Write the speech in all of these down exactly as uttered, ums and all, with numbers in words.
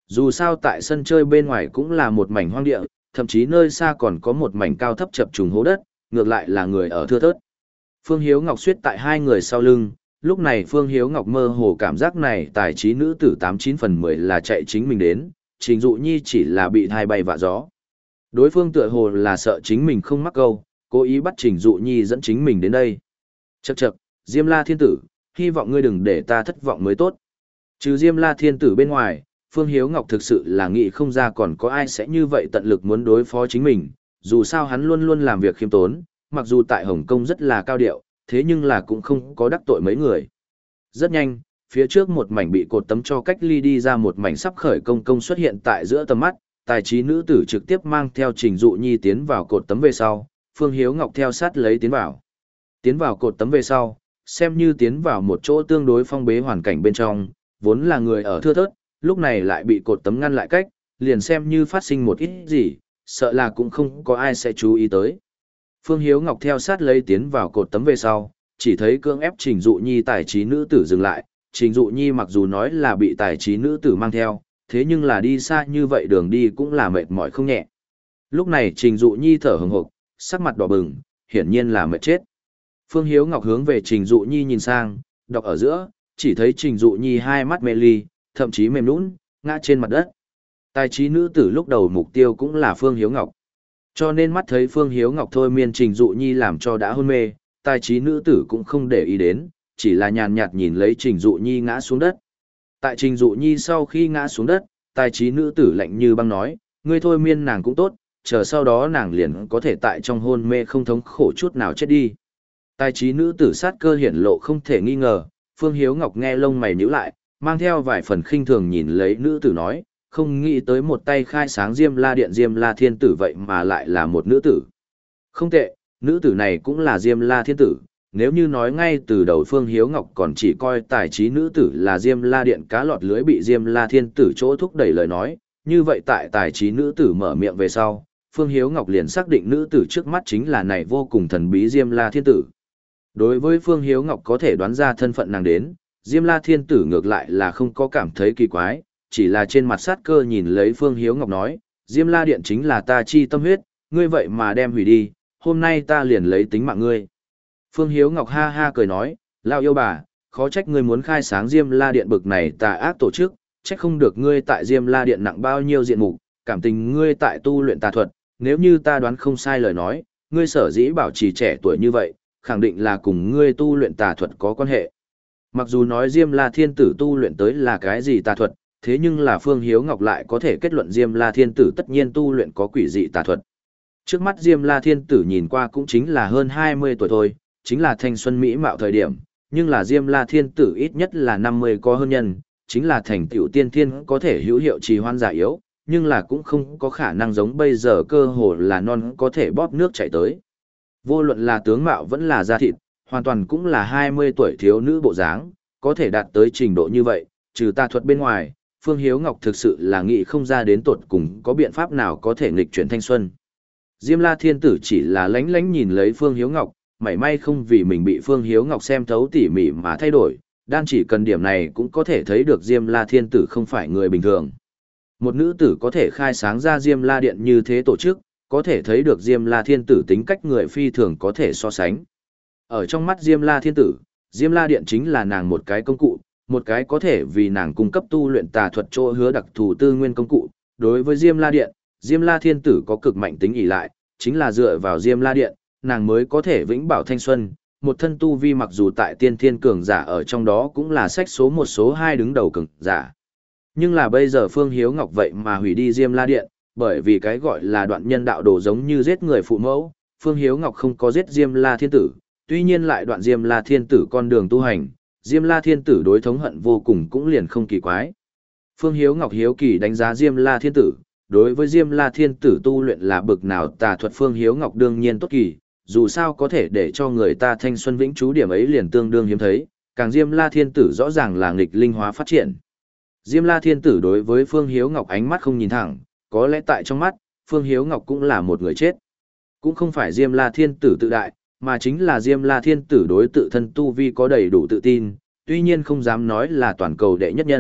Dù sao tại sân chơi bên ngoài cũng là một mảnh hoang địa, thậm chí nơi xa còn có một mảnh cao thấp chập trùng hố đất, ngược lại là người ở thưa thớt. Phương Hiếu Ngọc suýt tại hai người sau lưng, lúc này Phương Hiếu Ngọc mơ hồ cảm giác này tài trí nữ tử tám chín phần mười là chạy chính mình đến, Trình Dụ Nhi chỉ là bị thai bay vạ gió. Đối phương tựa hồ là sợ chính mình không mắc câu, cố ý bắt Trình Dụ Nhi dẫn chính mình đến đây. Chậc chậc, Diêm La Thiên Tử, hy vọng ngươi đừng để ta thất vọng mới tốt. Trừ Diêm La Thiên Tử bên ngoài, Phương Hiếu Ngọc thực sự là nghĩ không ra còn có ai sẽ như vậy tận lực muốn đối phó chính mình, dù sao hắn luôn luôn làm việc khiêm tốn, mặc dù tại Hồng Kông rất là cao điệu, thế nhưng là cũng không có đắc tội mấy người. Rất nhanh, phía trước một mảnh bị cột tấm cho cách ly đi ra một mảnh sắp khởi công công xuất hiện tại giữa tầm mắt, tài trí nữ tử trực tiếp mang theo Trình Dụ Nhi tiến vào cột tấm về sau, Phương Hiếu Ngọc theo sát lấy tiến vào. Tiến vào cột tấm về sau, xem như tiến vào một chỗ tương đối phong bế hoàn cảnh bên trong, vốn là người ở thưa thớt, lúc này lại bị cột tấm ngăn lại cách, liền xem như phát sinh một ít gì, sợ là cũng không có ai sẽ chú ý tới. Phương Hiếu Ngọc theo sát lấy tiến vào cột tấm về sau, chỉ thấy cưỡng ép Trình Dụ Nhi tài trí nữ tử dừng lại, Trình Dụ Nhi mặc dù nói là bị tài trí nữ tử mang theo, thế nhưng là đi xa như vậy đường đi cũng là mệt mỏi không nhẹ. Lúc này Trình Dụ Nhi thở hừng hực, sắc mặt đỏ bừng, hiển nhiên là mệt chết. Phương Hiếu Ngọc hướng về Trình Dụ Nhi nhìn sang, đọc ở giữa, chỉ thấy Trình Dụ Nhi hai mắt mê ly, thậm chí mềm nhũn, ngã trên mặt đất. Tài trí nữ tử lúc đầu mục tiêu cũng là Phương Hiếu Ngọc. Cho nên mắt thấy Phương Hiếu Ngọc thôi miên Trình Dụ Nhi làm cho đã hôn mê, tài trí nữ tử cũng không để ý đến, chỉ là nhàn nhạt nhìn lấy Trình Dụ Nhi ngã xuống đất. Tại Trình Dụ Nhi sau khi ngã xuống đất, tài trí nữ tử lạnh như băng nói, ngươi thôi miên nàng cũng tốt, chờ sau đó nàng liền có thể tại trong hôn mê không thống khổ chút nào chết đi. Tài trí nữ tử sát cơ hiển lộ không thể nghi ngờ, Phương Hiếu Ngọc nghe lông mày nhíu lại, mang theo vài phần khinh thường nhìn lấy nữ tử nói, không nghĩ tới một tay khai sáng Diêm La Điện Diêm La Thiên Tử vậy mà lại là một nữ tử. Không tệ, nữ tử này cũng là Diêm La Thiên Tử, nếu như nói ngay từ đầu Phương Hiếu Ngọc còn chỉ coi tài trí nữ tử là Diêm La Điện cá lọt lưới bị Diêm La Thiên Tử chỗ thúc đẩy lời nói, như vậy tại tài trí nữ tử mở miệng về sau, Phương Hiếu Ngọc liền xác định nữ tử trước mắt chính là này vô cùng thần bí Diêm La Thiên Tử. Đối với Phương Hiếu Ngọc có thể đoán ra thân phận nàng đến, Diêm La Thiên Tử ngược lại là không có cảm thấy kỳ quái, chỉ là trên mặt sát cơ nhìn lấy Phương Hiếu Ngọc nói, Diêm La Điện chính là ta chi tâm huyết, ngươi vậy mà đem hủy đi, hôm nay ta liền lấy tính mạng ngươi. Phương Hiếu Ngọc ha ha cười nói, lao yêu bà, khó trách ngươi muốn khai sáng Diêm La Điện bực này tà ác tổ chức, trách không được ngươi tại Diêm La Điện nặng bao nhiêu diện mục, cảm tình ngươi tại tu luyện tà thuật, nếu như ta đoán không sai lời nói, ngươi sở dĩ bảo trì trẻ tuổi như vậy, khẳng định là cùng ngươi tu luyện tà thuật có quan hệ. Mặc dù nói Diêm La Thiên Tử tu luyện tới là cái gì tà thuật, thế nhưng là Phương Hiếu Ngọc lại có thể kết luận Diêm La Thiên Tử tất nhiên tu luyện có quỷ dị tà thuật. Trước mắt Diêm La Thiên Tử nhìn qua cũng chính là hơn hai mươi tuổi thôi, chính là thanh xuân mỹ mạo thời điểm, nhưng là Diêm La Thiên Tử ít nhất là năm mươi có hơn nhân, chính là thành tựu tiên thiên có thể hữu hiệu trì hoãn giả yếu, nhưng là cũng không có khả năng giống bây giờ cơ hồ là non có thể bóp nước chảy tới. Vô luận là tướng mạo vẫn là da thịt, hoàn toàn cũng là hai mươi tuổi thiếu nữ bộ dáng, có thể đạt tới trình độ như vậy, trừ tà thuật bên ngoài, Phương Hiếu Ngọc thực sự là nghĩ không ra đến tột cùng có biện pháp nào có thể nghịch chuyển thanh xuân. Diêm La Thiên Tử chỉ là lánh lánh nhìn lấy Phương Hiếu Ngọc, mảy may không vì mình bị Phương Hiếu Ngọc xem thấu tỉ mỉ mà thay đổi, đan chỉ cần điểm này cũng có thể thấy được Diêm La Thiên Tử không phải người bình thường. Một nữ tử có thể khai sáng ra Diêm La Điện như thế tổ chức, có thể thấy được Diêm La Thiên Tử tính cách người phi thường có thể so sánh. Ở trong mắt Diêm La Thiên Tử, Diêm La Điện chính là nàng một cái công cụ, một cái có thể vì nàng cung cấp tu luyện tà thuật chỗ hứa đặc thù tư nguyên công cụ. Đối với Diêm La Điện, Diêm La Thiên Tử có cực mạnh tính ỷ lại, chính là dựa vào Diêm La Điện, nàng mới có thể vĩnh bảo thanh xuân, một thân tu vi mặc dù tại tiên thiên cường giả ở trong đó cũng là sách số một số hai đứng đầu cường giả. Nhưng là bây giờ Phương Hiếu Ngọc vậy mà hủy đi Diêm La Điện, bởi vì cái gọi là đoạn nhân đạo đồ giống như giết người phụ mẫu, Phương Hiếu Ngọc không có giết Diêm La Thiên Tử, tuy nhiên lại đoạn Diêm La Thiên Tử con đường tu hành, Diêm La Thiên Tử đối thống hận vô cùng cũng liền không kỳ quái. Phương Hiếu Ngọc hiếu kỳ đánh giá Diêm La Thiên Tử, đối với Diêm La Thiên Tử tu luyện là bực nào tà thuật Phương Hiếu Ngọc đương nhiên tốt kỳ, dù sao có thể để cho người ta thanh xuân vĩnh trú điểm ấy liền tương đương hiếm thấy, càng Diêm La Thiên Tử rõ ràng là nghịch linh hóa phát triển. Diêm La Thiên Tử đối với Phương Hiếu Ngọc ánh mắt không nhìn thẳng, có lẽ tại trong mắt, Phương Hiếu Ngọc cũng là một người chết. Cũng không phải Diêm La Thiên Tử tự đại, mà chính là Diêm La Thiên Tử đối tự thân tu vi có đầy đủ tự tin, tuy nhiên không dám nói là toàn cầu đệ nhất nhân,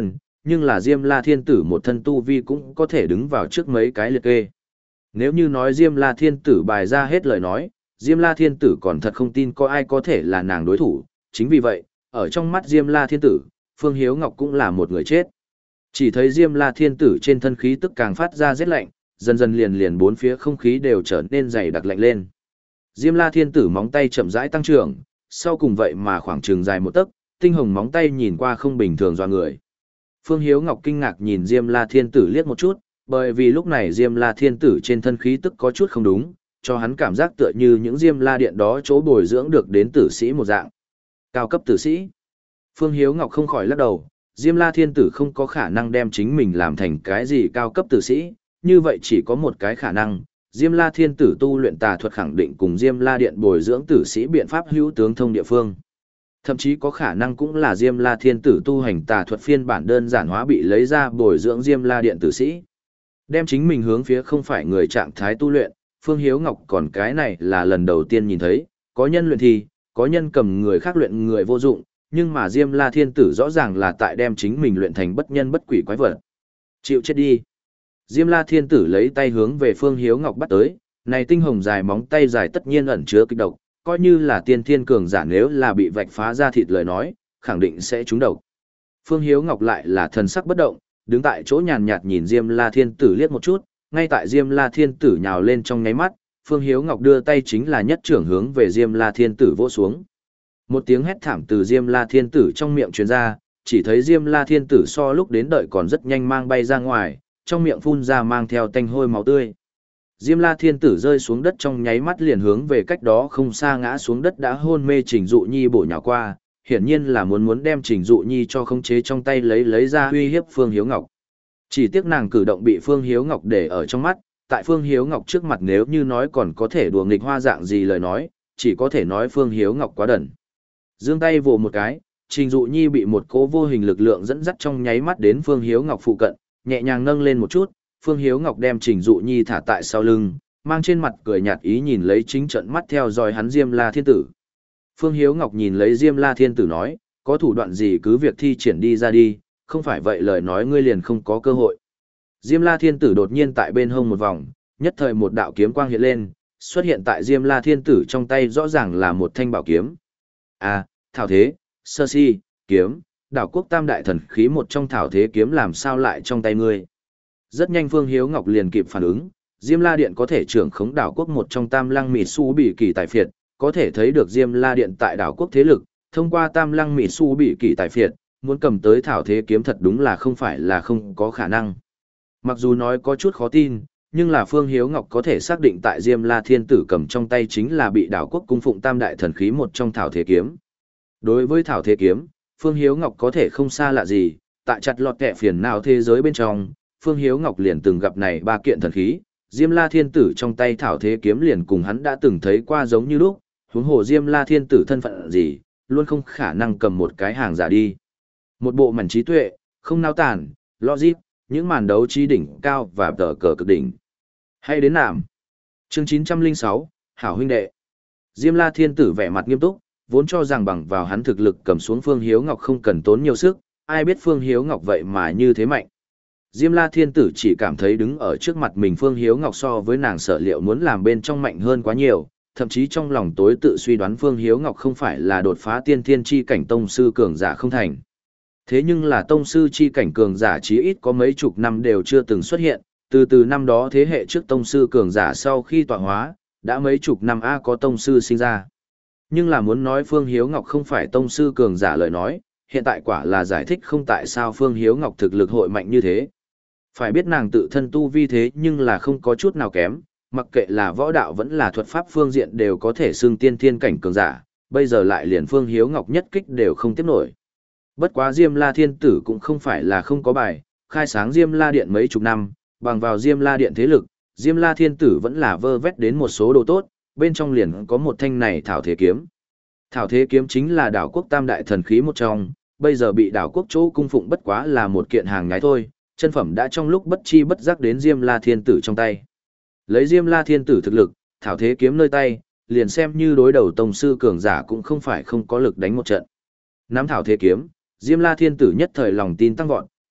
nhưng là Diêm La Thiên Tử một thân tu vi cũng có thể đứng vào trước mấy cái liệt kê. Nếu như nói Diêm La Thiên Tử bài ra hết lời nói, Diêm La Thiên Tử còn thật không tin có ai có thể là nàng đối thủ, chính vì vậy, ở trong mắt Diêm La Thiên Tử, Phương Hiếu Ngọc cũng là một người chết. Chỉ thấy Diêm La Thiên Tử trên thân khí tức càng phát ra rét lạnh, dần dần liền liền bốn phía không khí đều trở nên dày đặc lạnh lên. Diêm La Thiên Tử móng tay chậm rãi tăng trưởng, sau cùng vậy mà khoảng trường dài một tấc, tinh hồng móng tay nhìn qua không bình thường dọa người. Phương Hiếu Ngọc kinh ngạc nhìn Diêm La Thiên Tử liếc một chút, bởi vì lúc này Diêm La Thiên Tử trên thân khí tức có chút không đúng, cho hắn cảm giác tựa như những Diêm La Điện đó chỗ bồi dưỡng được đến tử sĩ một dạng. Cao cấp tử sĩ. Phương Hiếu Ngọc không khỏi lắc đầu, Diêm La Thiên Tử không có khả năng đem chính mình làm thành cái gì cao cấp tử sĩ, như vậy chỉ có một cái khả năng, Diêm La Thiên Tử tu luyện tà thuật khẳng định cùng Diêm La Điện bồi dưỡng tử sĩ biện pháp hữu tướng thông địa phương. Thậm chí có khả năng cũng là Diêm La Thiên Tử tu hành tà thuật phiên bản đơn giản hóa bị lấy ra bồi dưỡng Diêm La Điện tử sĩ. Đem chính mình hướng phía không phải người trạng thái tu luyện, Phương Hiếu Ngọc còn cái này là lần đầu tiên nhìn thấy, có nhân luyện thì, có nhân cầm người khác luyện người vô dụng, nhưng mà Diêm La Thiên Tử rõ ràng là tại đem chính mình luyện thành bất nhân bất quỷ quái vật. Chịu chết đi. Diêm La Thiên Tử lấy tay hướng về Phương Hiếu Ngọc bắt tới, này tinh hồng dài móng tay dài tất nhiên ẩn chứa kịch độc, coi như là tiên thiên cường giả nếu là bị vạch phá ra thịt lời nói, khẳng định sẽ trúng độc. Phương Hiếu Ngọc lại là thần sắc bất động, đứng tại chỗ nhàn nhạt nhìn Diêm La Thiên Tử liếc một chút, ngay tại Diêm La Thiên Tử nhào lên trong nháy mắt, Phương Hiếu Ngọc đưa tay chính là nhất trưởng hướng về Diêm La Thiên Tử vỗ xuống. Một tiếng hét thảm từ Diêm La Thiên Tử trong miệng truyền ra, chỉ thấy Diêm La Thiên Tử so lúc đến đợi còn rất nhanh mang bay ra ngoài, trong miệng phun ra mang theo tanh hôi máu tươi. Diêm La Thiên Tử rơi xuống đất trong nháy mắt liền hướng về cách đó không xa ngã xuống đất đã hôn mê Trình Dụ Nhi bổ nhào qua, hiển nhiên là muốn muốn đem Trình Dụ Nhi cho khống chế trong tay lấy lấy ra uy hiếp Phương Hiếu Ngọc. Chỉ tiếc nàng cử động bị Phương Hiếu Ngọc để ở trong mắt, tại Phương Hiếu Ngọc trước mặt nếu như nói còn có thể đùa nghịch hoa dạng gì lời nói, chỉ có thể nói Phương Hiếu Ngọc quá đần. Giương tay vồ một cái, Trình Dụ Nhi bị một cỗ vô hình lực lượng dẫn dắt trong nháy mắt đến Phương Hiếu Ngọc phụ cận, nhẹ nhàng nâng lên một chút, Phương Hiếu Ngọc đem Trình Dụ Nhi thả tại sau lưng, mang trên mặt cười nhạt ý nhìn lấy chính trận mắt theo dõi hắn Diêm La Thiên Tử. Phương Hiếu Ngọc nhìn lấy Diêm La Thiên Tử nói, có thủ đoạn gì cứ việc thi triển đi ra đi, không phải vậy lời nói ngươi liền không có cơ hội. Diêm La Thiên Tử đột nhiên tại bên hông một vòng, nhất thời một đạo kiếm quang hiện lên, xuất hiện tại Diêm La Thiên Tử trong tay rõ ràng là một thanh bảo kiếm. À, thảo thế, sơ si, kiếm, đảo quốc tam đại thần khí một trong thảo thế kiếm làm sao lại trong tay ngươi. Rất nhanh Phương Hiếu Ngọc liền kịp phản ứng, Diêm La Điện có thể trưởng khống đảo quốc một trong tam lăng mị su bị kỳ tài phiệt, có thể thấy được Diêm La Điện tại đảo quốc thế lực, thông qua tam lăng mị su bị kỳ tài phiệt, muốn cầm tới thảo thế kiếm thật đúng là không phải là không có khả năng. Mặc dù nói có chút khó tin, nhưng là Phương Hiếu Ngọc có thể xác định tại Diêm La Thiên Tử cầm trong tay chính là bị đảo quốc cung phụng tam đại thần khí một trong thảo thế kiếm. Đối với thảo thế kiếm, Phương Hiếu Ngọc có thể không xa lạ gì, tại chặt lọt kẻ phiền nào thế giới bên trong, Phương Hiếu Ngọc liền từng gặp này ba kiện thần khí, Diêm La Thiên Tử trong tay thảo thế kiếm liền cùng hắn đã từng thấy qua giống như lúc, huống hồ Diêm La Thiên Tử thân phận gì, luôn không khả năng cầm một cái hàng giả đi. Một bộ mảnh trí tuệ, không nao tản, logic, những màn đấu trí đỉnh cao và tờ cờ cực đỉnh. Hay đến nạm. Chương chín trăm lẻ sáu, Hảo huynh đệ. Diêm La Thiên Tử vẻ mặt nghiêm túc, vốn cho rằng bằng vào hắn thực lực cầm xuống Phương Hiếu Ngọc không cần tốn nhiều sức, ai biết Phương Hiếu Ngọc vậy mà như thế mạnh. Diêm La Thiên Tử chỉ cảm thấy đứng ở trước mặt mình Phương Hiếu Ngọc so với nàng sở liệu muốn làm bên trong mạnh hơn quá nhiều, thậm chí trong lòng tối tự suy đoán Phương Hiếu Ngọc không phải là đột phá tiên thiên chi cảnh tông sư cường giả không thành. Thế nhưng là tông sư chi cảnh cường giả chí ít có mấy chục năm đều chưa từng xuất hiện, từ từ năm đó thế hệ trước tông sư cường giả sau khi tọa hóa, đã mấy chục năm A có tông sư sinh ra. Nhưng là muốn nói Phương Hiếu Ngọc không phải tông sư cường giả lời nói, hiện tại quả là giải thích không tại sao Phương Hiếu Ngọc thực lực hội mạnh như thế. Phải biết nàng tự thân tu vi thế nhưng là không có chút nào kém, mặc kệ là võ đạo vẫn là thuật pháp phương diện đều có thể xưng tiên thiên cảnh cường giả, bây giờ lại liền Phương Hiếu Ngọc nhất kích đều không tiếp nổi. Bất quá Diêm La Thiên Tử cũng không phải là không có bài, khai sáng Diêm La Điện mấy chục năm, bằng vào Diêm La Điện thế lực, Diêm La Thiên Tử vẫn là vơ vét đến một số đồ tốt, bên trong liền có một thanh này thảo thế kiếm. Thảo thế kiếm chính là đảo quốc tam đại thần khí một trong, bây giờ bị đảo quốc chỗ cung phụng bất quá là một kiện hàng nhái thôi, chân phẩm đã trong lúc bất chi bất giác đến Diêm La Thiên Tử trong tay. Lấy Diêm La Thiên Tử thực lực, thảo thế kiếm nơi tay, liền xem như đối đầu tông sư cường giả cũng không phải không có lực đánh một trận. Nắm thảo thế kiếm, Diêm La Thiên Tử nhất thời lòng tin tăng vọt,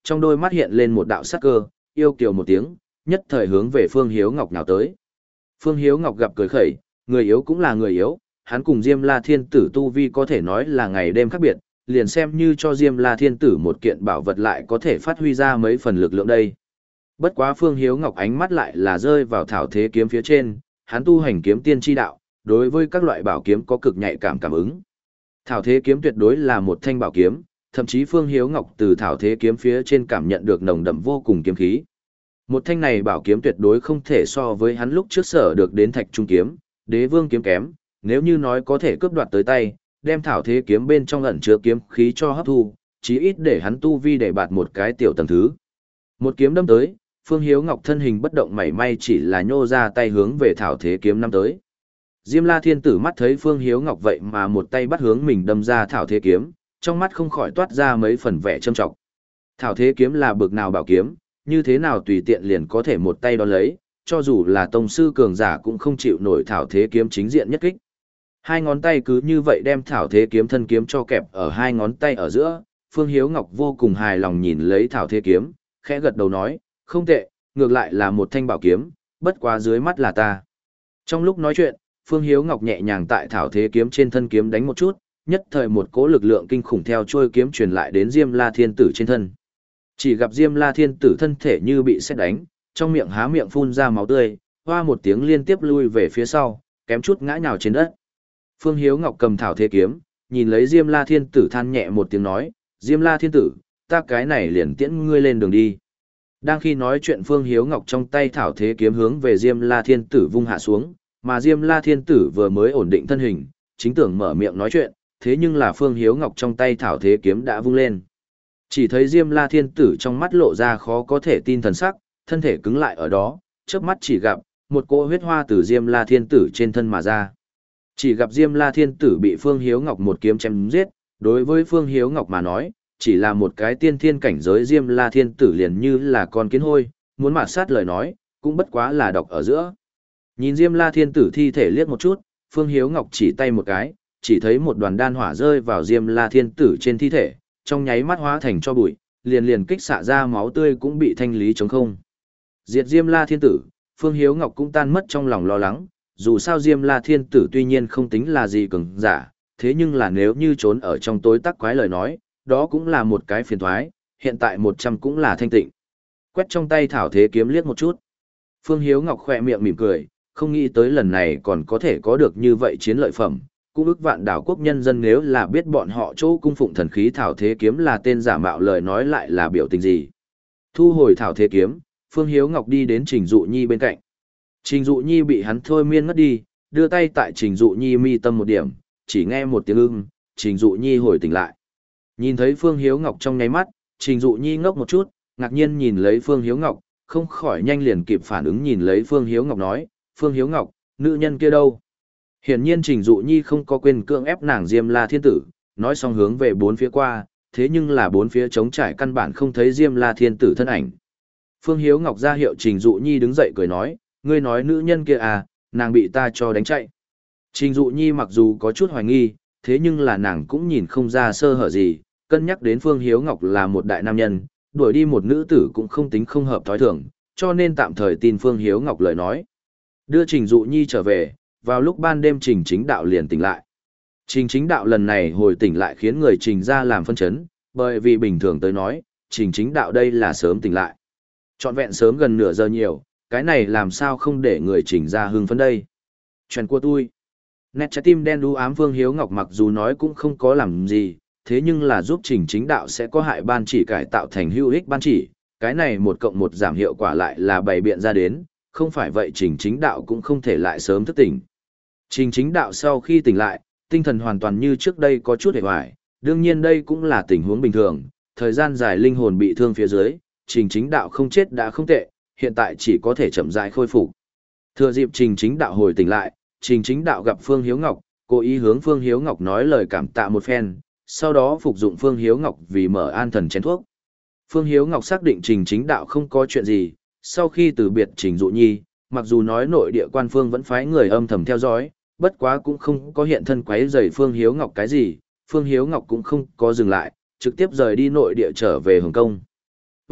trong đôi mắt hiện lên một đạo sắc cơ, yêu kiều một tiếng, nhất thời hướng về Phương Hiếu Ngọc nào tới. Phương Hiếu Ngọc gặp cười khẩy, người yếu cũng là người yếu, hắn cùng Diêm La Thiên Tử tu vi có thể nói là ngày đêm khác biệt, liền xem như cho Diêm La Thiên Tử một kiện bảo vật lại có thể phát huy ra mấy phần lực lượng đây. Bất quá Phương Hiếu Ngọc ánh mắt lại là rơi vào thảo thế kiếm phía trên, hắn tu hành kiếm tiên chi đạo, đối với các loại bảo kiếm có cực nhạy cảm cảm ứng. Thảo thế kiếm tuyệt đối là một thanh bảo kiếm, thậm chí Phương Hiếu Ngọc từ thảo thế kiếm phía trên cảm nhận được nồng đậm vô cùng kiếm khí. Một thanh này bảo kiếm tuyệt đối không thể so với hắn lúc trước sở được đến Thạch Trung kiếm, Đế Vương kiếm kém, nếu như nói có thể cướp đoạt tới tay, đem thảo thế kiếm bên trong ẩn chứa kiếm khí cho hấp thu, chí ít để hắn tu vi để bạt một cái tiểu tầng thứ. Một kiếm đâm tới, Phương Hiếu Ngọc thân hình bất động mảy may chỉ là nhô ra tay hướng về thảo thế kiếm năm tới. Diêm La Thiên Tử mắt thấy Phương Hiếu Ngọc vậy mà một tay bắt hướng mình đâm ra thảo thế kiếm, trong mắt không khỏi toát ra mấy phần vẻ châm trọng. Thảo thế kiếm là bực nào bảo kiếm, như thế nào tùy tiện liền có thể một tay đón lấy, cho dù là tông sư cường giả cũng không chịu nổi thảo thế kiếm chính diện nhất kích. Hai ngón tay cứ như vậy đem thảo thế kiếm thân kiếm cho kẹp ở hai ngón tay ở giữa, Phương Hiếu Ngọc vô cùng hài lòng nhìn lấy thảo thế kiếm, khẽ gật đầu nói, không tệ, ngược lại là một thanh bảo kiếm, bất quá dưới mắt là ta. Trong lúc nói chuyện, Phương Hiếu Ngọc nhẹ nhàng tại thảo thế kiếm trên thân kiếm đánh một chút, nhất thời một cỗ lực lượng kinh khủng theo trôi kiếm truyền lại đến Diêm La Thiên Tử trên thân. Chỉ gặp Diêm La Thiên Tử thân thể như bị sét đánh, trong miệng há miệng phun ra máu tươi, hoa một tiếng liên tiếp lui về phía sau, kém chút ngã nhào trên đất. Phương Hiếu Ngọc cầm thảo thế kiếm, nhìn lấy Diêm La Thiên Tử than nhẹ một tiếng nói, Diêm La Thiên Tử, ta cái này liền tiễn ngươi lên đường đi. Đang khi nói chuyện Phương Hiếu Ngọc trong tay thảo thế kiếm hướng về Diêm La Thiên Tử vung hạ xuống, mà Diêm La Thiên Tử vừa mới ổn định thân hình, chính tưởng mở miệng nói chuyện, thế nhưng là Phương Hiếu Ngọc trong tay thảo thế kiếm đã vung lên. Chỉ thấy Diêm La Thiên Tử trong mắt lộ ra khó có thể tin thần sắc, thân thể cứng lại ở đó, chớp mắt chỉ gặp một cỗ huyết hoa từ Diêm La Thiên Tử trên thân mà ra. Chỉ gặp Diêm La Thiên Tử bị Phương Hiếu Ngọc một kiếm chém giết, đối với Phương Hiếu Ngọc mà nói, chỉ là một cái tiên thiên cảnh giới Diêm La Thiên Tử liền như là con kiến hôi, muốn mạt sát lời nói, cũng bất quá là độc ở giữa. Nhìn Diêm La Thiên Tử thi thể liếc một chút, Phương Hiếu Ngọc chỉ tay một cái, chỉ thấy một đoàn đan hỏa rơi vào Diêm La Thiên Tử trên thi thể, trong nháy mắt hóa thành cho bụi, liền liền kích xạ ra máu tươi cũng bị thanh lý trống không. Diệt Diêm La Thiên Tử, Phương Hiếu Ngọc cũng tan mất trong lòng lo lắng, dù sao Diêm La Thiên Tử tuy nhiên không tính là gì cường giả, thế nhưng là nếu như trốn ở trong tối tắc quái lời nói, đó cũng là một cái phiền toái, hiện tại một trăm cũng là thanh tịnh. Quét trong tay thảo thế kiếm liếc một chút. Phương Hiếu Ngọc khỏe miệng mỉm cười, không nghĩ tới lần này còn có thể có được như vậy chiến lợi phẩm. Cũng ức vạn đảo quốc nhân dân nếu là biết bọn họ chỗ cung phụng thần khí thảo thế kiếm là tên giả mạo lời nói lại là biểu tình gì. Thu hồi thảo thế kiếm, Phương Hiếu Ngọc đi đến Trình Dụ Nhi bên cạnh. Trình Dụ Nhi bị hắn thôi miên ngất đi, đưa tay tại Trình Dụ Nhi mi tâm một điểm, chỉ nghe một tiếng ưng, Trình Dụ Nhi hồi tỉnh lại. Nhìn thấy Phương Hiếu Ngọc trong nháy mắt, Trình Dụ Nhi ngốc một chút, ngạc nhiên nhìn lấy Phương Hiếu Ngọc, không khỏi nhanh liền kịp phản ứng nhìn lấy Phương Hiếu Ngọc nói, Phương Hiếu Ngọc, nữ nhân kia đâu? Hiển nhiên Trình Dụ Nhi không có quên cưỡng ép nàng Diêm La Thiên Tử, nói xong hướng về bốn phía qua, thế nhưng là bốn phía trống trải căn bản không thấy Diêm La Thiên Tử thân ảnh. Phương Hiếu Ngọc ra hiệu Trình Dụ Nhi đứng dậy cười nói, ngươi nói nữ nhân kia à, nàng bị ta cho đánh chạy. Trình Dụ Nhi mặc dù có chút hoài nghi, thế nhưng là nàng cũng nhìn không ra sơ hở gì, cân nhắc đến Phương Hiếu Ngọc là một đại nam nhân, đuổi đi một nữ tử cũng không tính không hợp thói thường, cho nên tạm thời tin Phương Hiếu Ngọc lời nói. Đưa Trình Dụ Nhi trở về, vào lúc ban đêm Trình Chính Đạo liền tỉnh lại. Trình Chính Đạo lần này hồi tỉnh lại khiến người Trình ra làm phân chấn, bởi vì bình thường tới nói, Trình Chính Đạo đây là sớm tỉnh lại. Trọn vẹn sớm gần nửa giờ nhiều, cái này làm sao không để người Trình ra hưng phấn đây. Chuyện của tôi. Nét trái tim đen đu ám Phương Hiếu Ngọc mặc dù nói cũng không có làm gì, thế nhưng là giúp Trình Chính Đạo sẽ có hại ban chỉ cải tạo thành hữu ích ban chỉ, cái này một cộng một giảm hiệu quả lại là bày biện ra đến, không phải vậy Trình Chính Đạo cũng không thể lại sớm thức tỉnh. Trình Chính Đạo sau khi tỉnh lại, tinh thần hoàn toàn như trước đây có chút hề hoài, đương nhiên đây cũng là tình huống bình thường, thời gian dài linh hồn bị thương phía dưới, Trình Chính Đạo không chết đã không tệ, hiện tại chỉ có thể chậm rãi khôi phục. Thừa dịp Trình Chính Đạo hồi tỉnh lại, Trình Chính Đạo gặp Phương Hiếu Ngọc, cố ý hướng Phương Hiếu Ngọc nói lời cảm tạ một phen, sau đó phục dụng Phương Hiếu Ngọc vì mở an thần chén thuốc. Phương Hiếu Ngọc xác định Trình Chính Đạo không có chuyện gì, sau khi từ biệt Trình Dụ Nhi, mặc dù nói nội địa quan phương vẫn phái người âm thầm theo dõi, bất quá cũng không có hiện thân quấy rầy Phương Hiếu Ngọc cái gì, Phương Hiếu Ngọc cũng không có dừng lại, trực tiếp rời đi nội địa trở về Hồng Kông.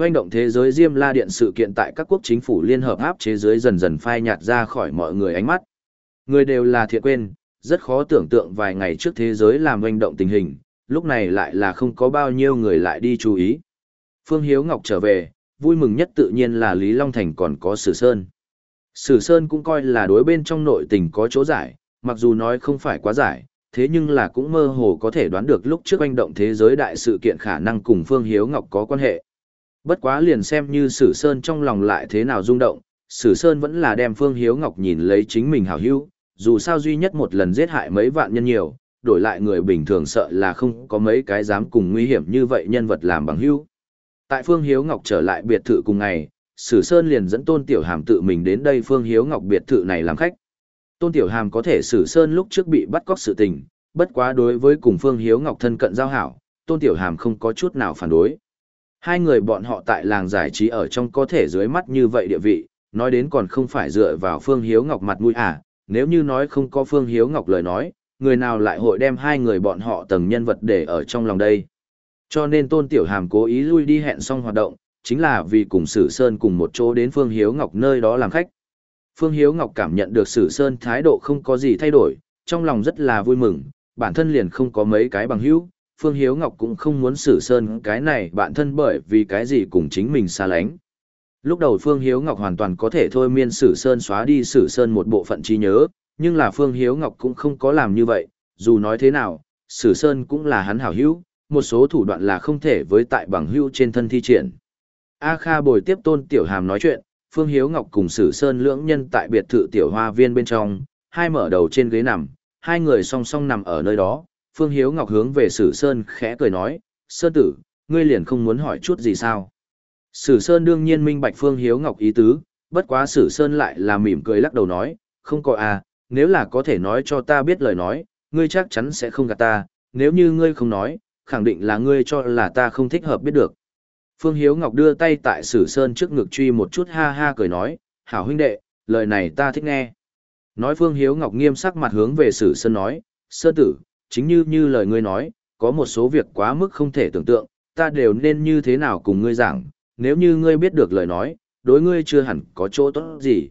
Hoành động thế giới Diêm La Điện sự kiện tại các quốc chính phủ liên hợp áp chế giới dần dần phai nhạt ra khỏi mọi người ánh mắt. Người đều là thiện quên, rất khó tưởng tượng vài ngày trước thế giới làm hoành động tình hình, lúc này lại là không có bao nhiêu người lại đi chú ý. Phương Hiếu Ngọc trở về, vui mừng nhất tự nhiên là Lý Long Thành còn có Sử Sơn. Sử Sơn cũng coi là đối bên trong nội tình có chỗ giải, mặc dù nói không phải quá giải, thế nhưng là cũng mơ hồ có thể đoán được lúc trước hoành động thế giới đại sự kiện khả năng cùng Phương Hiếu Ngọc có quan hệ. Bất quá liền xem như Sử Sơn trong lòng lại thế nào rung động, Sử Sơn vẫn là đem Phương Hiếu Ngọc nhìn lấy chính mình hảo hữu, dù sao duy nhất một lần giết hại mấy vạn nhân nhiều, đổi lại người bình thường sợ là không có mấy cái dám cùng nguy hiểm như vậy nhân vật làm bằng hữu. Tại Phương Hiếu Ngọc trở lại biệt thự cùng ngày, Sử Sơn liền dẫn Tôn Tiểu Hàm tự mình đến đây Phương Hiếu Ngọc biệt thự này làm khách. Tôn Tiểu Hàm có thể Sử Sơn lúc trước bị bắt cóc sự tình, bất quá đối với cùng Phương Hiếu Ngọc thân cận giao hảo, Tôn Tiểu Hàm không có chút nào phản đối. Hai người bọn họ tại làng giải trí ở trong có thể dưới mắt như vậy địa vị, nói đến còn không phải dựa vào Phương Hiếu Ngọc mặt mũi à, nếu như nói không có Phương Hiếu Ngọc lời nói, người nào lại hội đem hai người bọn họ tầng nhân vật để ở trong lòng đây. Cho nên Tôn Tiểu Hàm cố ý lui đi hẹn xong hoạt động, chính là vì cùng Sử Sơn cùng một chỗ đến Phương Hiếu Ngọc nơi đó làm khách. Phương Hiếu Ngọc cảm nhận được Sử Sơn thái độ không có gì thay đổi, trong lòng rất là vui mừng, bản thân liền không có mấy cái bằng hữu, Phương Hiếu Ngọc cũng không muốn Sử Sơn cái này bản thân bởi vì cái gì cùng chính mình xa lánh. Lúc đầu Phương Hiếu Ngọc hoàn toàn có thể thôi miên Sử Sơn xóa đi Sử Sơn một bộ phận trí nhớ, nhưng là Phương Hiếu Ngọc cũng không có làm như vậy, dù nói thế nào, Sử Sơn cũng là hắn hảo hữu, một số thủ đoạn là không thể với tại bằng hữu trên thân thi triển. A Kha bồi tiếp Tôn Tiểu Hàm nói chuyện, Phương Hiếu Ngọc cùng Sử Sơn lưỡng nhân tại biệt thự tiểu hoa viên bên trong, hai mở đầu trên ghế nằm, hai người song song nằm ở nơi đó. Phương Hiếu Ngọc hướng về Sử Sơn khẽ cười nói, Sơn tử, ngươi liền không muốn hỏi chút gì sao? Sử Sơn đương nhiên minh bạch Phương Hiếu Ngọc ý tứ, bất quá Sử Sơn lại là mỉm cười lắc đầu nói, không có à, nếu là có thể nói cho ta biết lời nói, ngươi chắc chắn sẽ không gạt ta, nếu như ngươi không nói, khẳng định là ngươi cho là ta không thích hợp biết được. Phương Hiếu Ngọc đưa tay tại Sử Sơn trước ngực truy một chút ha ha cười nói, hảo huynh đệ, lời này ta thích nghe. Nói Phương Hiếu Ngọc nghiêm sắc mặt hướng về Sử Sơn nói, Sơn tử, chính như như lời ngươi nói, có một số việc quá mức không thể tưởng tượng, ta đều nên như thế nào cùng ngươi giảng, nếu như ngươi biết được lời nói, đối ngươi chưa hẳn có chỗ tốt gì.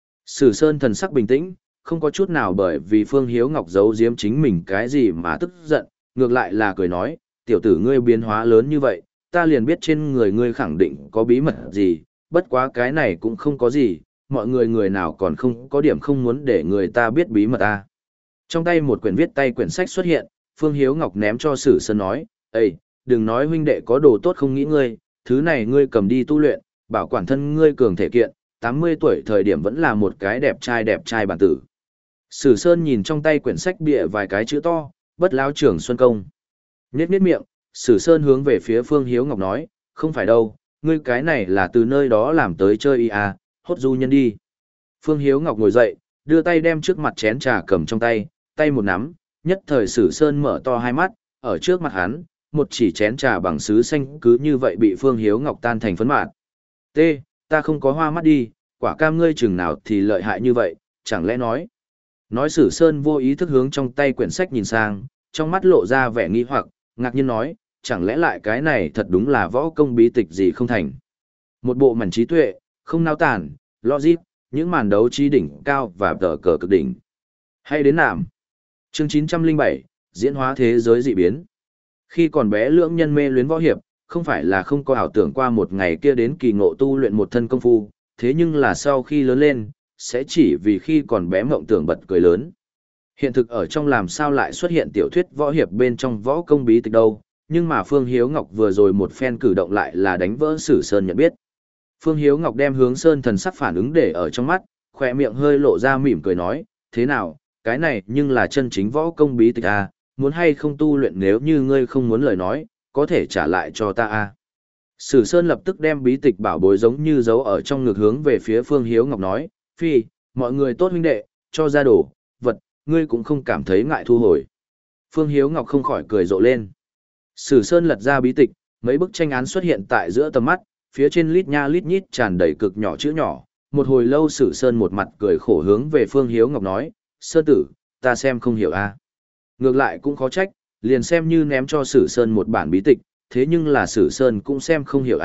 Sử Sơn thần sắc bình tĩnh, không có chút nào bởi vì Phương Hiếu Ngọc giấu giếm chính mình cái gì mà tức giận, ngược lại là cười nói, tiểu tử ngươi biến hóa lớn như vậy, ta liền biết trên người ngươi khẳng định có bí mật gì, bất quá cái này cũng không có gì, mọi người người nào còn không có điểm không muốn để người ta biết bí mật ta. Trong tay một quyển viết tay quyển sách xuất hiện, Phương Hiếu Ngọc ném cho Sử Sơn nói, Ê, đừng nói huynh đệ có đồ tốt không nghĩ ngươi, thứ này ngươi cầm đi tu luyện, bảo quản thân ngươi cường thể kiện, tám mươi tuổi thời điểm vẫn là một cái đẹp trai đẹp trai bản tử. Sử Sơn nhìn trong tay quyển sách bịa vài cái chữ to, bất lão trưởng Xuân Công. Nhết nhết miệng, Sử Sơn hướng về phía Phương Hiếu Ngọc nói, không phải đâu, ngươi cái này là từ nơi đó làm tới chơi y à, hốt du nhân đi. Phương Hiếu Ngọc ngồi dậy, đưa tay đem trước mặt chén trà cầm trong tay, tay một nắm, nhất thời Sử Sơn mở to hai mắt, ở trước mặt hắn, một chỉ chén trà bằng sứ xanh cứ như vậy bị Phương Hiếu Ngọc tan thành phấn mạt. T, ta không có hoa mắt đi, quả cam ngươi chừng nào thì lợi hại như vậy, chẳng lẽ nói. Nói Sử Sơn vô ý thức hướng trong tay quyển sách nhìn sang, trong mắt lộ ra vẻ nghi hoặc, ngạc nhiên nói, chẳng lẽ lại cái này thật đúng là võ công bí tịch gì không thành. Một bộ mảnh trí tuệ, không nao tản, logic, những màn đấu trí đỉnh cao và tờ cờ cực đỉnh. Hay đến nàm. Chương chín trăm lẻ bảy, diễn hóa thế giới dị biến. Khi còn bé lưỡng nhân mê luyến võ hiệp, không phải là không có ảo tưởng qua một ngày kia đến kỳ ngộ tu luyện một thân công phu, thế nhưng là sau khi lớn lên, sẽ chỉ vì khi còn bé mộng tưởng bật cười lớn. Hiện thực ở trong làm sao lại xuất hiện tiểu thuyết võ hiệp bên trong võ công bí tịch đâu, nhưng mà Phương Hiếu Ngọc vừa rồi một phen cử động lại là đánh vỡ Sử Sơn nhận biết. Phương Hiếu Ngọc đem Hướng Sơn thần sắc phản ứng để ở trong mắt, khỏe miệng hơi lộ ra mỉm cười nói, thế nào, cái này nhưng là chân chính võ công bí tịch à, muốn hay không tu luyện nếu như ngươi không muốn lời nói, có thể trả lại cho ta à. Sử Sơn lập tức đem bí tịch bảo bối giống như giấu ở trong ngực hướng về phía Phương Hiếu Ngọc nói, phi, mọi người tốt huynh đệ, cho ra đồ, vật, ngươi cũng không cảm thấy ngại thu hồi. Phương Hiếu Ngọc không khỏi cười rộ lên. Sử Sơn lật ra bí tịch, mấy bức tranh án xuất hiện tại giữa tầm mắt, phía trên lít nha lít nhít tràn đầy cực nhỏ chữ nhỏ. Một hồi lâu Sử Sơn một mặt cười khổ hướng về Phương Hiếu Ngọc nói, Sơn tử, ta xem không hiểu a. Ngược lại cũng khó trách, liền xem như ném cho Sử Sơn một bản bí tịch, thế nhưng là Sử Sơn cũng xem không hiểu a,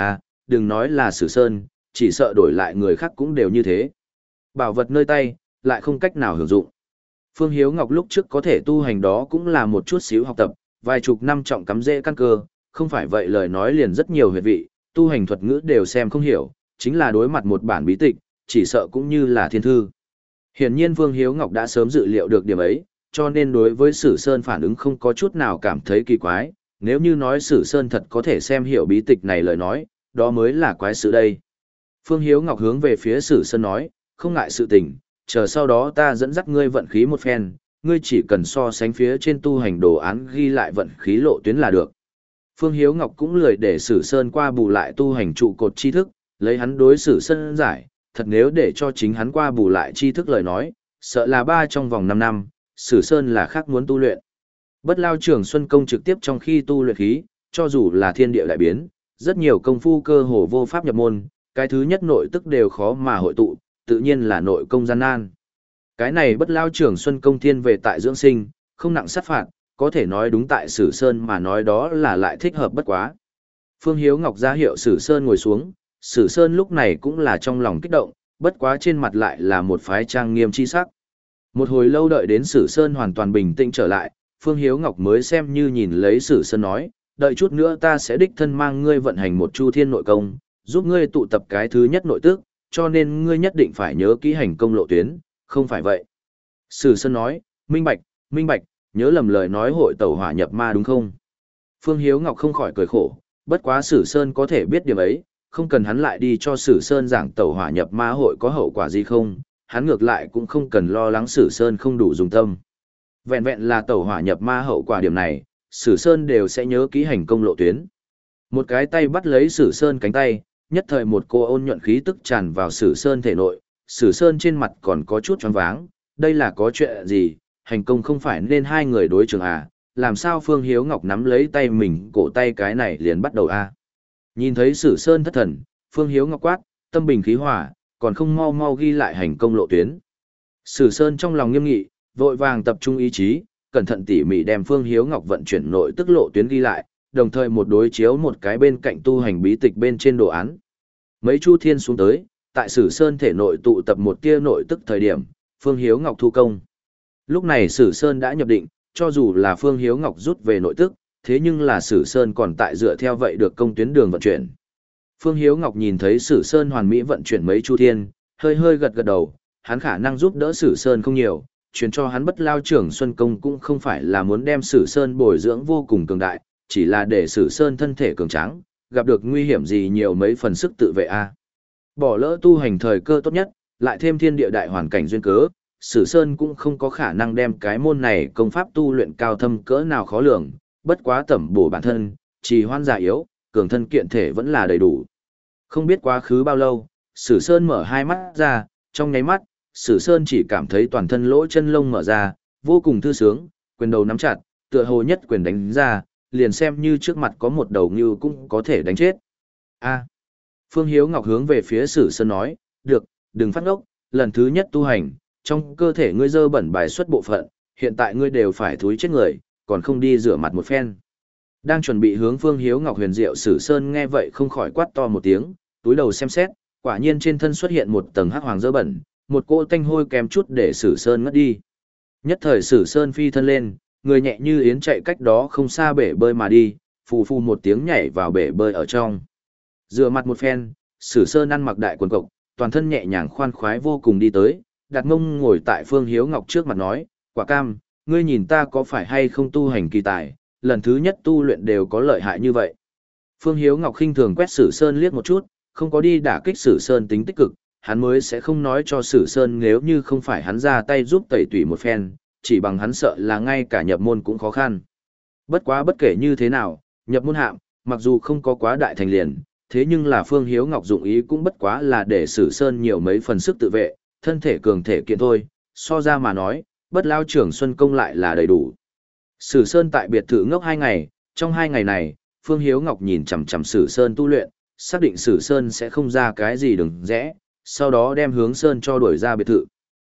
đừng nói là Sử Sơn, chỉ sợ đổi lại người khác cũng đều như thế. Bảo vật nơi tay, lại không cách nào hưởng dụng. Phương Hiếu Ngọc lúc trước có thể tu hành đó cũng là một chút xíu học tập, vài chục năm trọng cắm rễ căn cơ, không phải vậy lời nói liền rất nhiều huyệt vị, tu hành thuật ngữ đều xem không hiểu, chính là đối mặt một bản bí tịch, chỉ sợ cũng như là thiên thư. Hiển nhiên Phương Hiếu Ngọc đã sớm dự liệu được điểm ấy, cho nên đối với Sử Sơn phản ứng không có chút nào cảm thấy kỳ quái, nếu như nói Sử Sơn thật có thể xem hiểu bí tịch này lời nói, đó mới là quái sự đây. Phương Hiếu Ngọc hướng về phía Sử Sơn nói, không ngại sự tình, chờ sau đó ta dẫn dắt ngươi vận khí một phen, ngươi chỉ cần so sánh phía trên tu hành đồ án ghi lại vận khí lộ tuyến là được. Phương Hiếu Ngọc cũng lười để Sử Sơn qua bù lại tu hành trụ cột tri thức, lấy hắn đối Sử Sơn giải, thật nếu để cho chính hắn qua bù lại tri thức lời nói, sợ là ba trong vòng năm năm, Sử Sơn là khác muốn tu luyện. Bất Lao Trường Xuân Công trực tiếp trong khi tu luyện khí, cho dù là thiên địa đại biến, rất nhiều công phu cơ hồ vô pháp nhập môn, cái thứ nhất nội tức đều khó mà hội tụ, tự nhiên là nội công gian nan. Cái này Bất Lao Trường Xuân Công thiên về tại dưỡng sinh, không nặng sát phạt, có thể nói đúng tại Sử Sơn mà nói đó là lại thích hợp bất quá. Phương Hiếu Ngọc ra hiệu Sử Sơn ngồi xuống, Sử Sơn lúc này cũng là trong lòng kích động, bất quá trên mặt lại là một phái trang nghiêm chi sắc. Một hồi lâu đợi đến Sử Sơn hoàn toàn bình tĩnh trở lại, Phương Hiếu Ngọc mới xem như nhìn lấy Sử Sơn nói, đợi chút nữa ta sẽ đích thân mang ngươi vận hành một chu thiên nội công, giúp ngươi tụ tập cái thứ nhất nội tức, cho nên ngươi nhất định phải nhớ kỹ hành công lộ tuyến, không phải vậy. Sử Sơn nói, minh bạch, minh bạch, nhớ lầm lời nói hội tẩu hỏa nhập ma đúng không? Phương Hiếu Ngọc không khỏi cười khổ, bất quá Sử Sơn có thể biết điểm ấy, không cần hắn lại đi cho Sử Sơn giảng tẩu hỏa nhập ma hội có hậu quả gì không, hắn ngược lại cũng không cần lo lắng Sử Sơn không đủ dùng tâm. Vẹn vẹn là tẩu hỏa nhập ma hậu quả điểm này, Sử Sơn đều sẽ nhớ kỹ hành công lộ tuyến. Một cái tay bắt lấy Sử Sơn cánh tay, nhất thời một cô ôn nhuận khí tức tràn vào Sử Sơn thể nội, Sử Sơn trên mặt còn có chút choáng váng, đây là có chuyện gì, hành công không phải nên hai người đối trường à, làm sao Phương Hiếu Ngọc nắm lấy tay mình cổ tay cái này liền bắt đầu a à? Nhìn thấy Sử Sơn thất thần, Phương Hiếu Ngọc quát, tâm bình khí hòa, còn không mau mau ghi lại hành công lộ tuyến. Sử Sơn trong lòng nghiêm nghị, vội vàng tập trung ý chí, cẩn thận tỉ mỉ đem Phương Hiếu Ngọc vận chuyển nội tức lộ tuyến ghi lại, đồng thời một đối chiếu một cái bên cạnh tu hành bí tịch bên trên đồ án. Mấy chu thiên xuống tới, tại Sử Sơn thể nội tụ tập một tia nội tức thời điểm, Phương Hiếu Ngọc thu công. Lúc này Sử Sơn đã nhập định, cho dù là Phương Hiếu Ngọc rút về nội tức, thế nhưng là Sử Sơn còn tại dựa theo vậy được công tuyến đường vận chuyển. Phương Hiếu Ngọc nhìn thấy Sử Sơn hoàn mỹ vận chuyển mấy chu thiên, hơi hơi gật gật đầu, hắn khả năng giúp đỡ Sử Sơn không nhiều, truyền cho hắn Bất Lao Trưởng Xuân Công cũng không phải là muốn đem Sử Sơn bồi dưỡng vô cùng cường đại, chỉ là để Sử Sơn thân thể cường tráng, gặp được nguy hiểm gì nhiều mấy phần sức tự vệ a. Bỏ lỡ tu hành thời cơ tốt nhất, lại thêm thiên địa đại hoàn cảnh duyên cớ, Sử Sơn cũng không có khả năng đem cái môn này công pháp tu luyện cao thâm cỡ nào khó lường, bất quá tẩm bổ bản thân, trì hoãn già yếu, cường thân kiện thể vẫn là đầy đủ. Không biết quá khứ bao lâu, Sử Sơn mở hai mắt ra, trong nháy mắt, Sử Sơn chỉ cảm thấy toàn thân lỗ chân lông mở ra, vô cùng thư sướng, quyền đầu nắm chặt, tựa hồ nhất quyền đánh ra, liền xem như trước mặt có một đầu ngưu cũng có thể đánh chết. A. Phương Hiếu Ngọc hướng về phía Sử Sơn nói, được, đừng phát ngốc, lần thứ nhất tu hành, trong cơ thể ngươi dơ bẩn bài xuất bộ phận, hiện tại ngươi đều phải thúi chết người, còn không đi rửa mặt một phen. Đang chuẩn bị hướng Phương Hiếu Ngọc huyền diệu Sử Sơn nghe vậy không khỏi quát to một tiếng, túi đầu xem xét, quả nhiên trên thân xuất hiện một tầng hắc hoàng dơ bẩn, một cỗ tanh hôi kém chút để Sử Sơn ngất đi. Nhất thời Sử Sơn phi thân lên, người nhẹ như yến chạy cách đó không xa bể bơi mà đi, phù phù một tiếng nhảy vào bể bơi ở trong. Rửa mặt một phen, Sử Sơn ăn mặc đại quần cộc, toàn thân nhẹ nhàng khoan khoái vô cùng đi tới, đặt mông ngồi tại Phương Hiếu Ngọc trước mặt nói, quả cam, ngươi nhìn ta có phải hay không tu hành kỳ tài, lần thứ nhất tu luyện đều có lợi hại như vậy. Phương Hiếu Ngọc khinh thường quét Sử Sơn liếc một chút, không có đi đả kích Sử Sơn tính tích cực, hắn mới sẽ không nói cho Sử Sơn nếu như không phải hắn ra tay giúp tẩy tủy một phen, chỉ bằng hắn sợ là ngay cả nhập môn cũng khó khăn. Bất quá bất kể như thế nào, nhập môn hạm, mặc dù không có quá đại thành liền, thế nhưng là Phương Hiếu Ngọc dụng ý cũng bất quá là để Sử Sơn nhiều mấy phần sức tự vệ, thân thể cường thể kiện thôi, so ra mà nói, Bất Lao Trưởng Xuân Công lại là đầy đủ. Sử Sơn tại biệt thự ngốc hai ngày, trong hai ngày này, Phương Hiếu Ngọc nhìn chằm chằm Sử Sơn tu luyện, xác định Sử Sơn sẽ không ra cái gì đừng rẽ, sau đó đem hướng Sơn cho đuổi ra biệt thự.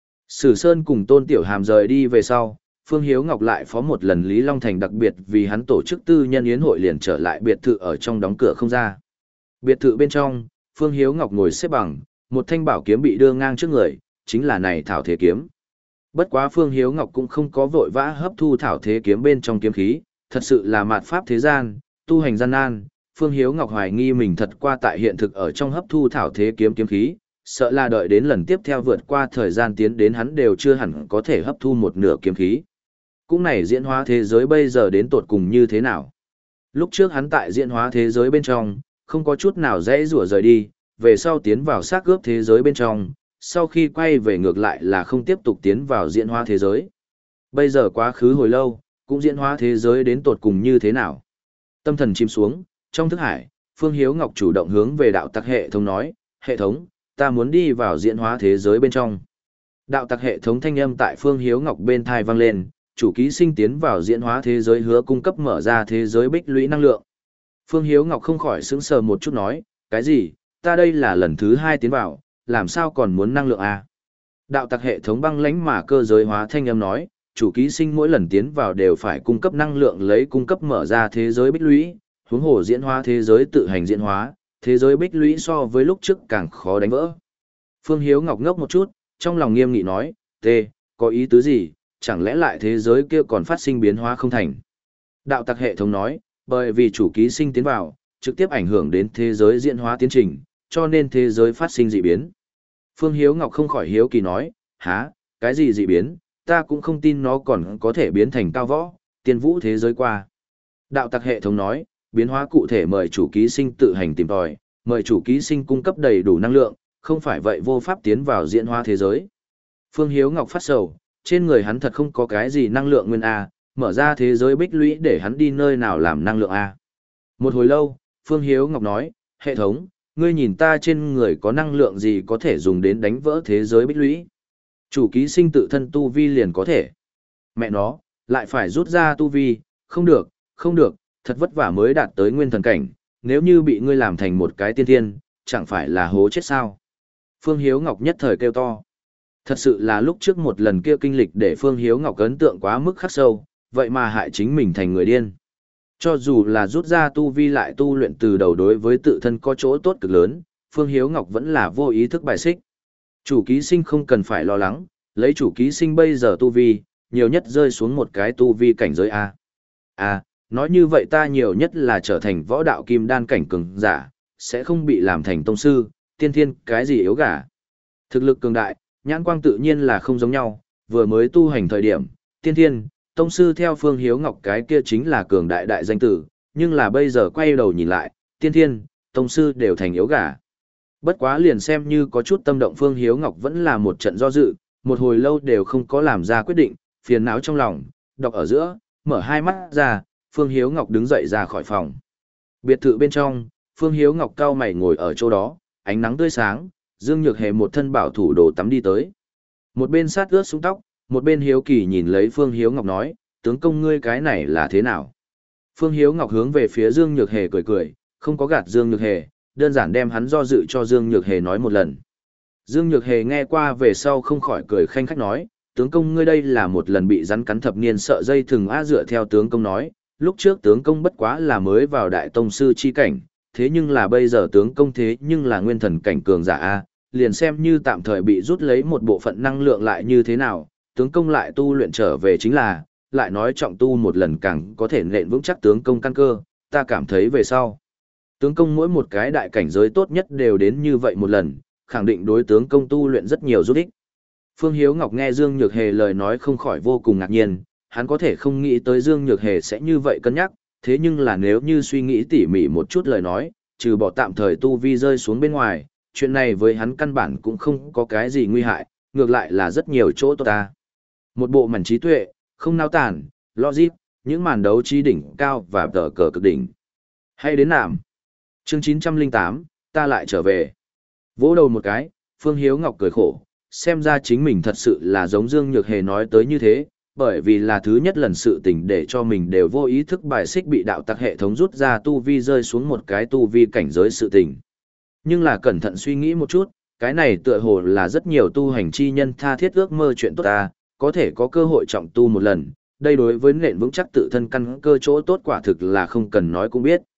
Sử Sơn cùng Tôn Tiểu Hàm rời đi về sau, Phương Hiếu Ngọc lại phó một lần Lý Long Thành đặc biệt vì hắn tổ chức tư nhân yến hội liền trở lại biệt thự ở trong đóng cửa không ra. Biệt thự bên trong, Phương Hiếu Ngọc ngồi xếp bằng, một thanh bảo kiếm bị đưa ngang trước người, chính là này thảo thế kiếm. Bất quá Phương Hiếu Ngọc cũng không có vội vã hấp thu thảo thế kiếm bên trong kiếm khí, thật sự là mạt pháp thế gian, tu hành gian nan. Phương Hiếu Ngọc hoài nghi mình thật qua tại hiện thực ở trong hấp thu thảo thế kiếm kiếm khí, sợ là đợi đến lần tiếp theo vượt qua thời gian tiến đến hắn đều chưa hẳn có thể hấp thu một nửa kiếm khí. Cũng này diễn hóa thế giới bây giờ đến tột cùng như thế nào? Lúc trước hắn tại diễn hóa thế giới bên trong, không có chút nào dễ rủa rời đi, về sau tiến vào xác cướp thế giới bên trong, sau khi quay về ngược lại là không tiếp tục tiến vào diễn hóa thế giới. Bây giờ quá khứ hồi lâu, cũng diễn hóa thế giới đến tột cùng như thế nào? Tâm thần chìm xuống, trong thức hải, Phương Hiếu Ngọc chủ động hướng về đạo tặc hệ thống nói, hệ thống, ta muốn đi vào diễn hóa thế giới bên trong. Đạo tặc hệ thống thanh âm tại Phương Hiếu Ngọc bên thai vang lên, chủ ký sinh tiến vào diễn hóa thế giới hứa cung cấp mở ra thế giới bích lũy năng lượng. Phương Hiếu Ngọc không khỏi sững sờ một chút nói, cái gì, ta đây là lần thứ hai tiến vào, làm sao còn muốn năng lượng à? Đạo tặc hệ thống băng lãnh mà cơ giới hóa thanh âm nói, chủ ký sinh mỗi lần tiến vào đều phải cung cấp năng lượng lấy cung cấp mở ra thế giới bích lũy, huống hồ diễn hóa thế giới tự hành diễn hóa, thế giới bích lũy so với lúc trước càng khó đánh vỡ. Phương Hiếu Ngọc ngốc một chút, trong lòng nghiêm nghị nói, tê, có ý tứ gì, chẳng lẽ lại thế giới kia còn phát sinh biến hóa không thành? Đạo tặc hệ thống nói, bởi vì chủ ký sinh tiến vào, trực tiếp ảnh hưởng đến thế giới diễn hóa tiến trình, cho nên thế giới phát sinh dị biến. Phương Hiếu Ngọc không khỏi hiếu kỳ nói, hả, cái gì dị biến, ta cũng không tin nó còn có thể biến thành cao võ, tiên vũ thế giới qua. Đạo tặc hệ thống nói, biến hóa cụ thể mời chủ ký sinh tự hành tìm tòi, mời chủ ký sinh cung cấp đầy đủ năng lượng, không phải vậy vô pháp tiến vào diễn hóa thế giới. Phương Hiếu Ngọc phát sầu, trên người hắn thật không có cái gì năng lượng nguyên A, mở ra thế giới bích lũy để hắn đi nơi nào làm năng lượng A. Một hồi lâu, Phương Hiếu Ngọc nói, hệ thống, ngươi nhìn ta trên người có năng lượng gì có thể dùng đến đánh vỡ thế giới bích lũy. Chủ ký sinh tự thân tu vi liền có thể. Mẹ nó, lại phải rút ra tu vi, không được, không được, thật vất vả mới đạt tới nguyên thần cảnh, nếu như bị ngươi làm thành một cái tiên thiên, chẳng phải là hố chết sao. Phương Hiếu Ngọc nhất thời kêu to. Thật sự là lúc trước một lần kia kinh lịch để Phương Hiếu Ngọc ấn tượng quá mức khắc sâu, vậy mà hại chính mình thành người điên. Cho dù là rút ra tu vi lại tu luyện từ đầu đối với tự thân có chỗ tốt cực lớn, Phương Hiếu Ngọc vẫn là vô ý thức bài xích. Chủ ký sinh không cần phải lo lắng, lấy chủ ký sinh bây giờ tu vi, nhiều nhất rơi xuống một cái tu vi cảnh giới A. À, nói như vậy ta nhiều nhất là trở thành võ đạo kim đan cảnh cường giả, sẽ không bị làm thành tông sư, tiên thiên cái gì yếu gà. Thực lực cường đại, nhãn quang tự nhiên là không giống nhau, vừa mới tu hành thời điểm, tiên thiên, tông sư theo Phương Hiếu Ngọc cái kia chính là cường đại đại danh tử, nhưng là bây giờ quay đầu nhìn lại, tiên thiên, tông sư đều thành yếu gà. Bất quá liền xem như có chút tâm động Phương Hiếu Ngọc vẫn là một trận do dự, một hồi lâu đều không có làm ra quyết định, phiền não trong lòng, đọc ở giữa, mở hai mắt ra, Phương Hiếu Ngọc đứng dậy ra khỏi phòng. Biệt thự bên trong, Phương Hiếu Ngọc cao mày ngồi ở chỗ đó, ánh nắng tươi sáng, Dương Nhược Hề một thân bảo thủ đồ tắm đi tới. Một bên sát ướt xuống tóc, một bên hiếu kỳ nhìn lấy Phương Hiếu Ngọc nói, tướng công ngươi cái này là thế nào? Phương Hiếu Ngọc hướng về phía Dương Nhược Hề cười cười, không có gạt Dương Nhược Hề, đơn giản đem hắn do dự cho Dương Nhược Hề nói một lần. Dương Nhược Hề nghe qua về sau không khỏi cười khanh khách nói, tướng công ngươi đây là một lần bị rắn cắn thập niên sợ dây thừng á dựa theo tướng công nói, lúc trước tướng công bất quá là mới vào đại tông sư chi cảnh, thế nhưng là bây giờ tướng công thế nhưng là nguyên thần cảnh cường giả a, liền xem như tạm thời bị rút lấy một bộ phận năng lượng lại như thế nào, tướng công lại tu luyện trở về chính là, lại nói trọng tu một lần càng có thể nện vững chắc tướng công căn cơ, ta cảm thấy về sau. Tướng công mỗi một cái đại cảnh giới tốt nhất đều đến như vậy một lần, khẳng định đối tướng công tu luyện rất nhiều giúp ích. Phương Hiếu Ngọc nghe Dương Nhược Hề lời nói không khỏi vô cùng ngạc nhiên, hắn có thể không nghĩ tới Dương Nhược Hề sẽ như vậy cân nhắc, thế nhưng là nếu như suy nghĩ tỉ mỉ một chút lời nói, trừ bỏ tạm thời tu vi rơi xuống bên ngoài, chuyện này với hắn căn bản cũng không có cái gì nguy hại, ngược lại là rất nhiều chỗ tốt ta. Một bộ mảnh trí tuệ, không nao tản, logic, những màn đấu trí đỉnh cao và tờ cờ cực đỉnh. Hay đến nạm. Chương chín trăm lẻ tám, ta lại trở về. Vỗ đầu một cái, Phương Hiếu Ngọc cười khổ, xem ra chính mình thật sự là giống Dương Nhược Hề nói tới như thế, bởi vì là thứ nhất lần sự tình để cho mình đều vô ý thức bài xích bị đạo tặc hệ thống rút ra tu vi rơi xuống một cái tu vi cảnh giới sự tình. Nhưng là cẩn thận suy nghĩ một chút, cái này tựa hồ là rất nhiều tu hành chi nhân tha thiết ước mơ chuyện tốt ta, có thể có cơ hội trọng tu một lần, đây đối với nền vững chắc tự thân căn cơ chỗ tốt quả thực là không cần nói cũng biết.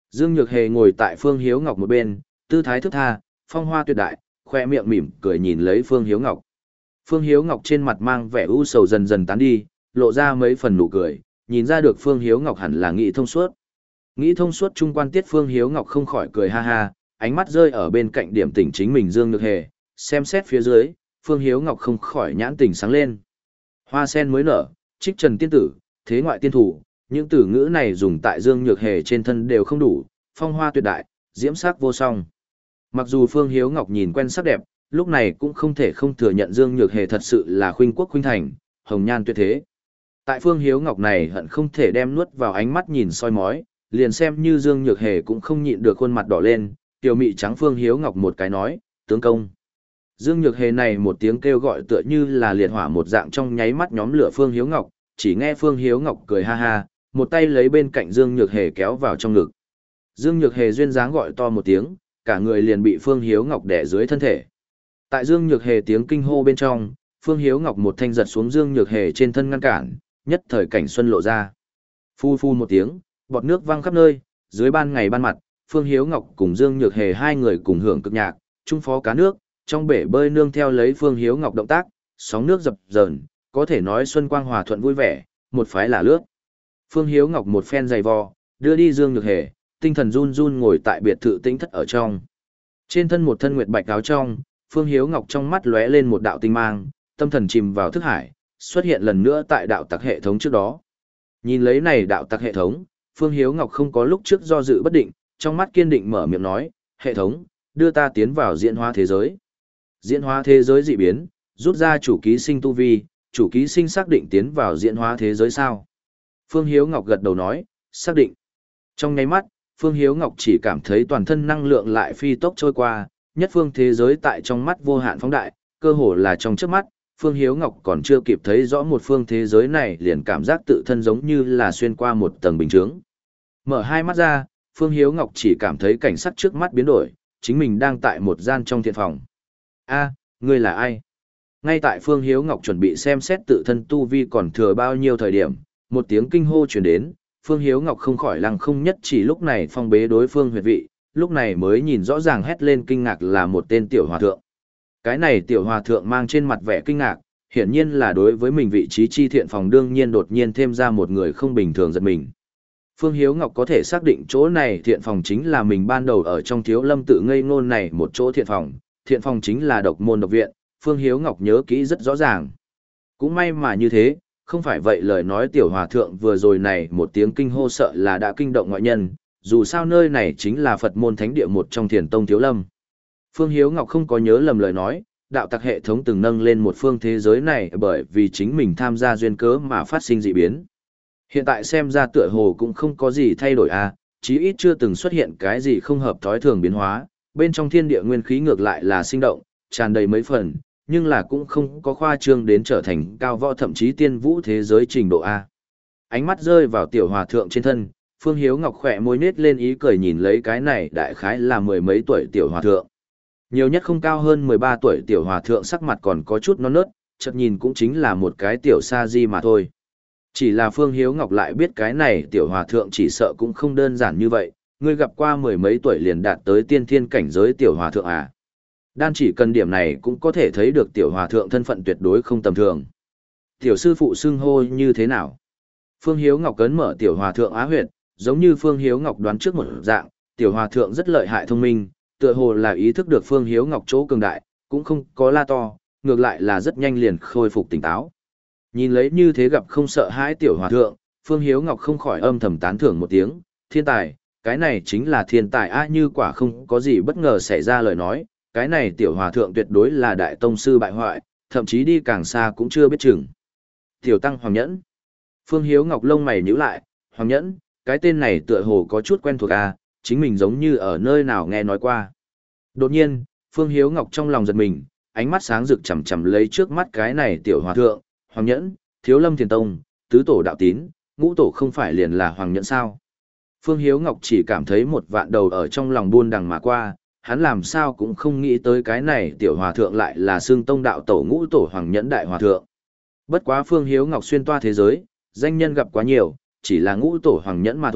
Dương Nhược Hề ngồi tại Phương Hiếu Ngọc một bên, tư thái thức tha, phong hoa tuyệt đại, khoe miệng mỉm cười nhìn lấy Phương Hiếu Ngọc. Phương Hiếu Ngọc trên mặt mang vẻ u sầu dần dần tán đi, lộ ra mấy phần nụ cười, nhìn ra được Phương Hiếu Ngọc hẳn là nghĩ thông suốt. Nghĩ thông suốt trung quan tiết Phương Hiếu Ngọc không khỏi cười ha ha, ánh mắt rơi ở bên cạnh điểm tỉnh chính mình Dương Nhược Hề, xem xét phía dưới, Phương Hiếu Ngọc không khỏi nhãn tình sáng lên. Hoa sen mới nở, trích trần tiên tử, thế ngoại tiên thủ, những từ ngữ này dùng tại Dương Nhược Hề trên thân đều không đủ, phong hoa tuyệt đại, diễm sắc vô song. Mặc dù Phương Hiếu Ngọc nhìn quen sắc đẹp, lúc này cũng không thể không thừa nhận Dương Nhược Hề thật sự là khuynh quốc khuynh thành, hồng nhan tuyệt thế. Tại Phương Hiếu Ngọc này hận không thể đem nuốt vào ánh mắt nhìn soi mói, liền xem như Dương Nhược Hề cũng không nhịn được khuôn mặt đỏ lên, tiểu mị trắng Phương Hiếu Ngọc một cái nói, tướng công. Dương Nhược Hề này một tiếng kêu gọi tựa như là liệt hỏa một dạng trong nháy mắt nhóm lửa Phương Hiếu Ngọc, chỉ nghe Phương Hiếu Ngọc cười ha ha, một tay lấy bên cạnh Dương Nhược Hề kéo vào trong ngực. Dương Nhược Hề duyên dáng gọi to một tiếng, cả người liền bị Phương Hiếu Ngọc đè dưới thân thể. Tại Dương Nhược Hề tiếng kinh hô bên trong, Phương Hiếu Ngọc một thanh giật xuống Dương Nhược Hề trên thân ngăn cản, nhất thời cảnh xuân lộ ra. Phu phu một tiếng, bọt nước văng khắp nơi, dưới ban ngày ban mặt, Phương Hiếu Ngọc cùng Dương Nhược Hề hai người cùng hưởng cực nhạc, chung phó cá nước, trong bể bơi nương theo lấy Phương Hiếu Ngọc động tác, sóng nước dập dờn, có thể nói xuân quang hòa thuận vui vẻ, một phái là lướt. Phương Hiếu Ngọc một phen giày vò, đưa đi Dương Nhược Hề, tinh thần run run ngồi tại biệt thự tĩnh thất ở trong. Trên thân một thân nguyệt bạch áo trong, Phương Hiếu Ngọc trong mắt lóe lên một đạo tinh mang, tâm thần chìm vào thức hải, xuất hiện lần nữa tại đạo tặc hệ thống trước đó. Nhìn lấy này đạo tặc hệ thống, Phương Hiếu Ngọc không có lúc trước do dự bất định, trong mắt kiên định mở miệng nói, hệ thống, đưa ta tiến vào diễn hóa thế giới. Diễn hóa thế giới dị biến, rút ra chủ ký sinh tu vi, chủ ký sinh xác định tiến vào diễn hóa thế giới sao? Phương Hiếu Ngọc gật đầu nói, xác định. Trong nháy mắt, Phương Hiếu Ngọc chỉ cảm thấy toàn thân năng lượng lại phi tốc trôi qua, nhất phương thế giới tại trong mắt vô hạn phóng đại, cơ hồ là trong trước mắt, Phương Hiếu Ngọc còn chưa kịp thấy rõ một phương thế giới này liền cảm giác tự thân giống như là xuyên qua một tầng bình chướng. Mở hai mắt ra, Phương Hiếu Ngọc chỉ cảm thấy cảnh sắc trước mắt biến đổi, chính mình đang tại một gian trong thiện phòng. A, ngươi là ai? Ngay tại Phương Hiếu Ngọc chuẩn bị xem xét tự thân tu vi còn thừa bao nhiêu thời điểm, một tiếng kinh hô truyền đến, Phương Hiếu Ngọc không khỏi lăng không nhất chỉ lúc này phong bế đối phương huyệt vị, lúc này mới nhìn rõ ràng hét lên kinh ngạc là một tên tiểu hòa thượng. Cái này tiểu hòa thượng mang trên mặt vẻ kinh ngạc, hiển nhiên là đối với mình vị trí chi thiện phòng đương nhiên đột nhiên thêm ra một người không bình thường giật mình. Phương Hiếu Ngọc có thể xác định chỗ này thiện phòng chính là mình ban đầu ở trong Thiếu Lâm tự ngây ngôn này một chỗ thiện phòng, thiện phòng chính là độc môn độc viện, Phương Hiếu Ngọc nhớ kỹ rất rõ ràng. Cũng may mà như thế, không phải vậy lời nói tiểu hòa thượng vừa rồi này một tiếng kinh hô sợ là đã kinh động ngoại nhân, dù sao nơi này chính là Phật môn thánh địa một trong Thiền Tông Thiếu Lâm. Phương Hiếu Ngọc không có nhớ lầm lời nói, đạo tặc hệ thống từng nâng lên một phương thế giới này bởi vì chính mình tham gia duyên cớ mà phát sinh dị biến. Hiện tại xem ra tựa hồ cũng không có gì thay đổi à, chí ít chưa từng xuất hiện cái gì không hợp thói thường biến hóa, bên trong thiên địa nguyên khí ngược lại là sinh động, tràn đầy mấy phần, nhưng là cũng không có khoa trương đến trở thành cao võ thậm chí tiên vũ thế giới trình độ A. Ánh mắt rơi vào tiểu hòa thượng trên thân, Phương Hiếu Ngọc khỏe môi nết lên ý cười nhìn lấy cái này đại khái là mười mấy tuổi tiểu hòa thượng. Nhiều nhất không cao hơn mười ba tuổi tiểu hòa thượng sắc mặt còn có chút non nớt, chợt nhìn cũng chính là một cái tiểu sa di mà thôi. Chỉ là Phương Hiếu Ngọc lại biết cái này tiểu hòa thượng chỉ sợ cũng không đơn giản như vậy, ngươi gặp qua mười mấy tuổi liền đạt tới tiên thiên cảnh giới tiểu hòa thượng à. Đan chỉ cần điểm này cũng có thể thấy được tiểu hòa thượng thân phận tuyệt đối không tầm thường. Tiểu sư phụ xưng hô như thế nào? Phương Hiếu Ngọc cấn mở tiểu hòa thượng á huyệt, giống như Phương Hiếu Ngọc đoán trước một dạng, tiểu hòa thượng rất lợi hại thông minh, tựa hồ là ý thức được Phương Hiếu Ngọc chỗ cường đại, cũng không có la to, ngược lại là rất nhanh liền khôi phục tỉnh táo. Nhìn lấy như thế gặp không sợ hãi tiểu hòa thượng, Phương Hiếu Ngọc không khỏi âm thầm tán thưởng một tiếng, thiên tài, cái này chính là thiên tài a, như quả không có gì bất ngờ xảy ra lời nói, cái này tiểu hòa thượng tuyệt đối là đại tông sư bại hoại, thậm chí đi càng xa cũng chưa biết chừng. Tiểu tăng Hoàng Nhẫn. Phương Hiếu Ngọc lông mày nhíu lại, Hoàng Nhẫn, cái tên này tựa hồ có chút quen thuộc a, chính mình giống như ở nơi nào nghe nói qua. Đột nhiên, Phương Hiếu Ngọc trong lòng giật mình, ánh mắt sáng rực chằm chằm lấy trước mắt cái này tiểu hòa thượng, Hoàng Nhẫn, Thiếu Lâm Thiền Tông, tứ tổ đạo tín, ngũ tổ không phải liền là Hoàng Nhẫn sao? Phương Hiếu Ngọc chỉ cảm thấy một vạn đầu ở trong lòng buôn đằng mà qua, hắn làm sao cũng không nghĩ tới cái này tiểu hòa thượng lại là xương tông đạo tổ ngũ tổ Hoàng Nhẫn đại hòa thượng. Bất quá Phương Hiếu Ngọc xuyên toa thế giới, danh nhân gặp quá nhiều, chỉ là ngũ tổ Hoàng Nhẫn mà thôi,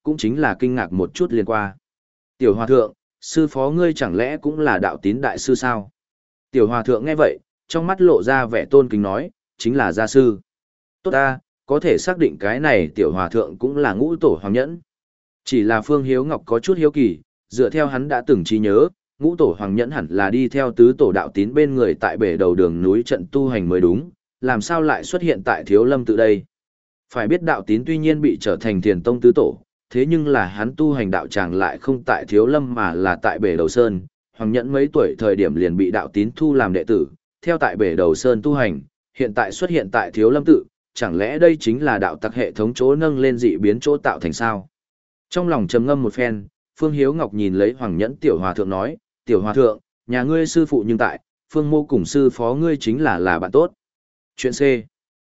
cũng chính là kinh ngạc một chút liền qua. Tiểu hòa thượng, sư phó ngươi chẳng lẽ cũng là đạo tín đại sư sao? Tiểu hòa thượng nghe vậy, trong mắt lộ ra vẻ tôn kính nói, chính là gia sư. Tốt ta, có thể xác định cái này tiểu hòa thượng cũng là ngũ tổ Hoàng Nhẫn. Chỉ là Phương Hiếu Ngọc có chút hiếu kỳ, dựa theo hắn đã từng trí nhớ, ngũ tổ Hoàng Nhẫn hẳn là đi theo tứ tổ đạo tín bên người tại bể đầu đường núi trận tu hành mới đúng, làm sao lại xuất hiện tại Thiếu Lâm tự đây? Phải biết đạo tín tuy nhiên bị trở thành thiền tông tứ tổ, thế nhưng là hắn tu hành đạo tràng lại không tại Thiếu Lâm mà là tại bể đầu sơn. Hoàng Nhẫn mấy tuổi thời điểm liền bị đạo tín thu làm đệ tử, theo tại bể đầu sơn tu hành, hiện tại xuất hiện tại Thiếu Lâm tự, chẳng lẽ đây chính là đạo tặc hệ thống chỗ nâng lên dị biến chỗ tạo thành sao? Trong lòng trầm ngâm một phen, Phương Hiếu Ngọc nhìn lấy Hoàng Nhẫn tiểu hòa thượng nói, tiểu hòa thượng, nhà ngươi sư phụ nhưng tại, Phương Mô cùng sư phó ngươi chính là là bạn tốt. Chuyện C.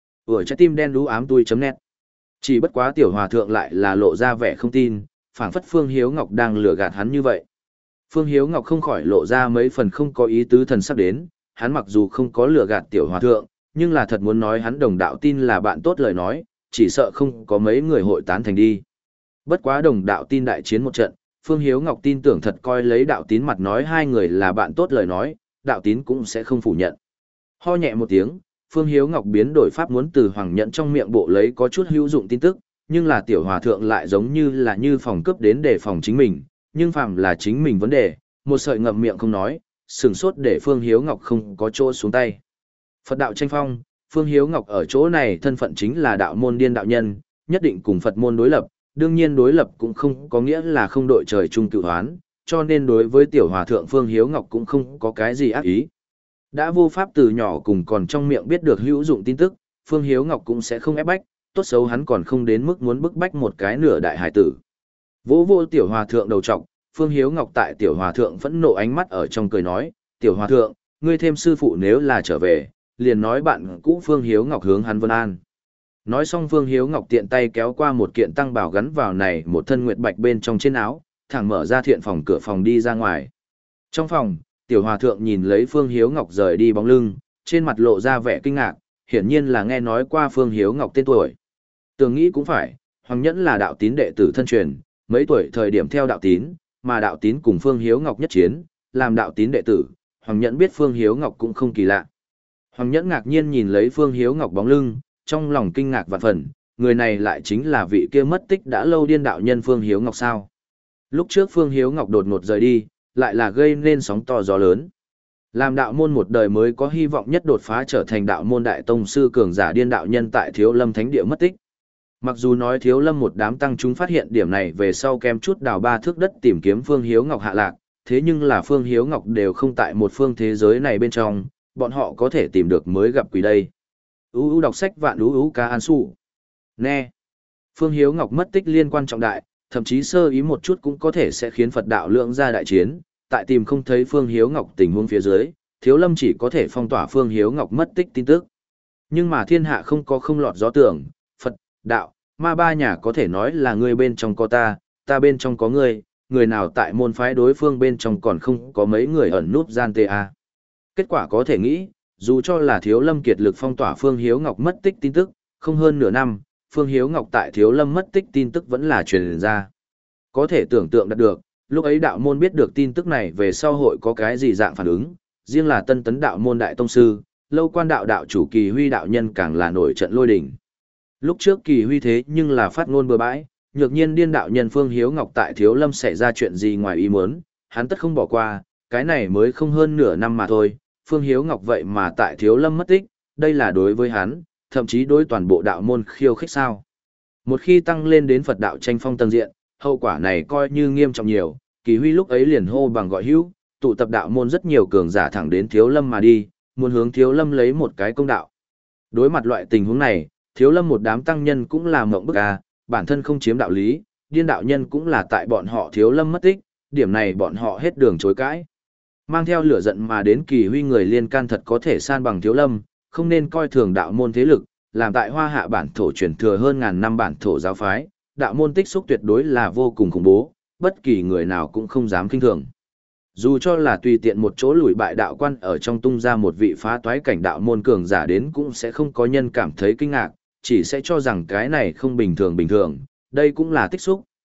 Ở trái tim đen đú ám tui chấm net. Chỉ bất quá tiểu hòa thượng lại là lộ ra vẻ không tin, phảng phất Phương Hiếu Ngọc đang lừa gạt hắn như vậy. Phương Hiếu Ngọc không khỏi lộ ra mấy phần không có ý tứ thần sắc đến, hắn mặc dù không có lừa gạt tiểu hòa thượng, nhưng là thật muốn nói hắn đồng đạo tin là bạn tốt lời nói, chỉ sợ không có mấy người hội tán thành đi. Bất quá đồng đạo tin đại chiến một trận, Phương Hiếu Ngọc tin tưởng thật coi lấy đạo tín mặt nói hai người là bạn tốt lời nói, đạo tín cũng sẽ không phủ nhận. Ho nhẹ một tiếng, Phương Hiếu Ngọc biến đổi pháp muốn từ Hoàng Nhẫn trong miệng bộ lấy có chút hữu dụng tin tức, nhưng là tiểu hòa thượng lại giống như là như phòng cướp đến để phòng chính mình, nhưng phạm là chính mình vấn đề, một sợi ngậm miệng không nói, sừng sốt để Phương Hiếu Ngọc không có chỗ xuống tay. Phật đạo tranh phong, Phương Hiếu Ngọc ở chỗ này thân phận chính là đạo môn điên đạo nhân, nhất định cùng Phật môn đối lập, đương nhiên đối lập cũng không có nghĩa là không đội trời chung cựu hoán, cho nên đối với tiểu hòa thượng Phương Hiếu Ngọc cũng không có cái gì ác ý. Đã vô pháp từ nhỏ cùng còn trong miệng biết được hữu dụng tin tức, Phương Hiếu Ngọc cũng sẽ không ép bách, tốt xấu hắn còn không đến mức muốn bức bách một cái nửa đại hải tử. Vỗ vô tiểu hòa thượng đầu trọc, Phương Hiếu Ngọc tại tiểu hòa thượng phẫn nộ ánh mắt ở trong cười nói, tiểu hòa thượng, ngươi thêm sư phụ nếu là trở về, liền nói bạn cũ Phương Hiếu Ngọc hướng hắn vân an. Nói xong Phương Hiếu Ngọc tiện tay kéo qua một kiện tăng bảo gắn vào này một thân nguyệt bạch bên trong trên áo, thẳng mở ra thiện phòng cửa phòng đi ra ngoài. Trong phòng, tiểu hòa thượng nhìn lấy Phương Hiếu Ngọc rời đi bóng lưng, trên mặt lộ ra vẻ kinh ngạc, hiển nhiên là nghe nói qua Phương Hiếu Ngọc tên tuổi. Tưởng nghĩ cũng phải, Hoàng Nhẫn là đạo tín đệ tử thân truyền, mấy tuổi thời điểm theo đạo tín, mà đạo tín cùng Phương Hiếu Ngọc nhất chiến, làm đạo tín đệ tử, Hoàng Nhẫn biết Phương Hiếu Ngọc cũng không kỳ lạ. Hoàng Nhẫn ngạc nhiên nhìn lấy Phương Hiếu Ngọc bóng lưng, trong lòng kinh ngạc vạn phần, người này lại chính là vị kia mất tích đã lâu điên đạo nhân Phương Hiếu Ngọc sao. Lúc trước Phương Hiếu Ngọc đột ngột rời đi, lại là gây nên sóng to gió lớn. Làm đạo môn một đời mới có hy vọng nhất đột phá trở thành đạo môn đại tông sư cường giả điên đạo nhân tại Thiếu Lâm Thánh Địa mất tích. Mặc dù nói Thiếu Lâm một đám tăng chúng phát hiện điểm này về sau kem chút đào ba thước đất tìm kiếm Phương Hiếu Ngọc hạ lạc, thế nhưng là Phương Hiếu Ngọc đều không tại một phương thế giới này bên trong, bọn họ có thể tìm được mới gặp quỷ đây. U U đọc sách vạn U U ca an su. Nè. Phương Hiếu Ngọc mất tích liên quan trọng đại, thậm chí sơ ý một chút cũng có thể sẽ khiến Phật đạo lượng ra đại chiến, tại tìm không thấy Phương Hiếu Ngọc tình huống phía dưới, Thiếu Lâm chỉ có thể phong tỏa Phương Hiếu Ngọc mất tích tin tức. Nhưng mà thiên hạ không có không lọt gió tưởng, Phật, đạo, ma ba nhà có thể nói là ngươi bên trong có ta, ta bên trong có ngươi, người nào tại môn phái đối phương bên trong còn không có mấy người ẩn núp gian tê a. Kết quả có thể nghĩ, dù cho là Thiếu Lâm kiệt lực phong tỏa Phương Hiếu Ngọc mất tích tin tức, không hơn nửa năm, Phương Hiếu Ngọc tại Thiếu Lâm mất tích tin tức vẫn là truyền ra. Có thể tưởng tượng được, lúc ấy đạo môn biết được tin tức này về sau hội có cái gì dạng phản ứng, riêng là tân tấn đạo môn đại tông sư, lâu quan đạo đạo chủ Kỳ Huy đạo nhân càng là nổi trận lôi đình. Lúc trước Kỳ Huy thế nhưng là phát ngôn bừa bãi, nhược nhiên điên đạo nhân Phương Hiếu Ngọc tại Thiếu Lâm xảy ra chuyện gì ngoài ý muốn, hắn tất không bỏ qua, cái này mới không hơn nửa năm mà thôi, Phương Hiếu Ngọc vậy mà tại Thiếu Lâm mất tích, đây là đối với hắn, thậm chí đối toàn bộ đạo môn khiêu khích sao. Một khi tăng lên đến Phật đạo tranh phong tầng diện, hậu quả này coi như nghiêm trọng nhiều, Kỳ Huy lúc ấy liền hô bằng gọi hữu, tụ tập đạo môn rất nhiều cường giả thẳng đến Thiếu Lâm mà đi, muốn hướng Thiếu Lâm lấy một cái công đạo. Đối mặt loại tình huống này, Thiếu Lâm một đám tăng nhân cũng là mộng bức à, bản thân không chiếm đạo lý, điên đạo nhân cũng là tại bọn họ Thiếu Lâm mất tích, điểm này bọn họ hết đường chối cãi. Mang theo lửa giận mà đến Kỳ Huy người liên can thật có thể san bằng Thiếu Lâm, không nên coi thường đạo môn thế lực, làm tại Hoa Hạ bản thổ truyền thừa hơn ngàn năm bản thổ giáo phái, đạo môn tích xúc tuyệt đối là vô cùng khủng bố, bất kỳ người nào cũng không dám kinh thường. Dù cho là tùy tiện một chỗ lùi bại đạo quan ở trong tung ra một vị phá toái cảnh đạo môn cường giả đến cũng sẽ không có nhân cảm thấy kinh ngạc, chỉ sẽ cho rằng cái này không bình thường bình thường, đây cũng là tích xúc,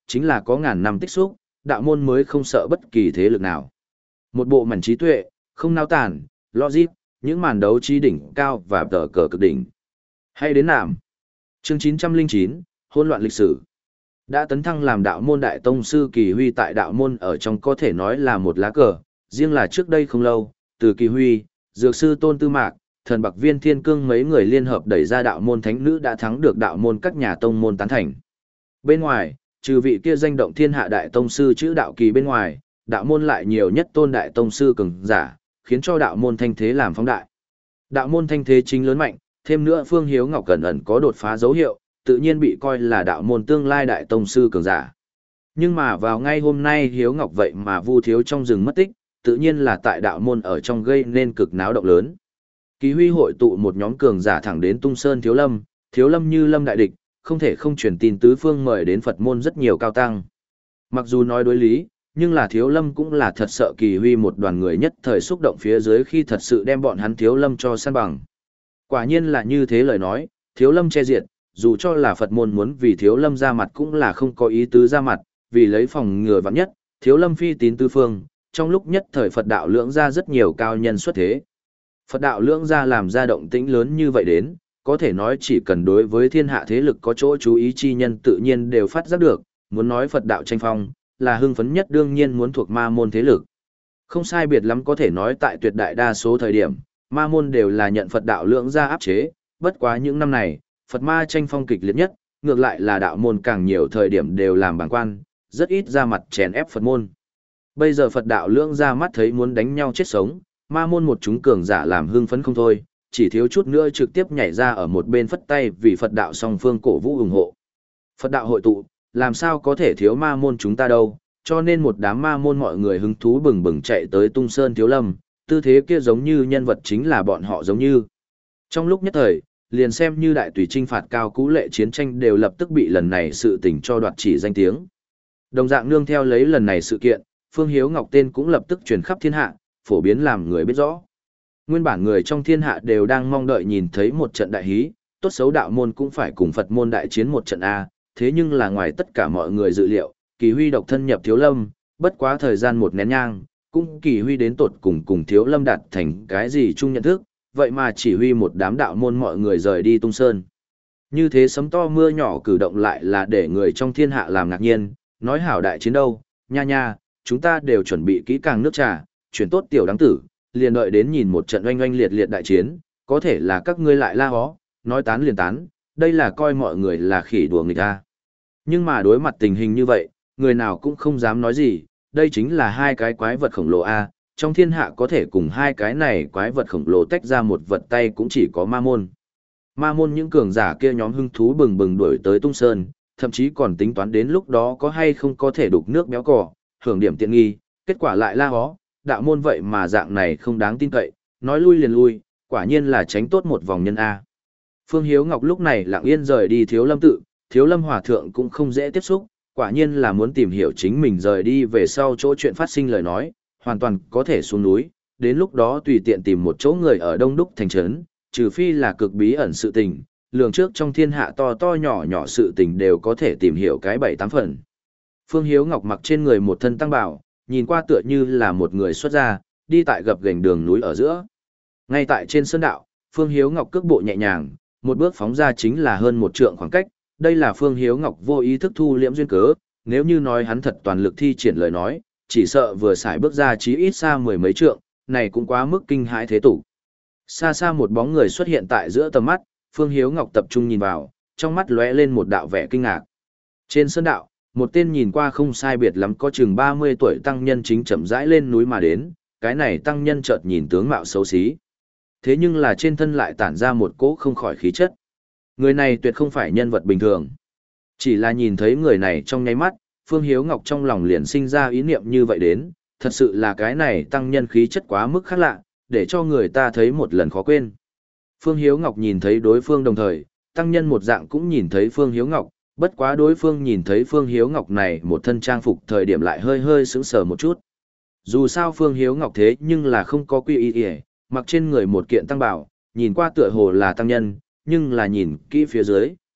chính là có ngàn năm tích xúc, đạo môn mới không sợ bất kỳ thế lực nào. Một bộ mảnh trí tuệ, không nao tản, logic, những màn đấu trí đỉnh cao và tờ cờ cực đỉnh. Hay đến nạm. Chương chín trăm lẻ chín, hỗn loạn lịch sử. Đã tấn thăng làm đạo môn đại tông sư Kỳ Huy tại đạo môn ở trong có thể nói là một lá cờ, riêng là trước đây không lâu, từ Kỳ Huy, Dược sư Tôn Tư Mạc, Thần Bạc Viên Thiên Cương mấy người liên hợp đẩy ra đạo môn thánh nữ đã thắng được đạo môn các nhà tông môn tán thành. Bên ngoài, trừ vị kia danh động thiên hạ đại tông sư chữ đạo kỳ bên ngoài, đạo môn lại nhiều nhất tôn đại tông sư cường giả, khiến cho đạo môn thanh thế làm phóng đại. Đạo môn thanh thế chính lớn mạnh, thêm nữa Phương Hiếu Ngọc cẩn ẩn có đột phá dấu hiệu, tự nhiên bị coi là đạo môn tương lai đại tông sư cường giả. Nhưng mà vào ngay hôm nay Hiếu Ngọc vậy mà Vu Thiếu trong rừng mất tích, tự nhiên là tại đạo môn ở trong gây nên cực náo động lớn. Kỳ Huy hội tụ một nhóm cường giả thẳng đến Tung Sơn Thiếu Lâm, Thiếu Lâm như lâm đại địch, không thể không truyền tin tứ phương mời đến Phật môn rất nhiều cao tăng. Mặc dù nói đối lý, nhưng là Thiếu Lâm cũng là thật sợ Kỳ Huy một đoàn người nhất thời xúc động phía dưới khi thật sự đem bọn hắn Thiếu Lâm cho săn bằng. Quả nhiên là như thế lời nói, Thiếu Lâm che diệt, dù cho là Phật môn muốn vì Thiếu Lâm ra mặt cũng là không có ý tứ ra mặt, vì lấy phòng ngừa vạn nhất, Thiếu Lâm phi tín tứ phương, trong lúc nhất thời Phật đạo lưỡng ra rất nhiều cao nhân xuất thế. Phật đạo lưỡng ra làm ra động tĩnh lớn như vậy đến, có thể nói chỉ cần đối với thiên hạ thế lực có chỗ chú ý chi nhân tự nhiên đều phát giác được, muốn nói Phật đạo tranh phong, là hưng phấn nhất đương nhiên muốn thuộc ma môn thế lực. Không sai biệt lắm có thể nói tại tuyệt đại đa số thời điểm, ma môn đều là nhận Phật đạo lưỡng ra áp chế, bất quá những năm này, Phật ma tranh phong kịch liệt nhất, ngược lại là đạo môn càng nhiều thời điểm đều làm bàng quan, rất ít ra mặt chèn ép Phật môn. Bây giờ Phật đạo lưỡng ra mắt thấy muốn đánh nhau chết sống, ma môn một chúng cường giả làm hưng phấn không thôi, chỉ thiếu chút nữa trực tiếp nhảy ra ở một bên phất tay vì Phật đạo song phương cổ vũ ủng hộ. Phật đạo hội tụ, làm sao có thể thiếu ma môn chúng ta đâu, cho nên một đám ma môn mọi người hứng thú bừng bừng chạy tới Tung Sơn Thiếu Lâm, tư thế kia giống như nhân vật chính là bọn họ giống như. Trong lúc nhất thời, liền xem như đại tùy trinh phạt cao cú lệ chiến tranh đều lập tức bị lần này sự tình cho đoạt chỉ danh tiếng. Đồng dạng nương theo lấy lần này sự kiện, Phương Hiếu Ngọc tên cũng lập tức truyền khắp thiên hạ, phổ biến làm người biết rõ. Nguyên bản người trong thiên hạ đều đang mong đợi nhìn thấy một trận đại hí, tốt xấu đạo môn cũng phải cùng Phật môn đại chiến một trận A, thế nhưng là ngoài tất cả mọi người dự liệu, Kỳ Huy độc thân nhập Thiếu Lâm, bất quá thời gian một nén nhang, cũng Kỳ Huy đến tột cùng cùng Thiếu Lâm đạt thành cái gì chung nhận thức, vậy mà chỉ huy một đám đạo môn mọi người rời đi Tung Sơn. Như thế sấm to mưa nhỏ cử động lại là để người trong thiên hạ làm ngạc nhiên, nói hảo đại chiến đâu, nha nha, chúng ta đều chuẩn bị kỹ càng nước trà, chuyển tốt tiểu đáng tử, liền đợi đến nhìn một trận oanh oanh liệt liệt đại chiến, có thể là các ngươi lại la hó, nói tán liền tán, đây là coi mọi người là khỉ đùa người ta. Nhưng mà đối mặt tình hình như vậy, người nào cũng không dám nói gì, đây chính là hai cái quái vật khổng lồ A, trong thiên hạ có thể cùng hai cái này quái vật khổng lồ tách ra một vật tay cũng chỉ có ma môn. Ma môn những cường giả kia nhóm hưng thú bừng bừng đuổi tới Tung Sơn, thậm chí còn tính toán đến lúc đó có hay không có thể đục nước béo cỏ, hưởng điểm tiện nghi, kết quả lại la hó, đạo môn vậy mà dạng này không đáng tin cậy, nói lui liền lui, quả nhiên là tránh tốt một vòng nhân A. Phương Hiếu Ngọc lúc này lặng yên rời đi Thiếu Lâm tự, Thiếu Lâm Hòa Thượng cũng không dễ tiếp xúc, quả nhiên là muốn tìm hiểu chính mình rời đi về sau chỗ chuyện phát sinh lời nói, hoàn toàn có thể xuống núi, đến lúc đó tùy tiện tìm một chỗ người ở đông đúc thành trấn, trừ phi là cực bí ẩn sự tình, lường trước trong thiên hạ to to nhỏ nhỏ sự tình đều có thể tìm hiểu cái bảy tám phần. Phương Hiếu Ngọc mặc trên người một thân tăng bảo, nhìn qua tựa như là một người xuất gia, đi tại gập ghềnh đường núi ở giữa. Ngay tại trên sơn đạo, Phương Hiếu Ngọc cước bộ nhẹ nhàng, một bước phóng ra chính là hơn một trượng khoảng cách, đây là Phương Hiếu Ngọc vô ý thức thu liễm duyên cớ, nếu như nói hắn thật toàn lực thi triển lời nói, chỉ sợ vừa xài bước ra chí ít xa mười mấy trượng, này cũng quá mức kinh hãi thế tục. Xa xa một bóng người xuất hiện tại giữa tầm mắt, Phương Hiếu Ngọc tập trung nhìn vào, trong mắt lóe lên một đạo vẻ kinh ngạc. Trên sơn đạo, một tên nhìn qua không sai biệt lắm có chừng ba mươi tuổi tăng nhân chính chậm rãi lên núi mà đến, cái này tăng nhân chợt nhìn tướng mạo xấu xí. Thế nhưng là trên thân lại tản ra một cỗ không khỏi khí chất. Người này tuyệt không phải nhân vật bình thường. Chỉ là nhìn thấy người này trong nháy mắt, Phương Hiếu Ngọc trong lòng liền sinh ra ý niệm như vậy đến, thật sự là cái này tăng nhân khí chất quá mức khác lạ, để cho người ta thấy một lần khó quên. Phương Hiếu Ngọc nhìn thấy đối phương đồng thời, tăng nhân một dạng cũng nhìn thấy Phương Hiếu Ngọc, bất quá đối phương nhìn thấy Phương Hiếu Ngọc này một thân trang phục thời điểm lại hơi hơi sững sờ một chút. Dù sao Phương Hiếu Ngọc thế nhưng là không có quy y y, mặc trên người một kiện tăng bảo, nhìn qua tựa hồ là tăng nhân, nhưng là nhìn kỹ phía dưới,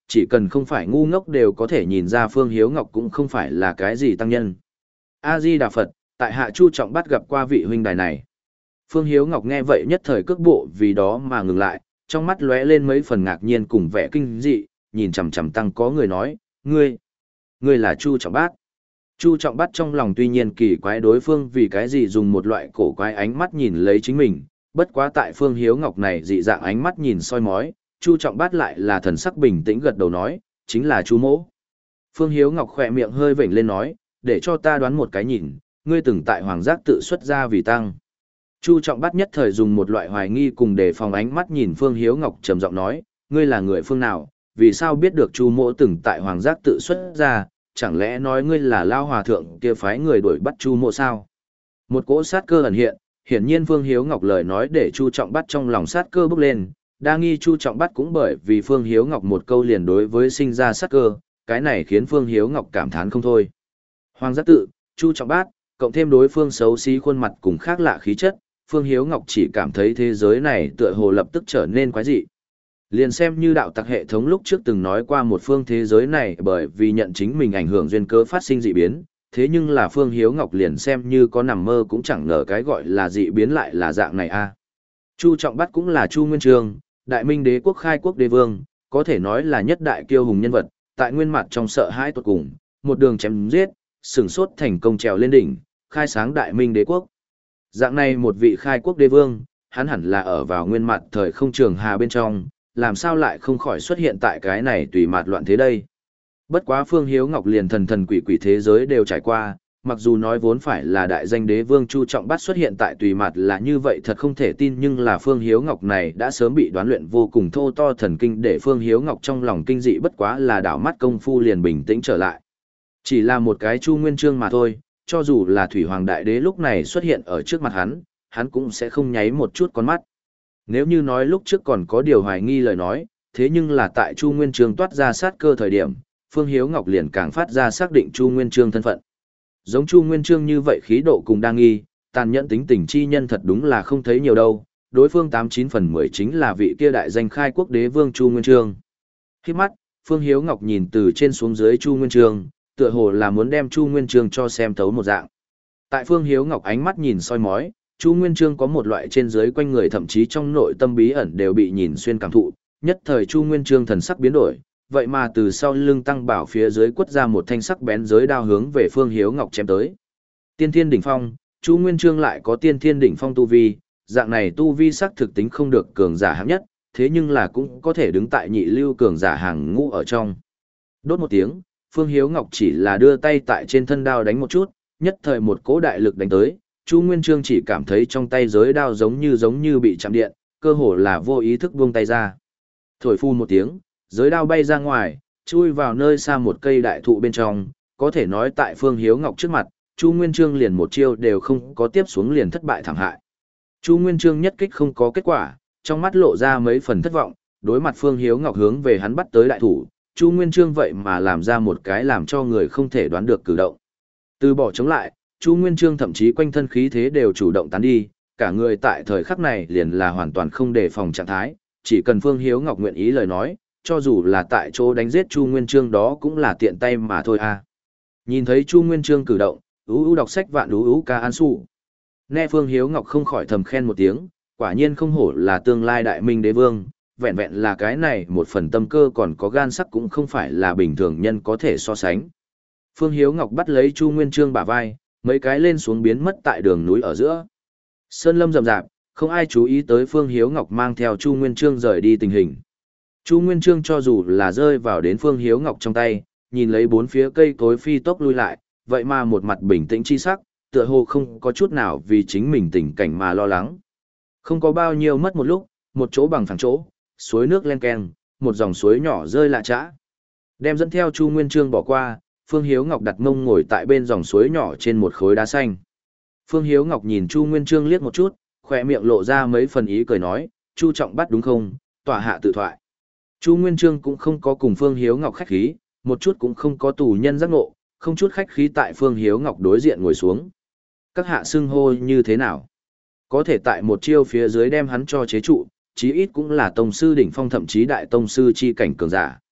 chỉ cần không phải ngu ngốc đều có thể nhìn ra Phương Hiếu Ngọc cũng không phải là cái gì tăng nhân. A-di-đà Phật, tại hạ Chu Trọng Bát gặp qua vị huynh đài này. Phương Hiếu Ngọc nghe vậy nhất thời cước bộ vì đó mà ngừng lại, trong mắt lóe lên mấy phần ngạc nhiên cùng vẻ kinh dị, nhìn chằm chằm tăng có người nói, ngươi, ngươi là Chu Trọng Bát. Chu Trọng Bát trong lòng tuy nhiên kỳ quái đối phương vì cái gì dùng một loại cổ quái ánh mắt nhìn lấy chính mình, bất quá tại Phương Hiếu Ngọc này dị dạng ánh mắt nhìn soi mói, Chu Trọng Bát lại là thần sắc bình tĩnh gật đầu nói, chính là Chu mỗ. Phương Hiếu Ngọc khỏe miệng hơi vểnh lên nói, để cho ta đoán một cái nhìn, ngươi từng tại Hoàng Giác tự xuất ra vì tăng. Chu Trọng Bát nhất thời dùng một loại hoài nghi cùng đề phòng ánh mắt nhìn Phương Hiếu Ngọc trầm giọng nói, ngươi là người phương nào, vì sao biết được Chu mỗ từng tại Hoàng Giác tự xuất ra, chẳng lẽ nói ngươi là lao hòa thượng kia phái người đuổi bắt Chu mỗ sao? Một cỗ sát cơ ẩn hiện, hiển nhiên Phương Hiếu Ngọc lời nói để Chu Trọng Bát trong lòng sát cơ bốc lên, đa nghi Chu Trọng Bát cũng bởi vì Phương Hiếu Ngọc một câu liền đối với sinh ra sát cơ, cái này khiến Phương Hiếu Ngọc cảm thán không thôi. Hoàng Giác tự, Chu Trọng Bát, cộng thêm đối phương xấu xí khuôn mặt cùng khác lạ khí chất, Phương Hiếu Ngọc chỉ cảm thấy thế giới này tựa hồ lập tức trở nên quái dị. Liền xem như đạo tặc hệ thống lúc trước từng nói qua một phương thế giới này bởi vì nhận chính mình ảnh hưởng duyên cớ phát sinh dị biến, thế nhưng là Phương Hiếu Ngọc liền xem như có nằm mơ cũng chẳng ngờ cái gọi là dị biến lại là dạng này a. Chu Trọng Bát cũng là Chu Nguyên Chương, Đại Minh Đế quốc khai quốc đế vương, có thể nói là nhất đại kiêu hùng nhân vật, tại nguyên mặt trong sợ hãi tuột cùng, một đường chém giết, sừng sốt thành công trèo lên đỉnh, khai sáng Đại Minh Đế quốc. Dạng này một vị khai quốc đế vương, hắn hẳn là ở vào nguyên mặt thời không trường hà bên trong, làm sao lại không khỏi xuất hiện tại cái này tùy mạt loạn thế đây. Bất quá Phương Hiếu Ngọc liền thần thần quỷ quỷ thế giới đều trải qua, mặc dù nói vốn phải là đại danh đế vương Chu Trọng Bát xuất hiện tại tùy mặt là như vậy thật không thể tin, nhưng là Phương Hiếu Ngọc này đã sớm bị đoán luyện vô cùng thô to thần kinh để Phương Hiếu Ngọc trong lòng kinh dị bất quá là đảo mắt công phu liền bình tĩnh trở lại. Chỉ là một cái Chu Nguyên Chương mà thôi, cho dù là Thủy Hoàng Đại Đế lúc này xuất hiện ở trước mặt hắn, hắn cũng sẽ không nháy một chút con mắt. Nếu như nói lúc trước còn có điều hoài nghi lời nói, thế nhưng là tại Chu Nguyên Chương toát ra sát cơ thời điểm, Phương Hiếu Ngọc liền càng phát ra xác định Chu Nguyên Chương thân phận. Giống Chu Nguyên Chương như vậy khí độ cùng đa nghi, tàn nhẫn tính tình chi nhân thật đúng là không thấy nhiều đâu, đối phương tám chín phần mười chính là vị kia đại danh khai quốc đế vương Chu Nguyên Chương. Khi mắt, Phương Hiếu Ngọc nhìn từ trên xuống dưới Chu Nguyên Chương, tựa hồ là muốn đem Chu Nguyên Chương cho xem thấu một dạng. Tại Phương Hiếu Ngọc ánh mắt nhìn soi mói, Chu Nguyên Chương có một loại trên dưới quanh người thậm chí trong nội tâm bí ẩn đều bị nhìn xuyên cảm thụ, nhất thời Chu Nguyên Chương thần sắc biến đổi, vậy mà từ sau lưng tăng bảo phía dưới quất ra một thanh sắc bén giới đao hướng về Phương Hiếu Ngọc chém tới. Tiên Thiên đỉnh phong, Chu Nguyên Chương lại có Tiên Thiên đỉnh phong tu vi, dạng này tu vi sắc thực tính không được cường giả hạng nhất, thế nhưng là cũng có thể đứng tại nhị lưu cường giả hàng ngũ ở trong. Đốt một tiếng, Phương Hiếu Ngọc chỉ là đưa tay tại trên thân đao đánh một chút, nhất thời một cỗ đại lực đánh tới, Chu Nguyên Chương chỉ cảm thấy trong tay giới đao giống như giống như bị chạm điện, cơ hồ là vô ý thức buông tay ra. Thổi phun một tiếng, giới đao bay ra ngoài, chui vào nơi xa một cây đại thụ bên trong, có thể nói tại Phương Hiếu Ngọc trước mặt, Chu Nguyên Chương liền một chiêu đều không có tiếp xuống liền thất bại thảm hại. Chu Nguyên Chương nhất kích không có kết quả, trong mắt lộ ra mấy phần thất vọng, đối mặt Phương Hiếu Ngọc hướng về hắn bắt tới đại thủ, Chu Nguyên Chương vậy mà làm ra một cái làm cho người không thể đoán được cử động. Từ bỏ chống lại, Chu Nguyên Chương thậm chí quanh thân khí thế đều chủ động tán đi, cả người tại thời khắc này liền là hoàn toàn không đề phòng trạng thái, chỉ cần Phương Hiếu Ngọc nguyện ý lời nói, cho dù là tại chỗ đánh giết Chu Nguyên Chương đó cũng là tiện tay mà thôi à. Nhìn thấy Chu Nguyên Chương cử động, ú ú đọc sách vạn ú ú ca an su. Nghe Phương Hiếu Ngọc không khỏi thầm khen một tiếng, quả nhiên không hổ là tương lai đại minh đế vương, vẹn vẹn là cái này một phần tâm cơ còn có gan sắc cũng không phải là bình thường nhân có thể so sánh. Phương Hiếu Ngọc bắt lấy Chu Nguyên Chương bả vai, mấy cái lên xuống biến mất tại đường núi ở giữa. Sơn lâm rậm rạp, không ai chú ý tới Phương Hiếu Ngọc mang theo Chu Nguyên Chương rời đi tình hình. Chu Nguyên Chương cho dù là rơi vào đến Phương Hiếu Ngọc trong tay, nhìn lấy bốn phía cây cối phi tốc lui lại, vậy mà một mặt bình tĩnh chi sắc, tựa hồ không có chút nào vì chính mình tình cảnh mà lo lắng. Không có bao nhiêu mất một lúc, một chỗ bằng phẳng chỗ, suối nước len keng, một dòng suối nhỏ rơi lạ chã. Đem dẫn theo Chu Nguyên Chương bỏ qua, Phương Hiếu Ngọc đặt mông ngồi tại bên dòng suối nhỏ trên một khối đá xanh. Phương Hiếu Ngọc nhìn Chu Nguyên Chương liếc một chút, khỏe miệng lộ ra mấy phần ý cười nói, Chu Trọng Bát đúng không, tòa hạ tự thoại. Chu Nguyên Chương cũng không có cùng Phương Hiếu Ngọc khách khí, một chút cũng không có tù nhân giác ngộ, không chút khách khí tại Phương Hiếu Ngọc đối diện ngồi xuống. Các hạ xưng hô như thế nào? Có thể tại một chiêu phía dưới đem hắn cho chế trụ, chí ít cũng là tông sư đỉnh phong thậm chí đại tông sư chi cảnh cường giả.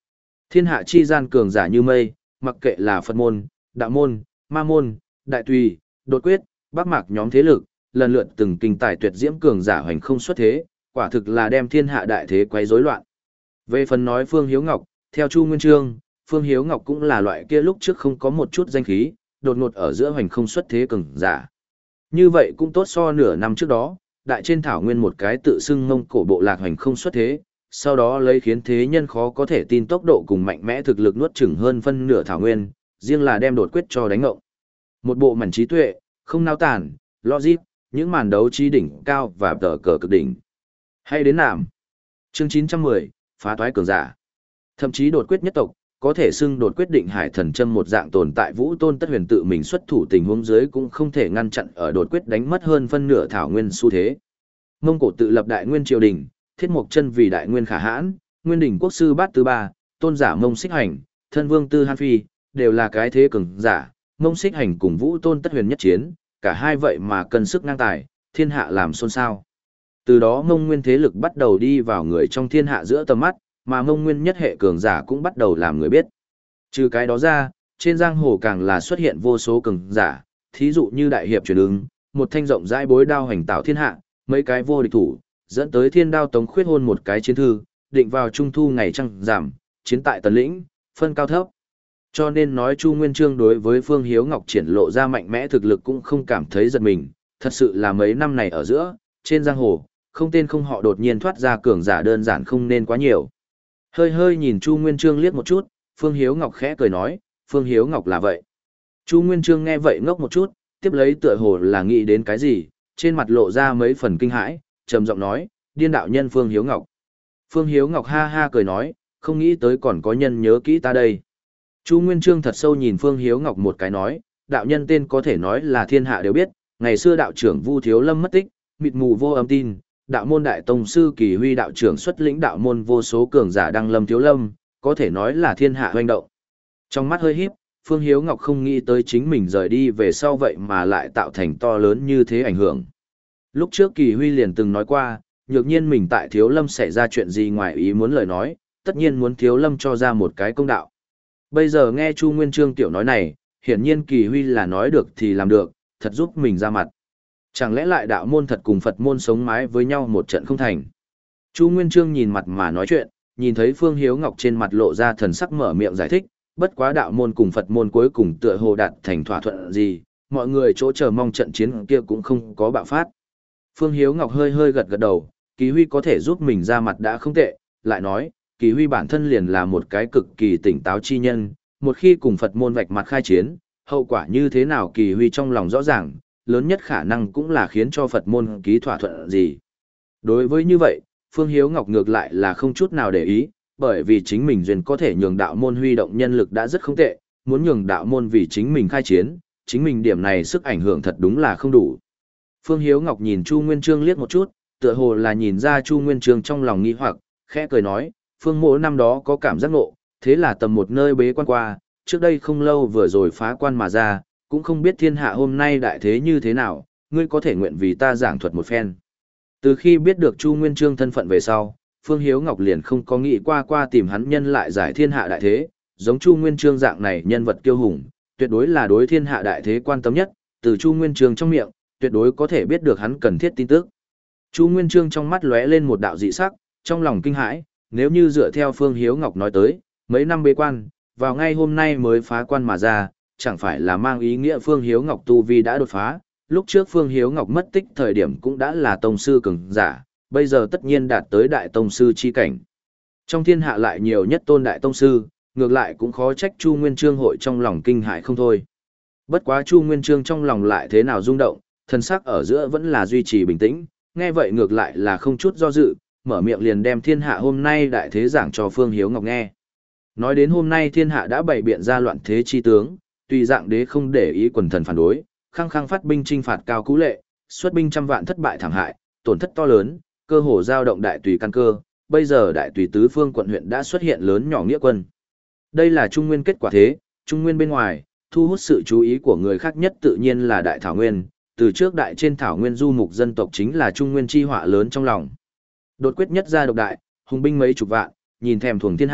Thiên hạ chi gian cường giả như mây, mặc kệ là Phật môn, đạo môn, ma môn, đại tùy, đột quyết, bắc mạc nhóm thế lực, lần lượt từng kinh tài tuyệt diễm cường giả hoành không xuất thế, quả thực là đem thiên hạ đại thế quấy rối loạn. Về phần nói Phương Hiếu Ngọc, theo Chu Nguyên Chương, Phương Hiếu Ngọc cũng là loại kia lúc trước không có một chút danh khí, đột ngột ở giữa hoành không xuất thế cường giả. Như vậy cũng tốt so nửa năm trước đó, đại trên thảo nguyên một cái tự xưng Mông Cổ bộ lạc hoành không xuất thế, sau đó lấy khiến thế nhân khó có thể tin tốc độ cùng mạnh mẽ thực lực nuốt chửng hơn phân nửa thảo nguyên, riêng là đem đột quyết cho đánh ngộng. Một bộ mảnh trí tuệ, không nao tản, logic, những màn đấu trí đỉnh cao và tờ cờ cực đỉnh. Hay đến nạm. Chương chín trăm mười, phá toái cường giả. Thậm chí đột quyết nhất tộc, có thể xưng đột quyết định hải thần châm một dạng tồn tại Vũ Tôn Tất Huyền tự mình xuất thủ tình huống dưới cũng không thể ngăn chặn ở đột quyết đánh mất hơn phân nửa thảo nguyên xu thế. Mông Cổ tự lập đại nguyên triều đình, Thiết Mộc Chân vì đại nguyên khả hãn, Nguyên đỉnh quốc sư Bát Thứ Ba, tôn giả Mông Xích Hành, thân vương Tư Hàn Phi, đều là cái thế cường giả, Mông Xích Hành cùng Vũ Tôn Tất Huyền nhất chiến, cả hai vậy mà cân sức ngang tài, thiên hạ làm xôn xao. Từ đó Mông Nguyên thế lực bắt đầu đi vào người trong thiên hạ giữa tầm mắt, mà Mông Nguyên nhất hệ cường giả cũng bắt đầu làm người biết. Trừ cái đó ra, trên giang hồ càng là xuất hiện vô số cường giả, thí dụ như đại hiệp truyền ứng, một thanh rộng rãi bối đao hành tạo thiên hạ, mấy cái vô địch thủ, dẫn tới thiên đao tống khuyết hôn một cái chiến thư, định vào trung thu ngày trăng giảm, chiến tại tần lĩnh, phân cao thấp. Cho nên nói Chu Nguyên Chương đối với Phương Hiếu Ngọc triển lộ ra mạnh mẽ thực lực cũng không cảm thấy giật mình, thật sự là mấy năm này ở giữa, trên giang hồ, không tên không họ đột nhiên thoát ra cường giả đơn giản không nên quá nhiều. Hơi hơi nhìn Chu Nguyên Chương liếc một chút, Phương Hiếu Ngọc khẽ cười nói, Phương Hiếu Ngọc là vậy. Chu Nguyên Chương nghe vậy ngốc một chút, tiếp lấy tựa hồ là nghĩ đến cái gì, trên mặt lộ ra mấy phần kinh hãi, trầm giọng nói, điên đạo nhân Phương Hiếu Ngọc. Phương Hiếu Ngọc ha ha cười nói, không nghĩ tới còn có nhân nhớ kỹ ta đây. Chu Nguyên Chương thật sâu nhìn Phương Hiếu Ngọc một cái nói, đạo nhân tên có thể nói là thiên hạ đều biết, ngày xưa đạo trưởng Vu Thiếu Lâm mất tích, mịt mù vô âm tin, đạo môn đại tông sư Kỳ Huy đạo trưởng xuất lĩnh đạo môn vô số cường giả đăng lâm Thiếu Lâm, có thể nói là thiên hạ hoành động. Trong mắt hơi híp, Phương Hiếu Ngọc không nghĩ tới chính mình rời đi về sau vậy mà lại tạo thành to lớn như thế ảnh hưởng. Lúc trước Kỳ Huy liền từng nói qua, nhược nhiên mình tại Thiếu Lâm xảy ra chuyện gì ngoài ý muốn lời nói, tất nhiên muốn Thiếu Lâm cho ra một cái công đạo. Bây giờ nghe Chu Nguyên Chương tiểu nói này, hiển nhiên Kỳ Huy là nói được thì làm được, thật giúp mình ra mặt. Chẳng lẽ lại đạo môn thật cùng Phật môn sống mái với nhau một trận không thành? Chu Nguyên Chương nhìn mặt mà nói chuyện, nhìn thấy Phương Hiếu Ngọc trên mặt lộ ra thần sắc mở miệng giải thích, bất quá đạo môn cùng Phật môn cuối cùng tựa hồ đạt thành thỏa thuận gì, mọi người chỗ chờ mong trận chiến kia cũng không có bạo phát. Phương Hiếu Ngọc hơi hơi gật gật đầu, Kỳ Huy có thể giúp mình ra mặt đã không tệ, lại nói, Kỳ Huy bản thân liền là một cái cực kỳ tỉnh táo chi nhân, một khi cùng Phật môn vạch mặt khai chiến, hậu quả như thế nào Kỳ Huy trong lòng rõ ràng, lớn nhất khả năng cũng là khiến cho Phật môn ký thỏa thuận gì. Đối với như vậy, Phương Hiếu Ngọc ngược lại là không chút nào để ý, bởi vì chính mình duyên có thể nhường đạo môn huy động nhân lực đã rất không tệ, muốn nhường đạo môn vì chính mình khai chiến, chính mình điểm này sức ảnh hưởng thật đúng là không đủ. Phương Hiếu Ngọc nhìn Chu Nguyên Chương liếc một chút, tựa hồ là nhìn ra Chu Nguyên Chương trong lòng nghi hoặc, khẽ cười nói, Phương mỗ năm đó có cảm giác ngộ, thế là tầm một nơi bế quan qua, trước đây không lâu vừa rồi phá quan mà ra, cũng không biết thiên hạ hôm nay đại thế như thế nào, ngươi có thể nguyện vì ta giảng thuật một phen. Từ khi biết được Chu Nguyên Chương thân phận về sau, Phương Hiếu Ngọc liền không có nghĩ qua qua tìm hắn nhân lại giải thiên hạ đại thế, giống Chu Nguyên Chương dạng này nhân vật kiêu hùng, tuyệt đối là đối thiên hạ đại thế quan tâm nhất, từ Chu Nguyên Chương trong miệng, tuyệt đối có thể biết được hắn cần thiết tin tức. Chu Nguyên Chương trong mắt lóe lên một đạo dị sắc, trong lòng kinh hãi, nếu như dựa theo Phương Hiếu Ngọc nói tới, mấy năm bế quan, vào ngay hôm nay mới phá quan mà ra, chẳng phải là mang ý nghĩa Phương Hiếu Ngọc tu vi đã đột phá, lúc trước Phương Hiếu Ngọc mất tích thời điểm cũng đã là tông sư cường giả, bây giờ tất nhiên đạt tới đại tông sư chi cảnh. Trong thiên hạ lại nhiều nhất tôn đại tông sư, ngược lại cũng khó trách Chu Nguyên Chương hội trong lòng kinh hãi không thôi. Bất quá Chu Nguyên Chương trong lòng lại thế nào rung động, thân sắc ở giữa vẫn là duy trì bình tĩnh, nghe vậy ngược lại là không chút do dự, mở miệng liền đem thiên hạ hôm nay đại thế giảng cho Phương Hiếu Ngọc nghe. Nói đến hôm nay thiên hạ đã bày biện ra loạn thế chi tướng, tùy dạng đế không để ý quần thần phản đối, khăng khăng phát binh chinh phạt cao cú lệ, xuất binh trăm vạn thất bại thảm hại, tổn thất to lớn, cơ hồ giao động đại tùy căn cơ, bây giờ đại tùy tứ phương quận huyện đã xuất hiện lớn nhỏ nghĩa quân. Đây là Trung Nguyên kết quả thế, Trung Nguyên bên ngoài, thu hút sự chú ý của người khác nhất tự nhiên là Đại Thảo Nguyên, từ trước đại trên Thảo Nguyên du mục dân tộc chính là Trung Nguyên chi họa lớn trong lòng. Đột quyết nhất gia độc đại, hùng binh mấy chục vạn, nhìn thèm thuồng thiên hạ,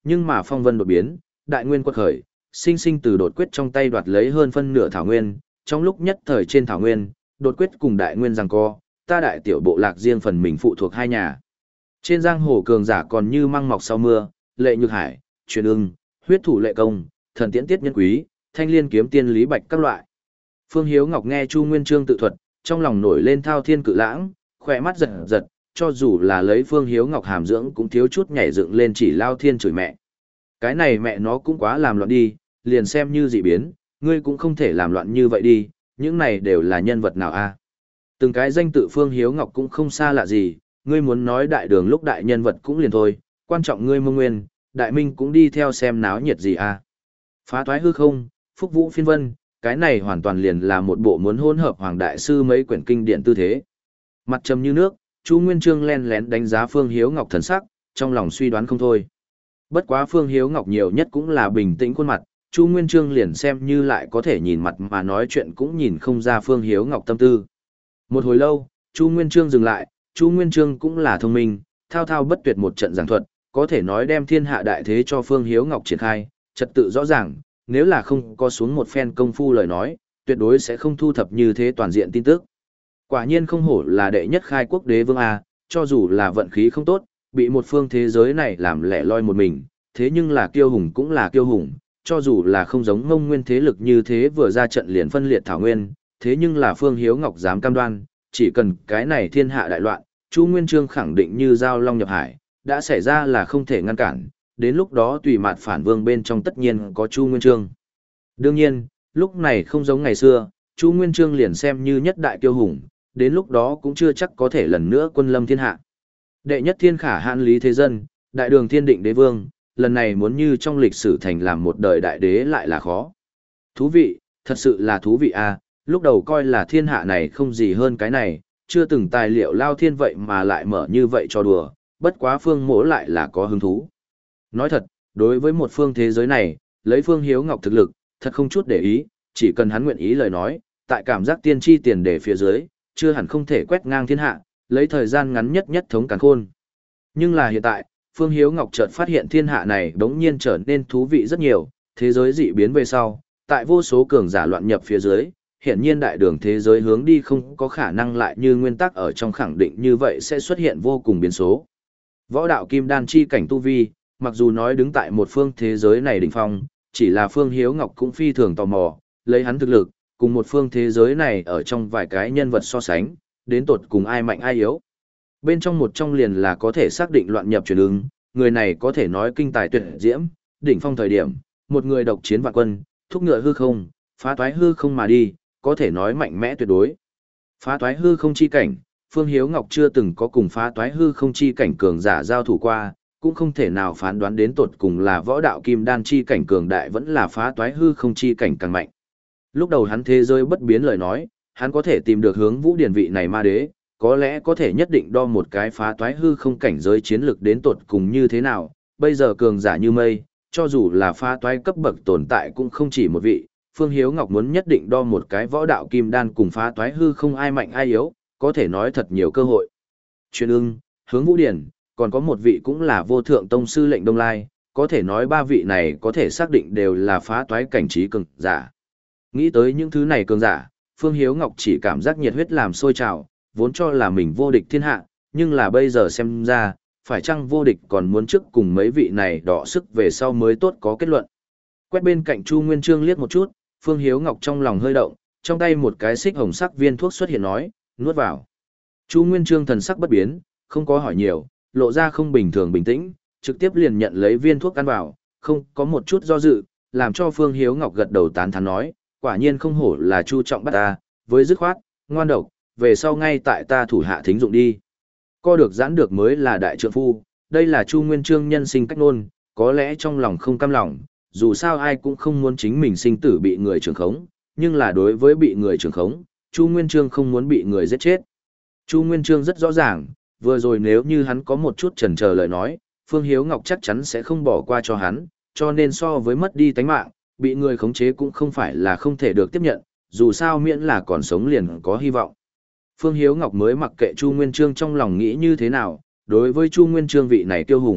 nhưng mà phong vân đột biến, đại nguyên quật khởi, sinh sinh từ đột quyết trong tay đoạt lấy hơn phân nửa thảo nguyên, trong lúc nhất thời trên thảo nguyên, đột quyết cùng đại nguyên giằng co, ta đại tiểu bộ lạc riêng phần mình phụ thuộc hai nhà. Trên giang hồ cường giả còn như măng mọc sau mưa, Lệ Nhược Hải, Truyền Ưng, Huyết Thủ Lệ Công, Thần Tiễn Tiết Nhân Quý, Thanh Liên Kiếm Tiên Lý Bạch các loại. Phương Hiếu Ngọc nghe Chu Nguyên Chương tự thuật, trong lòng nổi lên thao thiên cự lãng, khỏe mắt giật giật, cho dù là lấy Phương Hiếu Ngọc hàm dưỡng cũng thiếu chút nhảy dựng lên chỉ lao thiên chửi mẹ. Cái này mẹ nó cũng quá làm loạn đi, liền xem như dị biến, ngươi cũng không thể làm loạn như vậy đi, những này đều là nhân vật nào a? Từng cái danh tự Phương Hiếu Ngọc cũng không xa lạ gì, ngươi muốn nói đại đường lúc đại nhân vật cũng liền thôi, quan trọng ngươi Mông Nguyên, Đại Minh cũng đi theo xem náo nhiệt gì a? Phá toái hư không, Phúc Vũ phiên vân, cái này hoàn toàn liền là một bộ muốn hỗn hợp hoàng đại sư mấy quyển kinh điển tư thế. Mặt trầm như nước, Chu Nguyên Chương len lén đánh giá Phương Hiếu Ngọc thần sắc, trong lòng suy đoán không thôi. Bất quá Phương Hiếu Ngọc nhiều nhất cũng là bình tĩnh khuôn mặt, Chu Nguyên Chương liền xem như lại có thể nhìn mặt mà nói chuyện cũng nhìn không ra Phương Hiếu Ngọc tâm tư. Một hồi lâu, Chu Nguyên Chương dừng lại, Chu Nguyên Chương cũng là thông minh, thao thao bất tuyệt một trận giảng thuật, có thể nói đem thiên hạ đại thế cho Phương Hiếu Ngọc triển khai, trật tự rõ ràng, nếu là không có xuống một phen công phu lời nói, tuyệt đối sẽ không thu thập như thế toàn diện tin tức. Quả nhiên không hổ là đệ nhất khai quốc đế vương A, cho dù là vận khí không tốt, bị một phương thế giới này làm lẻ loi một mình, thế nhưng là kiêu hùng cũng là kiêu hùng, cho dù là không giống Mông Nguyên thế lực như thế vừa ra trận liền phân liệt thảo nguyên, thế nhưng là Phương Hiếu Ngọc dám cam đoan, chỉ cần cái này thiên hạ đại loạn, Chu Nguyên Chương khẳng định như giao long nhập hải, đã xảy ra là không thể ngăn cản, đến lúc đó tùy mặt phản vương bên trong tất nhiên có Chu Nguyên Chương. Đương nhiên, lúc này không giống ngày xưa, Chu Nguyên Chương liền xem như nhất đại kiêu hùng, đến lúc đó cũng chưa chắc có thể lần nữa quân lâm thiên hạ. Đệ nhất thiên khả hãn lý thế dân, đại đường thiên định đế vương, lần này muốn như trong lịch sử thành làm một đời đại đế lại là khó. Thú vị, thật sự là thú vị a. Lúc đầu coi là thiên hạ này không gì hơn cái này, chưa từng tài liệu lao thiên vậy mà lại mở như vậy cho đùa, bất quá Phương Mỗ lại là có hứng thú. Nói thật, đối với một phương thế giới này, lấy Phương Hiếu Ngọc thực lực, thật không chút để ý, chỉ cần hắn nguyện ý lời nói, tại cảm giác tiên tri tiền để phía dưới, chưa hẳn không thể quét ngang thiên hạ, lấy thời gian ngắn nhất nhất thống càn khôn. Nhưng là hiện tại, Phương Hiếu Ngọc chợt phát hiện thiên hạ này đống nhiên trở nên thú vị rất nhiều, thế giới dị biến về sau, tại vô số cường giả loạn nhập phía dưới, hiện nhiên đại đường thế giới hướng đi không có khả năng lại như nguyên tắc ở trong khẳng định như vậy sẽ xuất hiện vô cùng biến số. Võ đạo kim đan chi cảnh tu vi, mặc dù nói đứng tại một phương thế giới này đỉnh phong, chỉ là Phương Hiếu Ngọc cũng phi thường tò mò, lấy hắn thực lực, cùng một phương thế giới này ở trong vài cái nhân vật so sánh, đến tột cùng ai mạnh ai yếu. Bên trong một trong liền là có thể xác định loạn nhập truyền ứng, người này có thể nói kinh tài tuyệt diễm, đỉnh phong thời điểm, một người độc chiến vạn quân, thúc ngựa hư không, phá toái hư không mà đi, có thể nói mạnh mẽ tuyệt đối. Phá toái hư không chi cảnh, Phương Hiếu Ngọc chưa từng có cùng phá toái hư không chi cảnh cường giả giao thủ qua, cũng không thể nào phán đoán đến tột cùng là võ đạo kim đan chi cảnh cường đại vẫn là phá toái hư không chi cảnh càng mạnh. Lúc đầu hắn thế giới bất biến lời nói, hắn có thể tìm được hướng vũ điển vị này ma đế, có lẽ có thể nhất định đo một cái phá toái hư không cảnh giới chiến lực đến tột cùng như thế nào, bây giờ cường giả như mây, cho dù là phá toái cấp bậc tồn tại cũng không chỉ một vị, Phương Hiếu Ngọc muốn nhất định đo một cái võ đạo kim đan cùng phá toái hư không ai mạnh ai yếu, có thể nói thật nhiều cơ hội. Truyền ưng, hướng vũ điển, còn có một vị cũng là vô thượng tông sư lệnh Đông Lai, có thể nói ba vị này có thể xác định đều là phá toái cảnh trí cường giả. Nghĩ tới những thứ này cường giả, Phương Hiếu Ngọc chỉ cảm giác nhiệt huyết làm sôi trào, vốn cho là mình vô địch thiên hạ, nhưng là bây giờ xem ra, phải chăng vô địch còn muốn trước cùng mấy vị này đọ sức về sau mới tốt có kết luận. Quét bên cạnh Chu Nguyên Chương liếc một chút, Phương Hiếu Ngọc trong lòng hơi động, trong tay một cái xích hồng sắc viên thuốc xuất hiện nói, nuốt vào. Chu Nguyên Chương thần sắc bất biến, không có hỏi nhiều, lộ ra không bình thường bình tĩnh, trực tiếp liền nhận lấy viên thuốc ăn vào, không có một chút do dự, làm cho Phương Hiếu Ngọc gật đầu tán thán nói, quả nhiên không hổ là Chu trọng bắt ta, với dứt khoát, ngoan độc, về sau ngay tại ta thủ hạ thính dụng đi. Co được giãn được mới là đại trượng phu, đây là Chu Nguyên Chương nhân sinh cách ngôn, có lẽ trong lòng không cam lòng, dù sao ai cũng không muốn chính mình sinh tử bị người trưởng khống, nhưng là đối với bị người trưởng khống, Chu Nguyên Chương không muốn bị người giết chết. Chu Nguyên Chương rất rõ ràng, vừa rồi nếu như hắn có một chút chần chờ lời nói, Phương Hiếu Ngọc chắc chắn sẽ không bỏ qua cho hắn, cho nên so với mất đi tánh mạng, bị người khống chế cũng không phải là không thể được tiếp nhận, dù sao miễn là còn sống liền có hy vọng. Phương Hiếu Ngọc mới mặc kệ Chu Nguyên Chương trong lòng nghĩ như thế nào, đối với Chu Nguyên Chương vị này tiêu hùng,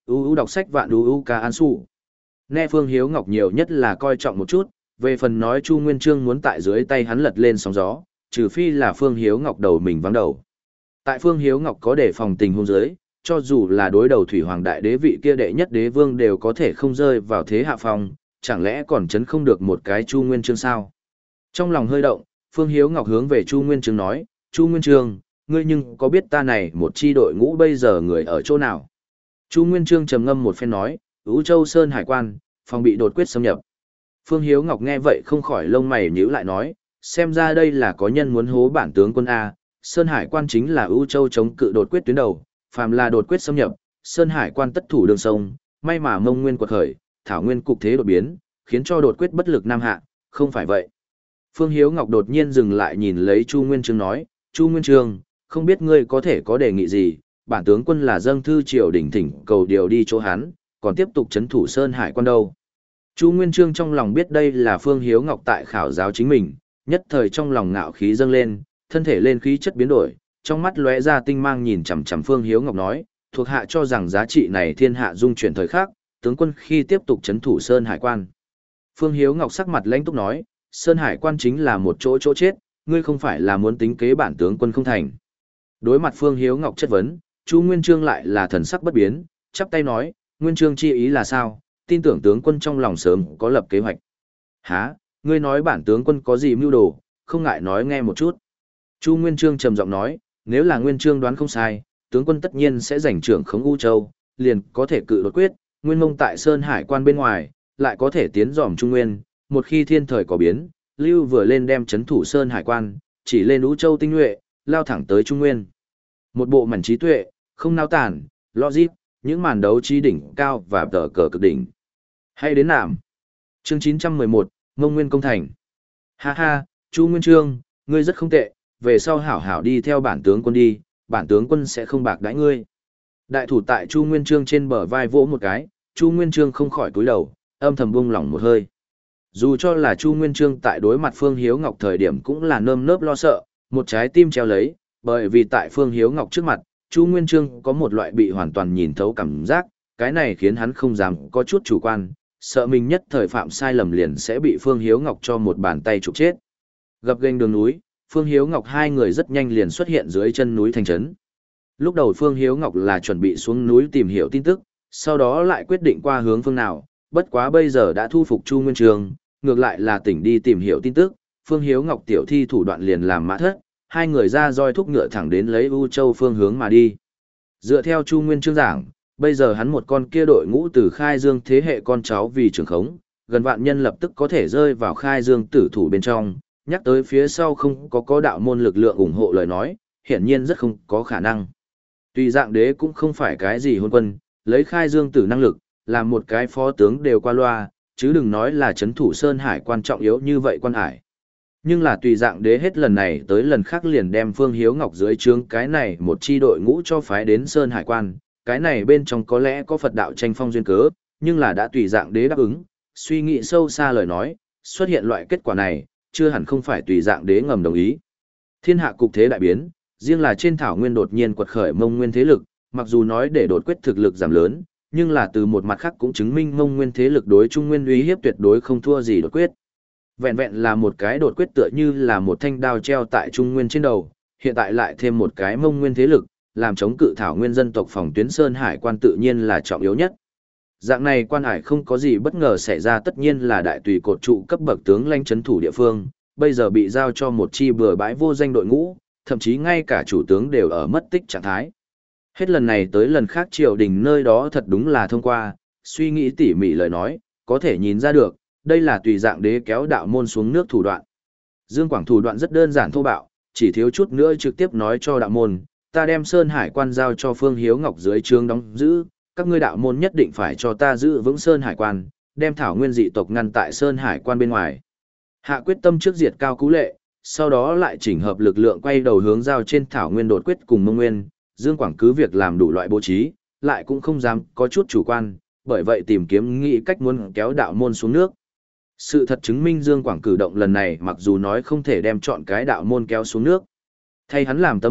U U đọc sách vạn u u ca an su. Nghe Phương Hiếu Ngọc nhiều nhất là coi trọng một chút, về phần nói Chu Nguyên Chương muốn tại dưới tay hắn lật lên sóng gió, trừ phi là Phương Hiếu Ngọc đầu mình vắng đầu. Tại Phương Hiếu Ngọc có đề phòng tình huống dưới, cho dù là đối đầu Thủy Hoàng Đại Đế vị kia đệ nhất đế vương đều có thể không rơi vào thế hạ phong, chẳng lẽ còn chấn không được một cái Chu Nguyên Chương sao? Trong lòng hơi động, Phương Hiếu Ngọc hướng về Chu Nguyên Chương nói, Chu Nguyên Chương, ngươi nhưng có biết ta này một chi đội ngũ bây giờ người ở chỗ nào? Chu Nguyên Chương trầm ngâm một phen nói, Ú Châu Sơn Hải quan, phòng bị đột quyết xâm nhập. Phương Hiếu Ngọc nghe vậy không khỏi lông mày nhíu lại nói, xem ra đây là có nhân muốn hố bản tướng quân A, Sơn Hải quan chính là Ú Châu chống cự đột quyết tuyến đầu, phàm là đột quyết xâm nhập, Sơn Hải quan tất thủ đường sông, may mà Mông Nguyên quật khởi, Thảo Nguyên cục thế đột biến, khiến cho đột quyết bất lực nam hạ, không phải vậy. Phương Hiếu Ngọc đột nhiên dừng lại nhìn lấy Chu Nguyên Chương nói, Chu Nguyên Chương, không biết ngươi có thể có đề nghị gì, bản tướng quân là dâng thư triều đình thỉnh cầu điều đi chỗ hắn, còn tiếp tục chấn thủ Sơn Hải quan đâu. Chu Nguyên Chương trong lòng biết đây là Phương Hiếu Ngọc tại khảo giáo chính mình, nhất thời trong lòng ngạo khí dâng lên, thân thể lên khí chất biến đổi, trong mắt lóe ra tinh mang nhìn chằm chằm Phương Hiếu Ngọc nói, thuộc hạ cho rằng giá trị này thiên hạ dung chuyển thời khắc, tướng quân khi tiếp tục chấn thủ Sơn Hải quan. Phương Hiếu Ngọc sắc mặt lãnh túc nói, Sơn Hải quan chính là một chỗ chỗ chết, ngươi không phải là muốn tính kế bản tướng quân không thành. Đối mặt Phương Hiếu Ngọc chất vấn, Chu Nguyên Chương lại là thần sắc bất biến, chắp tay nói, Nguyên Chương chi ý là sao, tin tưởng tướng quân trong lòng sớm có lập kế hoạch. Hả, ngươi nói bản tướng quân có gì mưu đồ, không ngại nói nghe một chút. Chu Nguyên Chương trầm giọng nói, nếu là Nguyên Chương đoán không sai, tướng quân tất nhiên sẽ giành trưởng khống U Châu, liền có thể cự đột quyết, Nguyên Mông tại Sơn Hải quan bên ngoài, lại có thể tiến dòm Trung Nguyên, một khi thiên thời có biến, Lưu vừa lên đem chấn thủ Sơn Hải quan, chỉ lên U Châu tinh nhuệ, lao thẳng tới Trung Nguyên. Một bộ mảnh trí tuệ, không nao tản, logic, những màn đấu trí đỉnh cao và tờ cờ cực đỉnh. Hay đến nạm. Chương chín trăm mười một, Mông Nguyên công thành. Ha ha, Chu Nguyên Chương, ngươi rất không tệ, về sau hảo hảo đi theo bản tướng quân đi, bản tướng quân sẽ không bạc đãi ngươi. Đại thủ tại Chu Nguyên Chương trên bờ vai vỗ một cái, Chu Nguyên Chương không khỏi cúi đầu, âm thầm buông lỏng một hơi. Dù cho là Chu Nguyên Chương tại đối mặt Phương Hiếu Ngọc thời điểm cũng là nơm nớp lo sợ, một trái tim treo lấy, bởi vì tại Phương Hiếu Ngọc trước mặt, Chu Nguyên Chương có một loại bị hoàn toàn nhìn thấu cảm giác, cái này khiến hắn không dám có chút chủ quan, sợ mình nhất thời phạm sai lầm liền sẽ bị Phương Hiếu Ngọc cho một bàn tay trục chết. Gập ghềnh đường núi, Phương Hiếu Ngọc hai người rất nhanh liền xuất hiện dưới chân núi thành trấn. Lúc đầu Phương Hiếu Ngọc là chuẩn bị xuống núi tìm hiểu tin tức, sau đó lại quyết định qua hướng phương nào, bất quá bây giờ đã thu phục Chu Nguyên Chương, ngược lại là tỉnh đi tìm hiểu tin tức, Phương Hiếu Ngọc tiểu thi thủ đoạn liền làm mã thất, hai người ra roi thúc ngựa thẳng đến lấy U Châu phương hướng mà đi. Dựa theo Chu Nguyên Chương giảng, bây giờ hắn một con kia đội ngũ từ Khai Dương thế hệ con cháu vì trưởng khống, gần vạn nhân lập tức có thể rơi vào Khai Dương tử thủ bên trong, nhắc tới phía sau không có có đạo môn lực lượng ủng hộ lời nói, hiển nhiên rất không có khả năng. Tùy dạng đế cũng không phải cái gì hôn quân, lấy Khai Dương tử năng lực, làm một cái phó tướng đều qua loa, chứ đừng nói là chấn thủ Sơn Hải quan trọng yếu như vậy quan hải. Nhưng là tùy dạng đế hết lần này tới lần khác liền đem Phương Hiếu Ngọc dưới trướng cái này một chi đội ngũ cho phái đến Sơn Hải quan, cái này bên trong có lẽ có Phật đạo tranh phong duyên cớ, nhưng là đã tùy dạng đế đáp ứng, suy nghĩ sâu xa lời nói, xuất hiện loại kết quả này, chưa hẳn không phải tùy dạng đế ngầm đồng ý. Thiên hạ cục thế đại biến, riêng là trên thảo nguyên đột nhiên quật khởi Mông Nguyên thế lực, mặc dù nói để đột quyết thực lực giảm lớn, nhưng là từ một mặt khác cũng chứng minh Mông Nguyên thế lực đối Trung Nguyên uy hiếp tuyệt đối không thua gì đột quyết. Vẹn vẹn là một cái đột quyết tựa như là một thanh đao treo tại Trung Nguyên trên đầu, hiện tại lại thêm một cái Mông Nguyên thế lực, làm chống cự thảo nguyên dân tộc phòng tuyến Sơn Hải quan tự nhiên là trọng yếu nhất. Dạng này quan hải không có gì bất ngờ xảy ra, tất nhiên là đại tùy cột trụ cấp bậc tướng lãnh trấn thủ địa phương, bây giờ bị giao cho một chi bừa bãi vô danh đội ngũ, thậm chí ngay cả chủ tướng đều ở mất tích trạng thái. Hết lần này tới lần khác triều đình nơi đó thật đúng là thông qua, suy nghĩ tỉ mỉ lời nói, có thể nhìn ra được, đây là tùy dạng đế kéo đạo môn xuống nước thủ đoạn. Dương Quảng thủ đoạn rất đơn giản thô bạo, chỉ thiếu chút nữa trực tiếp nói cho đạo môn, ta đem Sơn Hải quan giao cho Phương Hiếu Ngọc dưới trướng đóng giữ, các ngươi đạo môn nhất định phải cho ta giữ vững Sơn Hải quan, đem thảo nguyên dị tộc ngăn tại Sơn Hải quan bên ngoài. Hạ quyết tâm trước diệt Cao Cú Lệ, sau đó lại chỉnh hợp lực lượng quay đầu hướng giao trên thảo nguyên đột quyết cùng Mông Nguyên, Dương Quảng cứ việc làm đủ loại bố trí, lại cũng không dám có chút chủ quan, bởi vậy tìm kiếm nghĩ cách muốn kéo đạo môn xuống nước. Sự thật chứng minh Dương Quảng cử động lần này mặc dù nói không thể đem chọn cái đạo môn kéo xuống nước. Thay hắn làm tấm mục,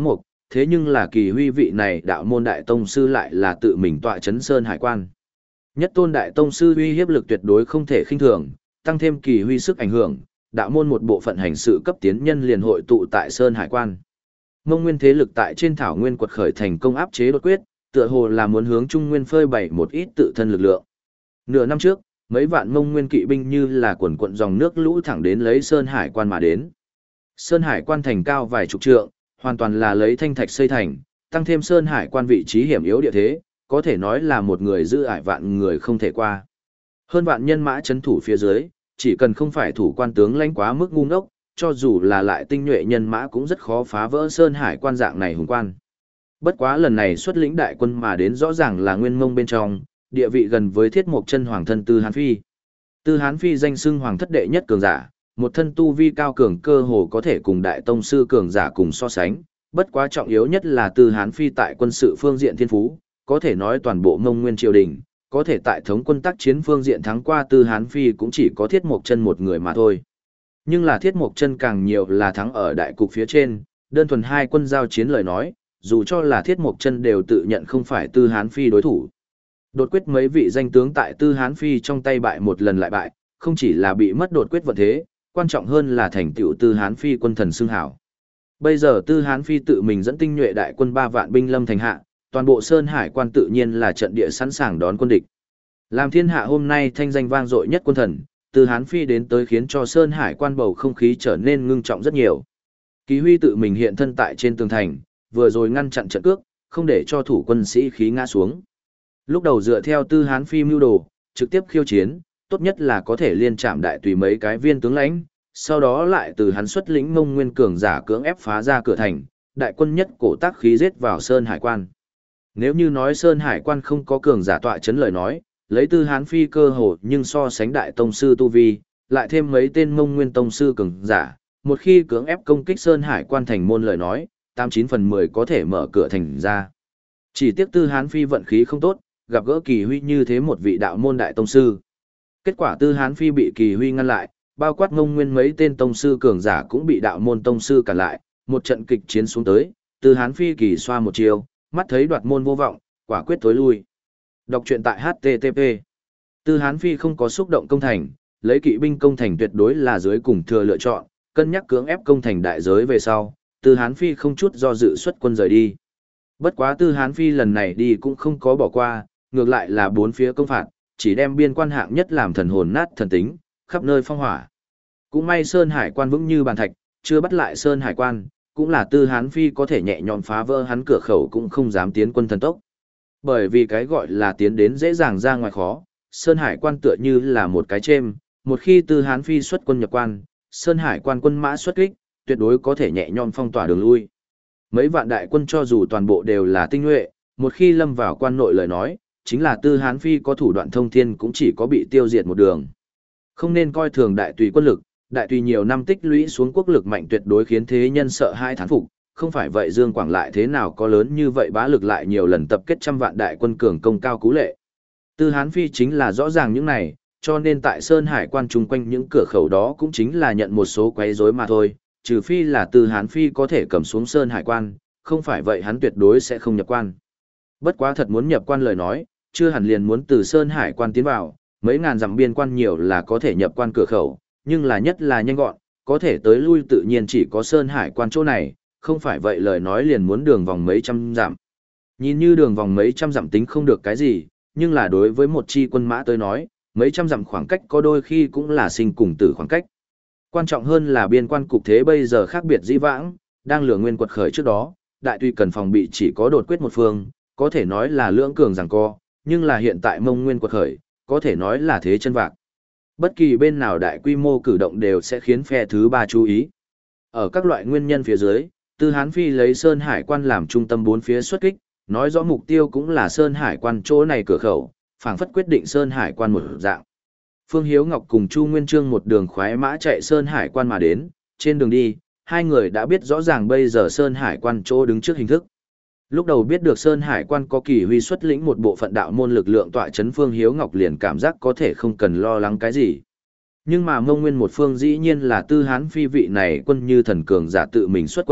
thế nhưng là Kỳ Huy vị này đạo môn đại tông sư lại là tự mình tọa chấn Sơn Hải quan. Nhất tôn đại tông sư uy hiếp lực tuyệt đối không thể khinh thường, tăng thêm Kỳ Huy sức ảnh hưởng, đạo môn một bộ phận hành sự cấp tiến nhân liền hội tụ tại Sơn Hải quan. Mông Nguyên thế lực tại trên thảo nguyên quật khởi thành công áp chế đột quyết, tựa hồ là muốn hướng Trung Nguyên phơi bày một ít tự thân lực lượng. Nửa năm trước, mấy vạn Mông Nguyên kỵ binh như là quần quận dòng nước lũ thẳng đến lấy Sơn Hải quan mà đến. Sơn Hải quan thành cao vài chục trượng, hoàn toàn là lấy thanh thạch xây thành, tăng thêm Sơn Hải quan vị trí hiểm yếu địa thế, có thể nói là một người giữ ải vạn người không thể qua. Hơn vạn nhân mã chấn thủ phía dưới, chỉ cần không phải thủ quan tướng lãnh quá mức ngu ngốc, cho dù là lại tinh nhuệ nhân mã cũng rất khó phá vỡ Sơn Hải quan dạng này hùng quan. Bất quá lần này xuất lĩnh đại quân mà đến rõ ràng là Nguyên Mông bên trong, địa vị gần với Thiết Mộc Chân hoàng thân Tư Hán Phi. Tư Hán Phi danh xưng hoàng thất đệ nhất cường giả, một thân tu vi cao cường cơ hồ có thể cùng đại tông sư cường giả cùng so sánh, bất quá trọng yếu nhất là Tư Hán Phi tại quân sự phương diện thiên phú, có thể nói toàn bộ Mông Nguyên triều đình, có thể tại thống quân tác chiến phương diện thắng qua Tư Hán Phi cũng chỉ có Thiết Mộc Chân một người mà thôi. Nhưng là Thiết Mộc Chân càng nhiều là thắng ở đại cục phía trên, đơn thuần hai quân giao chiến lời nói, dù cho là Thiết Mộc Chân đều tự nhận không phải Tư Hán Phi đối thủ. Đột quyết mấy vị danh tướng tại Tư Hán Phi trong tay bại một lần lại bại, không chỉ là bị mất đột quyết vận thế, quan trọng hơn là thành tựu Tư Hán Phi quân thần xưng hảo. Bây giờ Tư Hán Phi tự mình dẫn tinh nhuệ đại quân ba vạn binh lâm thành hạ, toàn bộ Sơn Hải quan tự nhiên là trận địa sẵn sàng đón quân địch. Làm thiên hạ hôm nay thanh danh vang dội nhất quân thần, Tư Hán Phi đến tới khiến cho Sơn Hải quan bầu không khí trở nên ngưng trọng rất nhiều. Kỳ Huy tự mình hiện thân tại trên tường thành, vừa rồi ngăn chặn trận cước, không để cho thủ quân sĩ khí ngã xuống. Lúc đầu dựa theo Tư Hán Phi mưu đồ, trực tiếp khiêu chiến, tốt nhất là có thể liên chạm đại tùy mấy cái viên tướng lãnh, sau đó lại từ hắn xuất lĩnh Mông Nguyên cường giả cưỡng ép phá ra cửa thành, đại quân nhất cổ tác khí giết vào Sơn Hải quan. Nếu như nói Sơn Hải quan không có cường giả tọa chấn lời nói, lấy Tư Hán Phi cơ hồ nhưng so sánh đại tông sư tu vi, lại thêm mấy tên Mông Nguyên tông sư cường giả, một khi cưỡng ép công kích Sơn Hải quan thành môn lời nói, tám chín phần mười có thể mở cửa thành ra. Chỉ tiếc Tư Hán Phi vận khí không tốt, gặp gỡ Kỳ Huy như thế một vị đạo môn đại tông sư. Kết quả Tư Hán Phi bị Kỳ Huy ngăn lại, bao quát Mông Nguyên mấy tên tông sư cường giả cũng bị đạo môn tông sư cản lại, một trận kịch chiến xuống tới, Tư Hán Phi kỳ xoa một chiều, mắt thấy đoạt môn vô vọng, quả quyết tối lui. Đọc truyện tại hát tê tê pê. Tư Hán Phi không có xúc động công thành, lấy kỵ binh công thành tuyệt đối là dưới cùng thừa lựa chọn, cân nhắc cưỡng ép công thành đại giới về sau, Tư Hán Phi không chút do dự xuất quân rời đi. Bất quá Tư Hán Phi lần này đi cũng không có bỏ qua, ngược lại là bốn phía công phạt, chỉ đem biên quan hạng nhất làm thần hồn nát thần tính, khắp nơi phong hỏa. Cũng may Sơn Hải quan vững như bàn thạch, chưa bắt lại Sơn Hải quan, cũng là Tư Hán Phi có thể nhẹ nhõm phá vỡ hắn cửa khẩu cũng không dám tiến quân thần tốc. Bởi vì cái gọi là tiến đến dễ dàng ra ngoài khó, Sơn Hải quan tựa như là một cái chêm, một khi Tư Hán Phi xuất quân nhập quan, Sơn Hải quan quân mã xuất kích, tuyệt đối có thể nhẹ nhõm phong tỏa đường lui. Mấy vạn đại quân cho dù toàn bộ đều là tinh nhuệ, một khi lâm vào quan nội lời nói, chính là Tư Hán Phi có thủ đoạn thông thiên cũng chỉ có bị tiêu diệt một đường. Không nên coi thường đại tùy quân lực, đại tùy nhiều năm tích lũy xuống quốc lực mạnh tuyệt đối khiến thế nhân sợ hai thán phục, không phải vậy Dương Quảng lại thế nào có lớn như vậy bá lực lại nhiều lần tập kết trăm vạn đại quân cường công cao cú lệ. Tư Hán Phi chính là rõ ràng những này, cho nên tại Sơn Hải quan chung quanh những cửa khẩu đó cũng chính là nhận một số quấy rối mà thôi, trừ phi là Tư Hán Phi có thể cầm xuống Sơn Hải quan, không phải vậy hắn tuyệt đối sẽ không nhập quan. Bất quá thật muốn nhập quan lời nói, chưa hẳn liền muốn từ Sơn Hải quan tiến vào, mấy ngàn dặm biên quan nhiều là có thể nhập quan cửa khẩu, nhưng là nhất là nhanh gọn, có thể tới lui tự nhiên chỉ có Sơn Hải quan chỗ này, không phải vậy lời nói liền muốn đường vòng mấy trăm dặm. Nhìn như đường vòng mấy trăm dặm tính không được cái gì, nhưng là đối với một chi quân mã tới nói, mấy trăm dặm khoảng cách có đôi khi cũng là sinh cùng tử khoảng cách. Quan trọng hơn là biên quan cục thế bây giờ khác biệt dĩ vãng, đang lửa nguyên quật khởi trước đó, đại tuy cần phòng bị chỉ có đột quyết một phương, có thể nói là lưỡng cường giằng co, nhưng là hiện tại Mông Nguyên quật khởi, có thể nói là thế chân vạc. Bất kỳ bên nào đại quy mô cử động đều sẽ khiến phe thứ ba chú ý. Ở các loại nguyên nhân phía dưới, Tư Hán Phi lấy Sơn Hải quan làm trung tâm bốn phía xuất kích, nói rõ mục tiêu cũng là Sơn Hải quan chỗ này cửa khẩu, phảng phất quyết định Sơn Hải quan một dạng. Phương Hiếu Ngọc cùng Chu Nguyên Chương một đường khoái mã chạy Sơn Hải quan mà đến, trên đường đi, hai người đã biết rõ ràng bây giờ Sơn Hải quan chỗ đứng trước hình thức. Lúc đầu biết được Sơn Hải quan có Kỳ Huy xuất lĩnh một bộ phận đạo môn lực lượng tọa chấn Phương Hiếu Ngọc liền cảm giác có thể không cần lo lắng cái gì. Nhưng mà Mông Nguyên một phương dĩ nhiên là Tư Hán Phi vị này quân như thần cường giả tự mình xuất quân,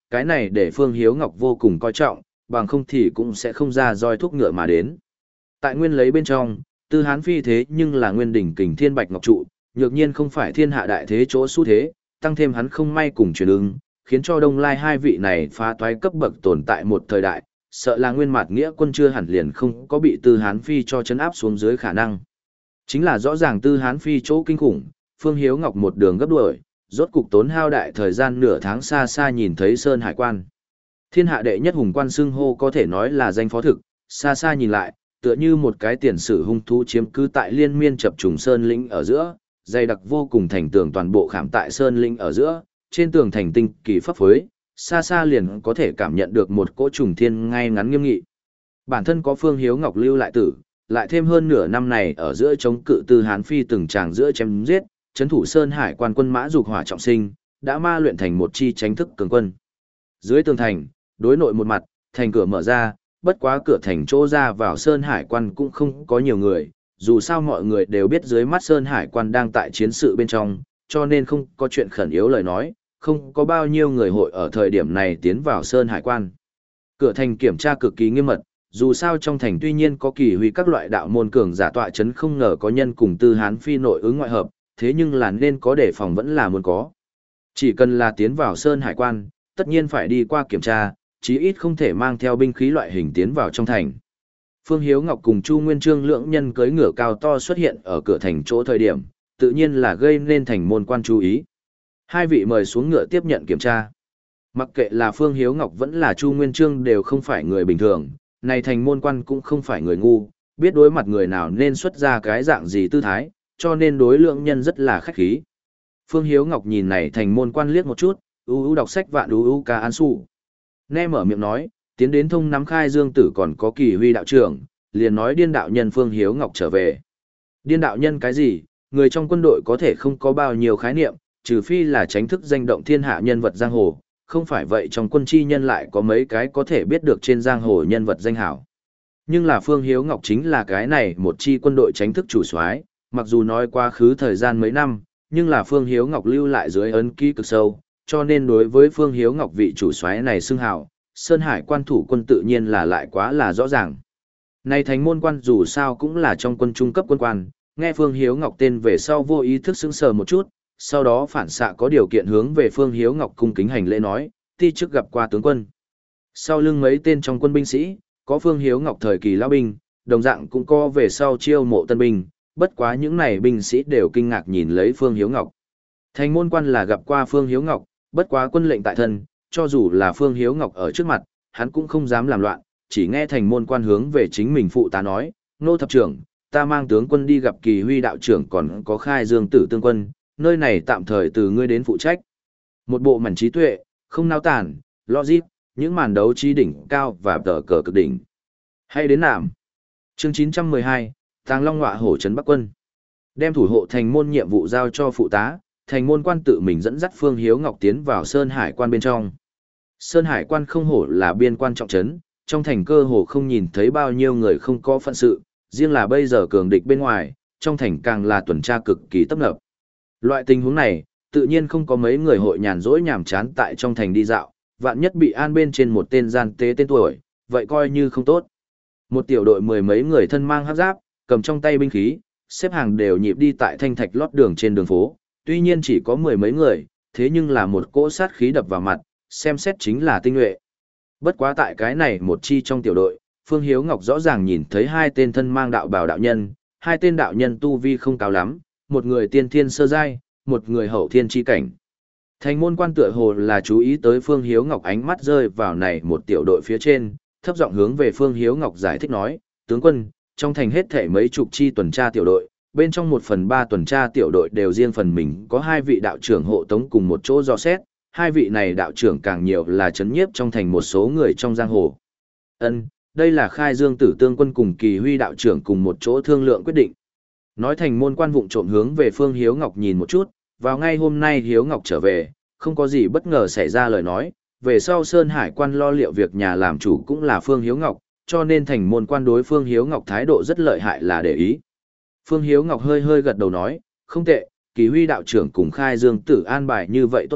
cái này để Phương Hiếu Ngọc vô cùng coi trọng, bằng không thì cũng sẽ không ra roi thuốc ngựa mà đến. Tại nguyên lấy bên trong, Tư Hán Phi thế nhưng là nguyên đỉnh kình thiên bạch ngọc trụ, nhược nhiên không phải thiên hạ đại thế chỗ xu thế, tăng thêm hắn không may cùng truyền ứng, khiến cho Đông Lai hai vị này phá toái cấp bậc tồn tại một thời đại, sợ là nguyên mạt nghĩa quân chưa hẳn liền không có bị Tư Hán Phi cho chấn áp xuống dưới khả năng. Chính là rõ ràng Tư Hán Phi chỗ kinh khủng, Phương Hiếu Ngọc một đường gấp đuổi, rốt cục tốn hao đại thời gian nửa tháng xa xa nhìn thấy Sơn Hải Quan. Thiên hạ đệ nhất hùng quan xưng hô có thể nói là danh phó thực, xa xa nhìn lại, tựa như một cái tiền sử hung thú chiếm cứ tại liên miên chập trùng sơn lĩnh ở giữa, dày đặc vô cùng thành tường toàn bộ khảm tại sơn lĩnh ở giữa, trên tường thành tinh kỳ pháp phối, xa xa liền có thể cảm nhận được một cỗ trùng thiên ngay ngắn nghiêm nghị. Bản thân có Phương Hiếu Ngọc lưu lại tử, lại thêm hơn nửa năm này ở giữa chống cự Tư Hán Phi từng tràng giữa chém giết, trấn thủ Sơn Hải Quan quân mã dục hỏa trọng sinh, đã ma luyện thành một chi tránh thức cường quân. Dưới tường thành, đối nội một mặt, thành cửa mở ra, bất quá cửa thành chỗ ra vào Sơn Hải Quan cũng không có nhiều người, dù sao mọi người đều biết dưới mắt Sơn Hải Quan đang tại chiến sự bên trong, cho nên không có chuyện khẩn yếu lời nói, không có bao nhiêu người hội ở thời điểm này tiến vào Sơn Hải Quan. Cửa thành kiểm tra cực kỳ nghiêm mật, dù sao trong thành tuy nhiên có kỳ huy các loại đạo môn cường giả tọa chấn, không ngờ có nhân cùng Tư Hán Phi nội ứng ngoại hợp, thế nhưng là nên có đề phòng vẫn là muốn có. Chỉ cần là tiến vào Sơn Hải Quan, tất nhiên phải đi qua kiểm tra, chí ít không thể mang theo binh khí loại hình tiến vào trong thành. Phương Hiếu Ngọc cùng Chu Nguyên Chương lưỡng nhân cưỡi ngựa cao to xuất hiện ở cửa thành chỗ thời điểm, tự nhiên là gây nên thành môn quan chú ý. Hai vị mời xuống ngựa tiếp nhận kiểm tra. Mặc kệ là Phương Hiếu Ngọc vẫn là Chu Nguyên Chương đều không phải người bình thường, này thành môn quan cũng không phải người ngu, biết đối mặt người nào nên xuất ra cái dạng gì tư thái, cho nên đối lượng nhân rất là khách khí. Phương Hiếu Ngọc nhìn này thành môn quan liếc một chút, u u đọc sách vạn u u ca an su. Nghe mở miệng nói, tiến đến thông nắm khai dương tử còn có kỳ huy đạo trưởng, liền nói điên đạo nhân Phương Hiếu Ngọc trở về. Điên đạo nhân cái gì, người trong quân đội có thể không có bao nhiêu khái niệm, trừ phi là tránh thức danh động thiên hạ nhân vật giang hồ, không phải vậy trong quân chi nhân lại có mấy cái có thể biết được trên giang hồ nhân vật danh hảo. Nhưng là Phương Hiếu Ngọc chính là cái này một chi quân đội tránh thức chủ soái, mặc dù nói quá khứ thời gian mấy năm, nhưng là Phương Hiếu Ngọc lưu lại dưới ấn ký cực sâu, cho nên đối với Phương Hiếu Ngọc vị chủ soái này xưng hào, Sơn Hải Quan thủ quân tự nhiên là lại quá là rõ ràng. Này thành môn quan dù sao cũng là trong quân trung cấp quân quan, nghe Phương Hiếu Ngọc tên về sau vô ý thức sững sờ một chút, sau đó phản xạ có điều kiện hướng về Phương Hiếu Ngọc cung kính hành lễ nói, ti chức gặp qua tướng quân. Sau lưng mấy tên trong quân binh sĩ, có Phương Hiếu Ngọc thời kỳ lão binh, đồng dạng cũng có về sau chiêu mộ tân binh, bất quá những này binh sĩ đều kinh ngạc nhìn lấy Phương Hiếu Ngọc. Thành môn quan là gặp qua Phương Hiếu Ngọc, bất quá quân lệnh tại thân, cho dù là Phương Hiếu Ngọc ở trước mặt, hắn cũng không dám làm loạn, chỉ nghe thành môn quan hướng về chính mình phụ tá nói, nô thập trưởng, ta mang tướng quân đi gặp kỳ huy đạo trưởng còn có khai dương tử tương quân, nơi này tạm thời từ ngươi đến phụ trách. Một bộ mảnh trí tuệ, không nao tản, logic, những màn đấu trí đỉnh cao và tờ cờ cực đỉnh. Hay đến nạm. Chương chín trăm mười hai, Tàng Long Ngọa Hổ Trấn Bắc Quân. Đem thủ hộ thành môn nhiệm vụ giao cho phụ tá, thành môn quan tự mình dẫn dắt Phương Hiếu Ngọc tiến vào Sơn Hải Quan bên trong. Sơn Hải Quan không hổ là biên quan trọng trấn, trong thành cơ hồ không nhìn thấy bao nhiêu người không có phận sự, riêng là bây giờ cường địch bên ngoài, trong thành càng là tuần tra cực kỳ tấp nập. Loại tình huống này, tự nhiên không có mấy người hội nhàn rỗi nhàm chán tại trong thành đi dạo, vạn nhất bị an bên trên một tên gian tế tên tuổi, vậy coi như không tốt. Một tiểu đội mười mấy người thân mang hắc giáp, cầm trong tay binh khí, xếp hàng đều nhịp đi tại thanh thạch lót đường trên đường phố, tuy nhiên chỉ có mười mấy người, thế nhưng là một cỗ sát khí đập vào mặt, xem xét chính là tinh nhuệ. Bất quá tại cái này một chi trong tiểu đội, Phương Hiếu Ngọc rõ ràng nhìn thấy hai tên thân mang đạo bào đạo nhân, hai tên đạo nhân tu vi không cao lắm, một người tiên thiên sơ giai, một người hậu thiên chi cảnh. Thành môn quan tựa hồ là chú ý tới Phương Hiếu Ngọc ánh mắt rơi vào này một tiểu đội phía trên, thấp giọng hướng về Phương Hiếu Ngọc giải thích nói, tướng quân, trong thành hết thể mấy chục chi tuần tra tiểu đội, bên trong một phần ba tuần tra tiểu đội đều riêng phần mình có hai vị đạo trưởng hộ tống cùng một chỗ dò xét, hai vị này đạo trưởng càng nhiều là chấn nhiếp trong thành một số người trong giang hồ. Ân, đây là khai dương tử tương quân cùng kỳ huy đạo trưởng cùng một chỗ thương lượng quyết định. Nói thành môn quan vụng trộm hướng về Phương Hiếu Ngọc nhìn một chút, vào ngay hôm nay Hiếu Ngọc trở về, không có gì bất ngờ xảy ra lời nói, về sau Sơn Hải Quan lo liệu việc nhà làm chủ cũng là Phương Hiếu Ngọc, cho nên thành môn quan đối Phương Hiếu Ngọc thái độ rất lợi hại là để ý. Phương Hiếu Ngọc hơi hơi gật đầu nói, không tệ, kỳ huy đạo trưởng cùng khai dương tử an bài như vậy tốt nhất,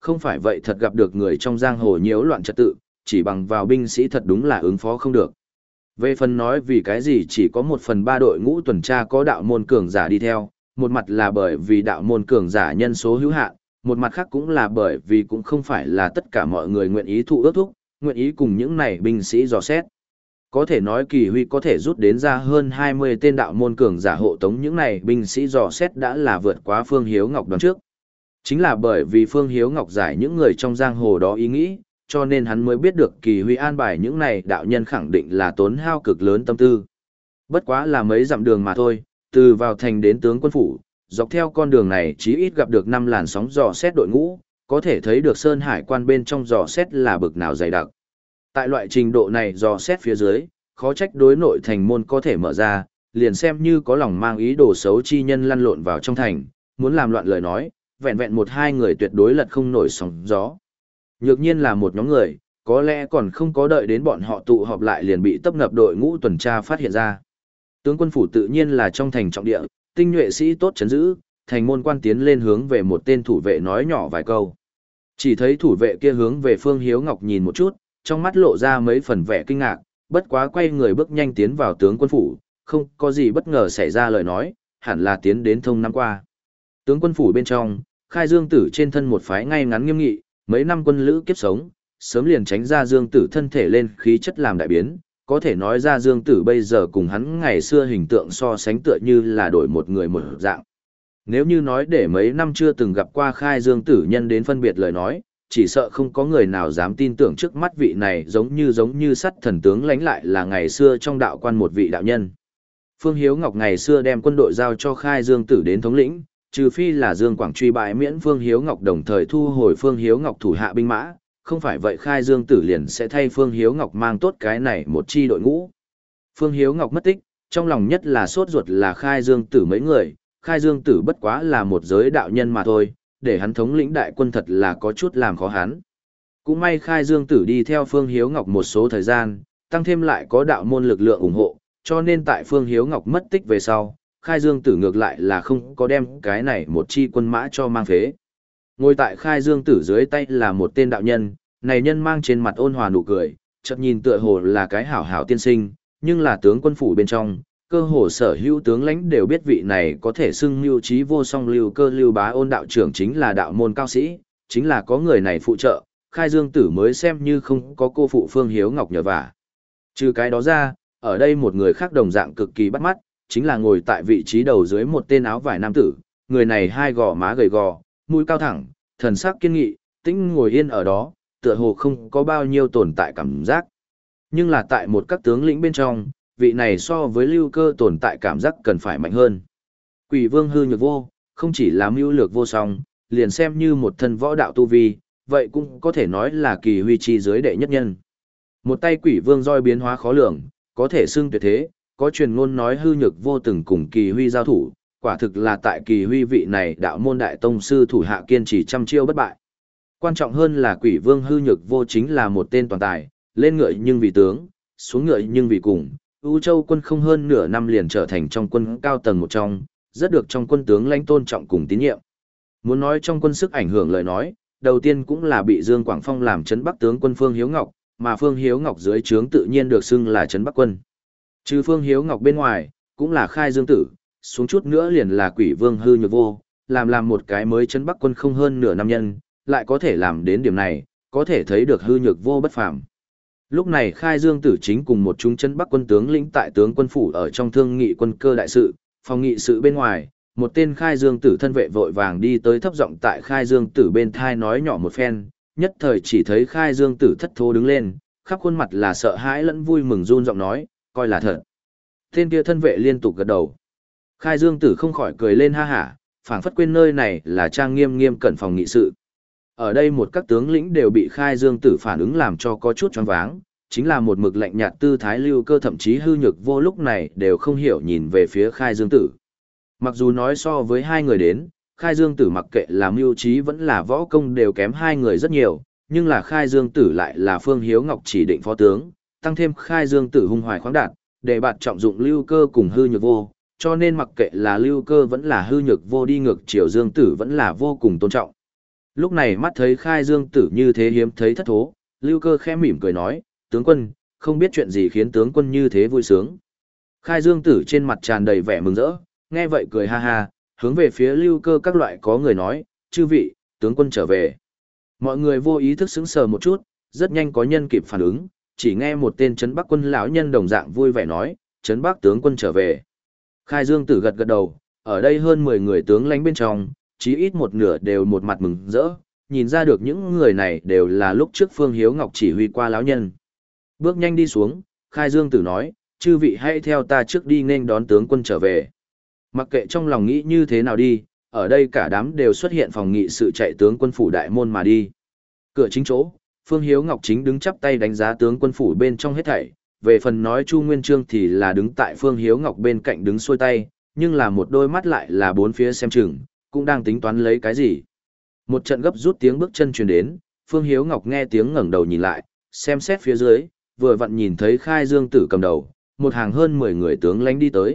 không phải vậy thật gặp được người trong giang hồ nhiễu loạn trật tự, chỉ bằng vào binh sĩ thật đúng là ứng phó không được. Về phần nói vì cái gì chỉ có một phần ba đội ngũ tuần tra có đạo môn cường giả đi theo, một mặt là bởi vì đạo môn cường giả nhân số hữu hạn, một mặt khác cũng là bởi vì cũng không phải là tất cả mọi người nguyện ý thụ ước thúc, nguyện ý cùng những này binh sĩ dò xét. Có thể nói Kỳ Huy có thể rút đến ra hơn hai mươi tên đạo môn cường giả hộ tống những này binh sĩ dò xét đã là vượt quá Phương Hiếu Ngọc đoán trước. Chính là bởi vì Phương Hiếu Ngọc giải những người trong giang hồ đó ý nghĩ, cho nên hắn mới biết được Kỳ Huy an bài những này đạo nhân khẳng định là tốn hao cực lớn tâm tư. Bất quá là mấy dặm đường mà thôi, từ vào thành đến tướng quân phủ, dọc theo con đường này chí ít gặp được năm làn sóng dò xét đội ngũ, có thể thấy được Sơn Hải quan bên trong dò xét là bực nào dày đặc. Tại loại trình độ này dò xét phía dưới, khó trách đối nội thành môn có thể mở ra, liền xem như có lòng mang ý đồ xấu chi nhân lăn lộn vào trong thành, muốn làm loạn lời nói, vẹn vẹn một hai người tuyệt đối lật không nổi sóng gió. Nhược nhiên là một nhóm người, có lẽ còn không có đợi đến bọn họ tụ họp lại liền bị tấp nập đội ngũ tuần tra phát hiện ra. Tướng quân phủ tự nhiên là trong thành trọng địa, tinh nhuệ sĩ tốt chấn giữ, thành môn quan tiến lên hướng về một tên thủ vệ nói nhỏ vài câu. Chỉ thấy thủ vệ kia hướng về Phương Hiếu Ngọc nhìn một chút, trong mắt lộ ra mấy phần vẻ kinh ngạc, bất quá quay người bước nhanh tiến vào tướng quân phủ, không có gì bất ngờ xảy ra lời nói, hẳn là tiến đến thông năm qua. Tướng quân phủ bên trong, Khai Dương Tử trên thân một phái ngay ngắn nghiêm nghị, mấy năm quân lữ kiếp sống, sớm liền tránh ra Dương Tử thân thể lên khí chất làm đại biến, có thể nói ra Dương Tử bây giờ cùng hắn ngày xưa hình tượng so sánh tựa như là đổi một người một dạng. Nếu như nói để mấy năm chưa từng gặp qua Khai Dương Tử nhân đến phân biệt lời nói, chỉ sợ không có người nào dám tin tưởng trước mắt vị này giống như giống như sắt thần tướng lánh lại là ngày xưa trong đạo quan một vị đạo nhân. Phương Hiếu Ngọc ngày xưa đem quân đội giao cho Khai Dương Tử đến thống lĩnh, trừ phi là Dương Quảng truy bại miễn Phương Hiếu Ngọc đồng thời thu hồi Phương Hiếu Ngọc thủ hạ binh mã, không phải vậy Khai Dương Tử liền sẽ thay Phương Hiếu Ngọc mang tốt cái này một chi đội ngũ. Phương Hiếu Ngọc mất tích, trong lòng nhất là sốt ruột là Khai Dương Tử mấy người, Khai Dương Tử bất quá là một giới đạo nhân mà thôi, để hắn thống lĩnh đại quân thật là có chút làm khó hắn. Cũng may Khai Dương Tử đi theo Phương Hiếu Ngọc một số thời gian, tăng thêm lại có đạo môn lực lượng ủng hộ, cho nên tại Phương Hiếu Ngọc mất tích về sau, Khai Dương Tử ngược lại là không có đem cái này một chi quân mã cho mang phế. Ngồi tại Khai Dương Tử dưới tay là một tên đạo nhân, này nhân mang trên mặt ôn hòa nụ cười, chợt nhìn tựa hồ là cái hảo hảo tiên sinh, nhưng là tướng quân phủ bên trong, cơ hồ sở hữu tướng lãnh đều biết vị này có thể xưng lưu trí vô song lưu cơ lưu bá ôn đạo trưởng chính là đạo môn cao sĩ, chính là có người này phụ trợ, Khai Dương Tử mới xem như không có cô phụ Phương Hiếu Ngọc nhờ vả. Trừ cái đó ra, ở đây một người khác đồng dạng cực kỳ bắt mắt, chính là ngồi tại vị trí đầu dưới một tên áo vải nam tử, người này hai gò má gầy gò, mũi cao thẳng, thần sắc kiên nghị, tĩnh ngồi yên ở đó, tựa hồ không có bao nhiêu tồn tại cảm giác. Nhưng là tại một các tướng lĩnh bên trong, vị này so với lưu cơ tồn tại cảm giác cần phải mạnh hơn. Quỷ vương hư nhược vô, không chỉ là mưu lược vô song, liền xem như một thân võ đạo tu vi, vậy cũng có thể nói là kỳ huy chi dưới đệ nhất nhân. Một tay quỷ vương roi biến hóa khó lường, có thể xưng tuyệt thế, có truyền ngôn nói hư nhược vô từng cùng kỳ huy giao thủ, quả thực là tại kỳ huy vị này đạo môn đại tông sư thủ hạ kiên trì trăm chiêu bất bại. Quan trọng hơn là quỷ vương hư nhược vô chính là một tên toàn tài, lên ngựa nhưng vì tướng, xuống ngựa nhưng vì cùng. U Châu quân không hơn nửa năm liền trở thành trong quân cao tầng một trong, rất được trong quân tướng lãnh tôn trọng cùng tín nhiệm. Muốn nói trong quân sức ảnh hưởng lời nói, đầu tiên cũng là bị Dương Quảng Phong làm trấn Bắc tướng quân Phương Hiếu Ngọc, mà Phương Hiếu Ngọc dưới trướng tự nhiên được xưng là trấn Bắc quân. Trừ Phương Hiếu Ngọc bên ngoài, cũng là Khai Dương Tử, xuống chút nữa liền là Quỷ Vương hư nhược vô, làm làm một cái mới trấn Bắc quân không hơn nửa năm nhân, lại có thể làm đến điểm này, có thể thấy được hư nhược vô bất phàm. Lúc này Khai Dương Tử chính cùng một chúng chân Bắc quân tướng lĩnh tại tướng quân phủ ở trong thương nghị quân cơ đại sự, phòng nghị sự bên ngoài, một tên Khai Dương Tử thân vệ vội vàng đi tới thấp giọng tại Khai Dương Tử bên thai nói nhỏ một phen, nhất thời chỉ thấy Khai Dương Tử thất thố đứng lên, khắp khuôn mặt là sợ hãi lẫn vui mừng run giọng nói, coi là thật. Tên kia thân vệ liên tục gật đầu. Khai Dương Tử không khỏi cười lên ha hả, phảng phất quên nơi này là trang nghiêm nghiêm cẩn phòng nghị sự. Ở đây một các tướng lĩnh đều bị Khai Dương Tử phản ứng làm cho có chút choáng váng, chính là một mực lạnh nhạt tư thái lưu cơ thậm chí hư nhược vô lúc này đều không hiểu nhìn về phía Khai Dương Tử. Mặc dù nói so với hai người đến, Khai Dương Tử mặc kệ là mưu trí vẫn là võ công đều kém hai người rất nhiều, nhưng là Khai Dương Tử lại là Phương Hiếu Ngọc chỉ định phó tướng, tăng thêm Khai Dương Tử hung hoài khoáng đạt, để bạt trọng dụng lưu cơ cùng hư nhược vô, cho nên mặc kệ là lưu cơ vẫn là hư nhược vô đi ngược chiều Dương Tử vẫn là vô cùng tôn trọng. Lúc này mắt thấy Khai Dương Tử như thế hiếm thấy thất thố, Lưu Cơ khẽ mỉm cười nói, tướng quân, không biết chuyện gì khiến tướng quân như thế vui sướng. Khai Dương Tử trên mặt tràn đầy vẻ mừng rỡ, nghe vậy cười ha ha, hướng về phía Lưu Cơ các loại có người nói, chư vị, tướng quân trở về. Mọi người vô ý thức sững sờ một chút, rất nhanh có nhân kịp phản ứng, chỉ nghe một tên Trấn Bắc quân lão nhân đồng dạng vui vẻ nói, Trấn Bắc tướng quân trở về. Khai Dương Tử gật gật đầu, ở đây hơn mười người tướng lãnh bên trong, chí ít một nửa đều một mặt mừng rỡ, nhìn ra được những người này đều là lúc trước Phương Hiếu Ngọc chỉ huy qua lão nhân. Bước nhanh đi xuống, Khai Dương Tử nói, chư vị hãy theo ta trước đi nên đón tướng quân trở về. Mặc kệ trong lòng nghĩ như thế nào đi, ở đây cả đám đều xuất hiện phòng nghị sự chạy tướng quân phủ đại môn mà đi. Cửa chính chỗ, Phương Hiếu Ngọc chính đứng chắp tay đánh giá tướng quân phủ bên trong hết thảy, về phần nói Chu Nguyên Chương thì là đứng tại Phương Hiếu Ngọc bên cạnh đứng xuôi tay, nhưng là một đôi mắt lại là bốn phía xem chừng, cũng đang tính toán lấy cái gì. Một trận gấp rút tiếng bước chân truyền đến, Phương Hiếu Ngọc nghe tiếng ngẩng đầu nhìn lại, xem xét phía dưới, vừa vặn nhìn thấy Khai Dương Tử cầm đầu, một hàng hơn mười người tướng lãnh đi tới.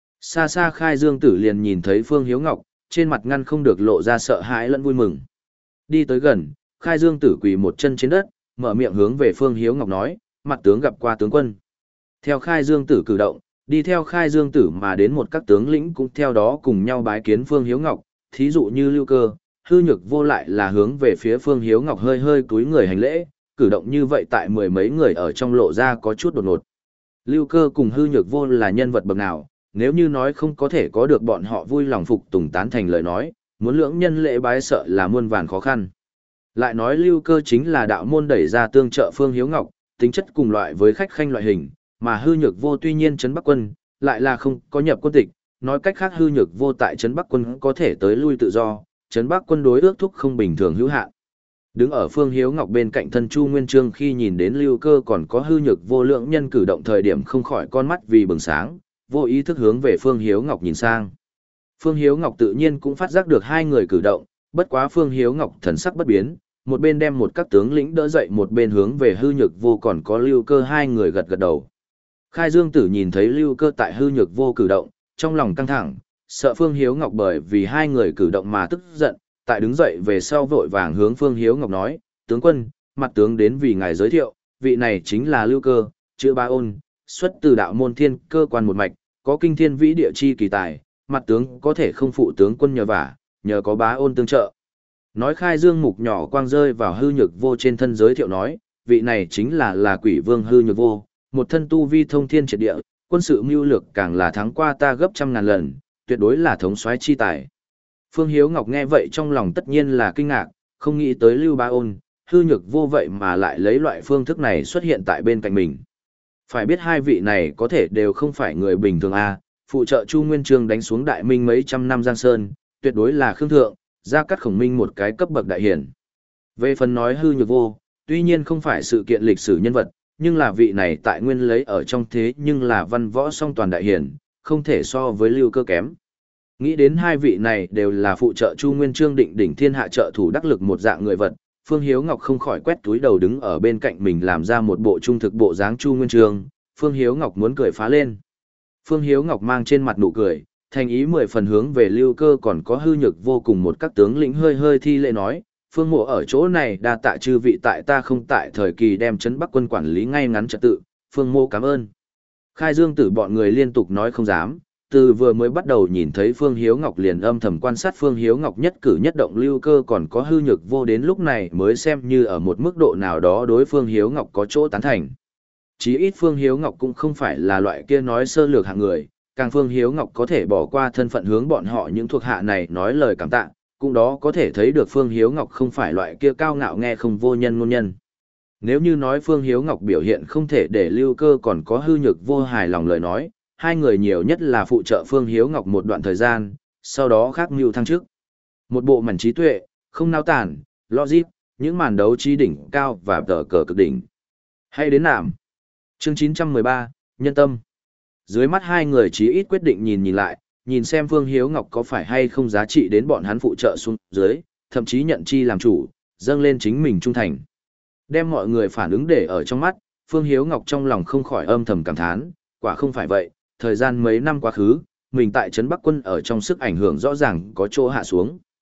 Xa xa Khai Dương Tử liền nhìn thấy Phương Hiếu Ngọc, trên mặt ngăn không được lộ ra sợ hãi lẫn vui mừng. Đi tới gần, Khai Dương Tử quỳ một chân trên đất, mở miệng hướng về Phương Hiếu Ngọc nói, mặt tướng gặp qua tướng quân. Theo Khai Dương Tử cử động, đi theo Khai Dương Tử mà đến một các tướng lĩnh cũng theo đó cùng nhau bái kiến Phương Hiếu Ngọc, thí dụ như Lưu Cơ, Hư Nhược Vô lại là hướng về phía Phương Hiếu Ngọc hơi hơi cúi người hành lễ, cử động như vậy tại mười mấy người ở trong lộ ra có chút đột ngột. Lưu Cơ cùng Hư Nhược Vô là nhân vật bậc nào, nếu như nói không có thể có được bọn họ vui lòng phục tùng tán thành lời nói, muốn lưỡng nhân lễ bái sợ là muôn vàn khó khăn. Lại nói Lưu Cơ chính là đạo môn đẩy ra tương trợ Phương Hiếu Ngọc, tính chất cùng loại với khách khanh loại hình, mà Hư Nhược Vô tuy nhiên trấn Bắc quân, lại là không có nhập quân tịch, nói cách khác Hư Nhược Vô tại trấn Bắc quân có thể tới lui tự do, trấn Bắc quân đối ước thúc không bình thường hữu hạn. Đứng ở Phương Hiếu Ngọc bên cạnh thân Chu Nguyên Chương khi nhìn đến Lưu Cơ còn có Hư Nhược Vô lượng nhân cử động thời điểm không khỏi con mắt vì bừng sáng, vô ý thức hướng về Phương Hiếu Ngọc nhìn sang. Phương Hiếu Ngọc tự nhiên cũng phát giác được hai người cử động, bất quá Phương Hiếu Ngọc thần sắc bất biến, một bên đem một các tướng lĩnh đỡ dậy một bên hướng về Hư Nhược Vô còn có Lưu Cơ hai người gật gật đầu. Khai Dương Tử nhìn thấy Lưu Cơ tại Hư Nhược Vô cử động, trong lòng căng thẳng, sợ Phương Hiếu Ngọc bởi vì hai người cử động mà tức giận, tại đứng dậy về sau vội vàng hướng Phương Hiếu Ngọc nói, tướng quân, mặt tướng đến vì ngài giới thiệu, vị này chính là Lưu Cơ, chữ Ba Ôn, xuất từ đạo môn thiên cơ quan một mạch, có kinh thiên vĩ địa chi kỳ tài, mặt tướng có thể không phụ tướng quân nhờ vả, nhờ có Bá Ôn tương trợ. Nói Khai Dương mục nhỏ quang rơi vào Hư Nhược Vô trên thân giới thiệu nói, vị này chính là là Quỷ Vương Hư Nhược Vô, một thân tu vi thông thiên triệt địa, quân sự mưu lược càng là thắng qua ta gấp trăm ngàn lần, tuyệt đối là thống soái chi tài. Phương Hiếu Ngọc nghe vậy trong lòng tất nhiên là kinh ngạc, không nghĩ tới Lưu Bá Ôn, Hư Nhược Vô vậy mà lại lấy loại phương thức này xuất hiện tại bên cạnh mình. Phải biết hai vị này có thể đều không phải người bình thường a, phụ trợ Chu Nguyên Chương đánh xuống Đại Minh mấy trăm năm giang sơn, tuyệt đối là khương thượng, Gia Cát Khổng Minh một cái cấp bậc đại hiển. Về phần nói Hư Nhược Vô, tuy nhiên không phải sự kiện lịch sử nhân vật, nhưng là vị này tại nguyên lấy ở trong thế nhưng là văn võ song toàn đại hiển, không thể so với Lưu Cơ kém. Nghĩ đến hai vị này đều là phụ trợ Chu Nguyên Chương định đỉnh thiên hạ trợ thủ đắc lực một dạng người vật, Phương Hiếu Ngọc không khỏi quét túi đầu đứng ở bên cạnh mình làm ra một bộ trung thực bộ dáng Chu Nguyên Chương, Phương Hiếu Ngọc muốn cười phá lên. Phương Hiếu Ngọc mang trên mặt nụ cười, thành ý mười phần hướng về Lưu Cơ còn có Hư Nhược Vô cùng một các tướng lĩnh hơi hơi thi lễ nói, Phương Mộ ở chỗ này đa tạ chư vị tại ta không tại thời kỳ đem trấn Bắc quân quản lý ngay ngắn trật tự, Phương Mộ cảm ơn. Khai Dương Tử bọn người liên tục nói không dám, từ vừa mới bắt đầu nhìn thấy Phương Hiếu Ngọc liền âm thầm quan sát Phương Hiếu Ngọc nhất cử nhất động Lưu Cơ còn có Hư Nhược Vô đến lúc này mới xem như ở một mức độ nào đó đối Phương Hiếu Ngọc có chỗ tán thành. Chí ít Phương Hiếu Ngọc cũng không phải là loại kia nói sơ lược hạng người, càng Phương Hiếu Ngọc có thể bỏ qua thân phận hướng bọn họ những thuộc hạ này nói lời cảm tạ, cũng đó có thể thấy được Phương Hiếu Ngọc không phải loại kia cao ngạo nghe không vô nhân ngôn nhân. Nếu như nói Phương Hiếu Ngọc biểu hiện không thể để Lưu Cơ còn có Hư Nhược Vô hài lòng lời nói, hai người nhiều nhất là phụ trợ Phương Hiếu Ngọc một đoạn thời gian, sau đó khác mưu thăng trước. Một bộ mảnh trí tuệ, không nao tản, logic, những màn đấu trí đỉnh cao và tờ cờ cực đỉnh. Hay đến nạm. Chương chín trăm mười ba, Nhân tâm. Dưới mắt hai người chí ít quyết định nhìn nhìn lại, nhìn xem Phương Hiếu Ngọc có phải hay không giá trị đến bọn hắn phụ trợ xuống dưới, thậm chí nhận chi làm chủ, dâng lên chính mình trung thành. Đem mọi người phản ứng để ở trong mắt, Phương Hiếu Ngọc trong lòng không khỏi âm thầm cảm thán, quả không phải vậy, thời gian mấy năm quá khứ, mình tại trấn Bắc quân ở trong sức ảnh hưởng rõ ràng có chỗ hạ xuống.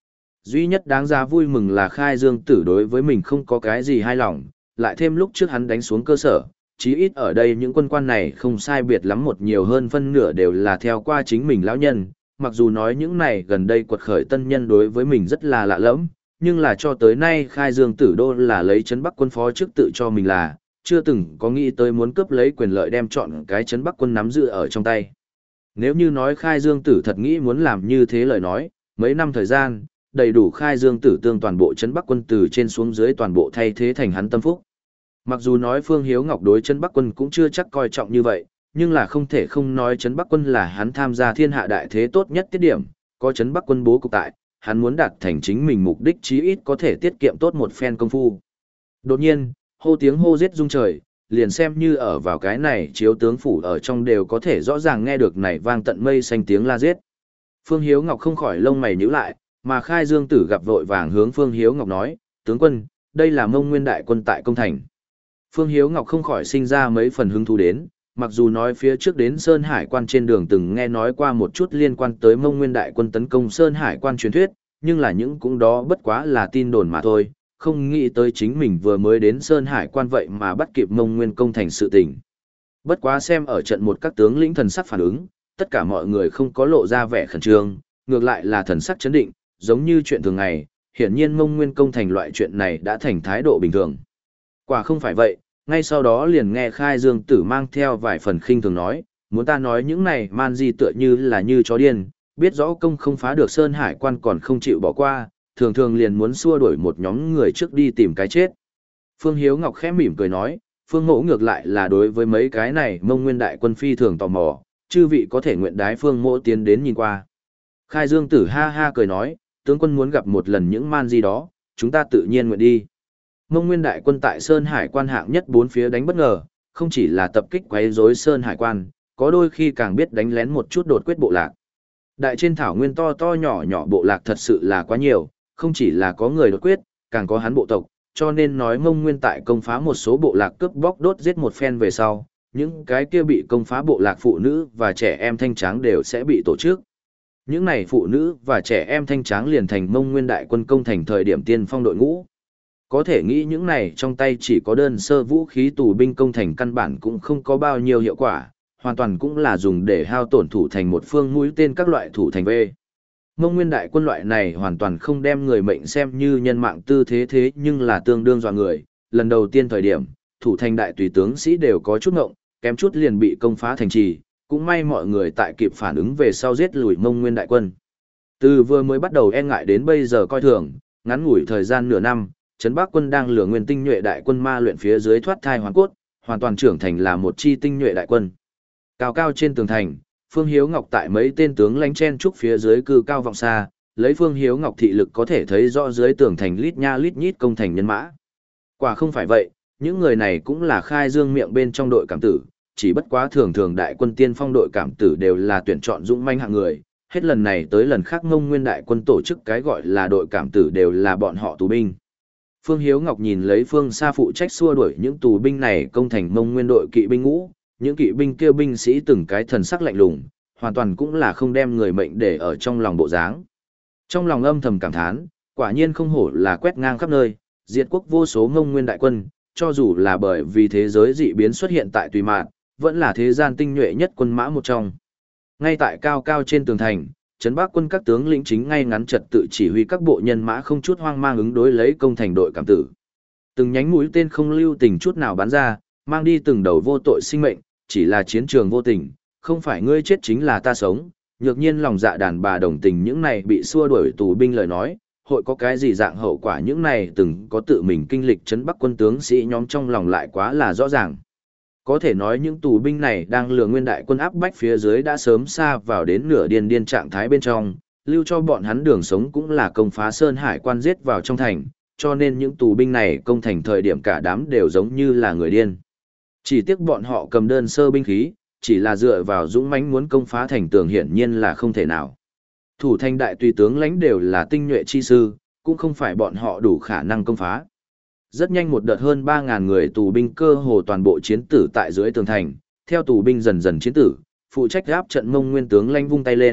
Duy nhất đáng giá vui mừng là Khai Dương Tử đối với mình không có cái gì hài lòng, lại thêm lúc trước hắn đánh xuống cơ sở, chí ít ở đây những quân quan này không sai biệt lắm một nhiều hơn phân nửa đều là theo qua chính mình lão nhân, mặc dù nói những này gần đây quật khởi tân nhân đối với mình rất là lạ lẫm, nhưng là cho tới nay Khai Dương Tử đô là lấy trấn Bắc quân phó chức tự cho mình là, chưa từng có nghĩ tới muốn cướp lấy quyền lợi đem chọn cái trấn Bắc quân nắm giữ ở trong tay. Nếu như nói Khai Dương Tử thật nghĩ muốn làm như thế lời nói, mấy năm thời gian, đầy đủ Khai Dương Tử tương toàn bộ trấn Bắc quân từ trên xuống dưới toàn bộ thay thế thành hắn tâm phúc. Mặc dù nói Phương Hiếu Ngọc đối trấn Bắc quân cũng chưa chắc coi trọng như vậy, nhưng là không thể không nói trấn Bắc quân là hắn tham gia thiên hạ đại thế tốt nhất tiết điểm, có trấn Bắc quân bố cục tại, hắn muốn đạt thành chính mình mục đích chí ít có thể tiết kiệm tốt một phen công phu. Đột nhiên, hô tiếng hô giết rung trời, liền xem như ở vào cái này chiếu tướng phủ ở trong đều có thể rõ ràng nghe được này vang tận mây xanh tiếng la giết. Phương Hiếu Ngọc không khỏi lông mày nhíu lại, mà Khai Dương Tử gặp vội vàng hướng Phương Hiếu Ngọc nói, tướng quân, đây là Mông Nguyên đại quân tại công thành. Phương Hiếu Ngọc không khỏi sinh ra mấy phần hứng thú đến, mặc dù nói phía trước đến Sơn Hải quan trên đường từng nghe nói qua một chút liên quan tới Mông Nguyên đại quân tấn công Sơn Hải quan truyền thuyết, nhưng là những cũng đó bất quá là tin đồn mà thôi, không nghĩ tới chính mình vừa mới đến Sơn Hải quan vậy mà bắt kịp Mông Nguyên công thành sự tình. Bất quá xem ở trận một các tướng lĩnh thần sắc phản ứng, tất cả mọi người không có lộ ra vẻ khẩn trương, ngược lại là thần sắc chấn định, giống như chuyện thường ngày, hiển nhiên Mông Nguyên công thành loại chuyện này đã thành thái độ bình thường. Quả không phải vậy, ngay sau đó liền nghe Khai Dương Tử mang theo vài phần khinh thường nói, muốn ta nói những này man di tựa như là như chó điên, biết rõ công không phá được Sơn Hải quan còn không chịu bỏ qua, thường thường liền muốn xua đuổi một nhóm người trước đi tìm cái chết. Phương Hiếu Ngọc khẽ mỉm cười nói, Phương Mỗ ngược lại là đối với mấy cái này Mông Nguyên đại quân phi thường tò mò, chư vị có thể nguyện đái Phương Mỗ tiến đến nhìn qua. Khai Dương Tử ha ha cười nói, tướng quân muốn gặp một lần những man di đó, chúng ta tự nhiên nguyện đi. Mông Nguyên đại quân tại Sơn Hải quan hạng nhất bốn phía đánh bất ngờ, không chỉ là tập kích quấy rối Sơn Hải quan, có đôi khi càng biết đánh lén một chút đột quyết bộ lạc. Đại trên thảo nguyên to to nhỏ nhỏ bộ lạc thật sự là quá nhiều, không chỉ là có người đột quyết, càng có hắn bộ tộc, cho nên nói Mông Nguyên tại công phá một số bộ lạc cướp bóc đốt giết một phen về sau, những cái kia bị công phá bộ lạc phụ nữ và trẻ em thanh tráng đều sẽ bị tổ chức. Những này phụ nữ và trẻ em thanh tráng liền thành Mông Nguyên đại quân công thành thời điểm tiên phong đội ngũ. Có thể nghĩ những này trong tay chỉ có đơn sơ vũ khí tù binh công thành căn bản cũng không có bao nhiêu hiệu quả, hoàn toàn cũng là dùng để hao tổn thủ thành một phương mũi tên các loại thủ thành về. Mông Nguyên đại quân loại này hoàn toàn không đem người mệnh xem như nhân mạng tư thế thế nhưng là tương đương dọa người, lần đầu tiên thời điểm, thủ thành đại tùy tướng sĩ đều có chút ngộng, kém chút liền bị công phá thành trì, cũng may mọi người tại kịp phản ứng về sau giết lùi Mông Nguyên đại quân. Từ vừa mới bắt đầu e ngại đến bây giờ coi thường, ngắn ngủi thời gian nửa năm, Trấn Bắc quân đang lừa nguyên tinh nhuệ đại quân ma luyện phía dưới thoát thai hoàn cốt, hoàn toàn trưởng thành là một chi tinh nhuệ đại quân. Cao cao trên tường thành, Phương Hiếu Ngọc tại mấy tên tướng lãnh chen trúc phía dưới cư cao vọng xa, lấy Phương Hiếu Ngọc thị lực có thể thấy rõ dưới tường thành lít nha lít nhít công thành nhân mã. Quả không phải vậy, những người này cũng là Khai Dương miệng bên trong đội cảm tử, chỉ bất quá thường thường đại quân tiên phong đội cảm tử đều là tuyển chọn dũng manh hạng người, hết lần này tới lần khác Mông Nguyên đại quân tổ chức cái gọi là đội cảm tử đều là bọn họ tù binh. Phương Hiếu Ngọc nhìn lấy phương xa phụ trách xua đuổi những tù binh này công thành Mông Nguyên đội kỵ binh ngũ, những kỵ binh kia binh sĩ từng cái thần sắc lạnh lùng, hoàn toàn cũng là không đem người mệnh để ở trong lòng bộ dáng. Trong lòng âm thầm cảm thán, quả nhiên không hổ là quét ngang khắp nơi, diệt quốc vô số Mông Nguyên đại quân, cho dù là bởi vì thế giới dị biến xuất hiện tại Tùy Mạn, vẫn là thế gian tinh nhuệ nhất quân mã một trong. Ngay tại cao cao trên tường thành, Trấn Bắc quân các tướng lĩnh chính ngay ngắn trật tự chỉ huy các bộ nhân mã không chút hoang mang ứng đối lấy công thành đội cảm tử. Từng nhánh mũi tên không lưu tình chút nào bắn ra, mang đi từng đầu vô tội sinh mệnh, chỉ là chiến trường vô tình, không phải ngươi chết chính là ta sống. Nhược nhiên lòng dạ đàn bà đồng tình những này bị xua đuổi tù binh lời nói, hội có cái gì dạng hậu quả những này từng có tự mình kinh lịch Trấn Bắc quân tướng sĩ nhóm trong lòng lại quá là rõ ràng. Có thể nói những tù binh này đang lừa nguyên đại quân áp bách phía dưới đã sớm xa vào đến nửa điên điên trạng thái bên trong, lưu cho bọn hắn đường sống cũng là công phá Sơn Hải quan giết vào trong thành, cho nên những tù binh này công thành thời điểm cả đám đều giống như là người điên. Chỉ tiếc bọn họ cầm đơn sơ binh khí, chỉ là dựa vào dũng mãnh muốn công phá thành tường hiển nhiên là không thể nào. Thủ thành đại tùy tướng lãnh đều là tinh nhuệ chi sư, cũng không phải bọn họ đủ khả năng công phá. Rất nhanh một đợt hơn ba ngàn người tù binh cơ hồ toàn bộ chiến tử tại dưới tường thành, theo tù binh dần dần chiến tử, phụ trách gáp trận Mông Nguyên tướng lãnh vung tay lên,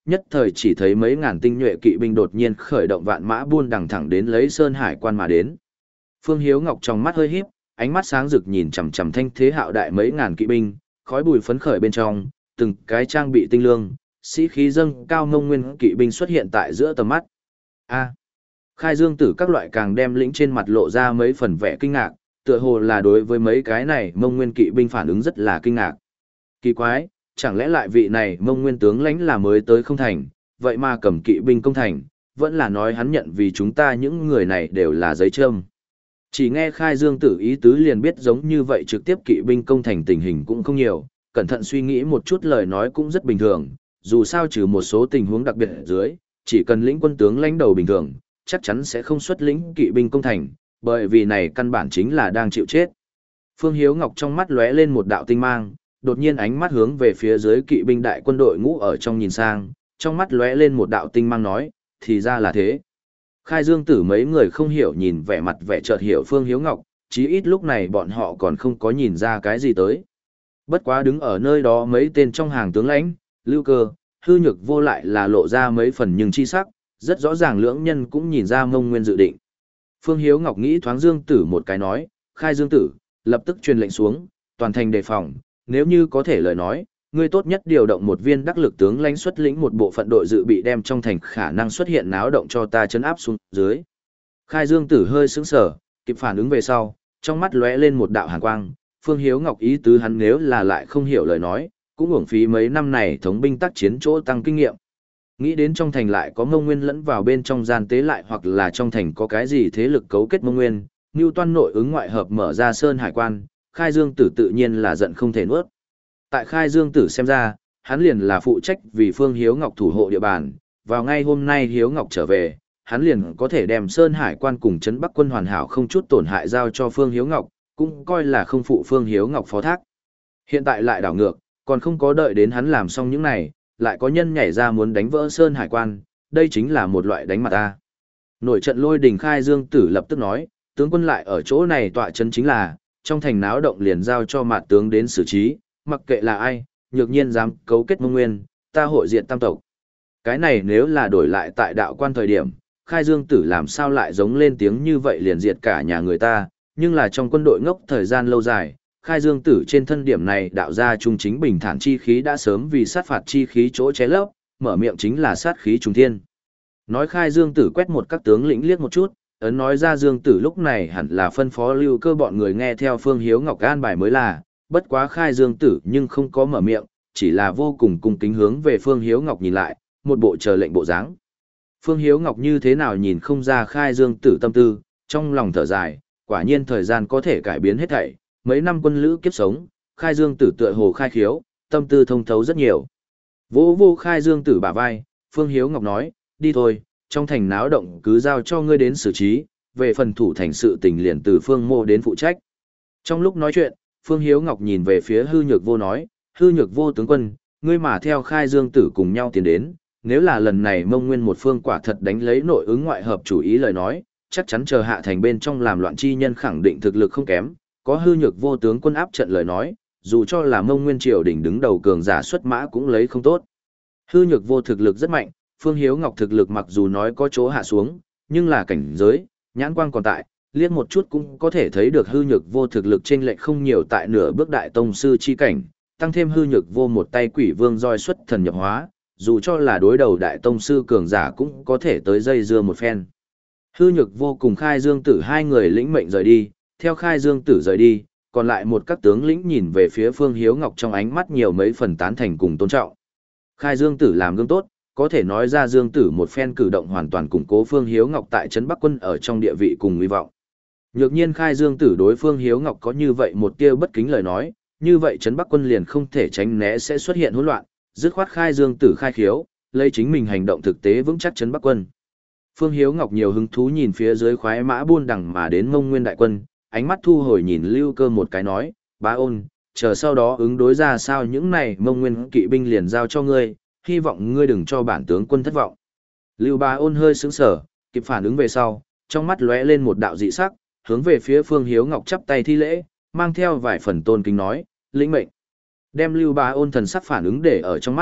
nhất thời chỉ thấy mấy ngàn tinh nhuệ kỵ binh đột nhiên khởi động vạn mã buôn đằng thẳng đến lấy Sơn Hải quan mà đến. Phương Hiếu Ngọc trong mắt hơi híp, ánh mắt sáng rực nhìn chằm chằm thanh thế hạo đại mấy ngàn kỵ binh, khói bùi phấn khởi bên trong, từng cái trang bị tinh lương, sĩ khí dâng cao Mông Nguyên kỵ binh xuất hiện tại giữa tầm mắt. A. Khai Dương Tử các loại càng đem lĩnh trên mặt lộ ra mấy phần vẻ kinh ngạc, tựa hồ là đối với mấy cái này Mông Nguyên kỵ binh phản ứng rất là kinh ngạc. Kỳ quái, chẳng lẽ lại vị này Mông Nguyên tướng lãnh là mới tới không thành, vậy mà cầm kỵ binh công thành, vẫn là nói hắn nhận vì chúng ta những người này đều là giấy trâm. Chỉ nghe Khai Dương Tử ý tứ liền biết giống như vậy trực tiếp kỵ binh công thành tình hình cũng không nhiều, cẩn thận suy nghĩ một chút lời nói cũng rất bình thường, dù sao trừ một số tình huống đặc biệt ở dưới, chỉ cần lĩnh quân tướng lãnh đầu bình thường, chắc chắn sẽ không xuất lĩnh kỵ binh công thành, bởi vì này căn bản chính là đang chịu chết. Phương Hiếu Ngọc trong mắt lóe lên một đạo tinh mang, đột nhiên ánh mắt hướng về phía dưới kỵ binh đại quân đội ngũ ở trong nhìn sang, trong mắt lóe lên một đạo tinh mang nói, thì ra là thế. Khai Dương Tử mấy người không hiểu nhìn vẻ mặt vẻ chợt hiểu Phương Hiếu Ngọc, chí ít lúc này bọn họ còn không có nhìn ra cái gì tới. Bất quá đứng ở nơi đó mấy tên trong hàng tướng lãnh, Lưu Cơ, Hư Nhược Vô lại là lộ ra mấy phần nhưng chi sắc, rất rõ ràng lưỡng nhân cũng nhìn ra Mông Nguyên dự định. Phương Hiếu Ngọc nghĩ thoáng Dương Tử một cái nói, Khai Dương Tử, lập tức truyền lệnh xuống, toàn thành đề phòng, nếu như có thể lời nói, ngươi tốt nhất điều động một viên đắc lực tướng lãnh xuất lĩnh một bộ phận đội dự bị đem trong thành khả năng xuất hiện náo động cho ta chấn áp xuống dưới. Khai Dương Tử hơi sững sờ, kịp phản ứng về sau, trong mắt lóe lên một đạo hàn quang, Phương Hiếu Ngọc ý tứ hắn nếu là lại không hiểu lời nói, cũng uổng phí mấy năm này thống binh tác chiến chỗ tăng kinh nghiệm. Nghĩ đến trong thành lại có Mông Nguyên lẫn vào bên trong gian tế lại hoặc là trong thành có cái gì thế lực cấu kết Mông Nguyên, Nưu Toan nội ứng ngoại hợp mở ra Sơn Hải quan, Khai Dương Tử tự nhiên là giận không thể nuốt. Tại Khai Dương Tử xem ra, hắn liền là phụ trách vì Phương Hiếu Ngọc thủ hộ địa bàn, vào ngay hôm nay Hiếu Ngọc trở về, hắn liền có thể đem Sơn Hải quan cùng trấn Bắc quân hoàn hảo không chút tổn hại giao cho Phương Hiếu Ngọc, cũng coi là không phụ Phương Hiếu Ngọc phó thác. Hiện tại lại đảo ngược, còn không có đợi đến hắn làm xong những này, lại có nhân nhảy ra muốn đánh vỡ Sơn Hải quan, đây chính là một loại đánh mặt ta. Nổi trận lôi đình Khai Dương Tử lập tức nói, tướng quân lại ở chỗ này tọa chân chính là, trong thành náo động liền giao cho mạt tướng đến xử trí, mặc kệ là ai, nhược nhiên dám cấu kết Mông Nguyên, ta hội diện tam tộc. Cái này nếu là đổi lại tại đạo quan thời điểm, Khai Dương Tử làm sao lại giống lên tiếng như vậy liền diệt cả nhà người ta, nhưng là trong quân đội ngốc thời gian lâu dài, Khai Dương Tử trên thân điểm này đạo ra trung chính bình thản chi khí đã sớm vì sát phạt chi khí chỗ ché lấp, mở miệng chính là sát khí trùng thiên. Nói Khai Dương Tử quét một các tướng lĩnh liếc một chút, ấn nói ra Dương Tử lúc này hẳn là phân phó Lưu Cơ bọn người nghe theo Phương Hiếu Ngọc an bài mới là, bất quá Khai Dương Tử nhưng không có mở miệng, chỉ là vô cùng cung kính hướng về Phương Hiếu Ngọc nhìn lại, một bộ chờ lệnh bộ dáng. Phương Hiếu Ngọc như thế nào nhìn không ra Khai Dương Tử tâm tư, trong lòng thở dài, quả nhiên thời gian có thể cải biến hết thảy, mấy năm quân lữ kiếp sống, Khai Dương Tử tựa hồ khai khiếu, tâm tư thông thấu rất nhiều. Vô vô Khai Dương Tử bả vai, Phương Hiếu Ngọc nói, đi thôi, trong thành náo động cứ giao cho ngươi đến xử trí, về phần thủ thành sự tình liền từ Phương Mô đến phụ trách. Trong lúc nói chuyện, Phương Hiếu Ngọc nhìn về phía Hư Nhược Vô nói, Hư Nhược Vô tướng quân, ngươi mà theo Khai Dương Tử cùng nhau tiến đến, nếu là lần này Mông Nguyên một phương quả thật đánh lấy nội ứng ngoại hợp chủ ý lời nói, chắc chắn chờ hạ thành bên trong làm loạn chi nhân khẳng định thực lực không kém, có Hư Nhược Vô tướng quân áp trận lời nói, dù cho là Mông Nguyên triều đỉnh đứng đầu cường giả xuất mã cũng lấy không tốt. Hư Nhược Vô thực lực rất mạnh, Phương Hiếu Ngọc thực lực mặc dù nói có chỗ hạ xuống, nhưng là cảnh giới, nhãn quang còn tại, liếc một chút cũng có thể thấy được Hư Nhược Vô thực lực chênh lệch không nhiều tại nửa bước đại tông sư chi cảnh, tăng thêm Hư Nhược Vô một tay quỷ vương roi xuất thần nhập hóa, dù cho là đối đầu đại tông sư cường giả cũng có thể tới dây dưa một phen. Hư Nhược Vô cùng Khai Dương Tử hai người lĩnh mệnh rời đi, theo Khai Dương Tử rời đi, còn lại một các tướng lĩnh nhìn về phía Phương Hiếu Ngọc trong ánh mắt nhiều mấy phần tán thành cùng tôn trọng. Khai Dương Tử làm gương tốt, có thể nói ra Dương Tử một phen cử động hoàn toàn củng cố Phương Hiếu Ngọc tại trấn Bắc quân ở trong địa vị cùng hy vọng. Nhược nhiên Khai Dương Tử đối Phương Hiếu Ngọc có như vậy một tia bất kính lời nói, như vậy trấn Bắc quân liền không thể tránh né sẽ xuất hiện hỗn loạn, dứt khoát Khai Dương Tử khai khiếu, lấy chính mình hành động thực tế vững chắc trấn Bắc quân. Phương Hiếu Ngọc nhiều hứng thú nhìn phía dưới khoái mã buôn đằng mà đến Mông Nguyên đại quân, ánh mắt thu hồi nhìn Lưu Cơ một cái nói, bá ôn, chờ sau đó ứng đối ra sao những này Mông Nguyên kỵ binh liền giao cho ngươi, hy vọng ngươi đừng cho bản tướng quân thất vọng. Lưu Bá Ôn hơi sững sờ, kịp phản ứng về sau, trong mắt lóe lên một đạo dị sắc, hướng về phía Phương Hiếu Ngọc chắp tay thi lễ, mang theo vài phần tôn kính nói, lĩnh mệnh. Đem Lưu Bá Ôn thần sắc phản ứng để ở trong mắt,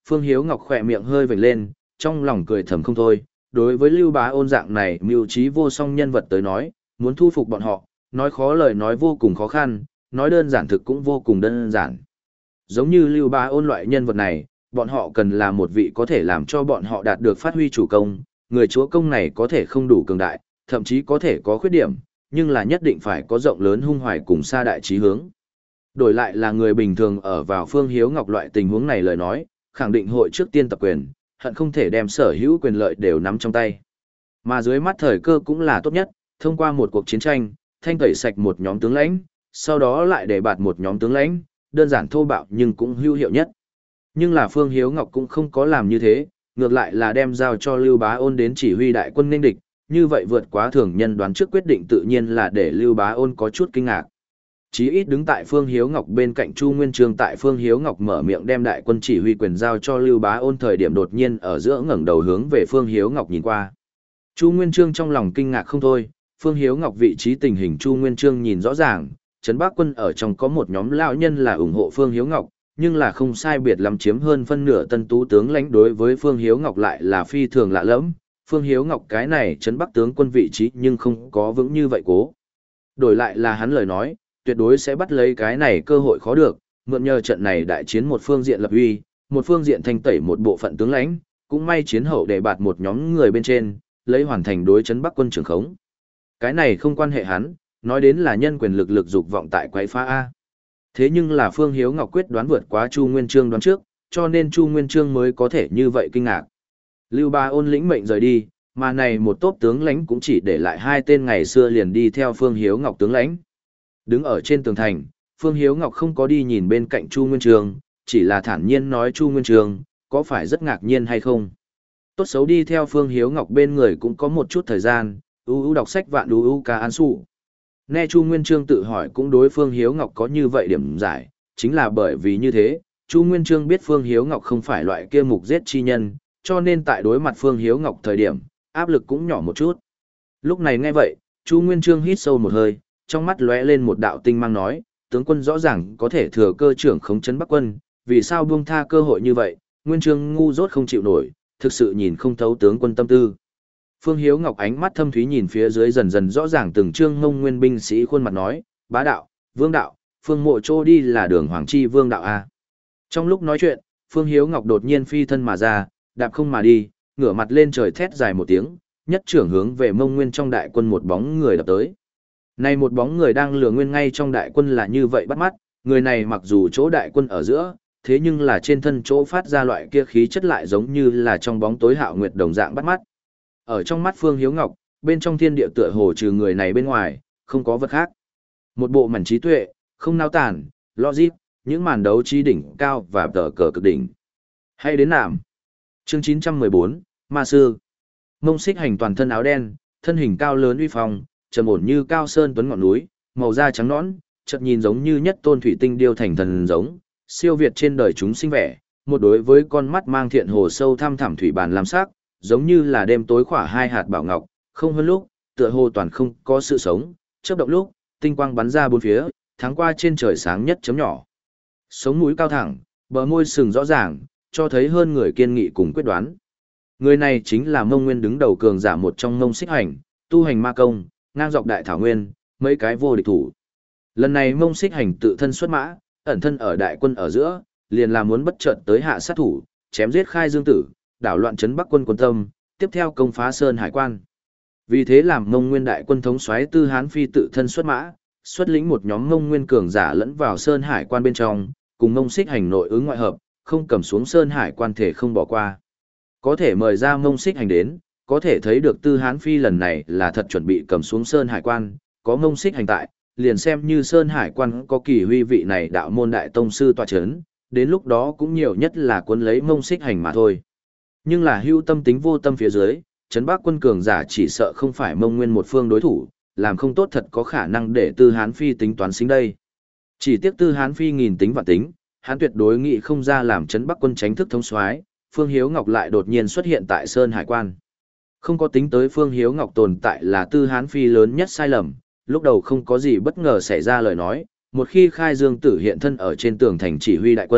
Phương Hiếu Ngọc khỏe miệng hơi vểnh lên, trong lòng cười thầm không thôi. Đối với Lưu Bá Ôn dạng này mưu trí vô song nhân vật tới nói, muốn thu phục bọn họ, nói khó lời nói vô cùng khó khăn, nói đơn giản thực cũng vô cùng đơn giản. Giống như Lưu Bá Ôn loại nhân vật này, bọn họ cần là một vị có thể làm cho bọn họ đạt được phát huy chủ công, người chúa công này có thể không đủ cường đại, thậm chí có thể có khuyết điểm, nhưng là nhất định phải có rộng lớn hung hoài cùng xa đại trí hướng. Đổi lại là người bình thường ở vào Phương Hiếu Ngọc loại tình huống này lời nói, khẳng định hội trước tiên tập quyền, hận không thể đem sở hữu quyền lợi đều nắm trong tay. Mà dưới mắt thời cơ cũng là tốt nhất, thông qua một cuộc chiến tranh, thanh tẩy sạch một nhóm tướng lãnh, sau đó lại để bạt một nhóm tướng lãnh, đơn giản thô bạo nhưng cũng hữu hiệu nhất. Nhưng là Phương Hiếu Ngọc cũng không có làm như thế, ngược lại là đem giao cho Lưu Bá Ôn đến chỉ huy đại quân nghênh địch, như vậy vượt quá thường nhân đoán trước quyết định tự nhiên là để Lưu Bá Ôn có chút kinh ngạc. Chí ít đứng tại Phương Hiếu Ngọc bên cạnh Chu Nguyên Chương, tại Phương Hiếu Ngọc mở miệng đem đại quân chỉ huy quyền giao cho Lưu Bá Ôn thời điểm đột nhiên ở giữa ngẩng đầu hướng về Phương Hiếu Ngọc nhìn qua. Chu Nguyên Chương trong lòng kinh ngạc không thôi, Phương Hiếu Ngọc vị trí tình hình Chu Nguyên Chương nhìn rõ ràng, Trấn Bắc quân ở trong có một nhóm lão nhân là ủng hộ Phương Hiếu Ngọc, nhưng là không sai biệt lắm chiếm hơn phân nửa tân tú tướng lãnh đối với Phương Hiếu Ngọc lại là phi thường lạ lẫm. Phương Hiếu Ngọc cái này Trấn Bắc tướng quân vị trí nhưng không có vững như vậy cố. Đổi lại là hắn lời nói, tuyệt đối sẽ bắt lấy cái này cơ hội khó được, mượn nhờ trận này đại chiến một phương diện lập uy, một phương diện thanh tẩy một bộ phận tướng lãnh, cũng may chiến hậu để bạt một nhóm người bên trên, lấy hoàn thành đối Trấn Bắc quân trưởng khống. Cái này không quan hệ hắn, nói đến là nhân quyền lực lực dục vọng tại quấy phá A. Thế nhưng là Phương Hiếu Ngọc quyết đoán vượt quá Chu Nguyên Chương đoán trước, cho nên Chu Nguyên Chương mới có thể như vậy kinh ngạc. Lưu Bá Ôn lĩnh mệnh rời đi, mà này một tốp tướng lãnh cũng chỉ để lại hai tên ngày xưa liền đi theo Phương Hiếu Ngọc tướng lãnh. Đứng ở trên tường thành, Phương Hiếu Ngọc không có đi nhìn bên cạnh Chu Nguyên Chương, chỉ là thản nhiên nói Chu Nguyên Chương, có phải rất ngạc nhiên hay không? Tốt xấu đi theo Phương Hiếu Ngọc bên người cũng có một chút thời gian, u u đọc sách vạn u u ca an sụ. Nghe Chu Nguyên Chương tự hỏi cũng đối Phương Hiếu Ngọc có như vậy điểm giải, chính là bởi vì như thế, Chu Nguyên Chương biết Phương Hiếu Ngọc không phải loại kia mục giết chi nhân, cho nên tại đối mặt Phương Hiếu Ngọc thời điểm, áp lực cũng nhỏ một chút. Lúc này nghe vậy, Chu Nguyên Chương hít sâu một hơi, trong mắt lóe lên một đạo tinh mang nói, tướng quân rõ ràng có thể thừa cơ trưởng khống Trấn Bắc quân, vì sao buông tha cơ hội như vậy? Nguyên Chương ngu dốt không chịu nổi, thực sự nhìn không thấu tướng quân tâm tư. Phương Hiếu Ngọc ánh mắt thâm thúy nhìn phía dưới dần dần rõ ràng từng trương ngông nguyên binh sĩ khuôn mặt nói, bá đạo, vương đạo, Phương Mộ Trô đi là đường Hoàng Chi vương đạo a. Trong lúc nói chuyện, Phương Hiếu Ngọc đột nhiên phi thân mà ra, đạp không mà đi, ngửa mặt lên trời thét dài một tiếng, nhất trưởng hướng về Mông Nguyên trong đại quân một bóng người đập tới. Này một bóng người đang lừa nguyên ngay trong đại quân là như vậy bắt mắt, người này mặc dù chỗ đại quân ở giữa, thế nhưng là trên thân chỗ phát ra loại kia khí chất lại giống như là trong bóng tối hạo nguyệt đồng dạng bắt mắt. Ở trong mắt Phương Hiếu Ngọc, bên trong thiên địa tựa hồ trừ người này bên ngoài, không có vật khác. Một bộ mảnh trí tuệ, không nao tản, logic, những màn đấu trí đỉnh cao và tờ cờ cực đỉnh. Hay đến nạm. Chương chín trăm mười bốn, Ma Sư. Mông Xích Hành toàn thân áo đen, thân hình cao lớn uy phong, trầm ổn như cao sơn tuấn ngọn núi, màu da trắng nõn, chợt nhìn giống như nhất tôn thủy tinh điêu thành thần giống, siêu việt trên đời chúng sinh vẻ, một đối với con mắt mang thiện hồ sâu thăm thẳm thủy bàn lam sắc, giống như là đêm tối khỏa hai hạt bảo ngọc, không hơn lúc, tựa hồ toàn không có sự sống, chớp động lúc, tinh quang bắn ra bốn phía, tháng qua trên trời sáng nhất chấm nhỏ. Sống mũi cao thẳng, bờ môi sừng rõ ràng, cho thấy hơn người kiên nghị cùng quyết đoán. Người này chính là Mông Nguyên đứng đầu cường giả một trong Mông Xích Hành, tu hành ma công, ngang dọc đại thảo nguyên, mấy cái vô địch thủ. Lần này Mông Xích Hành tự thân xuất mã, ẩn thân ở đại quân ở giữa, liền là muốn bất chợt tới hạ sát thủ, chém giết Khai Dương tử, đảo loạn trấn Bắc quân quân tâm, tiếp theo công phá Sơn Hải quan. Vì thế làm Mông Nguyên đại quân thống soái Tư Hán Phi tự thân xuất mã, xuất lĩnh một nhóm Mông Nguyên cường giả lẫn vào Sơn Hải quan bên trong, cùng Mông Xích Hành nội ứng ngoại hợp, không cầm xuống Sơn Hải quan thể không bỏ qua. Có thể mời ra Mông Xích Hành đến, có thể thấy được Tư Hán Phi lần này là thật chuẩn bị cầm xuống Sơn Hải quan, có Mông Xích Hành tại, liền xem như Sơn Hải quan có kỳ huy vị này đạo môn đại tông sư tọa chấn, đến lúc đó cũng nhiều nhất là quân lấy Mông Xích Hành mà thôi. Nhưng là hưu tâm tính vô tâm phía dưới, Trấn Bắc quân cường giả chỉ sợ không phải Mông Nguyên một phương đối thủ, làm không tốt thật có khả năng để Tư Hán Phi tính toán xính đây. Chỉ tiếc Tư Hán Phi nghìn tính vạn tính, hắn tuyệt đối nghĩ không ra làm Trấn Bắc quân tránh thức thống soái, Phương Hiếu Ngọc lại đột nhiên xuất hiện tại Sơn Hải quan. Không có tính tới Phương Hiếu Ngọc tồn tại là Tư Hán Phi lớn nhất sai lầm, lúc đầu không có gì bất ngờ xảy ra lời nói, một khi Khai Dương tử hiện thân ở trên tường thành chỉ huy đại quân,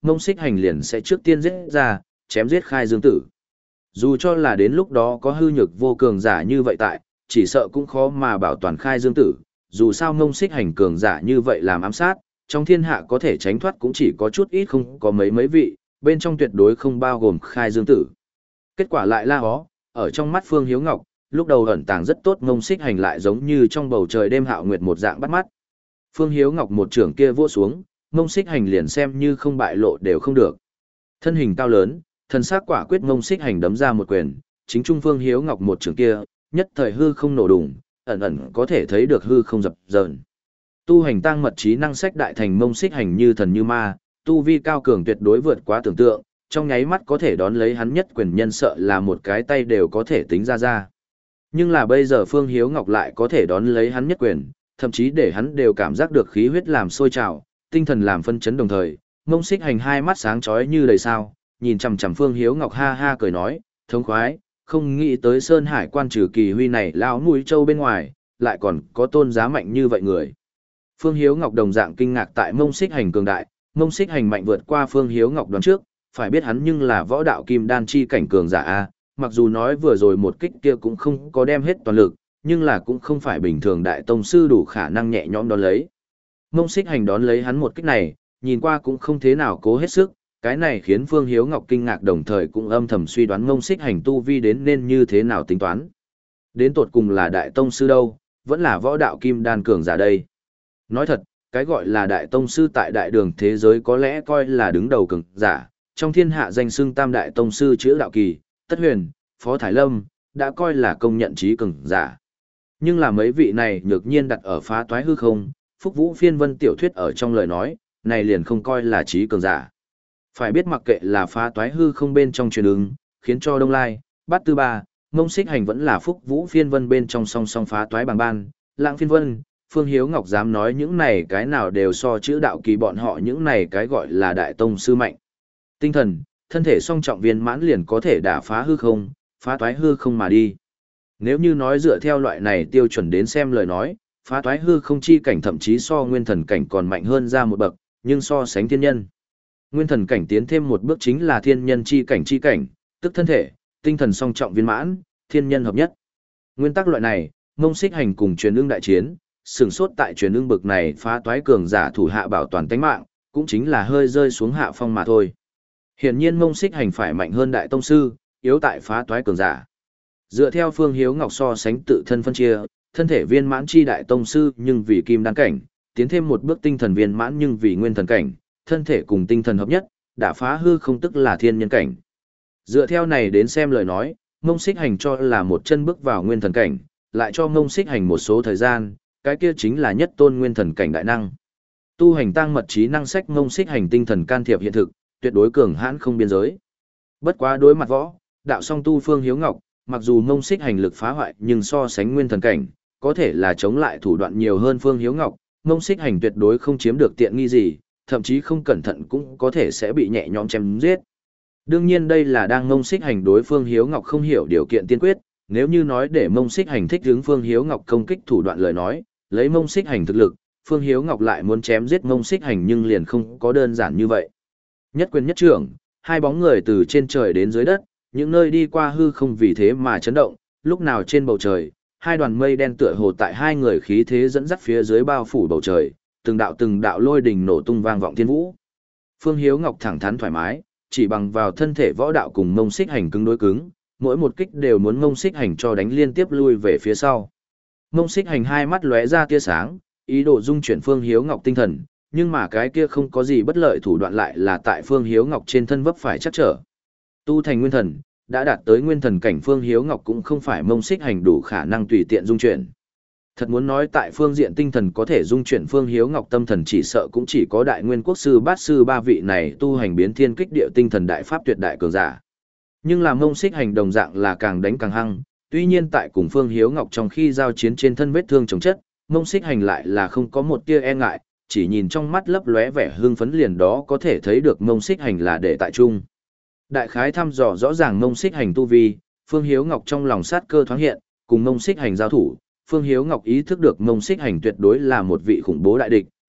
Mông Xích Hành liền sẽ trước tiên giết ra, chém giết Khai Dương Tử. Dù cho là đến lúc đó có hư nhược vô cường giả như vậy tại, chỉ sợ cũng khó mà bảo toàn Khai Dương Tử, dù sao Mông Xích Hành cường giả như vậy làm ám sát, trong thiên hạ có thể tránh thoát cũng chỉ có chút ít không có mấy mấy vị, bên trong tuyệt đối không bao gồm Khai Dương Tử. Kết quả lại la hó, ở trong mắt Phương Hiếu Ngọc, lúc đầu ẩn tàng rất tốt Mông Xích Hành lại giống như trong bầu trời đêm hạo nguyệt một dạng bắt mắt. Phương Hiếu Ngọc một trưởng kia vỗ xuống, Mông Xích Hành liền xem như không bại lộ đều không được. Thân hình cao lớn, thân xác quả quyết Mông Xích Hành đấm ra một quyền, chính trung Phương Hiếu Ngọc một trưởng kia, nhất thời hư không nổ đùng, ẩn ẩn có thể thấy được hư không dập dờn. Tu hành tăng mật trí năng sách đại thành Mông Xích Hành như thần như ma, tu vi cao cường tuyệt đối vượt quá tưởng tượng, trong nháy mắt có thể đón lấy hắn nhất quyền nhân sợ là một cái tay đều có thể tính ra ra. Nhưng là bây giờ Phương Hiếu Ngọc lại có thể đón lấy hắn nhất quyền, thậm chí để hắn đều cảm giác được khí huyết làm sôi trào, tinh thần làm phân chấn đồng thời, Mông Xích Hành hai mắt sáng chói như đầy sao, nhìn chằm chằm Phương Hiếu Ngọc ha ha cười nói, thống khoái, không nghĩ tới Sơn Hải quan trừ Kỳ Huy này lão mũi trâu bên ngoài, lại còn có tôn giá mạnh như vậy người. Phương Hiếu Ngọc đồng dạng kinh ngạc tại Mông Xích Hành cường đại, Mông Xích Hành mạnh vượt qua Phương Hiếu Ngọc đoán trước, phải biết hắn nhưng là võ đạo kim đan chi cảnh cường giả a, mặc dù nói vừa rồi một kích kia cũng không có đem hết toàn lực, nhưng là cũng không phải bình thường đại tông sư đủ khả năng nhẹ nhõm đón lấy. Mông Xích Hành đón lấy hắn một kích này, nhìn qua cũng không thế nào cố hết sức, cái này khiến Phương Hiếu Ngọc kinh ngạc đồng thời cũng âm thầm suy đoán Mông Xích Hành tu vi đến nên như thế nào tính toán. Đến tột cùng là đại tông sư đâu, vẫn là võ đạo kim đan cường giả đây. Nói thật, cái gọi là đại tông sư tại đại đường thế giới có lẽ coi là đứng đầu cường giả, trong thiên hạ danh xưng tam đại tông sư chữ đạo kỳ, Tất Huyền, Phó Thái Lâm, đã coi là công nhận trí cường giả. Nhưng là mấy vị này nhược nhiên đặt ở phá toái hư không, Phúc Vũ Phiên Vân tiểu thuyết ở trong lời nói, này liền không coi là trí cường giả. Phải biết mặc kệ là phá toái hư không bên trong truyền ứng, khiến cho Đông Lai, Bát Tư Ba, Mông Xích Hành vẫn là Phúc Vũ Phiên Vân bên trong song song phá toái bằng ban, Lãng Phiên Vân, Phương Hiếu Ngọc dám nói những này cái nào đều so chữ đạo kỳ bọn họ những này cái gọi là đại tông sư mạnh. Tinh thần, thân thể song trọng viên mãn liền có thể đả phá hư không, phá toái hư không mà đi. Nếu như nói dựa theo loại này tiêu chuẩn đến xem lời nói, phá toái hư không chi cảnh thậm chí so nguyên thần cảnh còn mạnh hơn ra một bậc, nhưng so sánh thiên nhân. Nguyên thần cảnh tiến thêm một bước chính là thiên nhân chi cảnh chi cảnh, tức thân thể, tinh thần song trọng viên mãn, thiên nhân hợp nhất. Nguyên tắc loại này, Mông Xích Hành cùng truyền ưng đại chiến, sừng sốt tại truyền ưng bực này phá toái cường giả thủ hạ bảo toàn tánh mạng, cũng chính là hơi rơi xuống hạ phong mà thôi. Hiển nhiên Mông Xích Hành phải mạnh hơn đại tông sư, yếu tại phá toái cường giả. Dựa theo Phương Hiếu Ngọc so sánh tự thân phân chia, thân thể viên mãn chi đại tông sư nhưng vì kim đan cảnh, tiến thêm một bước tinh thần viên mãn nhưng vì nguyên thần cảnh, thân thể cùng tinh thần hợp nhất, đã phá hư không tức là thiên nhân cảnh. Dựa theo này đến xem lời nói, Mông Xích Hành cho là một chân bước vào nguyên thần cảnh, lại cho Mông Xích Hành một số thời gian, cái kia chính là nhất tôn nguyên thần cảnh đại năng. Tu hành tăng mật trí năng sách Mông Xích Hành tinh thần can thiệp hiện thực, tuyệt đối cường hãn không biên giới. Bất quá đối mặt võ, đạo song tu Phương Hiếu Ngọc, mặc dù Mông Xích Hành lực phá hoại nhưng so sánh nguyên thần cảnh, có thể là chống lại thủ đoạn nhiều hơn Phương Hiếu Ngọc, Mông Xích Hành tuyệt đối không chiếm được tiện nghi gì, thậm chí không cẩn thận cũng có thể sẽ bị nhẹ nhõm chém giết. Đương nhiên đây là đang Mông Xích Hành đối Phương Hiếu Ngọc không hiểu điều kiện tiên quyết, nếu như nói để Mông Xích Hành thích hướng Phương Hiếu Ngọc công kích thủ đoạn lời nói, lấy Mông Xích Hành thực lực, Phương Hiếu Ngọc lại muốn chém giết Mông Xích Hành nhưng liền không có đơn giản như vậy. Nhất quyền nhất trưởng, hai bóng người từ trên trời đến dưới đất, những nơi đi qua hư không vì thế mà chấn động, lúc nào trên bầu trời, hai đoàn mây đen tựa hồ tại hai người khí thế dẫn dắt phía dưới bao phủ bầu trời, từng đạo từng đạo lôi đình nổ tung vang vọng thiên vũ. Phương Hiếu Ngọc thẳng thắn thoải mái, chỉ bằng vào thân thể võ đạo cùng Mông Xích Hành cứng đối cứng, mỗi một kích đều muốn Mông Xích Hành cho đánh liên tiếp lui về phía sau. Mông Xích Hành hai mắt lóe ra tia sáng, ý đồ dung chuyển Phương Hiếu Ngọc tinh thần, nhưng mà cái kia không có gì bất lợi thủ đoạn lại là tại Phương Hiếu Ngọc trên thân vấp phải chắc trở. Tu thành nguyên thần, đã đạt tới nguyên thần cảnh Phương Hiếu Ngọc cũng không phải Mông Xích Hành đủ khả năng tùy tiện dung chuyển. Thật muốn nói tại phương diện tinh thần có thể dung chuyển Phương Hiếu Ngọc tâm thần chỉ sợ cũng chỉ có Đại Nguyên Quốc sư Bát sư ba vị này tu hành biến thiên kích địa tinh thần đại pháp tuyệt đại cường giả. Nhưng là Mông Xích Hành đồng dạng là càng đánh càng hăng, tuy nhiên tại cùng Phương Hiếu Ngọc trong khi giao chiến trên thân vết thương chồng chất, Mông Xích Hành lại là không có một tia e ngại, chỉ nhìn trong mắt lấp lóe vẻ hưng phấn liền đó có thể thấy được Mông Xích Hành là để tại trung. Đại khái thăm dò rõ ràng Mông Xích Hành tu vi, Phương Hiếu Ngọc trong lòng sát cơ thoáng hiện, cùng Mông Xích Hành giao thủ, Phương Hiếu Ngọc ý thức được Mông Xích Hành tuyệt đối là một vị khủng bố đại địch,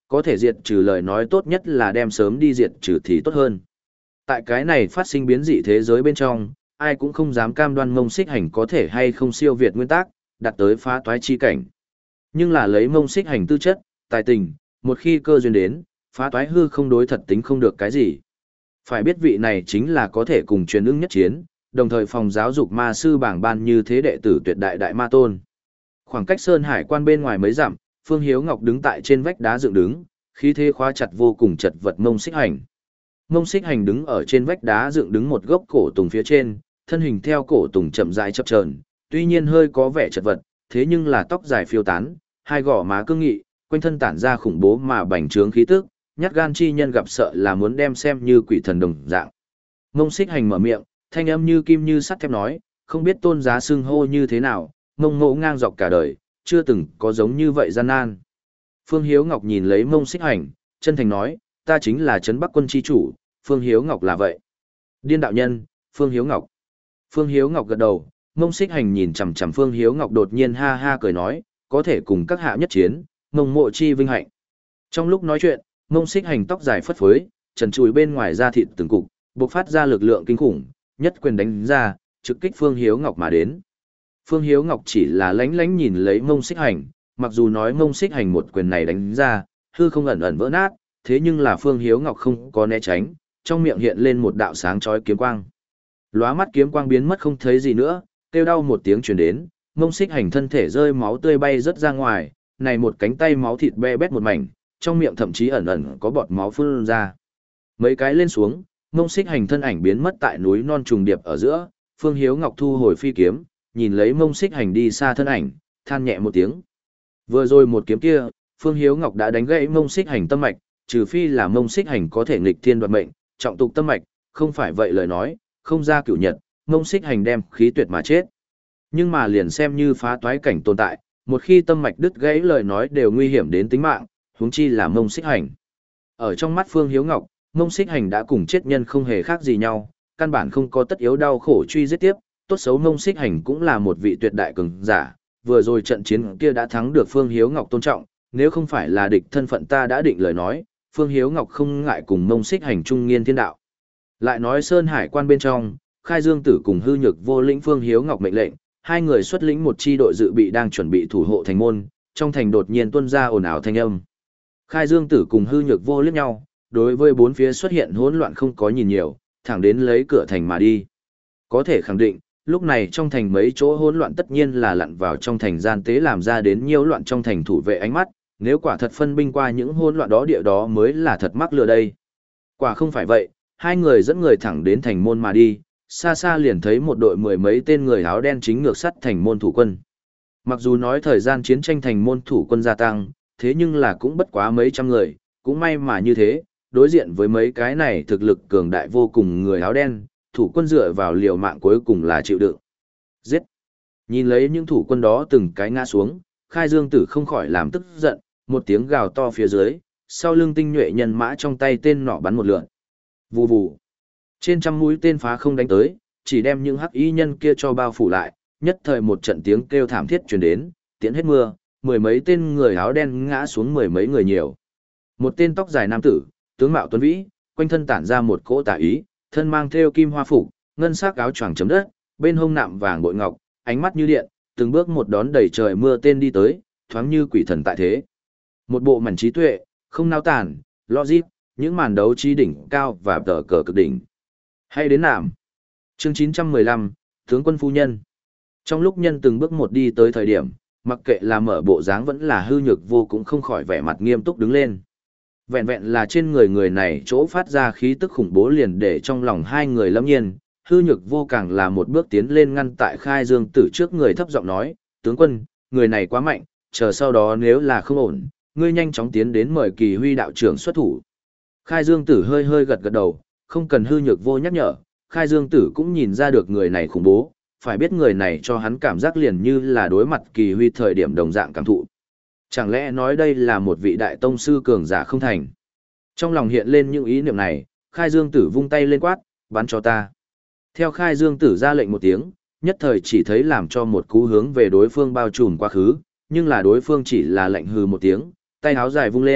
Có thể diệt trừ lời nói tốt nhất là đem sớm đi diệt trừ thì tốt hơn. Tại cái này phát sinh biến dị thế giới bên trong, ai cũng không dám cam đoan mông xích hành có thể hay không siêu việt nguyên tắc, đạt tới phá toái chi cảnh. Nhưng là lấy mông xích hành tư chất, tài tình, một khi cơ duyên đến, phá toái hư không đối thật tính không được cái gì. Phải biết vị này chính là có thể cùng truyền ưng nhất chiến, đồng thời phòng giáo dục ma sư bảng ban như thế đệ tử tuyệt đại đại ma tôn. Khoảng cách Sơn Hải quan bên ngoài mấy dặm, Phương Hiếu Ngọc đứng tại trên vách đá dựng đứng, khí thế khóa chặt vô cùng chật vật mông xích hành. Mông xích hành đứng ở trên vách đá dựng đứng một gốc cổ tùng phía trên, thân hình theo cổ tùng chậm rãi chập chờn, tuy nhiên hơi có vẻ chật vật, thế nhưng là tóc dài phiêu tán, hai gò má cương nghị, quanh thân tản ra khủng bố mà bành trướng khí tức, nhát gan chi nhân gặp sợ là muốn đem xem như quỷ thần đồng dạng. Mông xích hành mở miệng, thanh âm như kim như sắt thép nói, không biết tôn giá xưng hô như thế nào, mông ngộ ngang dọc cả đời, chưa từng có giống như vậy gian nan. Phương Hiếu Ngọc nhìn lấy mông xích hành, chân thành nói, ta chính là Trấn Bắc quân chi chủ, Phương Hiếu Ngọc là vậy. Điên đạo nhân, Phương Hiếu Ngọc. Phương Hiếu Ngọc gật đầu, mông xích hành nhìn chằm chằm Phương Hiếu Ngọc đột nhiên ha ha cười nói, có thể cùng các hạ nhất chiến, mông mộ chi vinh hạnh. Trong lúc nói chuyện, mông xích hành tóc dài phất phới, trần trùi bên ngoài da thịt từng cục, bộc phát ra lực lượng kinh khủng, nhất quyền đánh ra, trực kích Phương Hiếu Ngọc mà đến. Phương Hiếu Ngọc chỉ là lánh lánh nhìn lấy mông xích hành, mặc dù nói mông xích hành một quyền này đánh ra, hư không ẩn ẩn vỡ nát, thế nhưng là Phương Hiếu Ngọc không có né tránh, trong miệng hiện lên một đạo sáng chói kiếm quang. Lóa mắt kiếm quang biến mất không thấy gì nữa, kêu đau một tiếng truyền đến, mông xích hành thân thể rơi máu tươi bay rất ra ngoài, này một cánh tay máu thịt be bét một mảnh, trong miệng thậm chí ẩn ẩn có bọt máu phun ra. Mấy cái lên xuống, mông xích hành thân ảnh biến mất tại núi non trùng điệp ở giữa, Phương Hiếu Ngọc thu hồi phi kiếm, nhìn lấy mông xích hành đi xa thân ảnh, than nhẹ một tiếng. Vừa rồi một kiếm kia, Phương Hiếu Ngọc đã đánh gãy mông xích hành tâm mạch, trừ phi là mông xích hành có thể nghịch thiên đoạt mệnh, trọng tục tâm mạch, không phải vậy lời nói, không ra cửu nhật, mông xích hành đem khí tuyệt mà chết. Nhưng mà liền xem như phá toái cảnh tồn tại, một khi tâm mạch đứt gãy lời nói đều nguy hiểm đến tính mạng, huống chi là mông xích hành. Ở trong mắt Phương Hiếu Ngọc, mông xích hành đã cùng chết nhân không hề khác gì nhau, căn bản không có tất yếu đau khổ truy giết tiếp, tốt xấu mông xích hành cũng là một vị tuyệt đại cường giả, vừa rồi trận chiến kia đã thắng được Phương Hiếu Ngọc tôn trọng, nếu không phải là địch thân phận ta đã định lời nói, Phương Hiếu Ngọc không ngại cùng mông xích hành trung nghiên thiên đạo. Lại nói Sơn Hải quan bên trong, Khai Dương Tử cùng hư nhược vô lĩnh Phương Hiếu Ngọc mệnh lệnh, hai người xuất lĩnh một chi đội dự bị đang chuẩn bị thủ hộ thành môn, trong thành đột nhiên tuôn ra ồn ào thanh âm. Khai Dương Tử cùng hư nhược vô liếc nhau, đối với bốn phía xuất hiện hỗn loạn không có nhìn nhiều, thẳng đến lấy cửa thành mà đi. Có thể khẳng định, lúc này trong thành mấy chỗ hỗn loạn tất nhiên là lặn vào trong thành gian tế làm ra đến nhiều loạn trong thành thủ vệ ánh mắt, nếu quả thật phân binh qua những hỗn loạn đó địa đó mới là thật mắc lừa đây. Quả không phải vậy, hai người dẫn người thẳng đến thành môn mà đi, xa xa liền thấy một đội mười mấy tên người áo đen chính ngược sắt thành môn thủ quân. Mặc dù nói thời gian chiến tranh thành môn thủ quân gia tăng, thế nhưng là cũng bất quá mấy trăm người, cũng may mà như thế, đối diện với mấy cái này thực lực cường đại vô cùng người áo đen, thủ quân dựa vào liều mạng cuối cùng là chịu đựng. Giết! Nhìn lấy những thủ quân đó từng cái ngã xuống, Khai Dương Tử không khỏi làm tức giận, một tiếng gào to phía dưới, sau lưng tinh nhuệ nhân mã trong tay tên nỏ bắn một lượn. Vù vù! Trên trăm mũi tên phá không đánh tới, chỉ đem những hắc y nhân kia cho bao phủ lại, nhất thời một trận tiếng kêu thảm thiết truyền đến, tiễn hết mưa, mười mấy tên người áo đen ngã xuống mười mấy người nhiều. Một tên tóc dài nam tử, tướng mạo tuấn vĩ, quanh thân tản ra một cỗ tà ý, thân mang thêu kim hoa phục, ngân sắc áo choàng chấm đất, bên hông nạm vàng bội ngọc, ánh mắt như điện, từng bước một đón đầy trời mưa tên đi tới, thoáng như quỷ thần tại thế. Một bộ mảnh trí tuệ, không nao tản, logic, những màn đấu trí đỉnh cao và tờ cờ cực đỉnh. Hay đến nạm. Chương chín trăm mười lăm, tướng quân phu nhân. Trong lúc nhân từng bước một đi tới thời điểm, mặc kệ là mở bộ dáng vẫn là hư nhược vô cũng không khỏi vẻ mặt nghiêm túc đứng lên. Vẹn vẹn là trên người người này chỗ phát ra khí tức khủng bố liền để trong lòng hai người lâm nhiên, hư nhược vô càng là một bước tiến lên ngăn tại Khai Dương Tử trước người thấp giọng nói, tướng quân, người này quá mạnh, chờ sau đó nếu là không ổn, ngươi nhanh chóng tiến đến mời Kỳ Huy đạo trưởng xuất thủ. Khai Dương Tử hơi hơi gật gật đầu, không cần hư nhược vô nhắc nhở, Khai Dương Tử cũng nhìn ra được người này khủng bố, phải biết người này cho hắn cảm giác liền như là đối mặt Kỳ Huy thời điểm đồng dạng cảm thụ. Chẳng lẽ nói đây là một vị đại tông sư cường giả không thành? Trong lòng hiện lên những ý niệm này, Khai Dương Tử vung tay lên quát, bắn cho ta. Theo Khai Dương Tử ra lệnh một tiếng, nhất thời chỉ thấy làm cho một cú hướng về đối phương bao trùm quá khứ, nhưng là đối phương chỉ là lệnh hừ một tiếng, tay áo dài vung lên,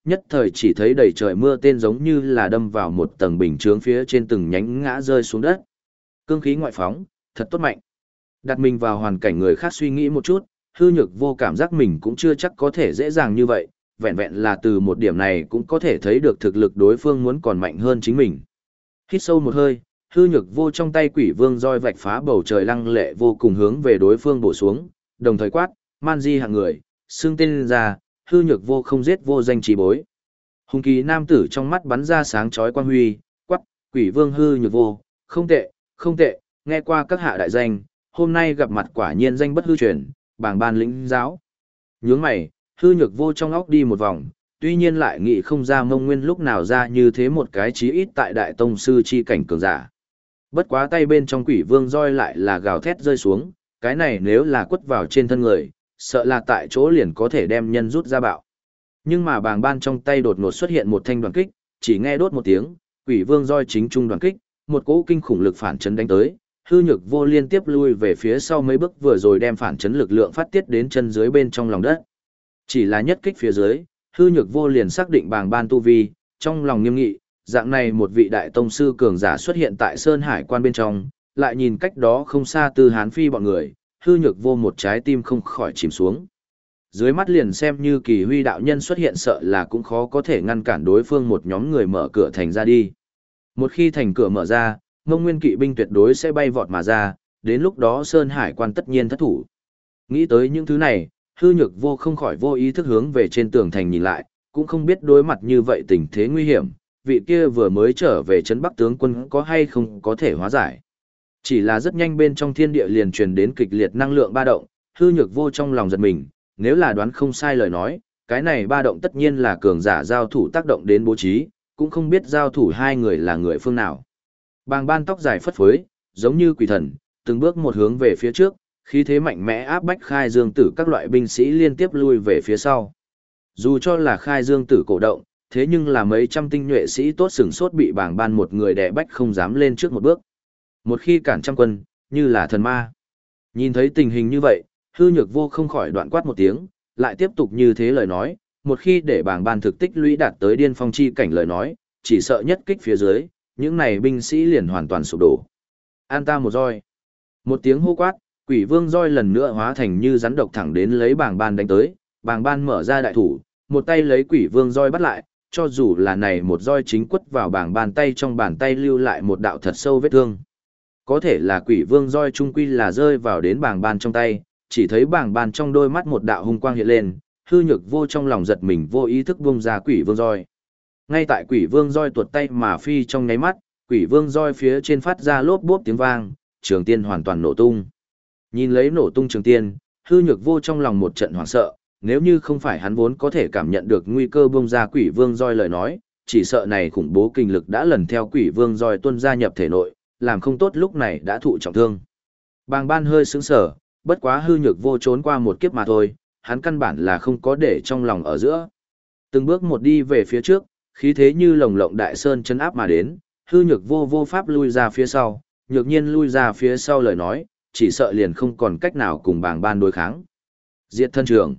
nhất thời chỉ thấy đầy trời mưa tên giống như là đâm vào một tầng bình chướng phía trên từng nhánh ngã rơi xuống đất. Cương khí ngoại phóng, thật tốt mạnh. Đặt mình vào hoàn cảnh người khác suy nghĩ một chút, hư nhược vô cảm giác mình cũng chưa chắc có thể dễ dàng như vậy, vẹn vẹn là từ một điểm này cũng có thể thấy được thực lực đối phương muốn còn mạnh hơn chính mình. Hít sâu một hơi, hư nhược vô trong tay quỷ vương roi vạch phá bầu trời lăng lệ vô cùng hướng về đối phương bổ xuống, đồng thời quát, man di hạng người, xưng tên ra, hư nhược vô không giết vô danh trí bối. Hùng kỳ nam tử trong mắt bắn ra sáng chói quang huy, quát, quỷ vương hư nhược vô, không tệ, không tệ, nghe qua các hạ đại danh, hôm nay gặp mặt quả nhiên danh bất hư truyền, bảng ban lĩnh giáo. Nhướng mày, hư nhược vô trong óc đi một vòng, tuy nhiên lại nghĩ không ra mông nguyên lúc nào ra như thế một cái chí ít tại đại tông sư chi cảnh cường giả. Bất quá tay bên trong quỷ vương roi lại là gào thét rơi xuống, cái này nếu là quất vào trên thân người, sợ là tại chỗ liền có thể đem nhân rút ra bạo. Nhưng mà bàng ban trong tay đột ngột xuất hiện một thanh đoàn kích, chỉ nghe đốt một tiếng, quỷ vương roi chính trung đoàn kích, một cỗ kinh khủng lực phản chấn đánh tới, hư nhược vô liên tiếp lui về phía sau mấy bước vừa rồi đem phản chấn lực lượng phát tiết đến chân dưới bên trong lòng đất. Chỉ là nhất kích phía dưới, hư nhược vô liền xác định bàng ban tu vi, trong lòng nghiêm nghị, dạng này một vị đại tông sư cường giả xuất hiện tại Sơn Hải quan bên trong, lại nhìn cách đó không xa Tư Hán Phi bọn người, hư nhược vô một trái tim không khỏi chìm xuống. Dưới mắt liền xem như Kỳ Huy đạo nhân xuất hiện sợ là cũng khó có thể ngăn cản đối phương một nhóm người mở cửa thành ra đi. Một khi thành cửa mở ra, Mông Nguyên kỵ binh tuyệt đối sẽ bay vọt mà ra, đến lúc đó Sơn Hải quan tất nhiên thất thủ. Nghĩ tới những thứ này, hư nhược vô không khỏi vô ý thức hướng về trên tường thành nhìn lại, cũng không biết đối mặt như vậy tình thế nguy hiểm, vị kia vừa mới trở về trấn Bắc tướng quân có hay không có thể hóa giải. Chỉ là rất nhanh bên trong thiên địa liền truyền đến kịch liệt năng lượng ba động, hư nhược vô trong lòng giật mình, nếu là đoán không sai lời nói, cái này ba động tất nhiên là cường giả giao thủ tác động đến bố trí, cũng không biết giao thủ hai người là người phương nào. Bàng ban tóc dài phất phới, giống như quỷ thần, từng bước một hướng về phía trước, khí thế mạnh mẽ áp bách Khai Dương Tử các loại binh sĩ liên tiếp lui về phía sau. Dù cho là Khai Dương Tử cổ động, thế nhưng là mấy trăm tinh nhuệ sĩ tốt sừng sốt bị bàng ban một người đè bách không dám lên trước một bước. Một khi cản trăm quân, như là thần ma. Nhìn thấy tình hình như vậy, hư nhược vô không khỏi đoạn quát một tiếng, lại tiếp tục như thế lời nói, một khi để bàng ban thực tích lũy đạt tới điên phong chi cảnh lời nói, chỉ sợ nhất kích phía dưới, những này binh sĩ liền hoàn toàn sụp đổ. An ta một roi. Một tiếng hô quát, quỷ vương roi lần nữa hóa thành như rắn độc thẳng đến lấy bàng ban đánh tới, bàng ban mở ra đại thủ, một tay lấy quỷ vương roi bắt lại, cho dù là này một roi chính quất vào bàng ban tay trong bàn tay lưu lại một đạo thật sâu vết thương. Có thể là quỷ vương roi trung quy là rơi vào đến bàng ban trong tay, chỉ thấy bàng ban trong đôi mắt một đạo hung quang hiện lên, hư nhược vô trong lòng giật mình vô ý thức buông ra quỷ vương roi. Ngay tại quỷ vương roi tuột tay mà phi trong nháy mắt, quỷ vương roi phía trên phát ra lốp bốp tiếng vang, trường tiên hoàn toàn nổ tung. Nhìn lấy nổ tung trường tiên, hư nhược vô trong lòng một trận hoảng sợ, nếu như không phải hắn vốn có thể cảm nhận được nguy cơ buông ra quỷ vương roi lời nói, chỉ sợ này khủng bố kinh lực đã lần theo quỷ vương roi tuôn ra nhập thể nội, làm không tốt lúc này đã thụ trọng thương. Bàng ban hơi sững sờ, bất quá hư nhược vô trốn qua một kiếp mà thôi, hắn căn bản là không có để trong lòng ở giữa. Từng bước một đi về phía trước, khí thế như lồng lộng đại sơn chấn áp mà đến, hư nhược vô vô pháp lui ra phía sau, nhược nhiên lui ra phía sau lời nói, chỉ sợ liền không còn cách nào cùng bàng ban đối kháng. Diệt thân trường.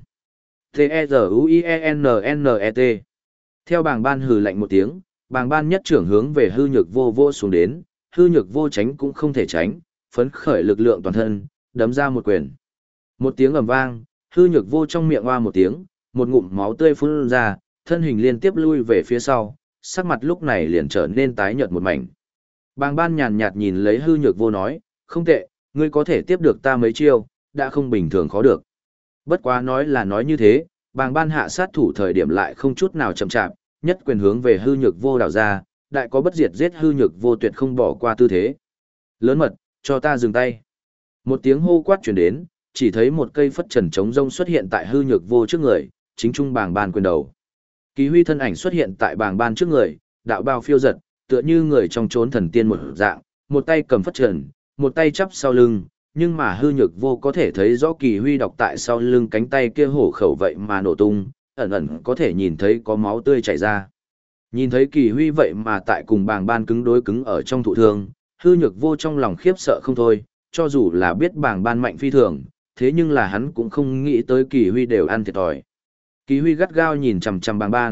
T-E-Z-U-I-E-N-N-E-T. Theo bàng ban hừ lạnh một tiếng, bàng ban nhất trưởng hướng về hư nhược vô vô xuống đến, hư nhược vô tránh cũng không thể tránh, phấn khởi lực lượng toàn thân, đấm ra một quyền. Một tiếng ầm vang, hư nhược vô trong miệng hoa một tiếng, một ngụm máu tươi phun ra, thân hình liên tiếp lui về phía sau, sắc mặt lúc này liền trở nên tái nhợt một mảnh. Bàng ban nhàn nhạt nhìn lấy hư nhược vô nói, không tệ, ngươi có thể tiếp được ta mấy chiêu, đã không bình thường khó được. Bất quá nói là nói như thế, bàng ban hạ sát thủ thời điểm lại không chút nào chậm chạp, nhất quyền hướng về hư nhược vô đảo ra, đại có bất diệt giết hư nhược vô tuyệt không bỏ qua tư thế. Lớn mật, cho ta dừng tay. Một tiếng hô quát truyền đến, chỉ thấy một cây phất trần trống rông xuất hiện tại hư nhược vô trước người, chính trung bàng ban quyền đầu. Kỳ Huy thân ảnh xuất hiện tại bàng ban trước người, đạo bào phiêu giật, tựa như người trong chốn thần tiên một dạng, một tay cầm phất trần, một tay chắp sau lưng, nhưng mà hư nhược vô có thể thấy rõ Kỳ Huy đọc tại sau lưng cánh tay kia hổ khẩu vậy mà nổ tung, ẩn ẩn có thể nhìn thấy có máu tươi chảy ra. Nhìn thấy Kỳ Huy vậy mà tại cùng bàng ban cứng đối cứng ở trong thụ thương, hư nhược vô trong lòng khiếp sợ không thôi, cho dù là biết bàng ban mạnh phi thường, thế nhưng là hắn cũng không nghĩ tới Kỳ Huy đều ăn thiệt thòi. Kỳ Huy gắt gao nhìn chằm chằm bàng ban,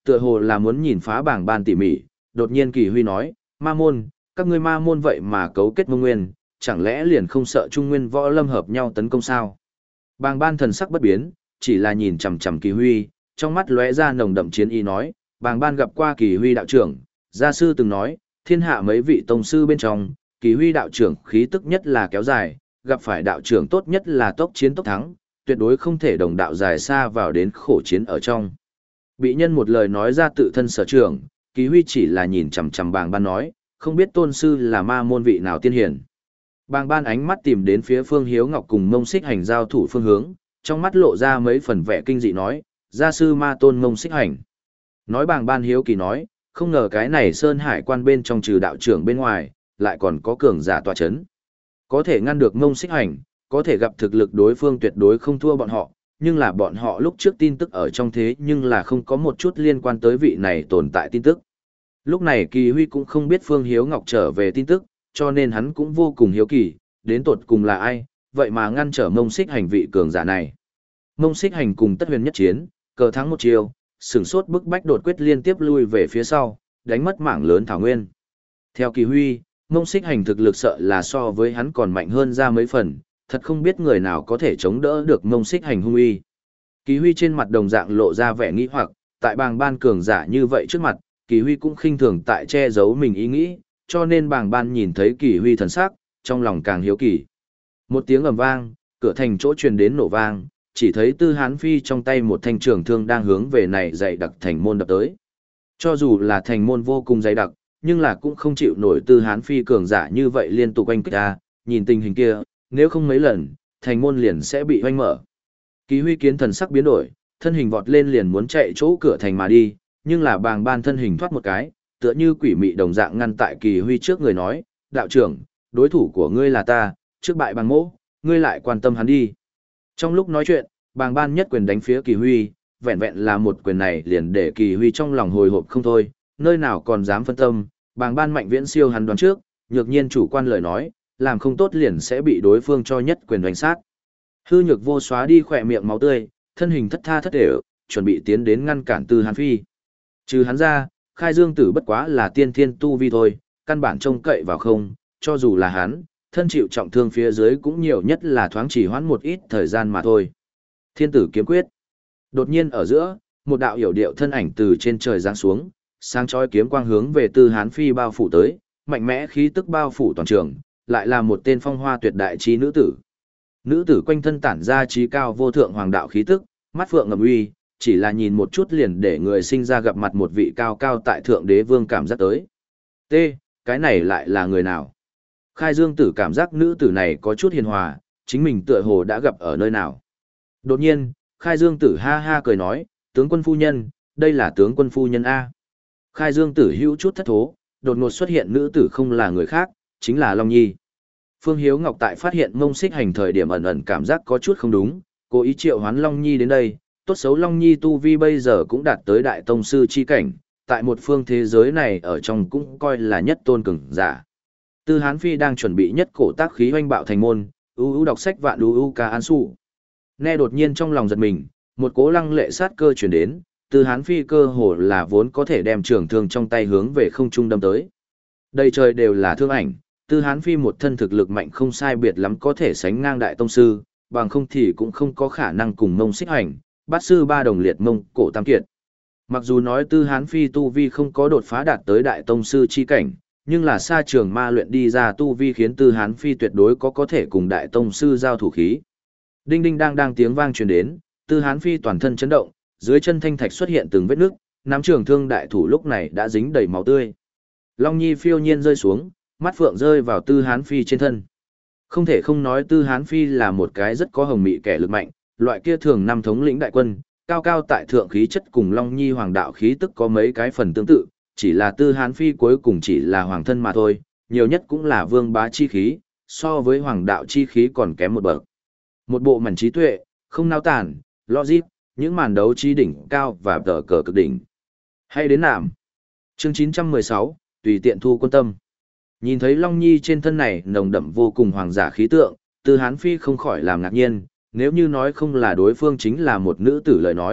tựa hồ là muốn nhìn phá bảng ban tỉ mỉ, đột nhiên Kỳ Huy nói, ma môn, các ngươi ma môn vậy mà cấu kết Mông Nguyên, chẳng lẽ liền không sợ Trung Nguyên võ lâm hợp nhau tấn công sao? Bàng ban thần sắc bất biến, chỉ là nhìn chằm chằm Kỳ Huy, trong mắt lóe ra nồng đậm chiến ý nói, bàng ban gặp qua Kỳ Huy đạo trưởng, gia sư từng nói, thiên hạ mấy vị tông sư bên trong, Kỳ Huy đạo trưởng khí tức nhất là kéo dài, gặp phải đạo trưởng tốt nhất là tốc chiến tốc thắng, tuyệt đối không thể đồng đạo dài xa vào đến khổ chiến ở trong. Bị nhân một lời nói ra tự thân sở trưởng, Kỳ Huy chỉ là nhìn chằm chằm bàng ban nói, không biết tôn sư là ma môn vị nào tiên hiển. Bàng ban ánh mắt tìm đến phía Phương Hiếu Ngọc cùng Mông Xích Hành giao thủ phương hướng, trong mắt lộ ra mấy phần vẻ kinh dị nói, gia sư ma tôn Mông Xích Hành. Nói bàng ban hiếu kỳ nói, không ngờ cái này Sơn Hải quan bên trong trừ đạo trưởng bên ngoài, lại còn có cường giả tọa chấn. Có thể ngăn được Mông Xích Hành, có thể gặp thực lực đối phương tuyệt đối không thua bọn họ, nhưng là bọn họ lúc trước tin tức ở trong thế nhưng là không có một chút liên quan tới vị này tồn tại tin tức. Lúc này Kỳ Huy cũng không biết Phương Hiếu Ngọc trở về tin tức, cho nên hắn cũng vô cùng hiếu kỳ, đến tột cùng là ai, vậy mà ngăn trở Mông Xích Hành vị cường giả này. Mông Xích Hành cùng Tất Huyền nhất chiến, cờ thắng một chiều, sửng sốt bức bách đột quyết liên tiếp lui về phía sau, đánh mất mảng lớn thảo nguyên. Theo Kỳ Huy, Mông Xích Hành thực lực sợ là so với hắn còn mạnh hơn ra mấy phần, thật không biết người nào có thể chống đỡ được Mông Xích Hành hung uy. Kỳ Huy trên mặt đồng dạng lộ ra vẻ nghi hoặc, tại bàng ban cường giả như vậy trước mặt, Kỳ Huy cũng khinh thường tại che giấu mình ý nghĩ, cho nên bàng ban nhìn thấy Kỳ Huy thần sắc, trong lòng càng hiếu kỳ. Một tiếng ầm vang, cửa thành chỗ truyền đến nổ vang, chỉ thấy Tư Hán Phi trong tay một thanh trường thương đang hướng về này dày đặc thành môn đập tới. Cho dù là thành môn vô cùng dày đặc, nhưng là cũng không chịu nổi Tư Hán Phi cường giả như vậy liên tục oanh kích ra, nhìn tình hình kia, nếu không mấy lần, thành môn liền sẽ bị oanh mở. Kỳ Huy kiến thần sắc biến đổi, thân hình vọt lên liền muốn chạy chỗ cửa thành mà đi, nhưng là bàng ban thân hình thoát một cái, tựa như quỷ mị đồng dạng ngăn tại Kỳ Huy trước người nói, đạo trưởng, đối thủ của ngươi là ta, trước bại bàng mỗ, ngươi lại quan tâm hắn đi. Trong lúc nói chuyện, bàng ban nhất quyền đánh phía Kỳ Huy, vẹn vẹn là một quyền này liền để Kỳ Huy trong lòng hồi hộp không thôi, nơi nào còn dám phân tâm, bàng ban mạnh viễn siêu hắn đoán trước, nhược nhiên chủ quan lời nói, làm không tốt liền sẽ bị đối phương cho nhất quyền đánh sát. Hư nhược vô xóa đi khỏe miệng máu tươi, thân hình thất tha thất đều, chuẩn bị tiến đến ngăn cản Tư Hán Phi. Trừ hắn ra, Khai Dương Tử bất quá là tiên thiên tu vi thôi, căn bản trông cậy vào không, cho dù là hắn, thân chịu trọng thương phía dưới cũng nhiều nhất là thoáng chỉ hoãn một ít thời gian mà thôi. Thiên tử kiếm quyết. Đột nhiên ở giữa, một đạo hiểu điệu thân ảnh từ trên trời giáng xuống, sáng chói kiếm quang hướng về Tư Hán Phi bao phủ tới, mạnh mẽ khí tức bao phủ toàn trường, lại là một tên phong hoa tuyệt đại trí nữ tử. Nữ tử quanh thân tản ra trí cao vô thượng hoàng đạo khí tức, mắt phượng ngầm uy, chỉ là nhìn một chút liền để người sinh ra gặp mặt một vị cao cao tại thượng đế vương cảm giác tới. T, cái này lại là người nào? Khai Dương Tử cảm giác nữ tử này có chút hiền hòa, chính mình tựa hồ đã gặp ở nơi nào. Đột nhiên, Khai Dương Tử ha ha cười nói, tướng quân phu nhân, đây là tướng quân phu nhân A. Khai Dương Tử hữu chút thất thố, đột ngột xuất hiện nữ tử không là người khác, chính là Long Nhi. Phương Hiếu Ngọc tại phát hiện Mông Xích Hành thời điểm ẩn ẩn cảm giác có chút không đúng, cố ý triệu hoán Long Nhi đến đây, tốt xấu Long Nhi tu vi bây giờ cũng đạt tới đại tông sư chi cảnh, tại một phương thế giới này ở trong cũng coi là nhất tôn cường giả. Tư Hán Phi đang chuẩn bị nhất cổ tác khí hoanh bạo thành môn, u u đọc sách vạn u u ca an su. Nghe đột nhiên trong lòng giật mình, một cố lăng lệ sát cơ truyền đến, Tư Hán Phi cơ hồ là vốn có thể đem trường thương trong tay hướng về không trung đâm tới. Đây trời đều là thương ảnh, Tư Hán Phi một thân thực lực mạnh không sai biệt lắm có thể sánh ngang đại tông sư, bằng không thì cũng không có khả năng cùng Mông Xích Hành, bát sư ba đồng liệt Mông Cổ Tam Kiệt. Mặc dù nói Tư Hán Phi tu vi không có đột phá đạt tới đại tông sư chi cảnh, nhưng là xa trường ma luyện đi ra tu vi khiến Tư Hán Phi tuyệt đối có có thể cùng đại tông sư giao thủ khí. Đinh đinh đang đang tiếng vang truyền đến, Tư Hán Phi toàn thân chấn động, dưới chân thanh thạch xuất hiện từng vết nứt, nắm trường thương đại thủ lúc này đã dính đầy máu tươi. Long Nhi phiêu nhiên rơi xuống, mắt phượng rơi vào Tư Hán Phi trên thân. Không thể không nói Tư Hán Phi là một cái rất có hồng mị kẻ lực mạnh, loại kia thường năm thống lĩnh đại quân, cao cao tại thượng khí chất cùng Long Nhi hoàng đạo khí tức có mấy cái phần tương tự, chỉ là Tư Hán Phi cuối cùng chỉ là hoàng thân mà thôi, nhiều nhất cũng là vương bá chi khí, so với hoàng đạo chi khí còn kém một bậc. Một bộ mảnh trí tuệ, không nao tản, logic, những màn đấu chi đỉnh cao và tờ cờ cực đỉnh. Hay đến nạm. Chương chín trăm mười sáu, tùy tiện thu quân tâm. Nhìn thấy Long Nhi trên thân này nồng đậm vô cùng hoàng giả khí tượng, Tư Hán Phi không khỏi làm ngạc nhiên, nếu như nói không là đối phương chính là một nữ tử lời nói,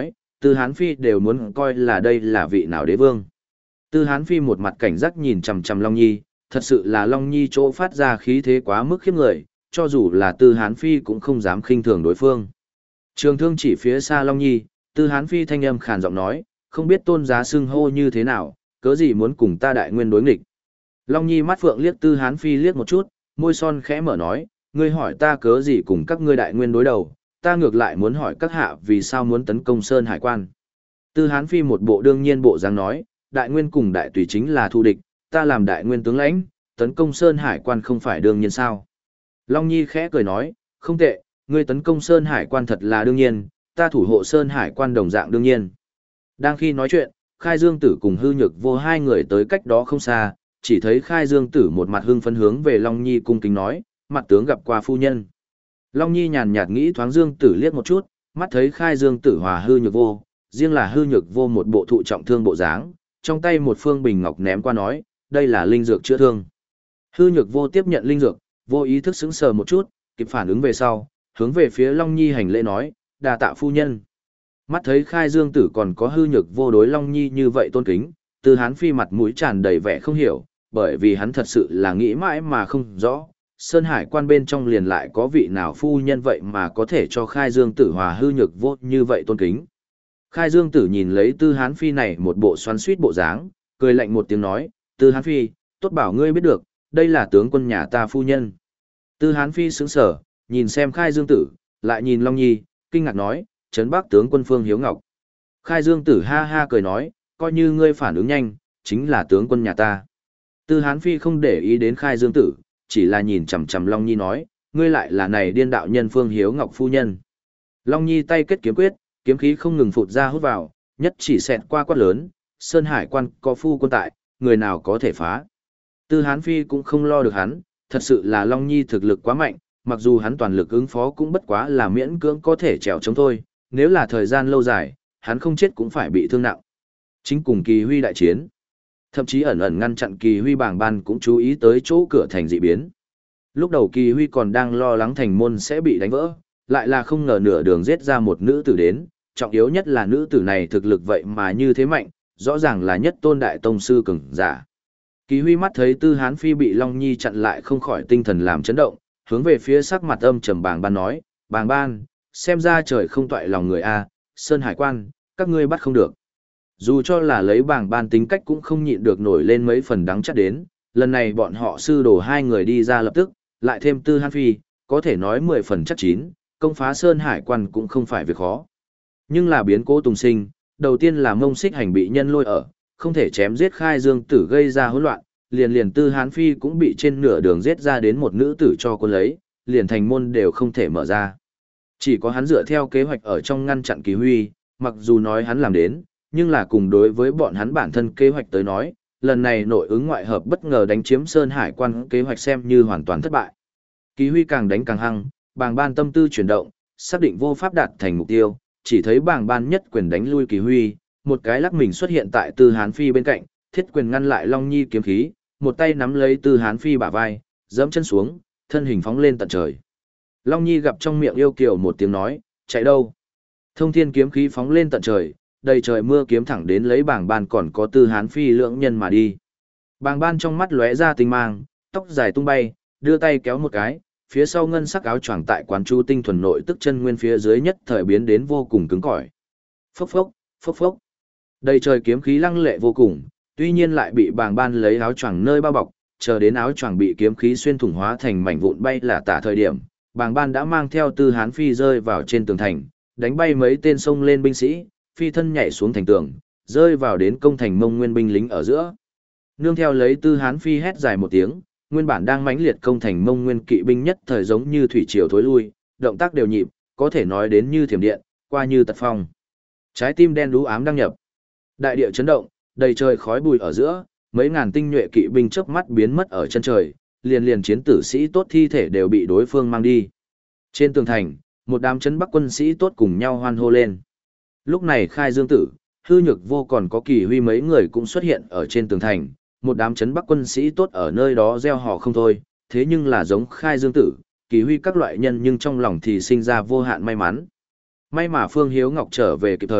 Tư Hán Phi đều muốn coi là đây là vị nào đế vương. Tư Hán Phi một mặt cảnh giác nhìn chằm chằm Long Nhi, thật sự là Long Nhi chỗ phát ra khí thế quá mức khiếp người, cho dù là Tư Hán Phi cũng không dám khinh thường đối phương. Trường thương chỉ phía xa Long Nhi, Tư Hán Phi thanh âm khàn giọng nói, không biết tôn giá xưng hô như thế nào, cớ gì muốn cùng ta đại nguyên đối nghịch. Long Nhi mắt phượng liếc Tư Hán Phi liếc một chút, môi son khẽ mở nói, ngươi hỏi ta cớ gì cùng các ngươi đại nguyên đối đầu, ta ngược lại muốn hỏi các hạ vì sao muốn tấn công Sơn Hải quan. Tư Hán Phi một bộ đương nhiên bộ dáng nói, đại nguyên cùng đại tùy chính là thù địch, ta làm đại nguyên tướng lãnh, tấn công Sơn Hải quan không phải đương nhiên sao. Long Nhi khẽ cười nói, không tệ, ngươi tấn công Sơn Hải quan thật là đương nhiên, ta thủ hộ Sơn Hải quan đồng dạng đương nhiên. Đang khi nói chuyện, Khai Dương Tử cùng Hư Nhược Vô hai người tới cách đó không xa, chỉ thấy Khai Dương Tử một mặt hưng phấn hướng về Long Nhi cung kính nói, mặt tướng gặp qua phu nhân. Long Nhi nhàn nhạt nghĩ thoáng Dương Tử liếc một chút, mắt thấy Khai Dương Tử hòa Hư Nhược Vô, riêng là Hư Nhược Vô một bộ thụ trọng thương bộ dáng, trong tay một phương bình ngọc ném qua nói, đây là linh dược chữa thương. Hư Nhược Vô tiếp nhận linh dược, vô ý thức sững sờ một chút, kịp phản ứng về sau, hướng về phía Long Nhi hành lễ nói, đà tạ phu nhân. Mắt thấy Khai Dương Tử còn có Hư Nhược Vô đối Long Nhi như vậy tôn kính, Tư Hán Phi mặt mũi tràn đầy vẻ không hiểu, bởi vì hắn thật sự là nghĩ mãi mà không rõ, Sơn Hải quan bên trong liền lại có vị nào phu nhân vậy mà có thể cho Khai Dương Tử hòa Hư Nhược Vô như vậy tôn kính. Khai Dương Tử nhìn lấy Tư Hán Phi này một bộ xoắn suýt bộ dáng, cười lạnh một tiếng nói, Tư Hán Phi, tốt bảo ngươi biết được, đây là tướng quân nhà ta phu nhân. Tư Hán Phi sững sờ, nhìn xem Khai Dương Tử, lại nhìn Long Nhi, kinh ngạc nói, trấn Bắc tướng quân Phương Hiếu Ngọc. Khai Dương Tử ha ha cười nói, coi như ngươi phản ứng nhanh, chính là tướng quân nhà ta. Tư Hán Phi không để ý đến Khai Dương Tử, chỉ là nhìn chằm chằm Long Nhi nói, ngươi lại là này điên đạo nhân Phương Hiếu Ngọc phu nhân. Long Nhi tay kết kiếm quyết, kiếm khí không ngừng phụt ra hút vào, nhất chỉ xẹt qua quát lớn, Sơn Hải quan có phu quân tại, người nào có thể phá. Tư Hán Phi cũng không lo được hắn, thật sự là Long Nhi thực lực quá mạnh, mặc dù hắn toàn lực ứng phó cũng bất quá là miễn cưỡng có thể trèo chống thôi, nếu là thời gian lâu dài, hắn không chết cũng phải bị thương nặng. Chính cùng Kỳ Huy đại chiến, thậm chí ẩn ẩn ngăn chặn Kỳ Huy bảng ban cũng chú ý tới chỗ cửa thành dị biến. Lúc đầu Kỳ Huy còn đang lo lắng thành môn sẽ bị đánh vỡ, lại là không ngờ nửa đường giết ra một nữ tử đến, trọng yếu nhất là nữ tử này thực lực vậy mà như thế mạnh, rõ ràng là nhất tôn đại tông sư cường giả. Kỳ Huy mắt thấy Tư Hán Phi bị Long Nhi chặn lại không khỏi tinh thần làm chấn động, hướng về phía sắc mặt âm trầm bàng ban nói, bàng ban, xem ra trời không toại lòng người a, Sơn Hải quan, các ngươi bắt không được. Dù cho là lấy bàng ban tính cách cũng không nhịn được nổi lên mấy phần đắng chắc đến, lần này bọn họ sư đồ hai người đi ra lập tức, lại thêm Tư Hán Phi, có thể nói mười phần chắc chín, công phá Sơn Hải quan cũng không phải việc khó. Nhưng là biến cố tùng sinh, đầu tiên là Mông Xích Hành bị nhân lôi ở, không thể chém giết Khai Dương Tử gây ra hỗn loạn, liền liền Tư Hán Phi cũng bị trên nửa đường giết ra đến một nữ tử cho quân lấy, liền thành môn đều không thể mở ra. Chỉ có hắn dựa theo kế hoạch ở trong ngăn chặn Kỳ Huy, mặc dù nói hắn làm đến, nhưng là cùng đối với bọn hắn bản thân kế hoạch tới nói, lần này nội ứng ngoại hợp bất ngờ đánh chiếm Sơn Hải quan kế hoạch xem như hoàn toàn thất bại. Kỳ Huy càng đánh càng hăng, bàng ban tâm tư chuyển động, xác định vô pháp đạt thành mục tiêu, chỉ thấy bàng ban nhất quyền đánh lui Kỳ Huy, một cái lắc mình xuất hiện tại Tư Hán Phi bên cạnh, thiết quyền ngăn lại Long Nhi kiếm khí, một tay nắm lấy Tư Hán Phi bả vai, giẫm chân xuống, thân hình phóng lên tận trời. Long Nhi gặp trong miệng yêu kiều một tiếng nói, chạy đâu? Thông thiên kiếm khí phóng lên tận trời, đầy trời mưa kiếm thẳng đến lấy bảng ban còn có Tư Hán Phi lưỡng nhân mà đi. Bàng ban trong mắt lóe ra tinh mang, tóc dài tung bay, đưa tay kéo một cái, phía sau ngân sắc áo choàng tại quán chu tinh thuần nội tức chân nguyên phía dưới nhất thời biến đến vô cùng cứng cỏi. Phốc phốc, phốc phốc. Đầy trời kiếm khí lăng lệ vô cùng, tuy nhiên lại bị bàng ban lấy áo choàng nơi bao bọc, chờ đến áo choàng bị kiếm khí xuyên thủng hóa thành mảnh vụn bay là tả thời điểm, bàng ban đã mang theo Tư Hán Phi rơi vào trên tường thành, đánh bay mấy tên sông lên binh sĩ, phi thân nhảy xuống thành tường, rơi vào đến công thành Mông Nguyên binh lính ở giữa. Nương theo lấy Tư Hán Phi hét dài một tiếng, nguyên bản đang mãnh liệt công thành Mông Nguyên kỵ binh nhất thời giống như thủy triều thối lui, động tác đều nhịp, có thể nói đến như thiểm điện, qua như tật phong. Trái tim đen đú ám đăng nhập. Đại địa chấn động, đầy trời khói bụi ở giữa, mấy ngàn tinh nhuệ kỵ binh chớp mắt biến mất ở chân trời, liền liền chiến tử sĩ tốt thi thể đều bị đối phương mang đi. Trên tường thành, một đám trấn Bắc quân sĩ tốt cùng nhau hoan hô lên. Lúc này Khai Dương Tử, Hư Nhược Vô còn có Kỳ Huy mấy người cũng xuất hiện ở trên tường thành, một đám trấn Bắc quân sĩ tốt ở nơi đó reo hò không thôi, thế nhưng là giống Khai Dương Tử, Kỳ Huy các loại nhân nhưng trong lòng thì sinh ra vô hạn may mắn. May mà Phương Hiếu Ngọc trở về kịp thời,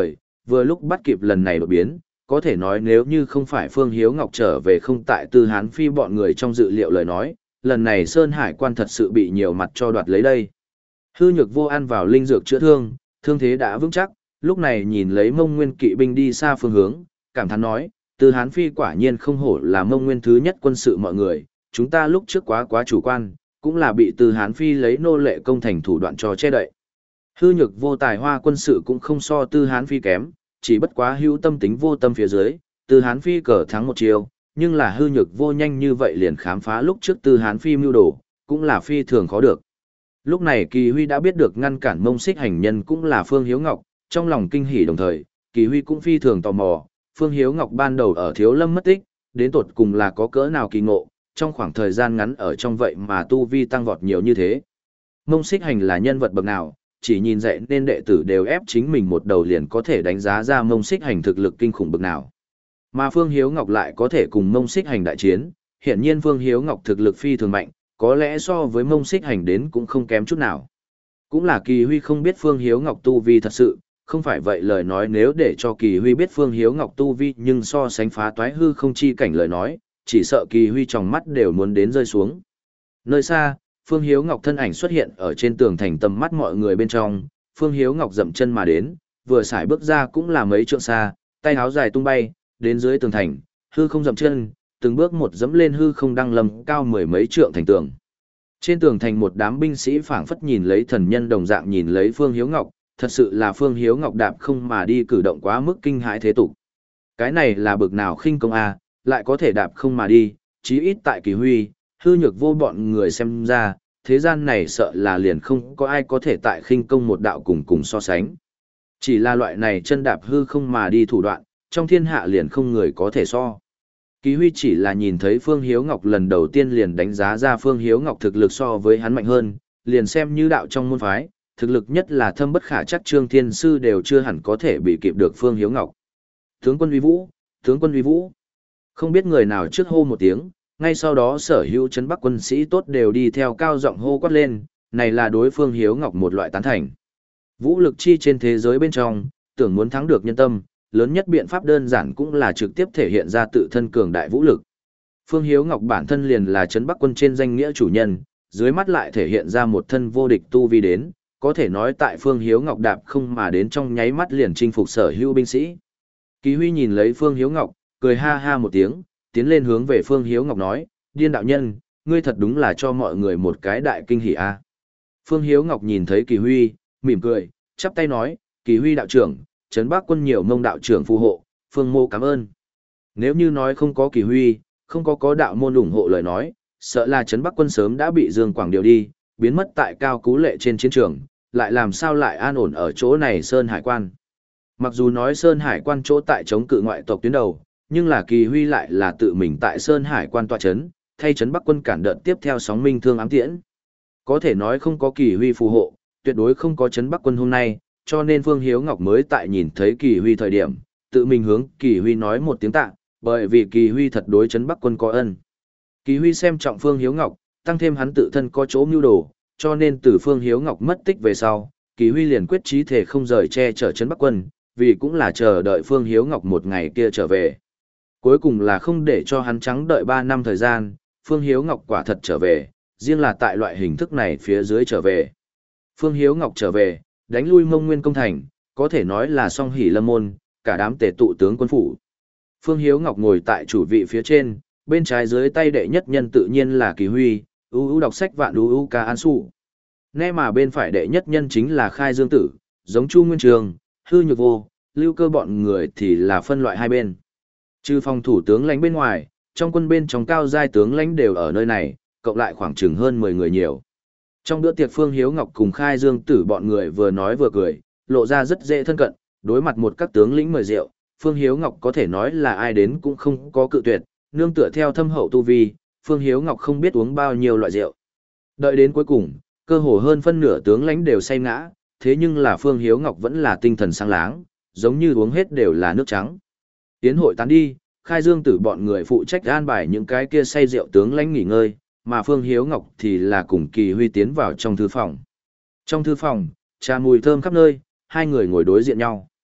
vừa lúc bắt kịp lần này đột biến, có thể nói nếu như không phải Phương Hiếu Ngọc trở về không tại Tư Hán Phi bọn người trong dự liệu lời nói, lần này Sơn Hải quan thật sự bị nhiều mặt cho đoạt lấy đây. Hư Nhược Vô ăn vào linh dược chữa thương, thương thế đã vững chắc, lúc này nhìn lấy Mông Nguyên kỵ binh đi xa phương hướng, cảm thán nói, Tư Hán Phi quả nhiên không hổ là Mông Nguyên thứ nhất quân sự mọi người, chúng ta lúc trước quá quá chủ quan, cũng là bị Tư Hán Phi lấy nô lệ công thành thủ đoạn cho che đậy. Hư Nhược Vô tài hoa quân sự cũng không so Tư Hán Phi kém, chỉ bất quá hữu tâm tính vô tâm phía dưới, Tư Hán Phi cờ thắng một chiều, nhưng là Hư Nhược Vô nhanh như vậy liền khám phá lúc trước Tư Hán Phi mưu đồ, cũng là phi thường khó được. Lúc này Kỳ Huy đã biết được ngăn cản Mông Xích hành nhân cũng là Phương Hiếu Ngọc, trong lòng kinh hỉ đồng thời, Kỳ Huy cũng phi thường tò mò, Phương Hiếu Ngọc ban đầu ở Thiếu Lâm mất tích, đến tột cùng là có cỡ nào kỳ ngộ, trong khoảng thời gian ngắn ở trong vậy mà tu vi tăng vọt nhiều như thế. Mông Xích hành là nhân vật bậc nào, chỉ nhìn dạy nên đệ tử đều ép chính mình một đầu liền có thể đánh giá ra Mông Xích hành thực lực kinh khủng bậc nào. Mà Phương Hiếu Ngọc lại có thể cùng Mông Xích hành đại chiến, hiển nhiên Phương Hiếu Ngọc thực lực phi thường mạnh, có lẽ so với Mông Xích hành đến cũng không kém chút nào. Cũng là Kỳ Huy không biết Phương Hiếu Ngọc tu vi thật sự, không phải vậy lời nói nếu để cho Kỳ Huy biết Phương Hiếu Ngọc tu vi nhưng so sánh phá toái hư không chi cảnh lời nói, chỉ sợ Kỳ Huy trong mắt đều muốn đến rơi xuống. Nơi xa, Phương Hiếu Ngọc thân ảnh xuất hiện ở trên tường thành tầm mắt mọi người bên trong, Phương Hiếu Ngọc dậm chân mà đến, vừa xài bước ra cũng là mấy trượng xa, tay áo dài tung bay, đến dưới tường thành, hư không dậm chân, từng bước một dẫm lên hư không đăng lâm cao mười mấy trượng thành tường. Trên tường thành một đám binh sĩ phảng phất nhìn lấy thần nhân đồng dạng nhìn lấy Phương Hiếu Ngọc, thật sự là Phương Hiếu Ngọc đạp không mà đi cử động quá mức kinh hãi thế tục. Cái này là bực nào khinh công a, lại có thể đạp không mà đi, chí ít tại Kỳ Huy, Hư Nhược Vô bọn người xem ra, thế gian này sợ là liền không có ai có thể tại khinh công một đạo cùng cùng so sánh. Chỉ là loại này chân đạp hư không mà đi thủ đoạn, trong thiên hạ liền không người có thể so. Kỳ Huy chỉ là nhìn thấy Phương Hiếu Ngọc lần đầu tiên liền đánh giá ra Phương Hiếu Ngọc thực lực so với hắn mạnh hơn, liền xem như đạo trong môn phái, thực lực nhất là thâm bất khả chắc Trương Thiên Sư đều chưa hẳn có thể bị kịp được Phương Hiếu Ngọc. Tướng quân uy vũ, tướng quân uy vũ. Không biết người nào trước hô một tiếng, ngay sau đó sở hữu trấn Bắc quân sĩ tốt đều đi theo cao giọng hô quát lên, này là đối Phương Hiếu Ngọc một loại tán thành. Vũ lực chi trên thế giới bên trong, tưởng muốn thắng được nhân tâm, lớn nhất biện pháp đơn giản cũng là trực tiếp thể hiện ra tự thân cường đại vũ lực. Phương Hiếu Ngọc bản thân liền là trấn Bắc quân trên danh nghĩa chủ nhân, dưới mắt lại thể hiện ra một thân vô địch tu vi đến, có thể nói tại Phương Hiếu Ngọc đạp không mà đến trong nháy mắt liền chinh phục sở hữu binh sĩ. Kỳ Huy nhìn lấy Phương Hiếu Ngọc, cười ha ha một tiếng, tiến lên hướng về Phương Hiếu Ngọc nói, điên đạo nhân, ngươi thật đúng là cho mọi người một cái đại kinh hỉ a. Phương Hiếu Ngọc nhìn thấy Kỳ Huy, mỉm cười, chắp tay nói, Kỳ Huy đạo trưởng, trấn Bắc quân nhiều mông đạo trưởng phù hộ, Phương mô cảm ơn. Nếu như nói không có Kỳ Huy, không có có đạo môn ủng hộ lời nói, sợ là trấn Bắc quân sớm đã bị Dương Quảng điều đi, biến mất tại Cao Cú Lệ trên chiến trường, lại làm sao lại an ổn ở chỗ này Sơn Hải quan. Mặc dù nói Sơn Hải quan chỗ tại chống cự ngoại tộc tuyến đầu, nhưng là Kỳ Huy lại là tự mình tại Sơn Hải quan tọa chấn, thay trấn Bắc quân cản đợt tiếp theo sóng minh thương ám tiễn. Có thể nói không có Kỳ Huy phù hộ, tuyệt đối không có trấn Bắc quân hôm nay, cho nên Phương Hiếu Ngọc mới tại nhìn thấy Kỳ Huy thời điểm, tự mình hướng Kỳ Huy nói một tiếng tạ, bởi vì Kỳ Huy thật đối trấn Bắc quân có ân. Kỳ Huy xem trọng Phương Hiếu Ngọc, tăng thêm hắn tự thân có chỗ mưu đồ, cho nên từ Phương Hiếu Ngọc mất tích về sau, Kỳ Huy liền quyết chí thể không rời che chở trấn Bắc quân, vì cũng là chờ đợi Phương Hiếu Ngọc một ngày kia trở về. Cuối cùng là không để cho hắn trắng đợi ba năm thời gian, Phương Hiếu Ngọc quả thật trở về, riêng là tại loại hình thức này phía dưới trở về. Phương Hiếu Ngọc trở về, đánh lui Mông Nguyên công thành, có thể nói là song hỷ lâm môn, cả đám tề tụ tướng quân phủ. Phương Hiếu Ngọc ngồi tại chủ vị phía trên, bên trái dưới tay đệ nhất nhân tự nhiên là Kỳ Huy, ưu ưu đọc sách vạn ưu ưu ca an su. Nghe mà bên phải đệ nhất nhân chính là Khai Dương Tử, giống Chu Nguyên Trường, Hư Nhược Vô, Lưu Cơ bọn người thì là phân loại hai bên. Trừ phòng thủ tướng lãnh bên ngoài, trong quân bên trong cao giai tướng lãnh đều ở nơi này, cộng lại khoảng chừng hơn mười người nhiều. Trong bữa tiệc Phương Hiếu Ngọc cùng Khai Dương Tử bọn người vừa nói vừa cười, lộ ra rất dễ thân cận, đối mặt một các tướng lĩnh mời rượu, Phương Hiếu Ngọc có thể nói là ai đến cũng không có cự tuyệt, nương tựa theo thâm hậu tu vi, Phương Hiếu Ngọc không biết uống bao nhiêu loại rượu. Đợi đến cuối cùng, cơ hồ hơn phân nửa tướng lãnh đều say ngã, thế nhưng là Phương Hiếu Ngọc vẫn là tinh thần sáng láng, giống như uống hết đều là nước trắng. Tiến hội tán đi, Khai Dương Tử bọn người phụ trách an bài những cái kia say rượu tướng lãnh nghỉ ngơi, mà Phương Hiếu Ngọc thì là cùng Kỳ Huy tiến vào trong thư phòng. Trong thư phòng, trà mùi thơm khắp nơi, hai người ngồi đối diện nhau.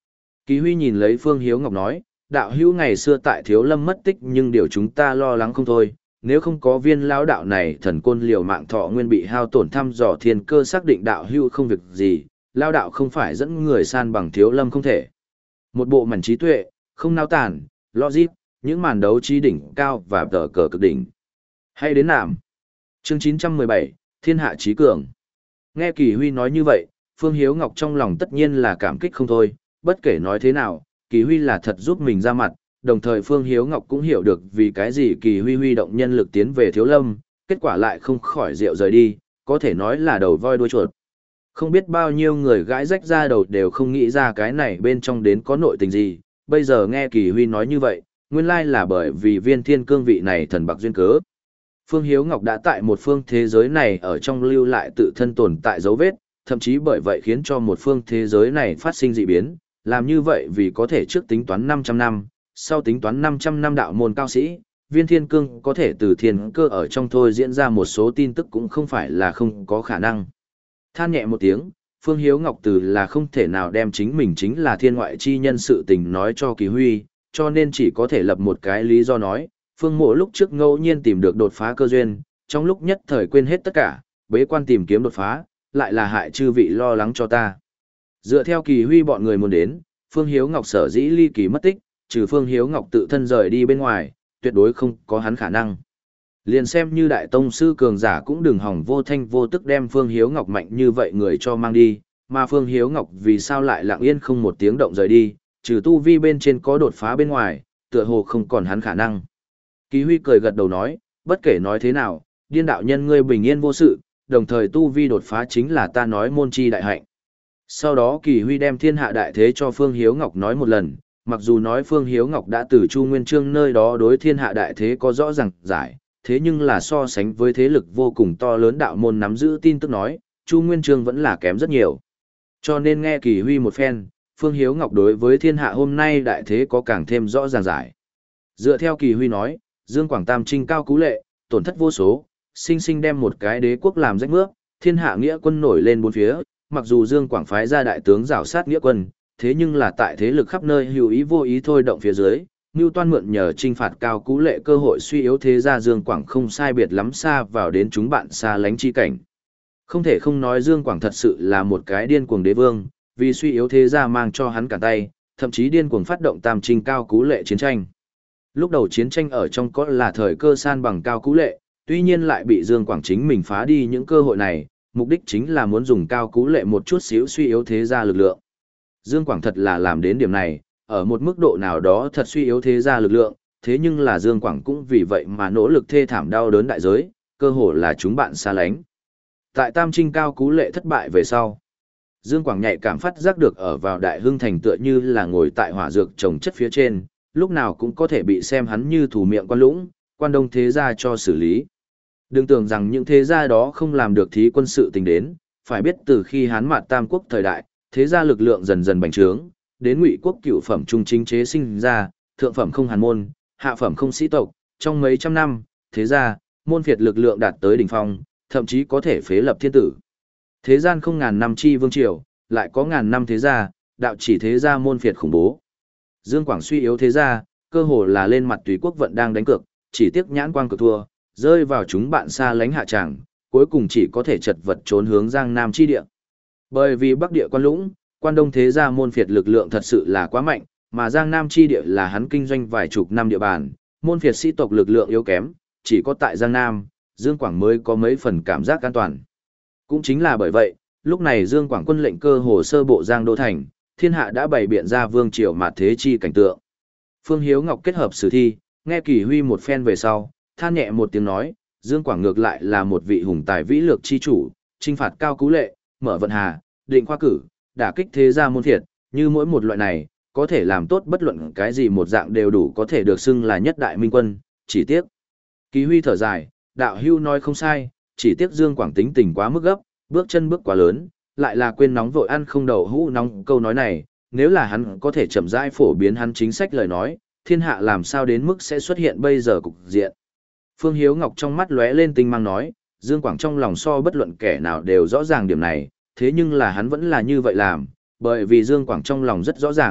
Kỳ Huy nhìn lấy Phương Hiếu Ngọc nói, đạo hữu ngày xưa tại Thiếu Lâm mất tích nhưng điều chúng ta lo lắng không thôi, nếu không có viên lão đạo này thần côn liều mạng thọ nguyên bị hao tổn thăm dò thiên cơ xác định đạo hữu không việc gì, lão đạo không phải dẫn người san bằng Thiếu Lâm không thể. Một bộ mảnh trí tuệ, không nao tản, logic, những màn đấu trí đỉnh cao và tờ cờ cực đỉnh. Hay đến nạm. Chương chín trăm mười bảy, Thiên hạ trí cường. Nghe Kỳ Huy nói như vậy, Phương Hiếu Ngọc trong lòng tất nhiên là cảm kích không thôi, bất kể nói thế nào, Kỳ Huy là thật giúp mình ra mặt, đồng thời Phương Hiếu Ngọc cũng hiểu được vì cái gì Kỳ Huy huy động nhân lực tiến về Thiếu Lâm, kết quả lại không khỏi rượu rời đi, có thể nói là đầu voi đuôi chuột. Không biết bao nhiêu người gãi rách ra đầu đều không nghĩ ra cái này bên trong đến có nội tình gì, bây giờ nghe Kỳ Huy nói như vậy, nguyên lai là bởi vì viên thiên cương vị này thần bạc duyên cớ. Phương Hiếu Ngọc đã tại một phương thế giới này ở trong lưu lại tự thân tồn tại dấu vết, thậm chí bởi vậy khiến cho một phương thế giới này phát sinh dị biến, làm như vậy vì có thể trước tính toán năm trăm năm, sau tính toán năm trăm năm đạo môn cao sĩ, viên thiên cương có thể từ thiên cơ ở trong thôi diễn ra một số tin tức cũng không phải là không có khả năng. Than nhẹ một tiếng, Phương Hiếu Ngọc từ là không thể nào đem chính mình chính là thiên ngoại chi nhân sự tình nói cho Kỳ Huy, cho nên chỉ có thể lập một cái lý do nói, Phương Mộ lúc trước ngẫu nhiên tìm được đột phá cơ duyên, trong lúc nhất thời quên hết tất cả, bế quan tìm kiếm đột phá, lại là hại chư vị lo lắng cho ta. Dựa theo Kỳ Huy bọn người muốn đến, Phương Hiếu Ngọc sở dĩ ly kỳ mất tích, trừ Phương Hiếu Ngọc tự thân rời đi bên ngoài, tuyệt đối không có hắn khả năng. Liền xem như đại tông sư cường giả cũng đừng hỏng vô thanh vô tức đem Phương Hiếu Ngọc mạnh như vậy người cho mang đi, mà Phương Hiếu Ngọc vì sao lại lặng yên không một tiếng động rời đi, trừ tu vi bên trên có đột phá bên ngoài, tựa hồ không còn hắn khả năng. Kỳ Huy cười gật đầu nói, bất kể nói thế nào, điên đạo nhân ngươi bình yên vô sự, đồng thời tu vi đột phá chính là ta nói môn chi đại hạnh. Sau đó Kỳ Huy đem thiên hạ đại thế cho Phương Hiếu Ngọc nói một lần, mặc dù nói Phương Hiếu Ngọc đã từ Chu Nguyên Chương nơi đó đối thiên hạ đại thế có rõ ràng giải, thế nhưng là so sánh với thế lực vô cùng to lớn đạo môn nắm giữ tin tức nói, Chu Nguyên Chương vẫn là kém rất nhiều. Cho nên nghe Kỳ Huy một phen, Phương Hiếu Ngọc đối với thiên hạ hôm nay đại thế có càng thêm rõ ràng giải. Dựa theo Kỳ Huy nói, Dương Quảng Tam trinh cao cú lệ, tổn thất vô số, sinh sinh đem một cái đế quốc làm rách mướp, thiên hạ nghĩa quân nổi lên bốn phía, mặc dù Dương Quảng phái ra đại tướng rảo sát nghĩa quân, thế nhưng là tại thế lực khắp nơi hữu ý vô ý thôi động phía dưới, Ngưu Toan mượn nhờ trinh phạt cao cú lệ cơ hội suy yếu thế gia Dương Quảng không sai biệt lắm xa vào đến chúng bạn xa lánh chi cảnh. Không thể không nói Dương Quảng thật sự là một cái điên cuồng đế vương, vì suy yếu thế gia mang cho hắn cả tay, thậm chí điên cuồng phát động tam trinh cao cú lệ chiến tranh. Lúc đầu chiến tranh ở trong có là thời cơ san bằng cao cú lệ, tuy nhiên lại bị Dương Quảng chính mình phá đi những cơ hội này, mục đích chính là muốn dùng cao cú lệ một chút xíu suy yếu thế gia lực lượng. Dương Quảng thật là làm đến điểm này, ở một mức độ nào đó thật suy yếu thế gia lực lượng, thế nhưng là Dương Quảng cũng vì vậy mà nỗ lực thê thảm đau đớn đại giới, cơ hội là chúng bạn xa lánh. Tại Tam Trinh cao cú lệ thất bại về sau, Dương Quảng nhạy cảm phát giác được ở vào Đại Hưng thành tựa như là ngồi tại hỏa dược trồng chất phía trên, lúc nào cũng có thể bị xem hắn như thủ miệng quan lũng, quan đông thế gia cho xử lý. Đừng tưởng rằng những thế gia đó không làm được thí quân sự tình đến, phải biết từ khi Hán Mạt Tam Quốc thời đại, thế gia lực lượng dần dần bành trướng, đến Ngụy quốc cựu phẩm trung chính chế sinh ra, thượng phẩm không hàn môn, hạ phẩm không sĩ tộc, trong mấy trăm năm, thế gia, môn phiệt lực lượng đạt tới đỉnh phong, thậm chí có thể phế lập thiên tử. Thế gian không ngàn năm chi vương triều, lại có ngàn năm thế gia, đạo chỉ thế gia môn phiệt khủng bố. Dương Quảng suy yếu thế gia, cơ hồ là lên mặt tùy quốc vận đang đánh cược, chỉ tiếc nhãn quang cực thua, rơi vào chúng bạn xa lánh hạ tràng, cuối cùng chỉ có thể chật vật trốn hướng Giang Nam chi địa. Bởi vì Bắc địa quan lũng, quan đông thế gia môn phiệt lực lượng thật sự là quá mạnh, mà Giang Nam chi địa là hắn kinh doanh vài chục năm địa bàn, môn phiệt sĩ tộc lực lượng yếu kém, chỉ có tại Giang Nam, Dương Quảng mới có mấy phần cảm giác an toàn. Cũng chính là bởi vậy, lúc này Dương Quảng quân lệnh cơ hồ sơ bộ Giang Đô Thành, thiên hạ đã bày biện ra vương triều mạt thế chi cảnh tượng. Phương Hiếu Ngọc kết hợp sử thi, nghe Kỳ Huy một phen về sau, than nhẹ một tiếng nói, Dương Quảng ngược lại là một vị hùng tài vĩ lược chi chủ, trinh phạt cao cú lệ, mở vận hà, định khoa cử, đả kích thế gia môn thiệt, như mỗi một loại này, có thể làm tốt bất luận cái gì một dạng đều đủ có thể được xưng là nhất đại minh quân, chỉ tiếc. Kỳ Huy thở dài, đạo hưu nói không sai, chỉ tiếc Dương Quảng tính tình quá mức gấp, bước chân bước quá lớn, lại là quên nóng vội ăn không đầu hũ nóng câu nói này, nếu là hắn có thể chậm rãi phổ biến hắn chính sách lời nói, thiên hạ làm sao đến mức sẽ xuất hiện bây giờ cục diện. Phương Hiếu Ngọc trong mắt lóe lên tinh mang nói, Dương Quảng trong lòng so bất luận kẻ nào đều rõ ràng điểm này, thế nhưng là hắn vẫn là như vậy làm, bởi vì Dương Quảng trong lòng rất rõ ràng,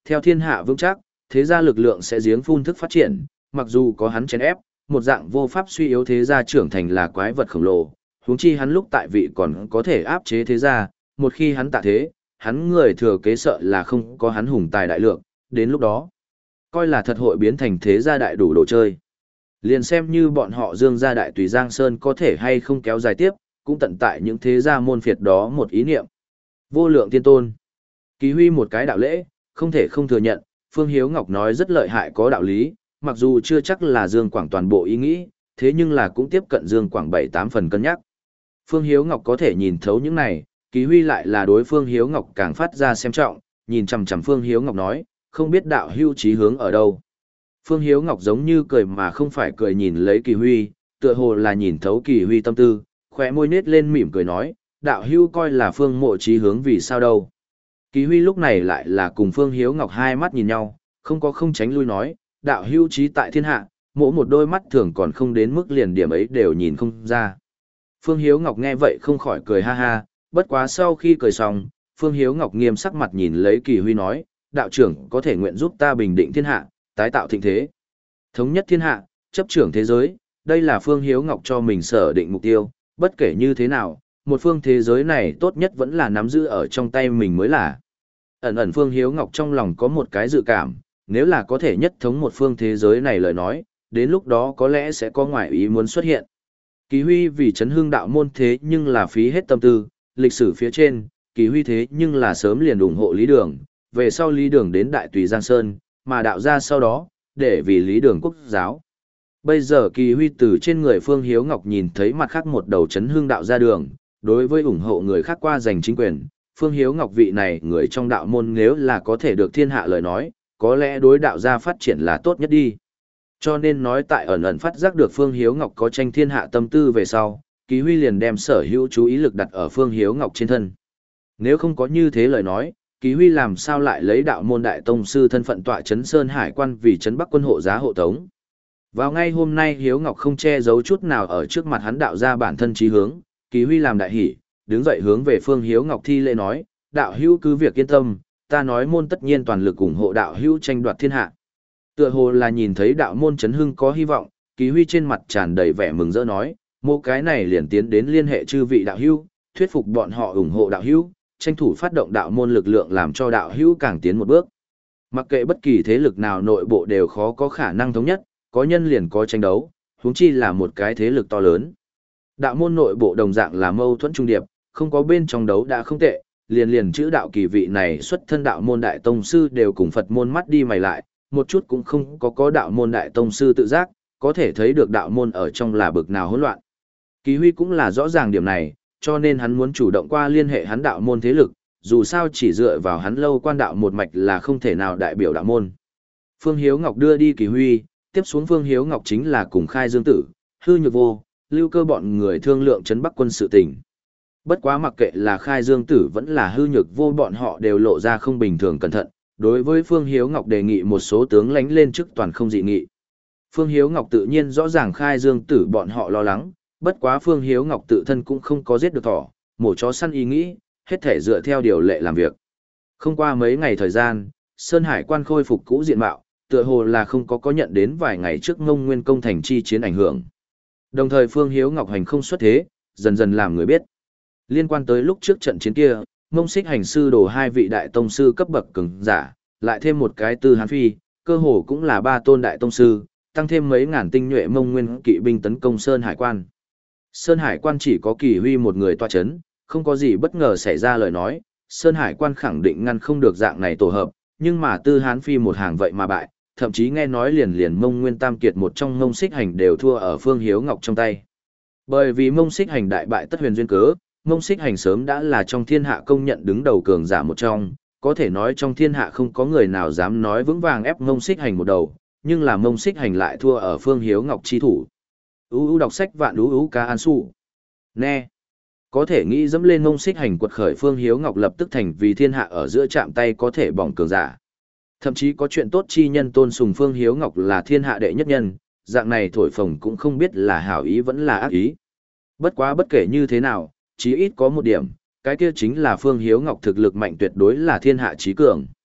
Theo thiên hạ vững chắc, thế gia lực lượng sẽ giếng phun thức phát triển, mặc dù có hắn chèn ép, một dạng vô pháp suy yếu thế gia trưởng thành là quái vật khổng lồ, huống chi hắn lúc tại vị còn có thể áp chế thế gia, một khi hắn tạ thế, hắn người thừa kế sợ là không có hắn hùng tài đại lượng, đến lúc đó, coi là thật hội biến thành thế gia đại đủ đồ chơi. Liền xem như bọn họ Dương gia đại tùy Giang Sơn có thể hay không kéo dài tiếp, cũng tận tại những thế gia môn phiệt đó một ý niệm. Vô lượng tiên tôn. Kỳ Huy một cái đạo lễ, không thể không thừa nhận, Phương Hiếu Ngọc nói rất lợi hại có đạo lý, mặc dù chưa chắc là Dương Quảng toàn bộ ý nghĩ, thế nhưng là cũng tiếp cận Dương Quảng bảy tám phần cân nhắc. Phương Hiếu Ngọc có thể nhìn thấu những này, Kỳ Huy lại là đối Phương Hiếu Ngọc càng phát ra xem trọng, nhìn chằm chằm Phương Hiếu Ngọc nói, không biết đạo hưu chí hướng ở đâu. Phương Hiếu Ngọc giống như cười mà không phải cười nhìn lấy Kỳ Huy, tựa hồ là nhìn thấu Kỳ Huy tâm tư, khóe môi nết lên mỉm cười nói, đạo hưu coi là Phương mộ chí hướng vì sao đâu. Kỳ Huy lúc này lại là cùng Phương Hiếu Ngọc hai mắt nhìn nhau, không có không tránh lui nói, đạo hưu chí tại thiên hạ, mộ một đôi mắt thường còn không đến mức liền điểm ấy đều nhìn không ra. Phương Hiếu Ngọc nghe vậy không khỏi cười ha ha, bất quá sau khi cười xong, Phương Hiếu Ngọc nghiêm sắc mặt nhìn lấy Kỳ Huy nói, đạo trưởng có thể nguyện giúp ta bình định thiên hạ, tái tạo thịnh thế. Thống nhất thiên hạ, chấp trưởng thế giới, đây là Phương Hiếu Ngọc cho mình sở định mục tiêu, bất kể như thế nào, một phương thế giới này tốt nhất vẫn là nắm giữ ở trong tay mình mới là. Ẩn ẩn Phương Hiếu Ngọc trong lòng có một cái dự cảm, nếu là có thể nhất thống một phương thế giới này lời nói, đến lúc đó có lẽ sẽ có ngoại ý muốn xuất hiện. Kỳ Huy vì chấn hương đạo môn thế nhưng là phí hết tâm tư, lịch sử phía trên, Kỳ Huy thế nhưng là sớm liền ủng hộ Lý Đường, về sau Lý Đường đến Đại Tùy Giang Sơn, mà đạo ra sau đó, để vì Lý Đường quốc giáo. Bây giờ Kỳ Huy từ trên người Phương Hiếu Ngọc nhìn thấy mặt khác một đầu chấn hương đạo ra đường, đối với ủng hộ người khác qua giành chính quyền, Phương Hiếu Ngọc vị này người trong đạo môn nếu là có thể được thiên hạ lời nói, có lẽ đối đạo gia phát triển là tốt nhất đi. Cho nên nói tại ẩn ẩn phát giác được Phương Hiếu Ngọc có tranh thiên hạ tâm tư về sau, Kỳ Huy liền đem sở hữu chú ý lực đặt ở Phương Hiếu Ngọc trên thân. Nếu không có như thế lời nói, Kỳ Huy làm sao lại lấy đạo môn đại tông sư thân phận tọa trấn Sơn Hải quan vì trấn Bắc quân hộ giá hộ tống. Vào ngay hôm nay Hiếu Ngọc không che giấu chút nào ở trước mặt hắn đạo ra bản thân chí hướng, Kỳ Huy làm đại hỉ, đứng dậy hướng về Phương Hiếu Ngọc thi lễ nói, đạo hữu cứ việc yên tâm, ta nói môn tất nhiên toàn lực ủng hộ đạo hữu tranh đoạt thiên hạ. Tựa hồ là nhìn thấy đạo môn chấn hưng có hy vọng, Kỳ Huy trên mặt tràn đầy vẻ mừng rỡ nói, mô cái này liền tiến đến liên hệ chư vị đạo hữu, thuyết phục bọn họ ủng hộ đạo hữu, tranh thủ phát động đạo môn lực lượng làm cho đạo hữu càng tiến một bước. Mặc kệ bất kỳ thế lực nào nội bộ đều khó có khả năng thống nhất, có nhân liền có tranh đấu, huống chi là một cái thế lực to lớn. Đạo môn nội bộ đồng dạng là mâu thuẫn trung điệp, không có bên trong đấu đã không tệ, liền liền chữ đạo kỳ vị này xuất thân đạo môn đại tông sư đều cùng Phật môn mắt đi mày lại, một chút cũng không có có đạo môn đại tông sư tự giác, có thể thấy được đạo môn ở trong là bực nào hỗn loạn. Kỳ Huy cũng là rõ ràng điểm này, cho nên hắn muốn chủ động qua liên hệ hắn đạo môn thế lực, dù sao chỉ dựa vào hắn lâu quan đạo một mạch là không thể nào đại biểu đạo môn. Phương Hiếu Ngọc đưa đi Kỳ Huy, tiếp xuống Phương Hiếu Ngọc chính là cùng Khai Dương Tử, Hư Nhược Vô, Lưu Cơ bọn người thương lượng trấn Bắc quân sự tình. Bất quá mặc kệ là Khai Dương Tử vẫn là Hư Nhược Vô bọn họ đều lộ ra không bình thường cẩn thận, đối với Phương Hiếu Ngọc đề nghị một số tướng lãnh lên chức toàn không dị nghị. Phương Hiếu Ngọc tự nhiên rõ ràng Khai Dương Tử bọn họ lo lắng, bất quá Phương Hiếu Ngọc tự thân cũng không có giết được thỏ, mổ chó săn ý nghĩ, hết thể dựa theo điều lệ làm việc. Không qua mấy ngày thời gian, Sơn Hải quan khôi phục cũ diện mạo, tựa hồ là không có có nhận đến vài ngày trước Ngông Nguyên công thành chi chiến ảnh hưởng. Đồng thời Phương Hiếu Ngọc hành không xuất thế, dần dần làm người biết. Liên quan tới lúc trước trận chiến kia, Mông Xích hành sư đồ hai vị đại tông sư cấp bậc cường giả, lại thêm một cái Tư Hán Phi, cơ hồ cũng là ba tôn đại tông sư, tăng thêm mấy ngàn tinh nhuệ Mông Nguyên kỵ binh tấn công Sơn Hải quan. Sơn Hải quan chỉ có Kỳ Huy một người tọa chấn, không có gì bất ngờ xảy ra lời nói, Sơn Hải quan khẳng định ngăn không được dạng này tổ hợp, nhưng mà Tư Hán Phi một hàng vậy mà bại, thậm chí nghe nói liền liền Mông Nguyên Tam Kiệt một trong Mông Xích hành đều thua ở Phương Hiếu Ngọc trong tay. Bởi vì Mông Xích hành đại bại tất huyền duyên cớ, Mông Xích hành sớm đã là trong thiên hạ công nhận đứng đầu cường giả một trong, có thể nói trong thiên hạ không có người nào dám nói vững vàng ép Mông Xích hành một đầu, nhưng là Mông Xích hành lại thua ở Phương Hiếu Ngọc chi thủ. U u đọc sách vạn u u ca an su. Nè. Có thể nghĩ dẫm lên Mông Xích hành quật khởi Phương Hiếu Ngọc lập tức thành vì thiên hạ ở giữa chạm tay có thể bỏng cường giả. Thậm chí có chuyện tốt chi nhân tôn sùng Phương Hiếu Ngọc là thiên hạ đệ nhất nhân, dạng này thổi phồng cũng không biết là hảo ý vẫn là ác ý. Bất quá bất kể như thế nào, chí ít có một điểm, cái kia chính là Phương Hiếu Ngọc thực lực mạnh tuyệt đối là thiên hạ chí cường.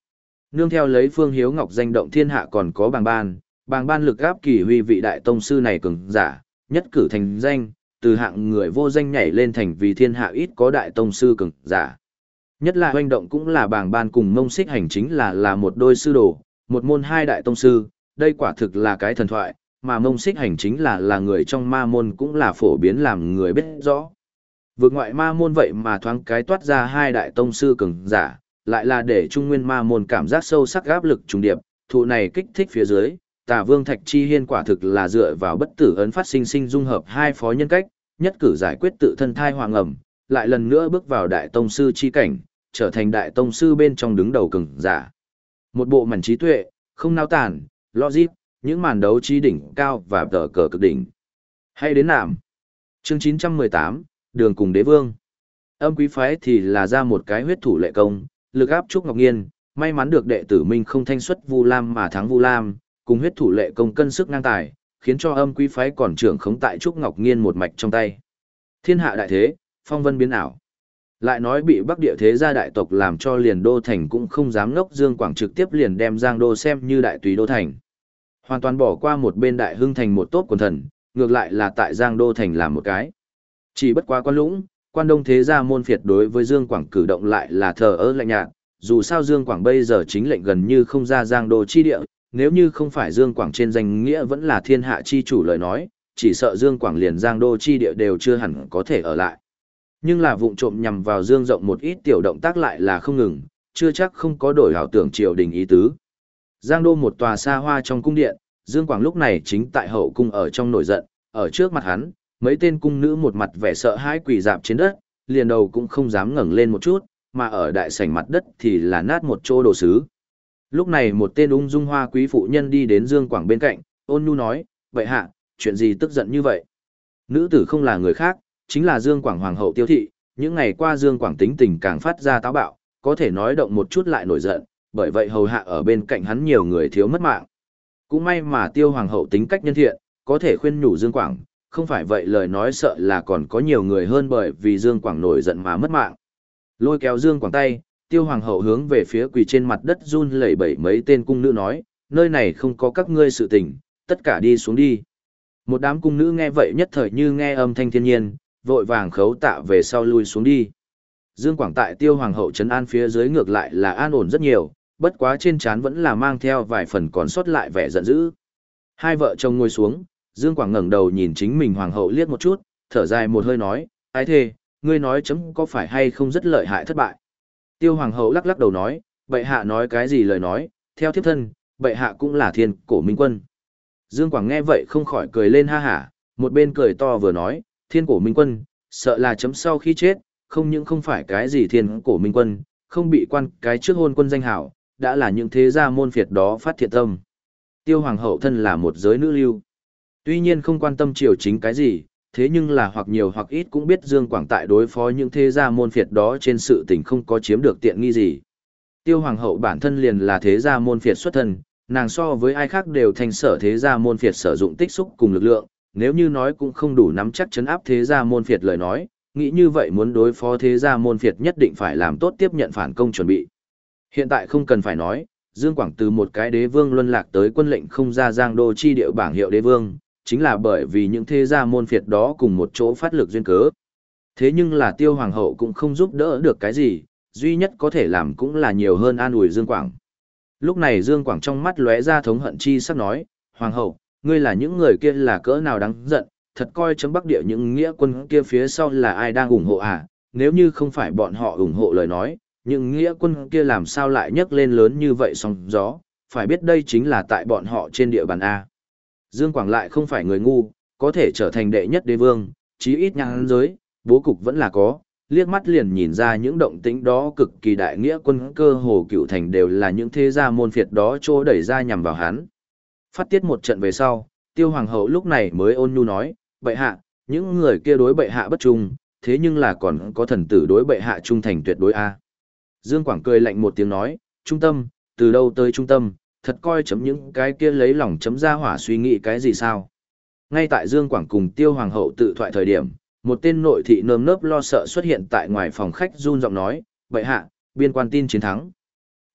Nương theo lấy Phương Hiếu Ngọc danh động thiên hạ còn có bàng ban, bàng ban lực gáp kỳ huy vị đại tông sư này cường giả, nhất cử thành danh, từ hạng người vô danh nhảy lên thành vì thiên hạ ít có đại tông sư cường giả. Nhất là hoành động cũng là bàng ban cùng Mông Xích Hành chính là là một đôi sư đồ, một môn hai đại tông sư, đây quả thực là cái thần thoại, mà Mông Xích Hành chính là là người trong ma môn cũng là phổ biến làm người biết rõ. Vượt ngoại ma môn vậy mà thoáng cái toát ra hai đại tông sư cường giả, lại là để Trung Nguyên ma môn cảm giác sâu sắc áp lực trùng điệp, thụ này kích thích phía dưới, Tả Vương Thạch Chi Hiên quả thực là dựa vào bất tử ấn phát sinh sinh dung hợp hai phó nhân cách, nhất cử giải quyết tự thân thai hoàng ẩm, lại lần nữa bước vào đại tông sư chi cảnh, trở thành đại tông sư bên trong đứng đầu cường giả. Một bộ mảnh trí tuệ, không nao tản, logic, những màn đấu trí đỉnh cao và tờ cờ cực đỉnh. Hay đến nạm. Chương chín trăm mười tám, Đường cùng đế vương. Âm quý phái thì là ra một cái huyết thủ lệ công, lực áp Trúc Ngọc Nghiên, may mắn được đệ tử Minh không thanh xuất Vu Lam mà thắng Vu Lam, cùng huyết thủ lệ công cân sức ngang tài, khiến cho âm quý phái còn trưởng khống tại Trúc Ngọc Nghiên một mạch trong tay. Thiên hạ đại thế, phong vân biến ảo. Lại nói bị Bắc Địa thế gia đại tộc làm cho liền đô thành cũng không dám ngốc, Dương Quảng trực tiếp liền đem Giang Đô xem như đại tùy đô thành. Hoàn toàn bỏ qua một bên Đại Hưng thành một tốt quần thần, ngược lại là tại Giang Đô thành làm một cái. Chỉ bất quá Quan Lũng, Quan Đông thế gia môn phiệt đối với Dương Quảng cử động lại là thờ ơ lạnh nhạt, dù sao Dương Quảng bây giờ chính lệnh gần như không ra Giang Đô chi địa, nếu như không phải Dương Quảng trên danh nghĩa vẫn là thiên hạ chi chủ lời nói, chỉ sợ Dương Quảng liền Giang Đô chi địa đều chưa hẳn có thể ở lại. Nhưng là vụng trộm nhằm vào Dương rộng một ít tiểu động tác lại là không ngừng, chưa chắc không có đổi ảo tưởng triều đình ý tứ. Giang Đô một tòa xa hoa trong cung điện, Dương Quảng lúc này chính tại hậu cung ở trong nổi giận, ở trước mặt hắn, mấy tên cung nữ một mặt vẻ sợ hãi quỳ dạp trên đất, liền đầu cũng không dám ngẩng lên một chút, mà ở đại sảnh mặt đất thì là nát một chỗ đồ sứ. Lúc này một tên ung dung hoa quý phụ nhân đi đến Dương Quảng bên cạnh, ôn nhu nói, vậy hạ, chuyện gì tức giận như vậy? Nữ tử không là người khác, chính là Dương Quảng Hoàng hậu Tiêu Thị, những ngày qua Dương Quảng tính tình càng phát ra táo bạo, có thể nói động một chút lại nổi giận, bởi vậy hầu hạ ở bên cạnh hắn nhiều người thiếu mất mạng. Cũng may mà Tiêu Hoàng hậu tính cách nhân thiện, có thể khuyên nhủ Dương Quảng, không phải vậy lời nói sợ là còn có nhiều người hơn bởi vì Dương Quảng nổi giận mà mất mạng. Lôi kéo Dương Quảng tay, Tiêu Hoàng hậu hướng về phía quỳ trên mặt đất run lẩy bẩy mấy tên cung nữ nói, nơi này không có các ngươi sự tình, tất cả đi xuống đi. Một đám cung nữ nghe vậy nhất thời như nghe âm thanh thiên nhiên, vội vàng khấu tạ về sau lui xuống đi. Dương Quảng tại Tiêu Hoàng hậu trấn an phía dưới ngược lại là an ổn rất nhiều, bất quá trên trán vẫn là mang theo vài phần còn sót lại vẻ giận dữ. Hai vợ chồng ngồi xuống, Dương Quảng ngẩng đầu nhìn chính mình hoàng hậu liếc một chút, thở dài một hơi nói, ái thề, ngươi nói chấm có phải hay không rất lợi hại thất bại. Tiêu Hoàng hậu lắc lắc đầu nói, bệ hạ nói cái gì lời nói, theo thiếp thân, bệ hạ cũng là thiên cổ minh quân. Dương Quảng nghe vậy không khỏi cười lên ha hả, một bên cười to vừa nói, thiên cổ minh quân, sợ là chấm sau khi chết, không những không phải cái gì thiên cổ minh quân, không bị quan cái trước hôn quân danh hảo, đã là những thế gia môn phiệt đó phát thiện tâm. Tiêu Hoàng hậu thân là một giới nữ lưu. Tuy nhiên không quan tâm triều chính cái gì, thế nhưng là hoặc nhiều hoặc ít cũng biết Dương Quảng tại đối phó những thế gia môn phiệt đó trên sự tình không có chiếm được tiện nghi gì. Tiêu Hoàng hậu bản thân liền là thế gia môn phiệt xuất thân, nàng so với ai khác đều thành sở thế gia môn phiệt sử dụng tích xúc cùng lực lượng, nếu như nói cũng không đủ nắm chắc chấn áp thế gia môn phiệt lời nói, nghĩ như vậy muốn đối phó thế gia môn phiệt nhất định phải làm tốt tiếp nhận phản công chuẩn bị. Hiện tại không cần phải nói, Dương Quảng từ một cái đế vương luân lạc tới quân lệnh không ra Giang Đô chi địa bảng hiệu đế vương, chính là bởi vì những thế gia môn phiệt đó cùng một chỗ phát lực duyên cớ. Thế nhưng là Tiêu Hoàng hậu cũng không giúp đỡ được cái gì, duy nhất có thể làm cũng là nhiều hơn an ủi Dương Quảng. Lúc này Dương Quảng trong mắt lóe ra thống hận chi sắc nói, Hoàng hậu, ngươi là những người kia là cỡ nào đáng giận, thật coi chấm Bắc Địa những nghĩa quân kia phía sau là ai đang ủng hộ à, nếu như không phải bọn họ ủng hộ lời nói, những nghĩa quân kia làm sao lại nhấc lên lớn như vậy sóng gió, phải biết đây chính là tại bọn họ trên địa bàn A. Dương Quảng lại không phải người ngu, có thể trở thành đệ nhất đế vương, chí ít nhãn giới, bố cục vẫn là có, liếc mắt liền nhìn ra những động tĩnh đó cực kỳ đại nghĩa quân cơ hồ cựu thành đều là những thế gia môn phiệt đó trô đẩy ra nhằm vào hắn. Phát tiết một trận về sau, Tiêu Hoàng hậu lúc này mới ôn nhu nói, bệ hạ, những người kia đối bệ hạ bất trung, thế nhưng là còn có thần tử đối bệ hạ trung thành tuyệt đối A. Dương Quảng cười lạnh một tiếng nói, trung tâm, từ đâu tới trung tâm, thật coi chấm những cái kia lấy lòng chấm ra hỏa suy nghĩ cái gì sao. Ngay tại Dương Quảng cùng Tiêu Hoàng hậu tự thoại thời điểm, một tên nội thị nơm nớp lo sợ xuất hiện tại ngoài phòng khách run giọng nói, bệ hạ, biên quan tin chiến thắng.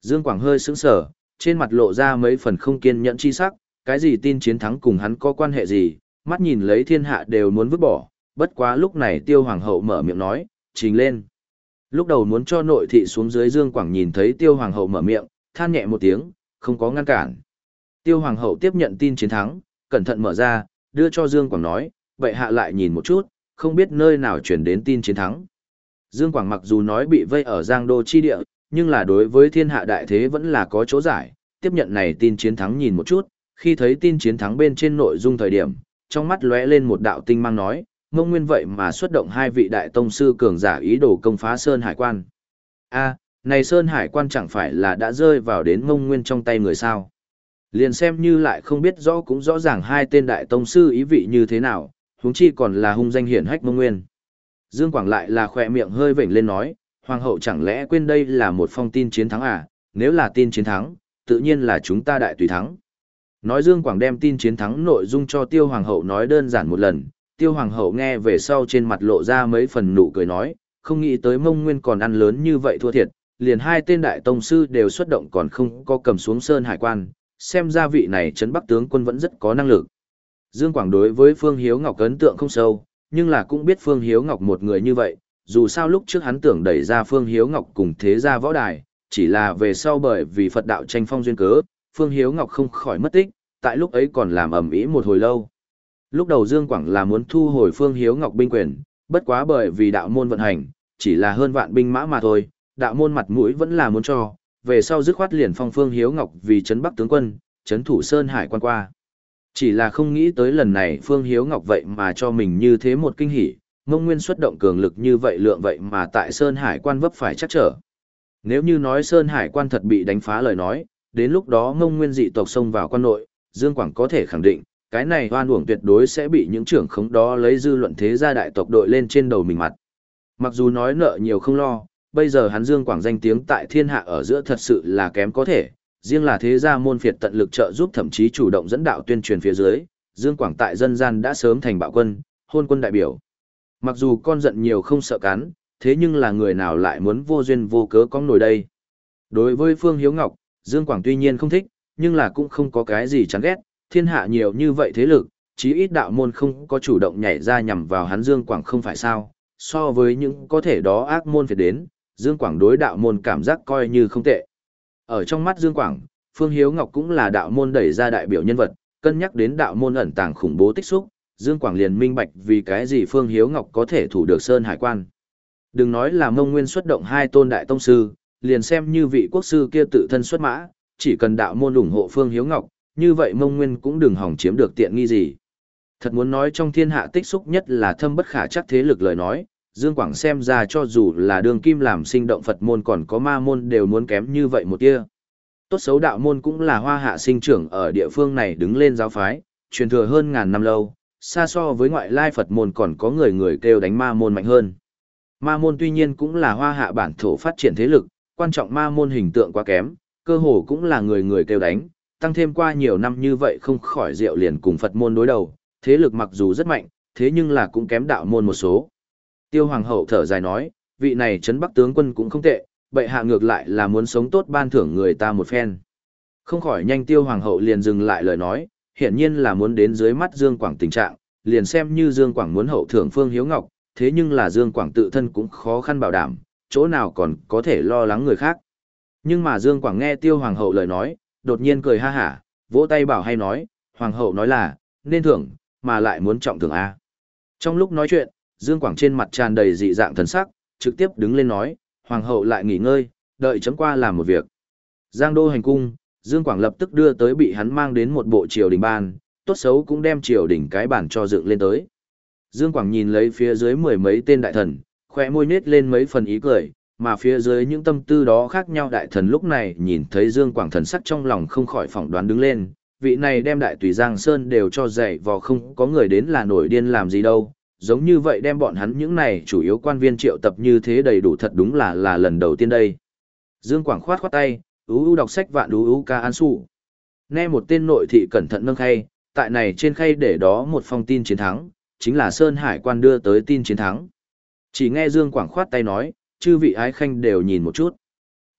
Dương Quảng hơi sững sờ, trên mặt lộ ra mấy phần không kiên nhẫn chi sắc, cái gì tin chiến thắng cùng hắn có quan hệ gì, mắt nhìn lấy thiên hạ đều muốn vứt bỏ, bất quá lúc này Tiêu Hoàng hậu mở miệng nói, trình lên. Lúc đầu muốn cho nội thị xuống dưới, Dương Quảng nhìn thấy Tiêu Hoàng hậu mở miệng, than nhẹ một tiếng, không có ngăn cản. Tiêu Hoàng hậu tiếp nhận tin chiến thắng, cẩn thận mở ra, đưa cho Dương Quảng nói, vậy hạ lại nhìn một chút, không biết nơi nào chuyển đến tin chiến thắng. Dương Quảng mặc dù nói bị vây ở Giang Đô chi địa, nhưng là đối với thiên hạ đại thế vẫn là có chỗ giải, tiếp nhận này tin chiến thắng nhìn một chút, khi thấy tin chiến thắng bên trên nội dung thời điểm, trong mắt lóe lên một đạo tinh mang nói, Mông Nguyên vậy mà xuất động hai vị đại tông sư cường giả ý đồ công phá Sơn Hải Quan. A, này Sơn Hải Quan chẳng phải là đã rơi vào đến Mông Nguyên trong tay người sao? Liền xem như lại không biết rõ cũng rõ ràng hai tên đại tông sư ý vị như thế nào, huống chi còn là hung danh hiển hách Mông Nguyên. Dương Quảng lại là khỏe miệng hơi vểnh lên nói, Hoàng hậu chẳng lẽ quên đây là một phong tin chiến thắng à, nếu là tin chiến thắng, tự nhiên là chúng ta đại tùy thắng. Nói Dương Quảng đem tin chiến thắng nội dung cho Tiêu Hoàng hậu nói đơn giản một lần, Tiêu Hoàng hậu nghe về sau trên mặt lộ ra mấy phần nụ cười nói, không nghĩ tới Mông Nguyên còn ăn lớn như vậy thua thiệt, liền hai tên đại tông sư đều xuất động còn không có cầm xuống Sơn Hải Quan, xem ra vị này trấn Bắc tướng quân vẫn rất có năng lực. Dương Quảng đối với Phương Hiếu Ngọc ấn tượng không sâu, nhưng là cũng biết Phương Hiếu Ngọc một người như vậy, dù sao lúc trước hắn tưởng đẩy ra Phương Hiếu Ngọc cùng thế gia võ đài, chỉ là về sau bởi vì Phật đạo tranh phong duyên cớ, Phương Hiếu Ngọc không khỏi mất tích, tại lúc ấy còn làm ầm ĩ một hồi lâu. Lúc đầu Dương Quảng là muốn thu hồi Phương Hiếu Ngọc binh quyền, bất quá bởi vì đạo môn vận hành, chỉ là hơn vạn binh mã mà thôi, đạo môn mặt mũi vẫn là muốn cho, về sau dứt khoát liền phong Phương Hiếu Ngọc vì trấn Bắc tướng quân, trấn thủ Sơn Hải Quan qua. Chỉ là không nghĩ tới lần này Phương Hiếu Ngọc vậy mà cho mình như thế một kinh hỉ, Mông Nguyên xuất động cường lực như vậy lượng vậy mà tại Sơn Hải Quan vấp phải chắc trở. Nếu như nói Sơn Hải Quan thật bị đánh phá lời nói, đến lúc đó Mông Nguyên dị tộc xông vào quan nội, Dương Quảng có thể khẳng định, cái này oan uổng tuyệt đối sẽ bị những trưởng khống đó lấy dư luận thế gia đại tộc đội lên trên đầu mình mặt. Mặc dù nói nợ nhiều không lo, bây giờ hắn Dương Quảng danh tiếng tại thiên hạ ở giữa thật sự là kém có thể, riêng là thế gia môn phiệt tận lực trợ giúp thậm chí chủ động dẫn đạo tuyên truyền phía dưới, Dương Quảng tại dân gian đã sớm thành bạo quân, hôn quân đại biểu. Mặc dù con giận nhiều không sợ cắn, thế nhưng là người nào lại muốn vô duyên vô cớ có nổi đây. Đối với Phương Hiếu Ngọc, Dương Quảng tuy nhiên không thích, nhưng là cũng không có cái gì chán ghét, thiên hạ nhiều như vậy thế lực, chí ít đạo môn không có chủ động nhảy ra nhằm vào hắn Dương Quảng không phải sao, so với những có thể đó ác môn phải đến, Dương Quảng đối đạo môn cảm giác coi như không tệ. Ở trong mắt Dương Quảng, Phương Hiếu Ngọc cũng là đạo môn đẩy ra đại biểu nhân vật, cân nhắc đến đạo môn ẩn tàng khủng bố tích xúc, Dương Quảng liền minh bạch vì cái gì Phương Hiếu Ngọc có thể thủ được Sơn Hải Quan. Đừng nói là Mông Nguyên xuất động hai tôn đại tông sư, liền xem như vị quốc sư kia tự thân xuất mã, chỉ cần đạo môn ủng hộ Phương Hiếu Ngọc, như vậy Mông Nguyên cũng đừng hỏng chiếm được tiện nghi gì. Thật muốn nói trong thiên hạ tích xúc nhất là thâm bất khả chắc thế lực lời nói, Dương Quảng xem ra cho dù là đường kim làm sinh động Phật môn còn có ma môn đều muốn kém như vậy một tia. Tốt xấu đạo môn cũng là hoa hạ sinh trưởng ở địa phương này đứng lên giáo phái, truyền thừa hơn ngàn năm lâu, xa so với ngoại lai Phật môn còn có người người kêu đánh ma môn mạnh hơn. Ma môn tuy nhiên cũng là hoa hạ bản thổ phát triển thế lực, quan trọng ma môn hình tượng quá kém, cơ hồ cũng là người người kêu đánh, tăng thêm qua nhiều năm như vậy không khỏi rượu liền cùng Phật môn đối đầu, thế lực mặc dù rất mạnh, thế nhưng là cũng kém đạo môn một số. Tiêu Hoàng hậu thở dài nói, vị này trấn Bắc tướng quân cũng không tệ, bệ hạ ngược lại là muốn sống tốt ban thưởng người ta một phen. Không khỏi nhanh Tiêu Hoàng hậu liền dừng lại lời nói, hiển nhiên là muốn đến dưới mắt Dương Quảng tình trạng, liền xem như Dương Quảng muốn hậu thưởng Phương Hiếu Ngọc, thế nhưng là Dương Quảng tự thân cũng khó khăn bảo đảm, chỗ nào còn có thể lo lắng người khác. Nhưng mà Dương Quảng nghe Tiêu Hoàng hậu lời nói, đột nhiên cười ha hả, vỗ tay bảo hay nói, Hoàng hậu nói là, nên thưởng, mà lại muốn trọng thưởng A. Trong lúc nói chuyện, Dương Quảng trên mặt tràn đầy dị dạng thần sắc, trực tiếp đứng lên nói, Hoàng hậu lại nghỉ ngơi, đợi chấm qua làm một việc. Giang đô hành cung, Dương Quảng lập tức đưa tới bị hắn mang đến một bộ triều đình ban, tốt xấu cũng đem triều đình cái bản cho dựng lên tới. Dương Quảng nhìn lấy phía dưới mười mấy tên đại thần, khỏe môi nết lên mấy phần ý cười, mà phía dưới những tâm tư đó khác nhau đại thần lúc này nhìn thấy Dương Quảng thần sắc trong lòng không khỏi phỏng đoán đứng lên, vị này đem đại tùy Giang Sơn đều cho dạy vò không có người đến là nổi điên làm gì đâu, giống như vậy đem bọn hắn những này chủ yếu quan viên triệu tập như thế đầy đủ thật đúng là là lần đầu tiên đây. Dương Quảng khoát khoát tay, ú ú đọc sách vạn ú ú ca an su. Nghe một tên nội thị cẩn thận nâng khay, tại này trên khay để đó một phong tin chiến thắng, chính là Sơn Hải Quan đưa tới tin chiến thắng. Chỉ nghe Dương Quảng khoát tay nói, chư vị ái khanh đều nhìn một chút.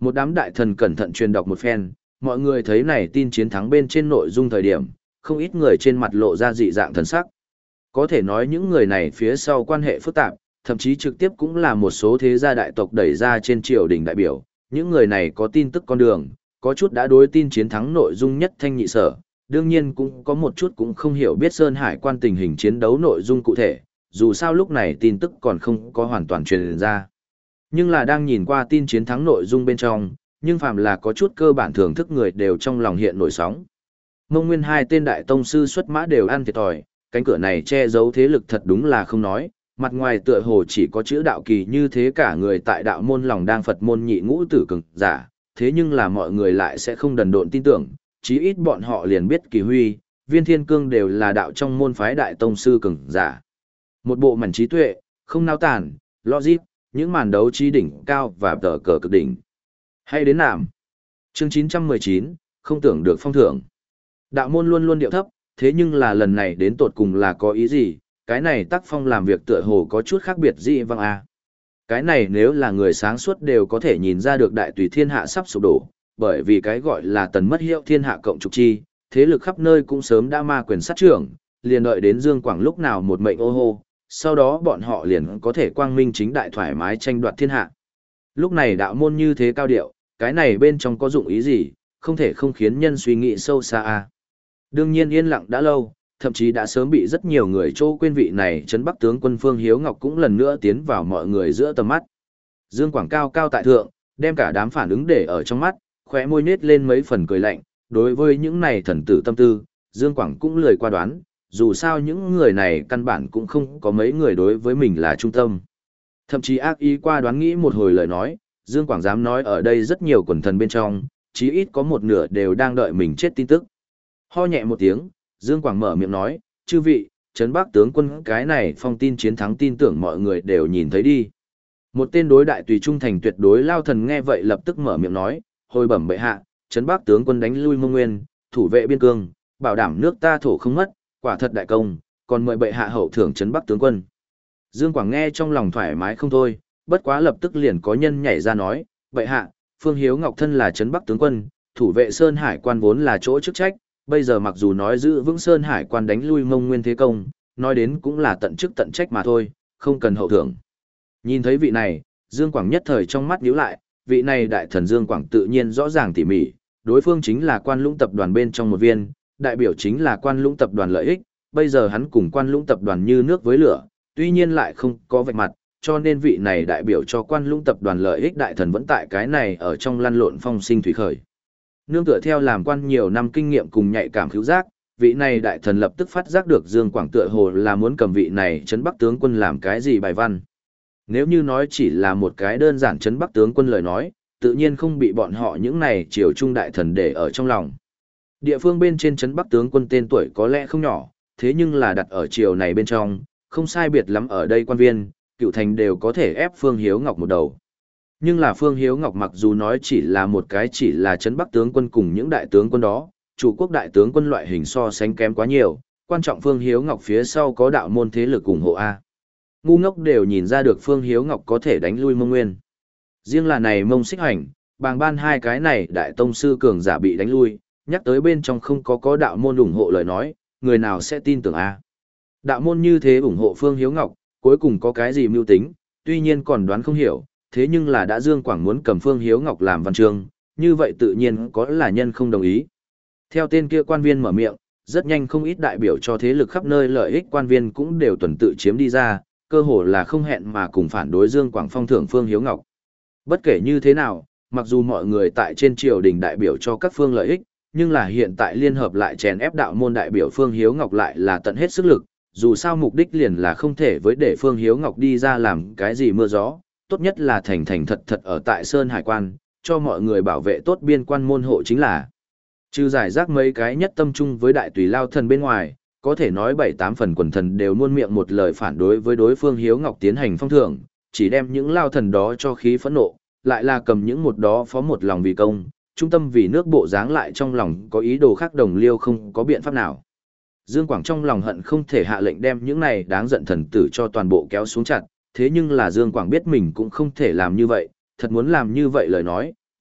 Một đám đại thần cẩn thận truyền đọc một phen, mọi người thấy này tin chiến thắng bên trên nội dung thời điểm, không ít người trên mặt lộ ra dị dạng thần sắc. Có thể nói những người này phía sau quan hệ phức tạp, thậm chí trực tiếp cũng là một số thế gia đại tộc đẩy ra trên triều đình đại biểu. Những người này có tin tức con đường, có chút đã đối tin chiến thắng nội dung nhất thanh nhị sở, đương nhiên cũng có một chút cũng không hiểu biết Sơn Hải quan tình hình chiến đấu nội dung cụ thể, dù sao lúc này tin tức còn không có hoàn toàn truyền ra. Nhưng là đang nhìn qua tin chiến thắng nội dung bên trong, nhưng phàm là có chút cơ bản thưởng thức người đều trong lòng hiện nổi sóng. Mông Nguyên hai tên đại tông sư xuất mã đều ăn thiệt thòi, cánh cửa này che giấu thế lực thật đúng là không nói, mặt ngoài tựa hồ chỉ có chữ đạo kỳ như thế cả người tại đạo môn lòng đang Phật môn nhị ngũ tử cường giả, thế nhưng là mọi người lại sẽ không đần độn tin tưởng, chí ít bọn họ liền biết Kỳ Huy, Viên Thiên Cương đều là đạo trong môn phái đại tông sư cường giả. Một bộ mảnh trí tuệ, không nao tàn, logic, những màn đấu trí đỉnh cao và tờ cờ cực đỉnh. Hay đến nàm. Chương chín trăm mười chín, không tưởng được phong thưởng. Đạo môn luôn luôn điệu thấp, thế nhưng là lần này đến tột cùng là có ý gì, cái này tác phong làm việc tựa hồ có chút khác biệt dị văng a. Cái này nếu là người sáng suốt đều có thể nhìn ra được đại tùy thiên hạ sắp sụp đổ, bởi vì cái gọi là tần mất hiệu thiên hạ cộng trục chi, thế lực khắp nơi cũng sớm đã ma quyền sát trưởng, liền đợi đến Dương Quảng lúc nào một mệnh ô hô, sau đó bọn họ liền có thể quang minh chính đại thoải mái tranh đoạt thiên hạ. Lúc này đạo môn như thế cao điệu, cái này bên trong có dụng ý gì, không thể không khiến nhân suy nghĩ sâu xa a. Đương nhiên yên lặng đã lâu, thậm chí đã sớm bị rất nhiều người chỗ quên vị này trấn Bắc tướng quân Phương Hiếu Ngọc cũng lần nữa tiến vào mọi người giữa tầm mắt. Dương Quảng cao cao tại thượng, đem cả đám phản ứng để ở trong mắt, khóe môi nết lên mấy phần cười lạnh, đối với những này thần tử tâm tư, Dương Quảng cũng lười qua đoán, dù sao những người này căn bản cũng không có mấy người đối với mình là trung tâm. Thậm chí ác ý qua đoán nghĩ một hồi lời nói, Dương Quảng dám nói ở đây rất nhiều quần thần bên trong, chí ít có một nửa đều đang đợi mình chết tin tức. Ho nhẹ một tiếng, Dương Quảng mở miệng nói, chư vị, trấn Bắc tướng quân cái này phong tin chiến thắng tin tưởng mọi người đều nhìn thấy đi. Một tên đối đại tùy trung thành tuyệt đối lao thần nghe vậy lập tức mở miệng nói, hồi bẩm bệ hạ, trấn Bắc tướng quân đánh lui Mông Nguyên, thủ vệ biên cương, bảo đảm nước ta thổ không mất, quả thật đại công, còn mời bệ hạ hậu thưởng trấn Bắc tướng quân. Dương Quảng nghe trong lòng thoải mái không thôi, bất quá lập tức liền có nhân nhảy ra nói, bệ hạ, Phương Hiếu Ngọc thân là trấn Bắc tướng quân, thủ vệ Sơn Hải quan vốn là chỗ chức trách, bây giờ mặc dù nói giữ vững Sơn Hải quan đánh lui Mông Nguyên thế công, nói đến cũng là tận chức tận trách mà thôi, không cần hậu thưởng. Nhìn thấy vị này, Dương Quảng nhất thời trong mắt nhíu lại, vị này đại thần Dương Quảng tự nhiên rõ ràng tỉ mỉ, đối phương chính là Quan Lũng tập đoàn bên trong một viên, đại biểu chính là Quan Lũng tập đoàn lợi ích, bây giờ hắn cùng Quan Lũng tập đoàn như nước với lửa, tuy nhiên lại không có vạch mặt, cho nên vị này đại biểu cho Quan Lũng tập đoàn lợi ích đại thần vẫn tại cái này ở trong lăn lộn phong sinh thủy khởi. Nương tựa theo làm quan nhiều năm kinh nghiệm cùng nhạy cảm khứu giác, vị này đại thần lập tức phát giác được Dương Quảng tựa hồ là muốn cầm vị này trấn Bắc tướng quân làm cái gì bài văn. Nếu như nói chỉ là một cái đơn giản trấn Bắc tướng quân lời nói, tự nhiên không bị bọn họ những này triều trung đại thần để ở trong lòng. Địa phương bên trên trấn Bắc tướng quân tên tuổi có lẽ không nhỏ, thế nhưng là đặt ở triều này bên trong, không sai biệt lắm ở đây quan viên, cựu thành đều có thể ép Phương Hiếu Ngọc một đầu. Nhưng là Phương Hiếu Ngọc mặc dù nói chỉ là một cái chỉ là trấn Bắc tướng quân cùng những đại tướng quân đó, chủ quốc đại tướng quân loại hình so sánh kém quá nhiều, quan trọng Phương Hiếu Ngọc phía sau có đạo môn thế lực ủng hộ A. Ngu ngốc đều nhìn ra được Phương Hiếu Ngọc có thể đánh lui Mông Nguyên. Riêng là này Mông Xích Hành, bàng ban hai cái này đại tông sư cường giả bị đánh lui, nhắc tới bên trong không có có đạo môn ủng hộ lời nói, người nào sẽ tin tưởng A. Đạo môn như thế ủng hộ Phương Hiếu Ngọc, cuối cùng có cái gì mưu tính, tuy nhiên còn đoán không hiểu, thế nhưng là đã Dương Quảng muốn cầm Phương Hiếu Ngọc làm văn chương, như vậy tự nhiên có là nhân không đồng ý. Theo tên kia quan viên mở miệng, rất nhanh không ít đại biểu cho thế lực khắp nơi lợi ích quan viên cũng đều tuần tự chiếm đi ra, cơ hồ là không hẹn mà cùng phản đối Dương Quảng phong thưởng Phương Hiếu Ngọc. Bất kể như thế nào, mặc dù mọi người tại trên triều đình đại biểu cho các phương lợi ích, nhưng là hiện tại liên hợp lại chèn ép đạo môn đại biểu Phương Hiếu Ngọc lại là tận hết sức lực, dù sao mục đích liền là không thể với để Phương Hiếu Ngọc đi ra làm cái gì mưa gió, tốt nhất là thành thành thật thật ở tại Sơn Hải quan, cho mọi người bảo vệ tốt biên quan môn hộ chính là. Trừ giải rác mấy cái nhất tâm trung với đại tùy lao thần bên ngoài, có thể nói bảy tám phần quần thần đều muôn miệng một lời phản đối với đối phương Hiếu Ngọc tiến hành phong thưởng, chỉ đem những lao thần đó cho khí phẫn nộ, lại là cầm những một đó phó một lòng vì công, trung tâm vì nước bộ dáng lại trong lòng có ý đồ khác đồng liêu không có biện pháp nào. Dương Quảng trong lòng hận không thể hạ lệnh đem những này đáng giận thần tử cho toàn bộ kéo xuống chặt, thế nhưng là Dương Quảng biết mình cũng không thể làm như vậy, thật muốn làm như vậy lời nói,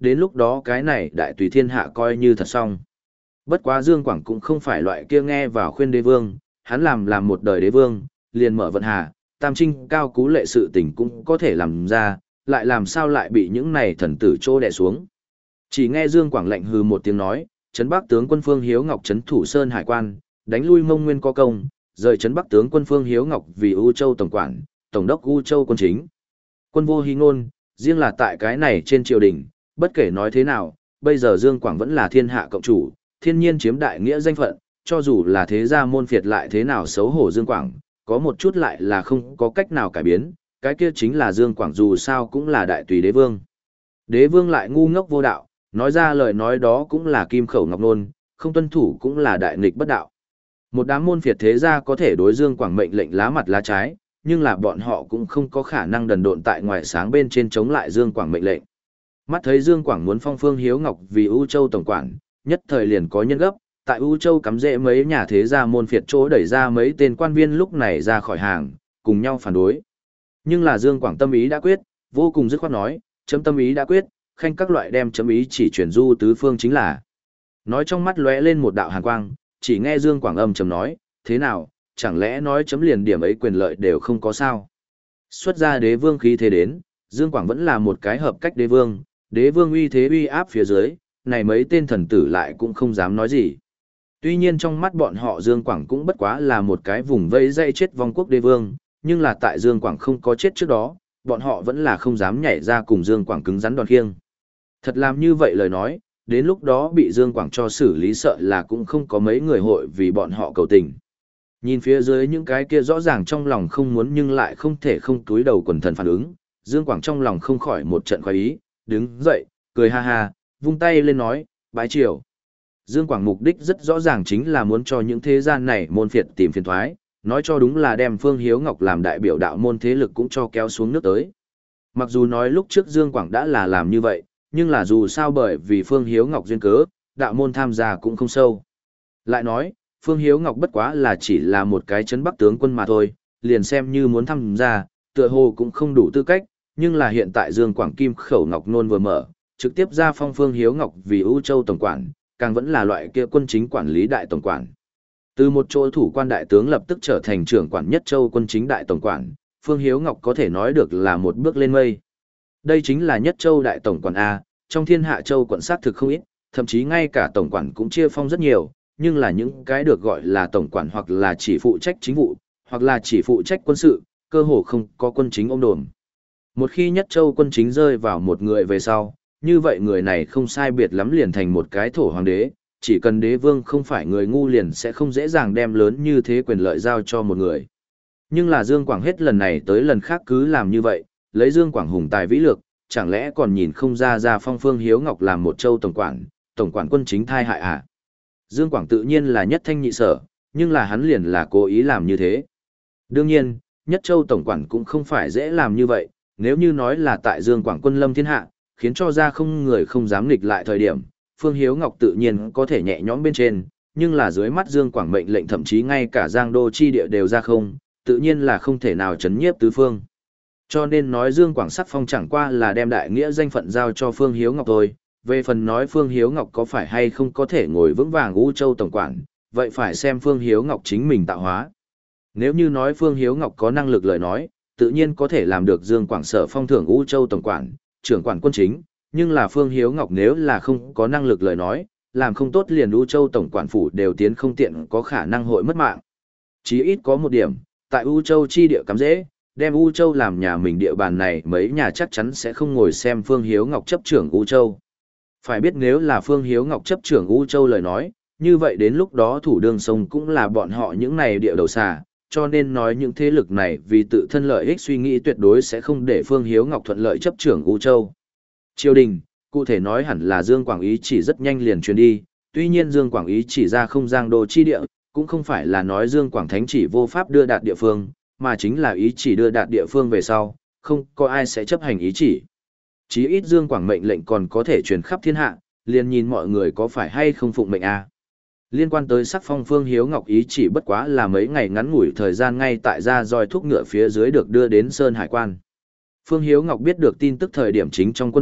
đến lúc đó cái này đại tùy thiên hạ coi như thật xong. Bất quá Dương Quảng cũng không phải loại kia nghe vào khuyên đế vương, hắn làm làm một đời đế vương, liền mở vận hà, tam trinh cao cú lệ sự tình cũng có thể làm ra, lại làm sao lại bị những này thần tử trô đè xuống. Chỉ nghe Dương Quảng lạnh hừ một tiếng nói, trấn Bắc tướng quân Phương Hiếu Ngọc trấn thủ Sơn Hải quan, đánh lui Mông Nguyên có công, rời trấn Bắc tướng quân Phương Hiếu Ngọc vì U Châu tổng quản, tổng đốc U Châu quân chính. Quân vô hí ngôn, riêng là tại cái này trên triều đình, bất kể nói thế nào, bây giờ Dương Quảng vẫn là thiên hạ cộng chủ, thiên nhiên chiếm đại nghĩa danh phận, cho dù là thế gia môn phiệt lại thế nào xấu hổ Dương Quảng, có một chút lại là không có cách nào cải biến, cái kia chính là Dương Quảng dù sao cũng là đại tùy đế vương. Đế vương lại ngu ngốc vô đạo, nói ra lời nói đó cũng là kim khẩu ngọc nôn, không tuân thủ cũng là đại nghịch bất đạo. Một đám môn phiệt thế gia có thể đối Dương Quảng mệnh lệnh lá mặt lá trái, nhưng là bọn họ cũng không có khả năng đần độn tại ngoài sáng bên trên chống lại Dương Quảng mệnh lệnh. Mắt thấy Dương Quảng muốn phong Phương Hiếu Ngọc vì U Châu tổng quản, nhất thời liền có nhân gấp, tại U Châu cắm rễ mấy nhà thế gia môn phiệt chỗ đẩy ra mấy tên quan viên lúc này ra khỏi hàng, cùng nhau phản đối. Nhưng là Dương Quảng tâm ý đã quyết, vô cùng dứt khoát nói, chấm tâm ý đã quyết, khanh các loại đem chấm ý chỉ chuyển du tứ phương chính là. Nói trong mắt lóe lên một đạo hàn quang, chỉ nghe Dương Quảng âm trầm nói, thế nào, chẳng lẽ nói chấm liền điểm ấy quyền lợi đều không có sao. Xuất ra đế vương khí thế đến, Dương Quảng vẫn là một cái hợp cách đế vương, đế vương uy thế uy áp phía dưới, này mấy tên thần tử lại cũng không dám nói gì. Tuy nhiên trong mắt bọn họ Dương Quảng cũng bất quá là một cái vùng vây dây chết vong quốc đế vương, nhưng là tại Dương Quảng không có chết trước đó, bọn họ vẫn là không dám nhảy ra cùng Dương Quảng cứng rắn đòn khiêng. Thật làm như vậy lời nói, đến lúc đó bị Dương Quảng cho xử lý sợ là cũng không có mấy người hội vì bọn họ cầu tình. Nhìn phía dưới những cái kia rõ ràng trong lòng không muốn nhưng lại không thể không túi đầu quần thần phản ứng, Dương Quảng trong lòng không khỏi một trận khoái ý, đứng dậy, cười ha ha, vung tay lên nói, bái triều. Dương Quảng mục đích rất rõ ràng chính là muốn cho những thế gian này môn phiệt tìm phiền thoái, nói cho đúng là đem Phương Hiếu Ngọc làm đại biểu đạo môn thế lực cũng cho kéo xuống nước tới. Mặc dù nói lúc trước Dương Quảng đã là làm như vậy, nhưng là dù sao bởi vì Phương Hiếu Ngọc duyên cớ, đạo môn tham gia cũng không sâu. Lại nói, Phương Hiếu Ngọc bất quá là chỉ là một cái trấn Bắc tướng quân mà thôi, liền xem như muốn tham gia, tựa hồ cũng không đủ tư cách, nhưng là hiện tại Dương Quảng Kim khẩu Ngọc Nôn vừa mở, trực tiếp ra phong Phương Hiếu Ngọc vì U Châu tổng quản, càng vẫn là loại kia quân chính quản lý đại tổng quản. Từ một chỗ thủ quan đại tướng lập tức trở thành trưởng quản nhất châu quân chính đại tổng quản, Phương Hiếu Ngọc có thể nói được là một bước lên mây. Đây chính là nhất châu đại tổng quản A, trong thiên hạ châu quận sát thực không ít, thậm chí ngay cả tổng quản cũng chia phong rất nhiều, nhưng là những cái được gọi là tổng quản hoặc là chỉ phụ trách chính vụ, hoặc là chỉ phụ trách quân sự, cơ hồ không có quân chính ôm đồm. Một khi nhất châu quân chính rơi vào một người về sau, như vậy người này không sai biệt lắm liền thành một cái thổ hoàng đế, chỉ cần đế vương không phải người ngu liền sẽ không dễ dàng đem lớn như thế quyền lợi giao cho một người. Nhưng là Dương Quảng hết lần này tới lần khác cứ làm như vậy, lấy Dương Quảng hùng tài vĩ lược, chẳng lẽ còn nhìn không ra ra phong Phương Hiếu Ngọc làm một châu tổng quản, tổng quản quân chính thai hại à? Dương Quảng tự nhiên là nhất thanh nhị sở, nhưng là hắn liền là cố ý làm như thế. Đương nhiên, nhất châu tổng quản cũng không phải dễ làm như vậy, nếu như nói là tại Dương Quảng quân lâm thiên hạ, khiến cho ra không người không dám nghịch lại thời điểm, Phương Hiếu Ngọc tự nhiên có thể nhẹ nhõm bên trên, nhưng là dưới mắt Dương Quảng mệnh lệnh thậm chí ngay cả Giang Đô chi địa đều ra không, tự nhiên là không thể nào chấn nhiếp tứ phương. Cho nên nói Dương Quảng sắc phong chẳng qua là đem đại nghĩa danh phận giao cho Phương Hiếu Ngọc thôi, về phần nói Phương Hiếu Ngọc có phải hay không có thể ngồi vững vàng U Châu tổng quản, vậy phải xem Phương Hiếu Ngọc chính mình tạo hóa. Nếu như nói Phương Hiếu Ngọc có năng lực lời nói, tự nhiên có thể làm được Dương Quảng sở phong thưởng U Châu tổng quản, trưởng quản quân chính, nhưng là Phương Hiếu Ngọc nếu là không có năng lực lời nói, làm không tốt liền U Châu tổng quản phủ đều tiến không tiện có khả năng hội mất mạng. Chí ít có một điểm, tại U Châu chi địa cắm dễ, đem U Châu làm nhà mình địa bàn này mấy nhà chắc chắn sẽ không ngồi xem Phương Hiếu Ngọc chấp trưởng U Châu. Phải biết nếu là Phương Hiếu Ngọc chấp trưởng U Châu lời nói, như vậy đến lúc đó thủ đường sông cũng là bọn họ những này địa đầu xà, cho nên nói những thế lực này vì tự thân lợi ích suy nghĩ tuyệt đối sẽ không để Phương Hiếu Ngọc thuận lợi chấp trưởng U Châu. Triều đình, cụ thể nói hẳn là Dương Quảng ý chỉ rất nhanh liền truyền đi, tuy nhiên Dương Quảng ý chỉ ra không Giang Đô chi địa, cũng không phải là nói Dương Quảng thánh chỉ vô pháp đưa đạt địa phương, mà chính là ý chỉ đưa đạt địa phương về sau, không có ai sẽ chấp hành ý chỉ. Chí ít Dương Quảng mệnh lệnh còn có thể truyền khắp thiên hạ, liền nhìn mọi người có phải hay không phụng mệnh a. Liên quan tới sắc phong Phương Hiếu Ngọc ý chỉ bất quá là mấy ngày ngắn ngủi thời gian ngay tại ra roi thúc ngựa phía dưới được đưa đến Sơn Hải quan. Phương Hiếu Ngọc biết được tin tức thời điểm chính trong quân đội,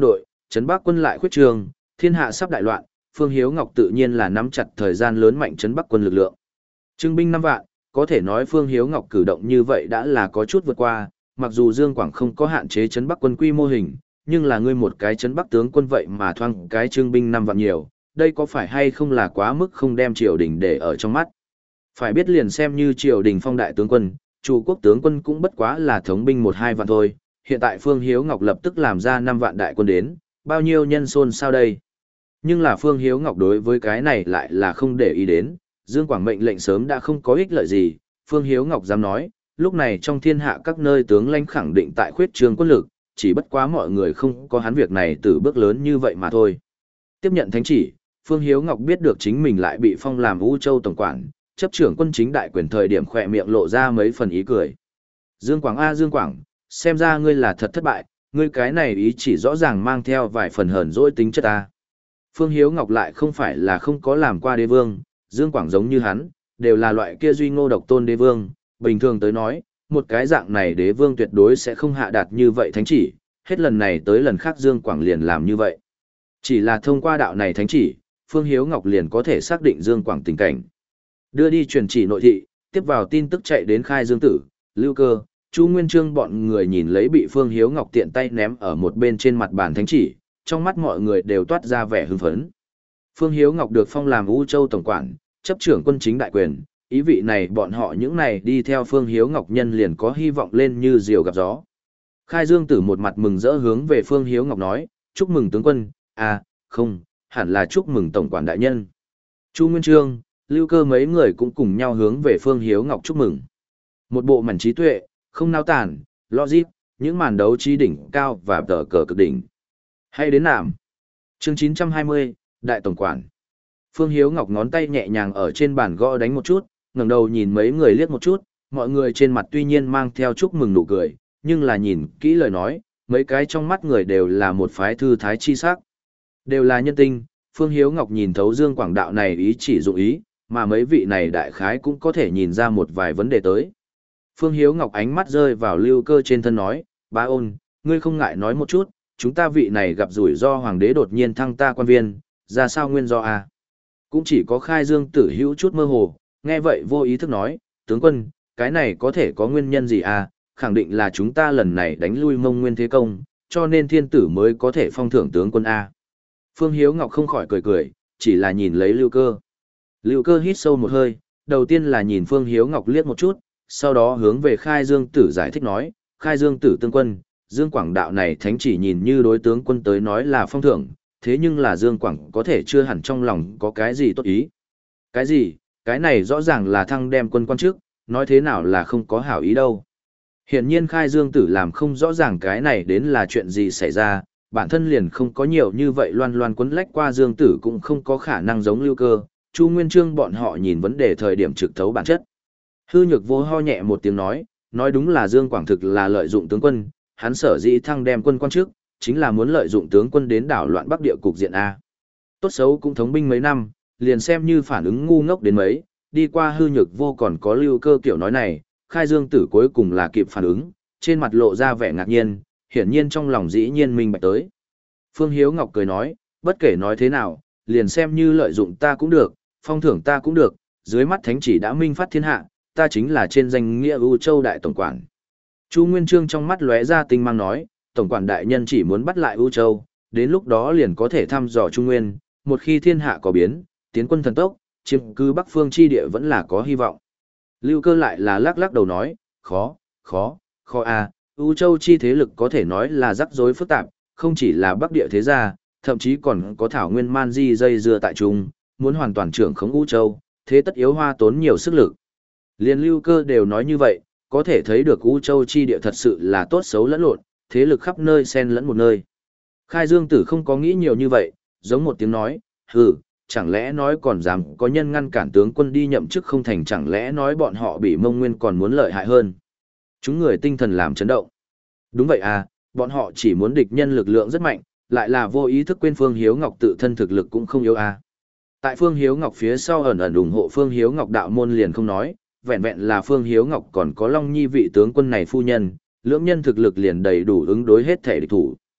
Trấn Bắc quân lại khuyết trường, thiên hạ sắp đại loạn, Phương Hiếu Ngọc tự nhiên là nắm chặt thời gian lớn mạnh Trấn Bắc quân lực lượng. Trưng binh năm vạn, có thể nói Phương Hiếu Ngọc cử động như vậy đã là có chút vượt qua, mặc dù Dương Quảng không có hạn chế Trấn Bắc quân quy mô hình, nhưng là ngươi một cái Trấn Bắc tướng quân vậy mà thoang cái trưng binh năm vạn nhiều, đây có phải hay không là quá mức không đem triều đình để ở trong mắt. Phải biết liền xem như triều đình phong đại tướng quân, Chu quốc tướng quân cũng bất quá là thống binh một hai vạn thôi, hiện tại Phương Hiếu Ngọc lập tức làm ra năm vạn đại quân đến, bao nhiêu nhân xôn sao đây? Nhưng là Phương Hiếu Ngọc đối với cái này lại là không để ý đến, Dương Quảng mệnh lệnh sớm đã không có ích lợi gì, Phương Hiếu Ngọc dám nói, lúc này trong thiên hạ các nơi tướng lãnh khẳng định tại khuyết trương quân lực, chỉ bất quá mọi người không có hắn việc này từ bước lớn như vậy mà thôi. Tiếp nhận thánh chỉ, Phương Hiếu Ngọc biết được chính mình lại bị phong làm U Châu tổng quản, chấp trưởng quân chính đại quyền thời điểm khỏe miệng lộ ra mấy phần ý cười. Dương Quảng a Dương Quảng, xem ra ngươi là thật thất bại, ngươi cái này ý chỉ rõ ràng mang theo vài phần hờn dỗi tính chất ta. Phương Hiếu Ngọc lại không phải là không có làm qua đế vương, Dương Quảng giống như hắn, đều là loại kia duy ngô độc tôn đế vương, bình thường tới nói, một cái dạng này đế vương tuyệt đối sẽ không hạ đạt như vậy thánh chỉ, hết lần này tới lần khác Dương Quảng liền làm như vậy. Chỉ là thông qua đạo này thánh chỉ, Phương Hiếu Ngọc liền có thể xác định Dương Quảng tình cảnh. Đưa đi truyền chỉ nội thị, tiếp vào tin tức chạy đến Khai Dương Tử, Lưu Cơ, Chu Nguyên Chương bọn người nhìn lấy bị Phương Hiếu Ngọc tiện tay ném ở một bên trên mặt bàn thánh chỉ, trong mắt mọi người đều toát ra vẻ hưng phấn. Phương Hiếu Ngọc được phong làm U Châu tổng quản, chấp trưởng quân chính đại quyền, ý vị này bọn họ những này đi theo Phương Hiếu Ngọc nhân liền có hy vọng lên như diều gặp gió. Khai Dương Tử một mặt mừng rỡ hướng về Phương Hiếu Ngọc nói, chúc mừng tướng quân, à, không, hẳn là chúc mừng tổng quản đại nhân. Chu Nguyên Chương, Lưu Cơ mấy người cũng cùng nhau hướng về Phương Hiếu Ngọc chúc mừng. Một bộ mảnh trí tuệ, không nao tản, logic, những màn đấu trí đỉnh cao và tờ cờ cực đỉnh. Hay đến nàm. Chương chín trăm hai mươi, Đại Tổng Quản. Phương Hiếu Ngọc ngón tay nhẹ nhàng ở trên bàn gõ đánh một chút, ngẩng đầu nhìn mấy người liếc một chút, mọi người trên mặt tuy nhiên mang theo chúc mừng nụ cười, nhưng là nhìn kỹ lời nói, mấy cái trong mắt người đều là một phái thư thái chi sắc. Đều là nhân tinh, Phương Hiếu Ngọc nhìn thấu Dương Quảng đạo này ý chỉ dụng ý, mà mấy vị này đại khái cũng có thể nhìn ra một vài vấn đề tới. Phương Hiếu Ngọc ánh mắt rơi vào Lưu Cơ trên thân nói, bá ôn, ngươi không ngại nói một chút, chúng ta vị này gặp rủi ro hoàng đế đột nhiên thăng ta quan viên, ra sao nguyên do à? Cũng chỉ có Khai Dương Tử hữu chút mơ hồ, nghe vậy vô ý thức nói, tướng quân, cái này có thể có nguyên nhân gì à, khẳng định là chúng ta lần này đánh lui Mông Nguyên Thế Công, cho nên thiên tử mới có thể phong thưởng tướng quân A. Phương Hiếu Ngọc không khỏi cười cười, chỉ là nhìn lấy Lưu Cơ. Lưu Cơ hít sâu một hơi, đầu tiên là nhìn Phương Hiếu Ngọc liếc một chút, sau đó hướng về Khai Dương Tử giải thích nói, Khai Dương Tử tướng quân, Dương Quảng đạo này thánh chỉ nhìn như đối tướng quân tới nói là phong thưởng, thế nhưng là Dương Quảng có thể chưa hẳn trong lòng có cái gì tốt ý. Cái gì, cái này rõ ràng là thăng đem quân quan chức, nói thế nào là không có hảo ý đâu. Hiển nhiên Khai Dương Tử làm không rõ ràng cái này đến là chuyện gì xảy ra, bản thân liền không có nhiều như vậy loan loan quấn lách qua Dương Tử cũng không có khả năng giống Lưu Cơ, Chu Nguyên Chương bọn họ nhìn vấn đề thời điểm trực thấu bản chất. Hư Nhược Vô ho nhẹ một tiếng nói, nói đúng là Dương Quảng thực là lợi dụng tướng quân, hắn sở dĩ thăng đem quân quan chức, chính là muốn lợi dụng tướng quân đến đảo loạn Bắc địa cục diện A. Tốt xấu cũng thống binh mấy năm, liền xem như phản ứng ngu ngốc đến mấy, đi qua Hư Nhược Vô còn có Lưu Cơ kiểu nói này, Khai Dương Tử cuối cùng là kịp phản ứng, trên mặt lộ ra vẻ ngạc nhiên, hiển nhiên trong lòng dĩ nhiên minh bạch tới. Phương Hiếu Ngọc cười nói, bất kể nói thế nào, liền xem như lợi dụng ta cũng được, phong thưởng ta cũng được, dưới mắt thánh chỉ đã minh phát thiên hạ, ta chính là trên danh nghĩa U Châu đại tổng quản. Chu Nguyên Chương trong mắt lóe ra tinh mang nói, tổng quản đại nhân chỉ muốn bắt lại U Châu, đến lúc đó liền có thể thăm dò Trung Nguyên, một khi thiên hạ có biến, tiến quân thần tốc, chiếm cứ Bắc phương chi địa vẫn là có hy vọng. Lưu Cơ lại là lắc lắc đầu nói, khó, khó, khó à, U Châu chi thế lực có thể nói là rắc rối phức tạp, không chỉ là Bắc địa thế gia, thậm chí còn có thảo nguyên man di dây dưa tại trung, muốn hoàn toàn trưởng khống U Châu, thế tất yếu hoa tốn nhiều sức lực. Liên Lưu Cơ đều nói như vậy, có thể thấy được U Châu chi địa thật sự là tốt xấu lẫn lộn, thế lực khắp nơi xen lẫn một nơi. Khai Dương Tử không có nghĩ nhiều như vậy, giống một tiếng nói, hừ, chẳng lẽ nói còn dám có nhân ngăn cản tướng quân đi nhậm chức không thành, chẳng lẽ nói bọn họ bị Mông Nguyên còn muốn lợi hại hơn. Chúng người tinh thần làm chấn động. Đúng vậy à, bọn họ chỉ muốn địch nhân lực lượng rất mạnh, lại là vô ý thức quên Phương Hiếu Ngọc tự thân thực lực cũng không yếu à. Tại Phương Hiếu Ngọc phía sau ẩn ẩn ủng hộ Phương Hiếu Ngọc đạo môn liền không nói, vẹn vẹn là Phương Hiếu Ngọc còn có Long Nhi vị tướng quân này phu nhân, lưỡng nhân thực lực liền đầy đủ ứng đối hết thể địch thủ.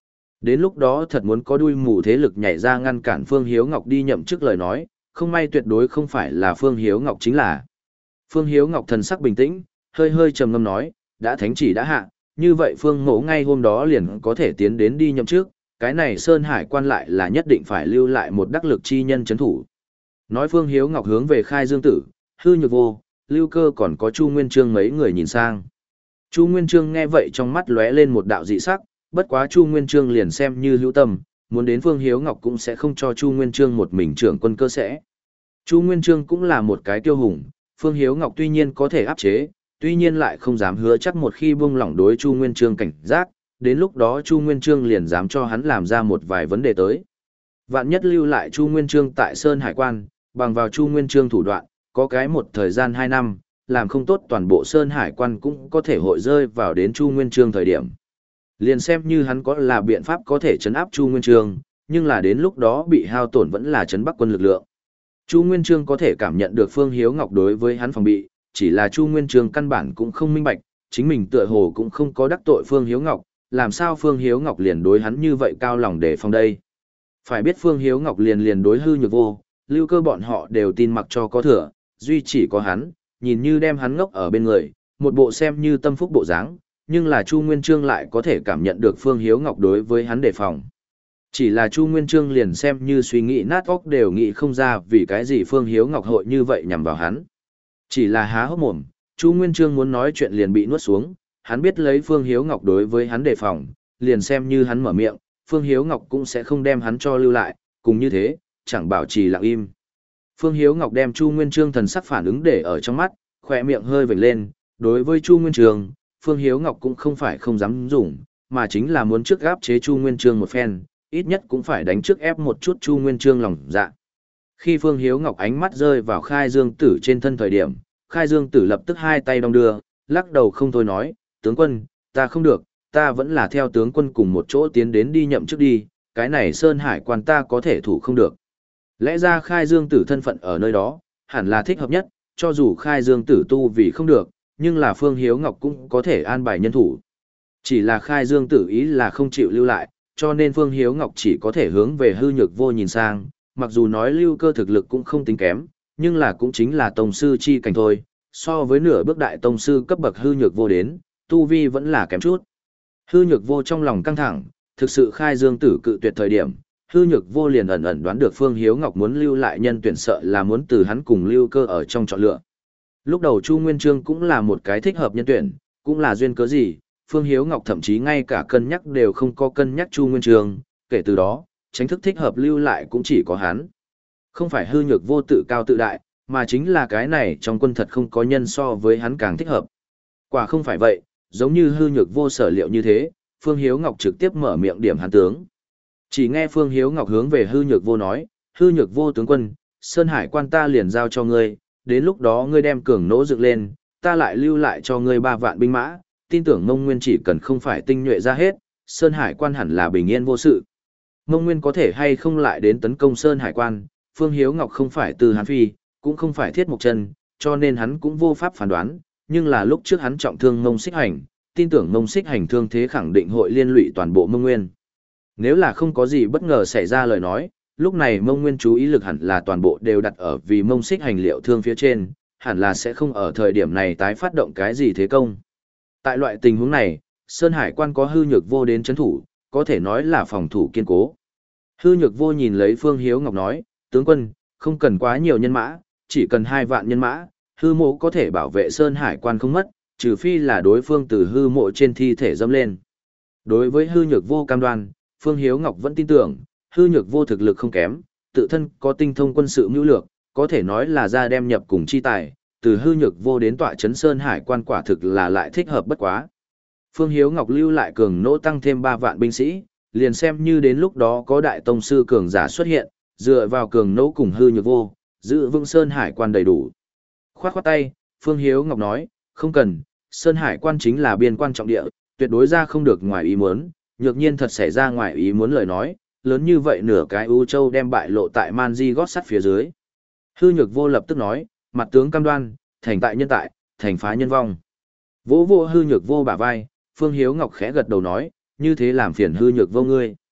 Đến lúc đó thật muốn có đuôi mù thế lực nhảy ra ngăn cản Phương Hiếu Ngọc đi nhậm chức lời nói, không may tuyệt đối không phải là Phương Hiếu Ngọc chính là. Phương Hiếu Ngọc thần sắc bình tĩnh, hơi hơi trầm ngâm nói, đã thánh chỉ đã hạ, như vậy Phương Mỗ ngay hôm đó liền có thể tiến đến đi nhậm chức, cái này Sơn Hải quan lại là nhất định phải lưu lại một đắc lực chi nhân chấn thủ. Nói Phương Hiếu Ngọc hướng về Khai Dương Tử, Hư Nhược Vô, Lưu Cơ còn có Chu Nguyên Chương mấy người nhìn sang. Chu Nguyên Chương nghe vậy trong mắt lóe lên một đạo dị sắc, bất quá Chu Nguyên Chương liền xem như hữu tâm, muốn đến Phương Hiếu Ngọc cũng sẽ không cho Chu Nguyên Chương một mình trưởng quân cơ sẽ. Chu Nguyên Chương cũng là một cái tiêu hùng, Phương Hiếu Ngọc tuy nhiên có thể áp chế, tuy nhiên lại không dám hứa chắc một khi buông lỏng đối Chu Nguyên Chương cảnh giác, đến lúc đó Chu Nguyên Chương liền dám cho hắn làm ra một vài vấn đề tới. Vạn nhất lưu lại Chu Nguyên Chương tại Sơn Hải quan, bằng vào Chu Nguyên Chương thủ đoạn, có cái một thời gian hai năm, làm không tốt toàn bộ Sơn Hải quan cũng có thể hội rơi vào đến Chu Nguyên Chương thời điểm. Liền xem như hắn có là biện pháp có thể chấn áp Chu Nguyên Chương, nhưng là đến lúc đó bị hao tổn vẫn là chấn Bắc quân lực lượng. Chu Nguyên Chương có thể cảm nhận được Phương Hiếu Ngọc đối với hắn phòng bị, chỉ là Chu Nguyên Chương căn bản cũng không minh bạch, chính mình tựa hồ cũng không có đắc tội Phương Hiếu Ngọc, làm sao Phương Hiếu Ngọc liền đối hắn như vậy cao lòng để phòng đây. Phải biết Phương Hiếu Ngọc liền liền đối Hư Nhược Vô, Lưu Cơ bọn họ đều tin mặc cho có thừa, duy chỉ có hắn, nhìn như đem hắn ngốc ở bên người, một bộ xem như tâm phúc bộ dáng, nhưng là Chu Nguyên Chương lại có thể cảm nhận được Phương Hiếu Ngọc đối với hắn đề phòng. Chỉ là Chu Nguyên Chương liền xem như suy nghĩ nát óc đều nghĩ không ra vì cái gì Phương Hiếu Ngọc hội như vậy nhằm vào hắn. Chỉ là há hốc mồm, Chu Nguyên Chương muốn nói chuyện liền bị nuốt xuống, hắn biết lấy Phương Hiếu Ngọc đối với hắn đề phòng, liền xem như hắn mở miệng, Phương Hiếu Ngọc cũng sẽ không đem hắn cho lưu lại, cùng như thế, chẳng bảo trì lặng im. Phương Hiếu Ngọc đem Chu Nguyên Chương thần sắc phản ứng để ở trong mắt, khỏe miệng hơi vểnh lên, đối với Chu Nguyên Chương, Phương Hiếu Ngọc cũng không phải không dám dùng, mà chính là muốn trước gáp chế Chu Nguyên Chương một phen, ít nhất cũng phải đánh trước ép một chút Chu Nguyên Chương lòng dạ. Khi Phương Hiếu Ngọc ánh mắt rơi vào Khai Dương Tử trên thân thời điểm, Khai Dương Tử lập tức hai tay đong đưa, lắc đầu không thôi nói, tướng quân, ta không được, ta vẫn là theo tướng quân cùng một chỗ tiến đến đi nhậm chức đi, cái này Sơn Hải quan ta có thể thủ không được. Lẽ ra Khai Dương Tử thân phận ở nơi đó, hẳn là thích hợp nhất, cho dù Khai Dương Tử tu vì không được, nhưng là Phương Hiếu Ngọc cũng có thể an bài nhân thủ. Chỉ là Khai Dương Tử ý là không chịu lưu lại, cho nên Phương Hiếu Ngọc chỉ có thể hướng về Hư Nhược Vô nhìn sang, mặc dù nói Lưu Cơ thực lực cũng không tính kém, nhưng là cũng chính là tông sư chi cảnh thôi, so với nửa bước đại tông sư cấp bậc Hư Nhược Vô đến, tu vi vẫn là kém chút. Hư Nhược Vô trong lòng căng thẳng, thực sự Khai Dương Tử cự tuyệt thời điểm, Hư Nhược Vô liền ẩn ẩn đoán được Phương Hiếu Ngọc muốn lưu lại nhân tuyển sợ là muốn từ hắn cùng Lưu Cơ ở trong chọn lựa. Lúc đầu Chu Nguyên Chương cũng là một cái thích hợp nhân tuyển, cũng là duyên cớ gì, Phương Hiếu Ngọc thậm chí ngay cả cân nhắc đều không có cân nhắc Chu Nguyên Chương, kể từ đó, tránh thức thích hợp lưu lại cũng chỉ có hắn. Không phải Hư Nhược Vô tự cao tự đại, mà chính là cái này trong quân thật không có nhân so với hắn càng thích hợp. Quả không phải vậy, giống như Hư Nhược Vô sở liệu như thế, Phương Hiếu Ngọc trực tiếp mở miệng điểm hắn tướng. Chỉ nghe Phương Hiếu Ngọc hướng về Hư Nhược Vô nói, Hư Nhược Vô tướng quân, Sơn Hải quan ta liền giao cho ngươi, đến lúc đó ngươi đem cường nỗ dựng lên, ta lại lưu lại cho ngươi ba vạn binh mã, tin tưởng Mông Nguyên chỉ cần không phải tinh nhuệ ra hết, Sơn Hải quan hẳn là bình yên vô sự. Mông Nguyên có thể hay không lại đến tấn công Sơn Hải quan, Phương Hiếu Ngọc không phải Từ Hán Phi, cũng không phải Thiết Mộc Chân, cho nên hắn cũng vô pháp phán đoán, nhưng là lúc trước hắn trọng thương Mông Xích Hành, tin tưởng Mông Xích Hành thương thế khẳng định hội liên lụy toàn bộ Mông Nguyên. Nếu là không có gì bất ngờ xảy ra lời nói, lúc này Mông Nguyên chú ý lực hẳn là toàn bộ đều đặt ở vì Mông Xích Hành liệu thương phía trên, hẳn là sẽ không ở thời điểm này tái phát động cái gì thế công. Tại loại tình huống này, Sơn Hải quan có Hư Nhược Vô đến chấn thủ, có thể nói là phòng thủ kiên cố. Hư Nhược Vô nhìn lấy Phương Hiếu Ngọc nói, tướng quân, không cần quá nhiều nhân mã, chỉ cần hai vạn nhân mã, hư mộ có thể bảo vệ Sơn Hải quan không mất, trừ phi là đối phương từ hư mộ trên thi thể dâm lên. Đối với Hư Nhược Vô cam đoan, Phương Hiếu Ngọc vẫn tin tưởng, Hư Nhược Vô thực lực không kém, tự thân có tinh thông quân sự mưu lược, có thể nói là ra đem nhập cùng chi tài, từ Hư Nhược Vô đến tọa trấn Sơn Hải quan quả thực là lại thích hợp bất quá. Phương Hiếu Ngọc lưu lại cường nỗ tăng thêm ba vạn binh sĩ, liền xem như đến lúc đó có đại tông sư cường giả xuất hiện, dựa vào cường nỗ cùng Hư Nhược Vô, giữ vững Sơn Hải quan đầy đủ. Khoát khoát tay, Phương Hiếu Ngọc nói, không cần, Sơn Hải quan chính là biên quan trọng địa, tuyệt đối ra không được ngoài ý muốn, nhược nhiên thật xảy ra ngoài ý muốn lời nói, lớn như vậy nửa cái U Châu đem bại lộ tại Man Di gót sắt phía dưới. Hư Nhược Vô lập tức nói, mặt tướng cam đoan, thành tại nhân tại, thành phá nhân vong. Vỗ vô Hư Nhược Vô bả vai, Phương Hiếu Ngọc khẽ gật đầu nói, như thế làm phiền Hư Nhược Vô ngươi.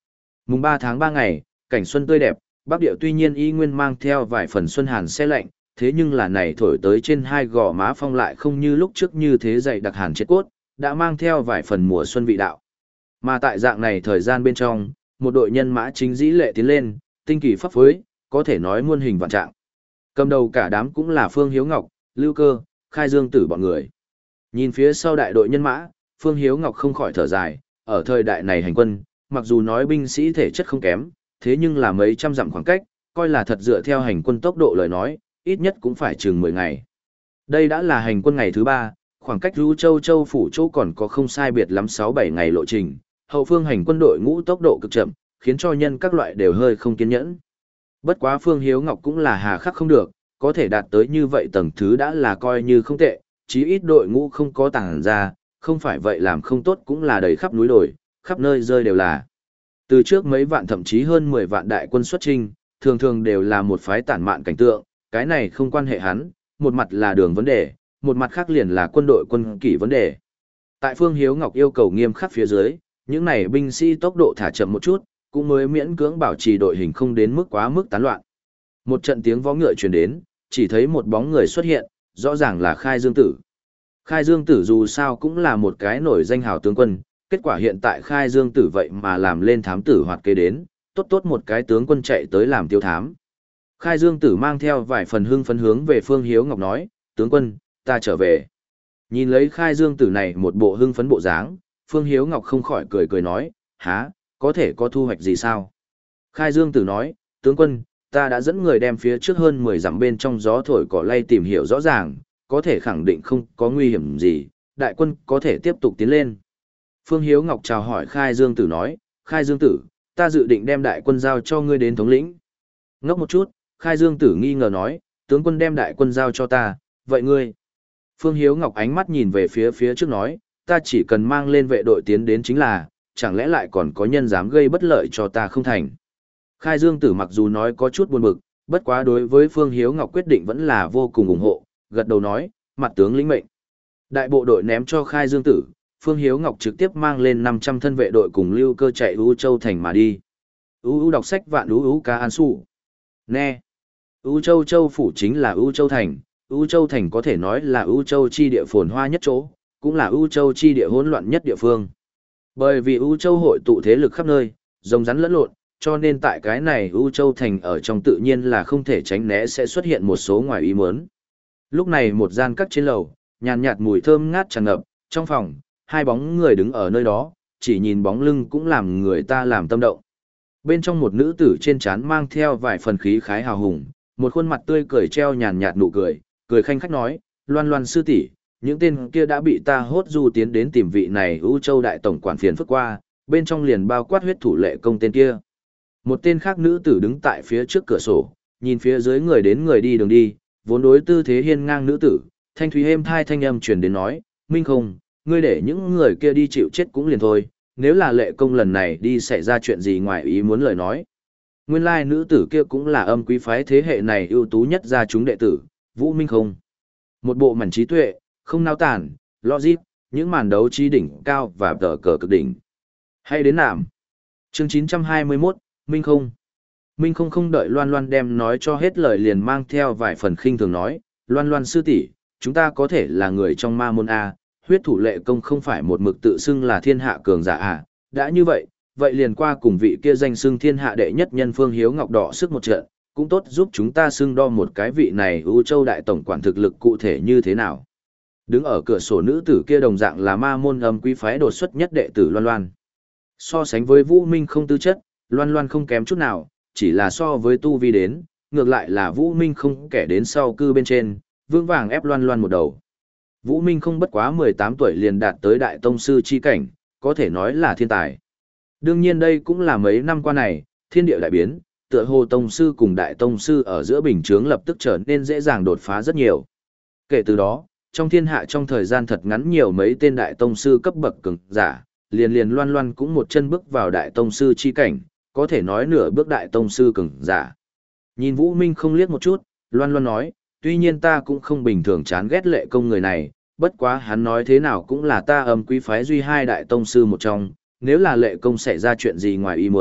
Mùng ba tháng ba ngày, cảnh xuân tươi đẹp, Bắc Điệu tuy nhiên y nguyên mang theo vài phần xuân hàn se lạnh, thế nhưng là này thổi tới trên hai gò má phong lại không như lúc trước như thế dày đặc hàn chết cốt, đã mang theo vài phần mùa xuân vị đạo. Mà tại dạng này thời gian bên trong, một đội nhân mã chính dĩ lệ tiến lên, tinh kỳ pháp phối, có thể nói muôn hình vạn trạng. Cầm đầu cả đám cũng là Phương Hiếu Ngọc, Lưu Cơ, Khai Dương Tử bọn người. Nhìn phía sau đại đội nhân mã, Phương Hiếu Ngọc không khỏi thở dài, ở thời đại này hành quân, mặc dù nói binh sĩ thể chất không kém, thế nhưng là mấy trăm dặm khoảng cách, coi là thật dựa theo hành quân tốc độ lời nói, ít nhất cũng phải chừng mười ngày. Đây đã là hành quân ngày thứ ba, khoảng cách Vũ Châu Châu phủ chỗ còn có không sai biệt lắm sáu bảy ngày lộ trình, hậu phương hành quân đội ngũ tốc độ cực chậm, khiến cho nhân các loại đều hơi không kiên nhẫn. Bất quá Phương Hiếu Ngọc cũng là hà khắc không được, có thể đạt tới như vậy tầng thứ đã là coi như không tệ, chí ít đội ngũ không có tàng ra, không phải vậy làm không tốt cũng là đầy khắp núi đồi, khắp nơi rơi đều là. Từ trước mấy vạn thậm chí hơn mười vạn đại quân xuất chinh, thường thường đều là một phái tản mạn cảnh tượng, cái này không quan hệ hắn, một mặt là đường vấn đề, một mặt khác liền là quân đội quân kỷ vấn đề. Tại Phương Hiếu Ngọc yêu cầu nghiêm khắc phía dưới, những này binh sĩ tốc độ thả chậm một chút, cũng mới miễn cưỡng bảo trì đội hình không đến mức quá mức tán loạn. Một trận tiếng vó ngựa truyền đến, chỉ thấy một bóng người xuất hiện, rõ ràng là Khai Dương Tử. Khai Dương Tử dù sao cũng là một cái nổi danh hào tướng quân, kết quả hiện tại Khai Dương Tử vậy mà làm lên thám tử hoạt kế đến, tốt tốt một cái tướng quân chạy tới làm tiêu thám. Khai Dương Tử mang theo vài phần hưng phấn hướng về Phương Hiếu Ngọc nói, tướng quân, ta trở về. Nhìn lấy Khai Dương Tử này một bộ hưng phấn bộ dáng, Phương Hiếu Ngọc không khỏi cười cười nói, há, có thể có thu hoạch gì sao? Khai Dương Tử nói, tướng quân, ta đã dẫn người đem phía trước hơn mười dặm bên trong gió thổi cỏ lay tìm hiểu rõ ràng, có thể khẳng định không có nguy hiểm gì, đại quân có thể tiếp tục tiến lên. Phương Hiếu Ngọc chào hỏi Khai Dương Tử nói, Khai Dương Tử, ta dự định đem đại quân giao cho ngươi đến thống lĩnh. Ngốc một chút, Khai Dương Tử nghi ngờ nói, tướng quân đem đại quân giao cho ta, vậy ngươi? Phương Hiếu Ngọc ánh mắt nhìn về phía phía trước nói, ta chỉ cần mang lên vệ đội tiến đến chính là, chẳng lẽ lại còn có nhân dám gây bất lợi cho ta không thành. Khai Dương Tử mặc dù nói có chút buồn bực, bất quá đối với Phương Hiếu Ngọc quyết định vẫn là vô cùng ủng hộ, gật đầu nói, mặt tướng lĩnh mệnh. Đại bộ đội ném cho Khai Dương Tử, Phương Hiếu Ngọc trực tiếp mang lên năm trăm thân vệ đội cùng Lưu Cơ chạy U Châu thành mà đi. U U đọc sách vạn U U ca an su. Nè. U Châu Châu phủ chính là U Châu thành, U Châu thành có thể nói là U Châu chi địa phồn hoa nhất chỗ, cũng là U Châu chi địa hỗn loạn nhất địa phương. Bởi vì U Châu hội tụ thế lực khắp nơi, rồng rắn lẫn lộn, cho nên tại cái này U Châu thành ở trong tự nhiên là không thể tránh né sẽ xuất hiện một số ngoài ý muốn. Lúc này một gian các trên lầu, nhàn nhạt mùi thơm ngát tràn ngập, trong phòng, hai bóng người đứng ở nơi đó, chỉ nhìn bóng lưng cũng làm người ta làm tâm động. Bên trong một nữ tử trên trán mang theo vài phần khí khái hào hùng, một khuôn mặt tươi cười treo nhàn nhạt nụ cười, cười khanh khách nói, Loan Loan sư tỷ, những tên kia đã bị ta hốt du tiến đến tìm vị này U Châu đại tổng quản phiền phức qua, bên trong liền bao quát huyết thủ lệ công tên kia. Một tên khác nữ tử đứng tại phía trước cửa sổ, nhìn phía dưới người đến người đi đường đi, vốn đối tư thế hiên ngang nữ tử, thanh thúy êm thai thanh âm truyền đến nói, Minh không, ngươi để những người kia đi chịu chết cũng liền thôi, nếu là lệ công lần này đi xảy ra chuyện gì ngoài ý muốn lời nói. Nguyên lai nữ tử kia cũng là âm quý phái thế hệ này ưu tú nhất ra chúng đệ tử, Vũ Minh không. Một bộ mảnh trí tuệ, không nao tản, logic, những màn đấu trí đỉnh cao và tờ cờ cực đỉnh. Hay đến nạm. Chương chín trăm hai mươi mốt, Minh không. Minh không không đợi Loan Loan đem nói cho hết lời liền mang theo vài phần khinh thường nói, Loan Loan sư tỷ, chúng ta có thể là người trong ma môn A, huyết thủ lệ công không phải một mực tự xưng là thiên hạ cường giả à, đã như vậy, vậy liền qua cùng vị kia danh xưng thiên hạ đệ nhất nhân Phương Hiếu Ngọc đỏ sức một trận, cũng tốt giúp chúng ta xưng đo một cái vị này U Châu đại tổng quản thực lực cụ thể như thế nào. Đứng ở cửa sổ nữ tử kia đồng dạng là ma môn âm quý phái đột xuất nhất đệ tử Loan Loan. So sánh với Vũ Minh không tư chất, Loan Loan không kém chút nào, chỉ là so với tu vi đến, ngược lại là Vũ Minh không kẻ đến sau cư bên trên, vương vàng ép Loan Loan một đầu. Vũ Minh không bất quá mười tám tuổi liền đạt tới đại tông sư chi cảnh, có thể nói là thiên tài. Đương nhiên đây cũng là mấy năm qua này, thiên địa đại biến, tựa hồ tông sư cùng đại tông sư ở giữa bình chướng lập tức trở nên dễ dàng đột phá rất nhiều. Kể từ đó, trong thiên hạ trong thời gian thật ngắn nhiều mấy tên đại tông sư cấp bậc cường giả, liền liền Loan Loan cũng một chân bước vào đại tông sư chi cảnh, có thể nói nửa bước đại tông sư cường giả. Nhìn Vũ Minh không liếc một chút, Loan Loan nói, tuy nhiên ta cũng không bình thường chán ghét lệ công người này, bất quá hắn nói thế nào cũng là ta âm quý phái duy hai đại tông sư một trong, nếu là lệ công xảy ra chuyện gì ngoài ý muốn,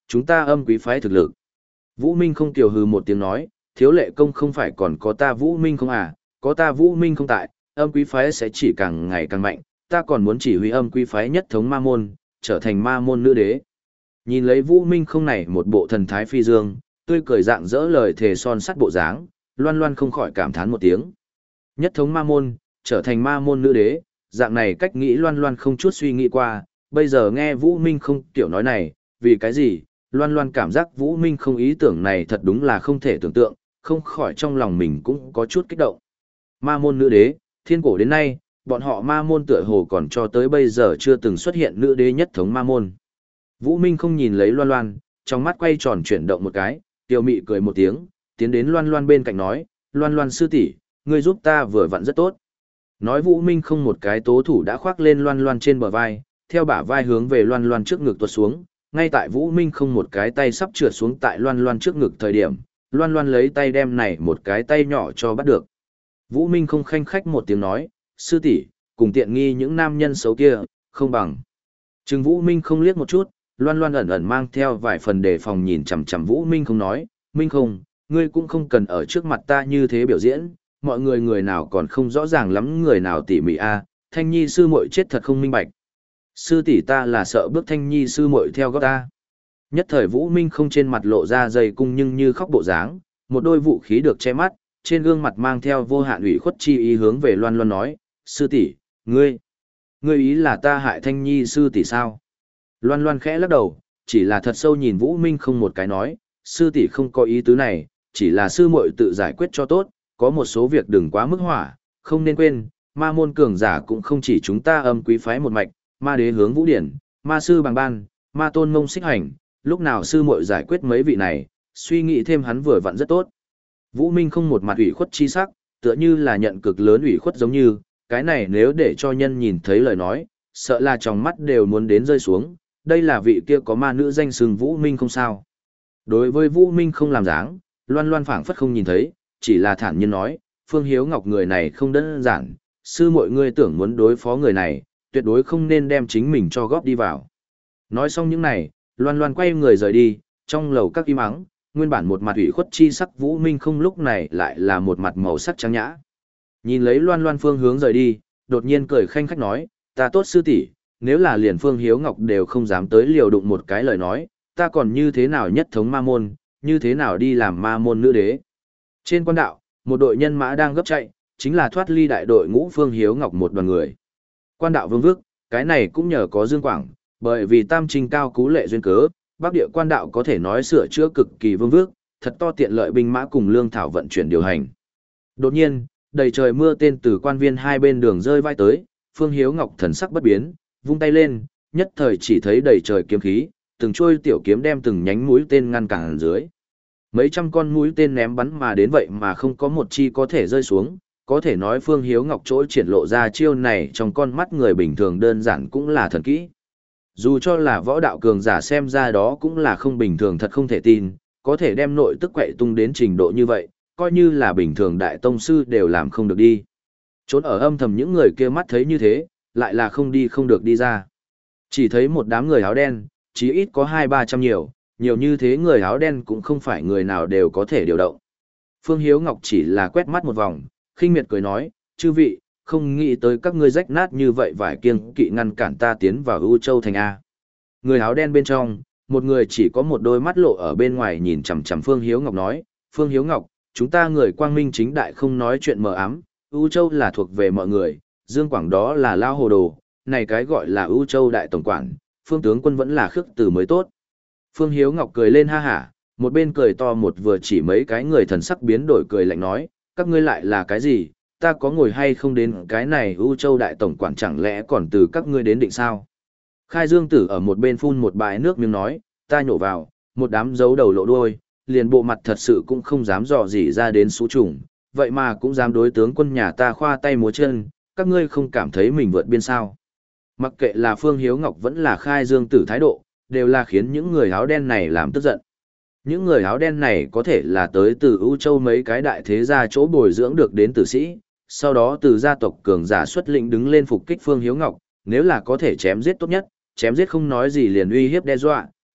Chúng ta âm quý phái thực lực. Vũ Minh không kiều hừ một tiếng nói, thiếu lệ công không phải còn có ta Vũ Minh không à, có ta Vũ Minh không tại, âm quý phái sẽ chỉ càng ngày càng mạnh, ta còn muốn chỉ huy âm quý phái nhất thống ma môn, trở thành ma môn nữ đế. Nhìn lấy Vũ Minh không này một bộ thần thái phi dương, tươi cười dạng dỡ lời thề son sắt bộ dáng, Loan Loan không khỏi cảm thán một tiếng. Nhất thống ma môn, trở thành ma môn nữ đế, dạng này cách nghĩ Loan Loan không chút suy nghĩ qua, bây giờ nghe Vũ Minh không tiểu nói này, vì cái gì, Loan Loan cảm giác Vũ Minh không ý tưởng này thật đúng là không thể tưởng tượng, không khỏi trong lòng mình cũng có chút kích động. Ma môn nữ đế, thiên cổ đến nay, bọn họ ma môn tựa hồ còn cho tới bây giờ chưa từng xuất hiện nữ đế nhất thống ma môn. Vũ Minh không nhìn lấy Loan Loan, trong mắt quay tròn chuyển động một cái, tiêu mị cười một tiếng, tiến đến Loan Loan bên cạnh nói, Loan Loan sư tỷ, ngươi giúp ta vừa vặn rất tốt. Nói Vũ Minh không một cái tố thủ đã khoác lên Loan Loan trên bờ vai, theo bả vai hướng về Loan Loan trước ngực tuột xuống, ngay tại Vũ Minh không một cái tay sắp trượt xuống tại Loan Loan trước ngực thời điểm, Loan Loan lấy tay đem này một cái tay nhỏ cho bắt được. Vũ Minh không khanh khách một tiếng nói, sư tỷ, cùng tiện nghi những nam nhân xấu kia, không bằng. Trừng Vũ Minh không liếc một chút, Loan Loan ẩn ẩn mang theo vài phần đề phòng nhìn chằm chằm Vũ Minh không nói, Minh không, ngươi cũng không cần ở trước mặt ta như thế biểu diễn, mọi người người nào còn không rõ ràng lắm người nào tỉ mỉ a, Thanh Nhi sư muội chết thật không minh bạch. Sư tỷ ta là sợ bước Thanh Nhi sư muội theo gót ta. Nhất thời Vũ Minh không trên mặt lộ ra dày cung nhưng như khóc bộ dáng, một đôi vũ khí được che mắt, trên gương mặt mang theo vô hạn ủy khuất chi ý hướng về Loan Loan nói, sư tỷ, ngươi, ngươi ý là ta hại Thanh Nhi sư tỷ sao? Loan Loan khẽ lắc đầu, chỉ là thật sâu nhìn Vũ Minh không một cái nói, sư tỷ không có ý tứ này, chỉ là sư muội tự giải quyết cho tốt, có một số việc đừng quá mức hỏa, không nên quên, ma môn cường giả cũng không chỉ chúng ta âm quý phái một mạch, ma đế hướng vũ điển, ma sư bằng ban, ma tôn mông xích hành, lúc nào sư muội giải quyết mấy vị này, suy nghĩ thêm hắn vừa vặn rất tốt. Vũ Minh không một mặt ủy khuất chi sắc, tựa như là nhận cực lớn ủy khuất giống như, cái này nếu để cho nhân nhìn thấy lời nói, sợ là trong mắt đều muốn đến rơi xuống, đây là vị kia có ma nữ danh xưng Vũ Minh không sao. Đối với Vũ Minh không làm dáng, Loan Loan phảng phất không nhìn thấy, chỉ là thản nhiên nói, Phương Hiếu Ngọc người này không đơn giản, sư mọi người tưởng muốn đối phó người này, tuyệt đối không nên đem chính mình cho góp đi vào. Nói xong những này, Loan Loan quay người rời đi, trong lầu các im ắng, nguyên bản một mặt ủy khuất chi sắc Vũ Minh không lúc này lại là một mặt màu sắc trắng nhã. Nhìn lấy Loan Loan phương hướng rời đi, đột nhiên cười khanh khách nói, ta tốt sư tỷ, nếu là liền Phương Hiếu Ngọc đều không dám tới liều đụng một cái lời nói, ta còn như thế nào nhất thống ma môn, như thế nào đi làm ma môn nữ đế. Trên quan đạo, một đội nhân mã đang gấp chạy, chính là thoát ly đại đội ngũ Phương Hiếu Ngọc một đoàn người. Quan đạo vương vức, cái này cũng nhờ có Dương Quảng, bởi vì tam trình cao cú lệ duyên cớ, Bắc địa quan đạo có thể nói sửa chữa cực kỳ vương vức, thật to tiện lợi binh mã cùng lương thảo vận chuyển điều hành. Đột nhiên, đầy trời mưa tên từ quan viên hai bên đường rơi vai tới, Phương Hiếu Ngọc thần sắc bất biến, vung tay lên, nhất thời chỉ thấy đầy trời kiếm khí, từng chuôi tiểu kiếm đem từng nhánh mũi tên ngăn cản dưới. Mấy trăm con mũi tên ném bắn mà đến vậy mà không có một chi có thể rơi xuống, có thể nói Phương Hiếu Ngọc chỗ triển lộ ra chiêu này trong con mắt người bình thường đơn giản cũng là thần kỹ. Dù cho là võ đạo cường giả xem ra đó cũng là không bình thường thật không thể tin, có thể đem nội tức quậy tung đến trình độ như vậy, coi như là bình thường đại tông sư đều làm không được đi. Trốn ở âm thầm những người kia mắt thấy như thế, lại là không đi không được đi ra. Chỉ thấy một đám người áo đen, chí ít có hai ba trăm nhiều, nhiều như thế người áo đen cũng không phải người nào đều có thể điều động. Phương Hiếu Ngọc chỉ là quét mắt một vòng, khinh miệt cười nói, chư vị, không nghĩ tới các ngươi rách nát như vậy vải kiêng kỵ ngăn cản ta tiến vào ưu châu thành A. Người áo đen bên trong, một người chỉ có một đôi mắt lộ ở bên ngoài nhìn chằm chằm Phương Hiếu Ngọc nói, Phương Hiếu Ngọc, chúng ta người quang minh chính đại không nói chuyện mờ ám, ưu châu là thuộc về mọi người, Dương Quảng đó là lao hồ đồ, này cái gọi là ưu châu đại tổng quản, Phương tướng quân vẫn là khước từ mới tốt. Phương Hiếu Ngọc cười lên ha hả, một bên cười to một vừa chỉ mấy cái người thần sắc biến đổi cười lạnh nói, các ngươi lại là cái gì, ta có ngồi hay không đến cái này ưu châu đại tổng quản chẳng lẽ còn từ các ngươi đến định sao. Khai Dương Tử ở một bên phun một bãi nước miếng nói, ta nhổ vào, một đám dấu đầu lộ đuôi, liền bộ mặt thật sự cũng không dám dò gì ra đến số trùng, vậy mà cũng dám đối tướng quân nhà ta khoa tay múa chân, các ngươi không cảm thấy mình vượt biên sao. Mặc kệ là Phương Hiếu Ngọc vẫn là Khai Dương Tử thái độ, đều là khiến những người áo đen này làm tức giận. Những người áo đen này có thể là tới từ ưu châu mấy cái đại thế gia chỗ bồi dưỡng được đến tử sĩ, sau đó từ gia tộc cường giả xuất lĩnh đứng lên phục kích Phương Hiếu Ngọc, nếu là có thể chém giết tốt nhất, chém giết không nói gì liền uy hiếp đe dọa,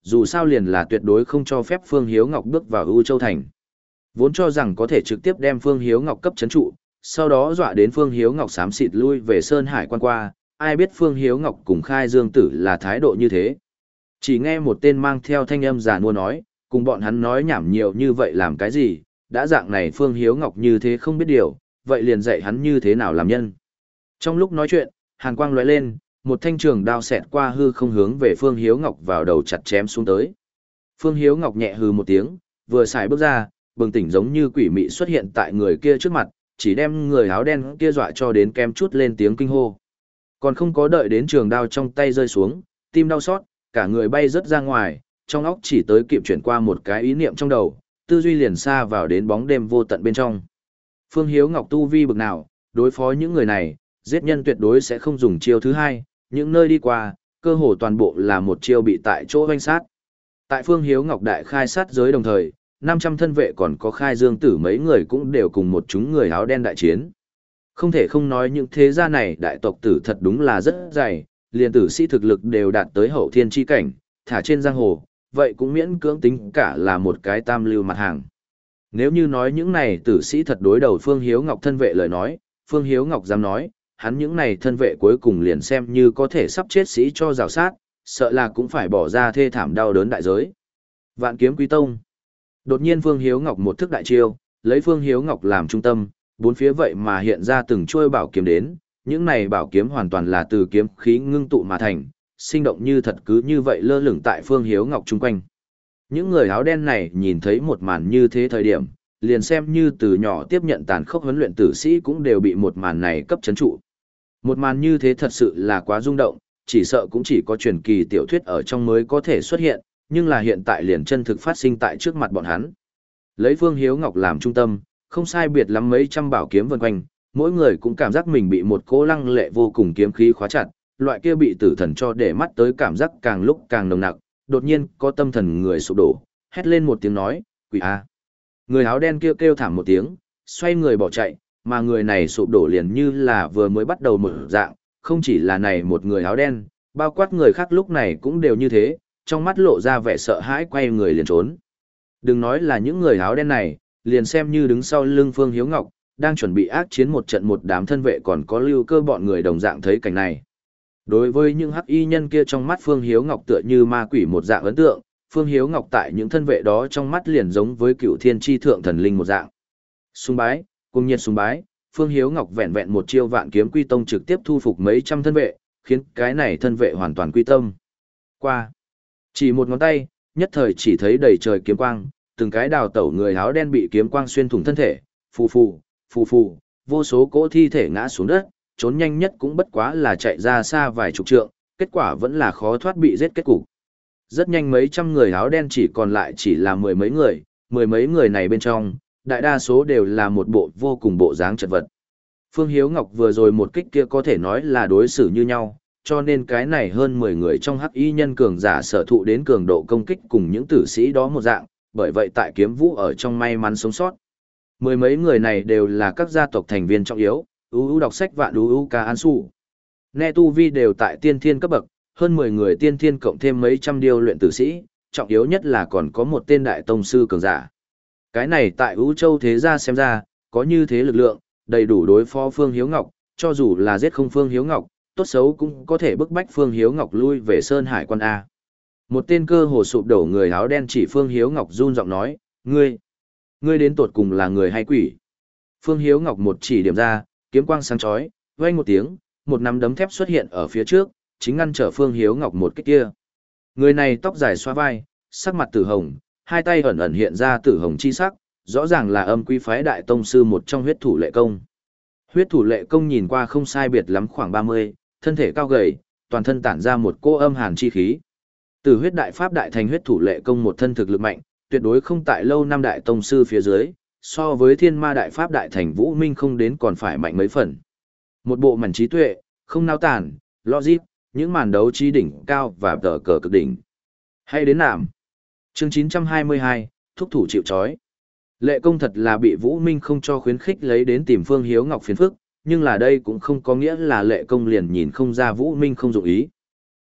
dù sao liền là tuyệt đối không cho phép Phương Hiếu Ngọc bước vào U Châu Thành. Vốn cho rằng có thể trực tiếp đem Phương Hiếu Ngọc cấp chấn trụ, sau đó dọa đến Phương Hiếu Ngọc xám xịt lui về Sơn Hải quan qua, ai biết Phương Hiếu Ngọc cùng Khai Dương Tử là thái độ như thế. Chỉ nghe một tên mang theo thanh âm giả mua nói, cùng bọn hắn nói nhảm nhiều như vậy làm cái gì, đã dạng này Phương Hiếu Ngọc như thế không biết điều, vậy liền dạy hắn như thế nào làm nhân. Trong lúc nói chuyện, hàn quang lóe lên, một thanh trường đao xẹt qua hư không hướng về Phương Hiếu Ngọc vào đầu chặt chém xuống tới. Phương Hiếu Ngọc nhẹ hừ một tiếng, vừa xài bước ra, bừng tỉnh giống như quỷ mị xuất hiện tại người kia trước mặt, chỉ đem người áo đen kia dọa cho đến kem chút lên tiếng kinh hô. Còn không có đợi đến trường đao trong tay rơi xuống, tim đau xót, cả người bay rớt ra ngoài, trong óc chỉ tới kịp chuyển qua một cái ý niệm trong đầu, tư duy liền xa vào đến bóng đêm vô tận bên trong. Phương Hiếu Ngọc tu vi bực nào, đối phó những người này, giết nhân tuyệt đối sẽ không dùng chiêu thứ hai, những nơi đi qua, cơ hồ toàn bộ là một chiêu bị tại chỗ hoanh sát. Tại Phương Hiếu Ngọc đại khai sát giới đồng thời, năm trăm thân vệ còn có Khai Dương Tử mấy người cũng đều cùng một chúng người áo đen đại chiến. Không thể không nói những thế gia này đại tộc tử thật đúng là rất dày, liền tử sĩ thực lực đều đạt tới hậu thiên chi cảnh, thả trên giang hồ, vậy cũng miễn cưỡng tính cả là một cái tam lưu mặt hàng. Nếu như nói những này tử sĩ thật đối đầu Phương Hiếu Ngọc thân vệ lời nói, Phương Hiếu Ngọc dám nói, hắn những này thân vệ cuối cùng liền xem như có thể sắp chết sĩ cho rào sát, sợ là cũng phải bỏ ra thê thảm đau đớn đại giới. Vạn kiếm quý tông. Đột nhiên Phương Hiếu Ngọc một thức đại chiêu, lấy Phương Hiếu Ngọc làm trung tâm, bốn phía vậy mà hiện ra từng chuôi bảo kiếm đến, những này bảo kiếm hoàn toàn là từ kiếm khí ngưng tụ mà thành, sinh động như thật cứ như vậy lơ lửng tại Phương Hiếu Ngọc chung quanh. Những người áo đen này nhìn thấy một màn như thế thời điểm, liền xem như từ nhỏ tiếp nhận tàn khốc huấn luyện tử sĩ cũng đều bị một màn này cấp chấn trụ. Một màn như thế thật sự là quá rung động, chỉ sợ cũng chỉ có truyền kỳ tiểu thuyết ở trong mới có thể xuất hiện, nhưng là hiện tại liền chân thực phát sinh tại trước mặt bọn hắn. Lấy Phương Hiếu Ngọc làm trung tâm, không sai biệt lắm mấy trăm bảo kiếm vần quanh, mỗi người cũng cảm giác mình bị một cỗ lăng lệ vô cùng kiếm khí khóa chặt, loại kia bị tử thần cho để mắt tới cảm giác càng lúc càng nồng nặc, đột nhiên có tâm thần người sụp đổ, hét lên một tiếng nói, quỷ a. Người áo đen kia kêu, kêu thảm một tiếng, xoay người bỏ chạy, mà người này sụp đổ liền như là vừa mới bắt đầu một dạng, không chỉ là này một người áo đen, bao quát người khác lúc này cũng đều như thế, trong mắt lộ ra vẻ sợ hãi quay người liền trốn. Đừng nói là những người áo đen này, liền xem như đứng sau lưng Phương Hiếu Ngọc, đang chuẩn bị ác chiến một trận một đám thân vệ còn có lưu cơ bọn người đồng dạng thấy cảnh này. Đối với những hắc y nhân kia trong mắt Phương Hiếu Ngọc tựa như ma quỷ một dạng ấn tượng, Phương Hiếu Ngọc tại những thân vệ đó trong mắt liền giống với cựu thiên tri thượng thần linh một dạng. Sùng bái, cùng nhiệt sùng bái, Phương Hiếu Ngọc vẹn vẹn một chiêu vạn kiếm quy tông trực tiếp thu phục mấy trăm thân vệ, khiến cái này thân vệ hoàn toàn quy tâm. Qua. Chỉ một ngón tay, nhất thời chỉ thấy đầy trời kiếm quang, từng cái đào tẩu người áo đen bị kiếm quang xuyên thủng thân thể, phù phù, phù phù, vô số cỗ thi thể ngã xuống đất, trốn nhanh nhất cũng bất quá là chạy ra xa vài chục trượng, kết quả vẫn là khó thoát bị giết kết cục. Rất nhanh mấy trăm người áo đen chỉ còn lại chỉ là mười mấy người, mười mấy người này bên trong, đại đa số đều là một bộ vô cùng bộ dáng chật vật. Phương Hiếu Ngọc vừa rồi một kích kia có thể nói là đối xử như nhau, cho nên cái này hơn mười người trong hắc y nhân cường giả sở thụ đến cường độ công kích cùng những tử sĩ đó một dạng, bởi vậy tại kiếm vũ ở trong may mắn sống sót. Mười mấy người này đều là các gia tộc thành viên trọng yếu, ú ú đọc sách vạn ú ú ca an su. Nghe tu vi đều tại tiên thiên cấp bậc, hơn mười người tiên thiên cộng thêm mấy trăm điêu luyện tử sĩ, trọng yếu nhất là còn có một tên đại tông sư cường giả. Cái này tại Ú Châu thế gia xem ra, có như thế lực lượng, đầy đủ đối phó Phương Hiếu Ngọc, cho dù là giết không Phương Hiếu Ngọc, tốt xấu cũng có thể bức bách Phương Hiếu Ngọc lui về Sơn Hải quan A. Một tên cơ hồ sụp đổ người áo đen chỉ Phương Hiếu Ngọc run giọng nói, ngươi, ngươi đến tột cùng là người hay quỷ. Phương Hiếu Ngọc một chỉ điểm ra, kiếm quang sáng chói, vang một tiếng, một nắm đấm thép xuất hiện ở phía trước, chính ngăn trở Phương Hiếu Ngọc một kích kia. Người này tóc dài xóa vai, sắc mặt tử hồng, hai tay ẩn ẩn hiện ra tử hồng chi sắc, rõ ràng là âm quý phái đại tông sư một trong huyết thủ lệ công. Huyết thủ lệ công nhìn qua không sai biệt lắm khoảng ba mươi, thân thể cao gầy, toàn thân tản ra một cô âm hàn chi khí. Từ huyết đại pháp đại thành huyết thủ lệ công một thân thực lực mạnh, tuyệt đối không tại lâu năm đại tông sư phía dưới, so với thiên ma đại pháp đại thành vũ minh không đến còn phải mạnh mấy phần. Một bộ mảnh trí tuệ, không nao tản, logic, những màn đấu trí đỉnh cao và tờ cờ cực đỉnh. Hay đến nạm. Chương chín trăm hai mươi hai, thúc thủ chịu trói. Lệ công thật là bị Vũ Minh không cho khuyến khích lấy đến tìm Phương Hiếu Ngọc phiền phức, nhưng là đây cũng không có nghĩa là lệ công liền nhìn không ra Vũ Minh không dụng ý.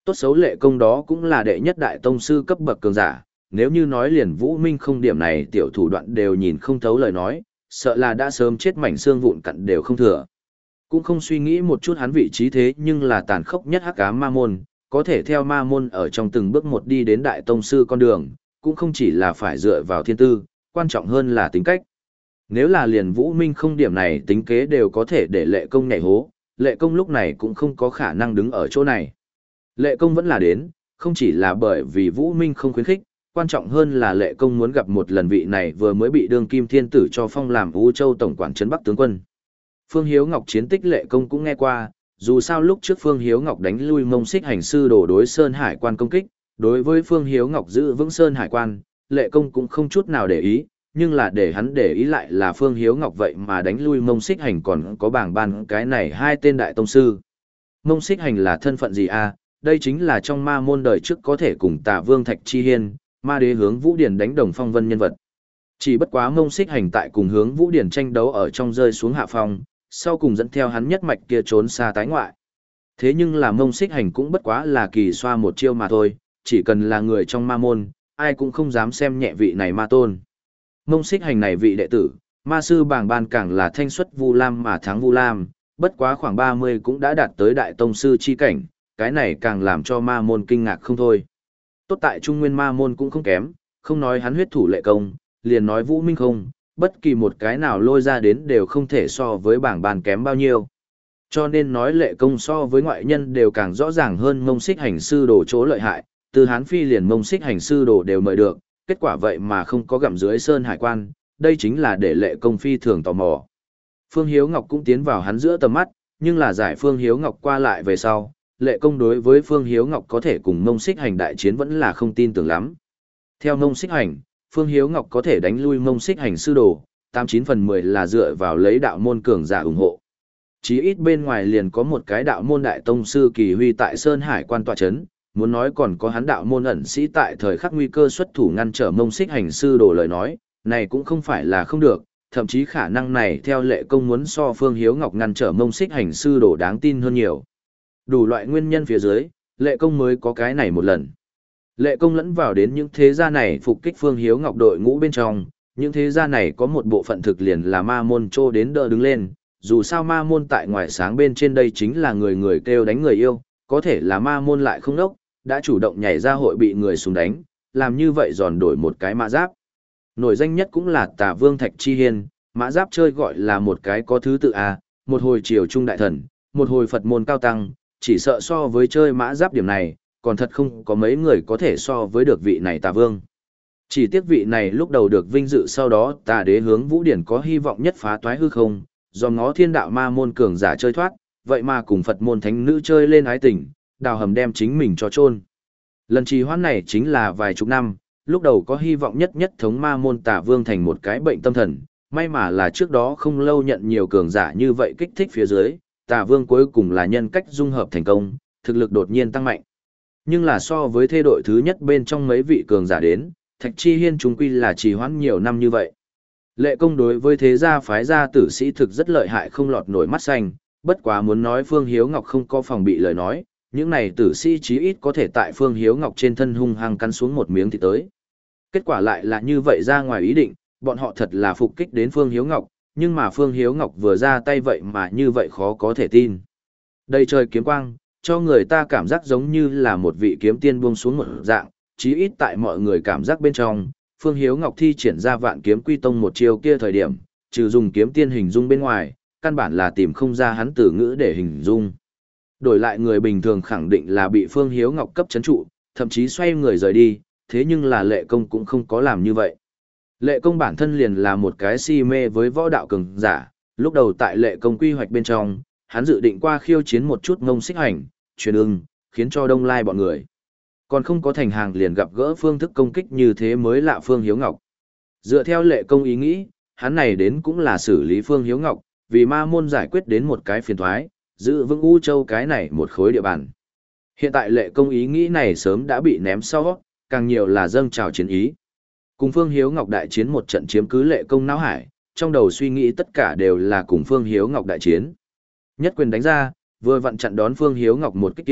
Tốt xấu Lệ Công đó cũng là đệ nhất đại tông sư cấp bậc cường giả, nếu như nói liền Vũ Minh không điểm này tiểu thủ đoạn đều nhìn không thấu lời nói, sợ là đã sớm chết mảnh xương vụn cặn đều không thừa. Cũng không suy nghĩ một chút hắn vị trí thế nhưng là tàn khốc nhất hắc ám ma môn, có thể theo ma môn ở trong từng bước một đi đến đại tông sư con đường, cũng không chỉ là phải dựa vào thiên tư, quan trọng hơn là tính cách. Nếu là liền Vũ Minh không điểm này tính kế đều có thể để Lệ Công nhảy hố, Lệ Công lúc này cũng không có khả năng đứng ở chỗ này. Lệ Công vẫn là đến, không chỉ là bởi vì Vũ Minh không khuyến khích, quan trọng hơn là Lệ Công muốn gặp một lần vị này vừa mới bị đương kim thiên tử cho phong làm U Châu tổng quản trấn Bắc tướng quân. Phương Hiếu Ngọc chiến tích Lệ Công cũng nghe qua, dù sao lúc trước Phương Hiếu Ngọc đánh lui Mông Xích Hành sư đổ đối Sơn Hải quan công kích, đối với Phương Hiếu Ngọc giữ vững Sơn Hải quan, Lệ Công cũng không chút nào để ý, nhưng là để hắn để ý lại là Phương Hiếu Ngọc vậy mà đánh lui Mông Xích Hành còn có bảng ban cái này hai tên đại tông sư. Mông Xích Hành là thân phận gì a? Đây chính là trong ma môn đời trước có thể cùng Tả Vương Thạch Chi Hiên, ma đế Hướng Vũ Điển đánh đồng phong vân nhân vật. Chỉ bất quá Mông Xích Hành tại cùng Hướng Vũ Điển tranh đấu ở trong rơi xuống hạ phong, sau cùng dẫn theo hắn nhất mạch kia trốn xa tái ngoại. Thế nhưng là Mông Xích Hành cũng bất quá là kỳ xoa một chiêu mà thôi, chỉ cần là người trong ma môn, ai cũng không dám xem nhẹ vị này ma tôn. Mông Xích Hành này vị đệ tử, ma sư bảng ban càng là thanh xuất Vu Lam mà thắng Vu Lam, bất quá khoảng ba mươi cũng đã đạt tới đại tông sư chi cảnh, cái này càng làm cho ma môn kinh ngạc không thôi. Tốt tại Trung Nguyên ma môn cũng không kém, không nói hắn huyết thủ Lệ Công, liền nói Vũ Minh không, bất kỳ một cái nào lôi ra đến đều không thể so với bảng bàn kém bao nhiêu. Cho nên nói Lệ Công so với ngoại nhân đều càng rõ ràng hơn Mông Xích Hành sư đồ chỗ lợi hại, từ Hán Phi liền Mông Xích Hành sư đồ đều mời được, kết quả vậy mà không có gặm dưới Sơn Hải quan, đây chính là để Lệ Công phi thường tò mò. Phương Hiếu Ngọc cũng tiến vào hắn giữa tầm mắt, nhưng là giải Phương Hiếu Ngọc qua lại về sau, Lệ Công đối với Phương Hiếu Ngọc có thể cùng Mông Xích Hành đại chiến vẫn là không tin tưởng lắm. Theo Mông Xích Hành, Phương Hiếu Ngọc có thể đánh lui Mông Xích Hành sư đồ, tám chín phần mười là dựa vào lấy đạo môn cường giả ủng hộ. Chí ít bên ngoài liền có một cái đạo môn đại tông sư Kỳ Huy tại Sơn Hải quan tọa chấn, muốn nói còn có hắn đạo môn ẩn sĩ tại thời khắc nguy cơ xuất thủ ngăn trở Mông Xích Hành sư đồ lời nói, này cũng không phải là không được, thậm chí khả năng này theo Lệ Công muốn so Phương Hiếu Ngọc ngăn trở Mông Xích Hành sư đồ đáng tin hơn nhiều. Đủ loại nguyên nhân phía dưới, Lệ Công mới có cái này một lần. Lệ Công lẫn vào đến những thế gia này phục kích Phương Hiếu Ngọc đội ngũ bên trong, những thế gia này có một bộ phận thực liền là ma môn trô đến đỡ đứng lên, dù sao ma môn tại ngoài sáng bên trên đây chính là người người kêu đánh người yêu, có thể là ma môn lại không nốc, đã chủ động nhảy ra hội bị người xuống đánh, làm như vậy giòn đổi một cái mã giáp. Nổi danh nhất cũng là Tả Vương Thạch Chi Hiên, mã giáp chơi gọi là một cái có thứ tự A, một hồi triều trung đại thần, một hồi Phật môn cao tăng, chỉ sợ so với chơi mã giáp điểm này, còn thật không có mấy người có thể so với được vị này Tả Vương. Chỉ tiếc vị này lúc đầu được vinh dự sau đó Tà Đế Hướng Vũ Điển có hy vọng nhất phá toái hư không, do ngó thiên đạo ma môn cường giả chơi thoát, vậy mà cùng Phật môn thánh nữ chơi lên ái tình, đào hầm đem chính mình cho chôn. Lần trì hoãn này chính là vài chục năm, lúc đầu có hy vọng nhất nhất thống ma môn Tả Vương thành một cái bệnh tâm thần, may mà là trước đó không lâu nhận nhiều cường giả như vậy kích thích phía dưới, Tả Vương cuối cùng là nhân cách dung hợp thành công, thực lực đột nhiên tăng mạnh. Nhưng là so với thê đội thứ nhất bên trong mấy vị cường giả đến, Thạch Chi Hiên chúng quy là trì hoãn nhiều năm như vậy. Lệ Công đối với thế gia phái gia tử sĩ thực rất lợi hại không lọt nổi mắt xanh, bất quá muốn nói Phương Hiếu Ngọc không có phòng bị lời nói, những này tử sĩ chí ít có thể tại Phương Hiếu Ngọc trên thân hung hăng cắn xuống một miếng thì tới. Kết quả lại là như vậy ra ngoài ý định, bọn họ thật là phục kích đến Phương Hiếu Ngọc, nhưng mà Phương Hiếu Ngọc vừa ra tay vậy mà như vậy khó có thể tin. Đầy trời kiếm quang, cho người ta cảm giác giống như là một vị kiếm tiên buông xuống một dạng, chí ít tại mọi người cảm giác bên trong, Phương Hiếu Ngọc thi triển ra Vạn Kiếm Quy Tông một chiêu kia thời điểm, trừ dùng kiếm tiên hình dung bên ngoài, căn bản là tìm không ra hắn từ ngữ để hình dung. Đổi lại người bình thường khẳng định là bị Phương Hiếu Ngọc cấp chấn trụ, thậm chí xoay người rời đi, thế nhưng là Lệ Công cũng không có làm như vậy. Lệ Công bản thân liền là một cái si mê với võ đạo cường giả, lúc đầu tại Lệ Công quy hoạch bên trong, hắn dự định qua khiêu chiến một chút Mông Xích Hành, truyền ưng, khiến cho Đông Lai bọn người. Còn không có thành hàng liền gặp gỡ phương thức công kích như thế mới lạ Phương Hiếu Ngọc. Dựa theo Lệ Công ý nghĩ, hắn này đến cũng là xử lý Phương Hiếu Ngọc, vì ma môn giải quyết đến một cái phiền thoái, giữ vững U Châu cái này một khối địa bàn. Hiện tại Lệ Công ý nghĩ này sớm đã bị ném sau, càng nhiều là dâng trào chiến ý. Cùng Phương Hiếu Ngọc đại chiến một trận chiếm cứ Lệ Công não hải, trong đầu suy nghĩ tất cả đều là cùng Phương Hiếu Ngọc đại chiến. Nhất quyền đánh ra, vừa vặn chặn đón Phương Hiếu Ngọc một kích kia,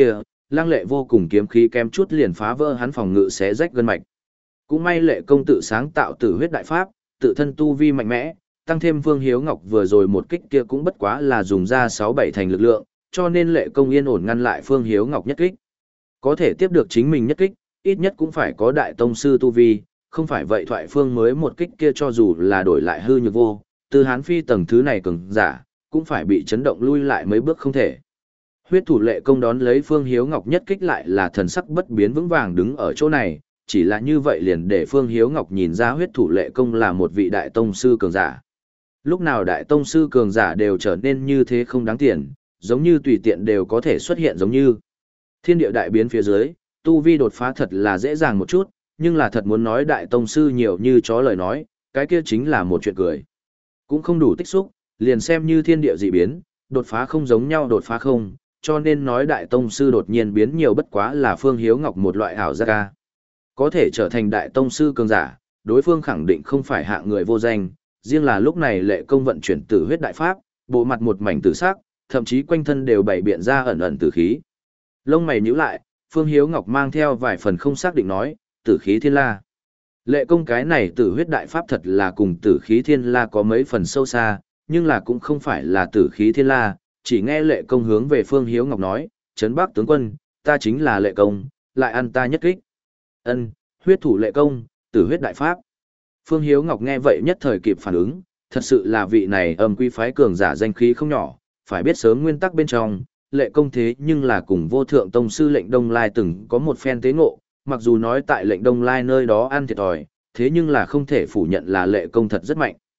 lăng lệ vô cùng kiếm khí kém chút liền phá vỡ hắn phòng ngự xé rách gân mạch. Cũng may lệ công tự sáng tạo tử huyết đại pháp, tự thân tu vi mạnh mẽ, tăng thêm Phương Hiếu Ngọc vừa rồi một kích kia cũng bất quá là dùng ra sáu bảy thành lực lượng, cho nên lệ công yên ổn ngăn lại Phương Hiếu Ngọc nhất kích. Có thể tiếp được chính mình nhất kích, ít nhất cũng phải có đại tông sư tu vi, không phải vậy thoại phương mới một kích kia cho dù là đổi lại hư nhược vô, từ hán phi tầng thứ này cường giả, cũng phải bị chấn động lui lại mấy bước không thể. Huyết thủ lệ công đón lấy Phương Hiếu Ngọc nhất kích lại là thần sắc bất biến vững vàng đứng ở chỗ này, chỉ là như vậy liền để Phương Hiếu Ngọc nhìn ra huyết thủ lệ công là một vị đại tông sư cường giả. Lúc nào đại tông sư cường giả đều trở nên như thế không đáng tiền, giống như tùy tiện đều có thể xuất hiện giống như. Thiên địa đại biến phía dưới, tu vi đột phá thật là dễ dàng một chút, nhưng là thật muốn nói đại tông sư nhiều như chó lời nói, cái kia chính là một chuyện cười. Cũng không đủ tích xúc, liền xem như thiên địa dị biến, đột phá không giống nhau đột phá không, cho nên nói đại tông sư đột nhiên biến nhiều bất quá là Phương Hiếu Ngọc một loại ảo giác ca. Có thể trở thành đại tông sư cường giả, đối phương khẳng định không phải hạng người vô danh, riêng là lúc này lệ công vận chuyển tử huyết đại pháp, bộ mặt một mảnh tử sắc, thậm chí quanh thân đều bày biện ra ẩn ẩn tử khí. Lông mày nhíu lại, Phương Hiếu Ngọc mang theo vài phần không xác định nói, tử khí thiên la. Lệ công cái này tử huyết đại pháp thật là cùng tử khí thiên la có mấy phần sâu xa, nhưng là cũng không phải là tử khí thiên la, chỉ nghe lệ công hướng về Phương Hiếu Ngọc nói, Trấn Bắc tướng quân, ta chính là lệ công, lại ăn ta nhất kích. Ân, huyết thủ lệ công, tử huyết đại pháp. Phương Hiếu Ngọc nghe vậy nhất thời kịp phản ứng, thật sự là vị này âm quy phái cường giả danh khí không nhỏ, phải biết sớm nguyên tắc bên trong, lệ công thế nhưng là cùng vô thượng tông sư lệnh Đông Lai từng có một phen tế ngộ, mặc dù nói tại lệnh Đông Lai nơi đó ăn thiệt thòi, thế nhưng là không thể phủ nhận là lệ công thật rất mạnh.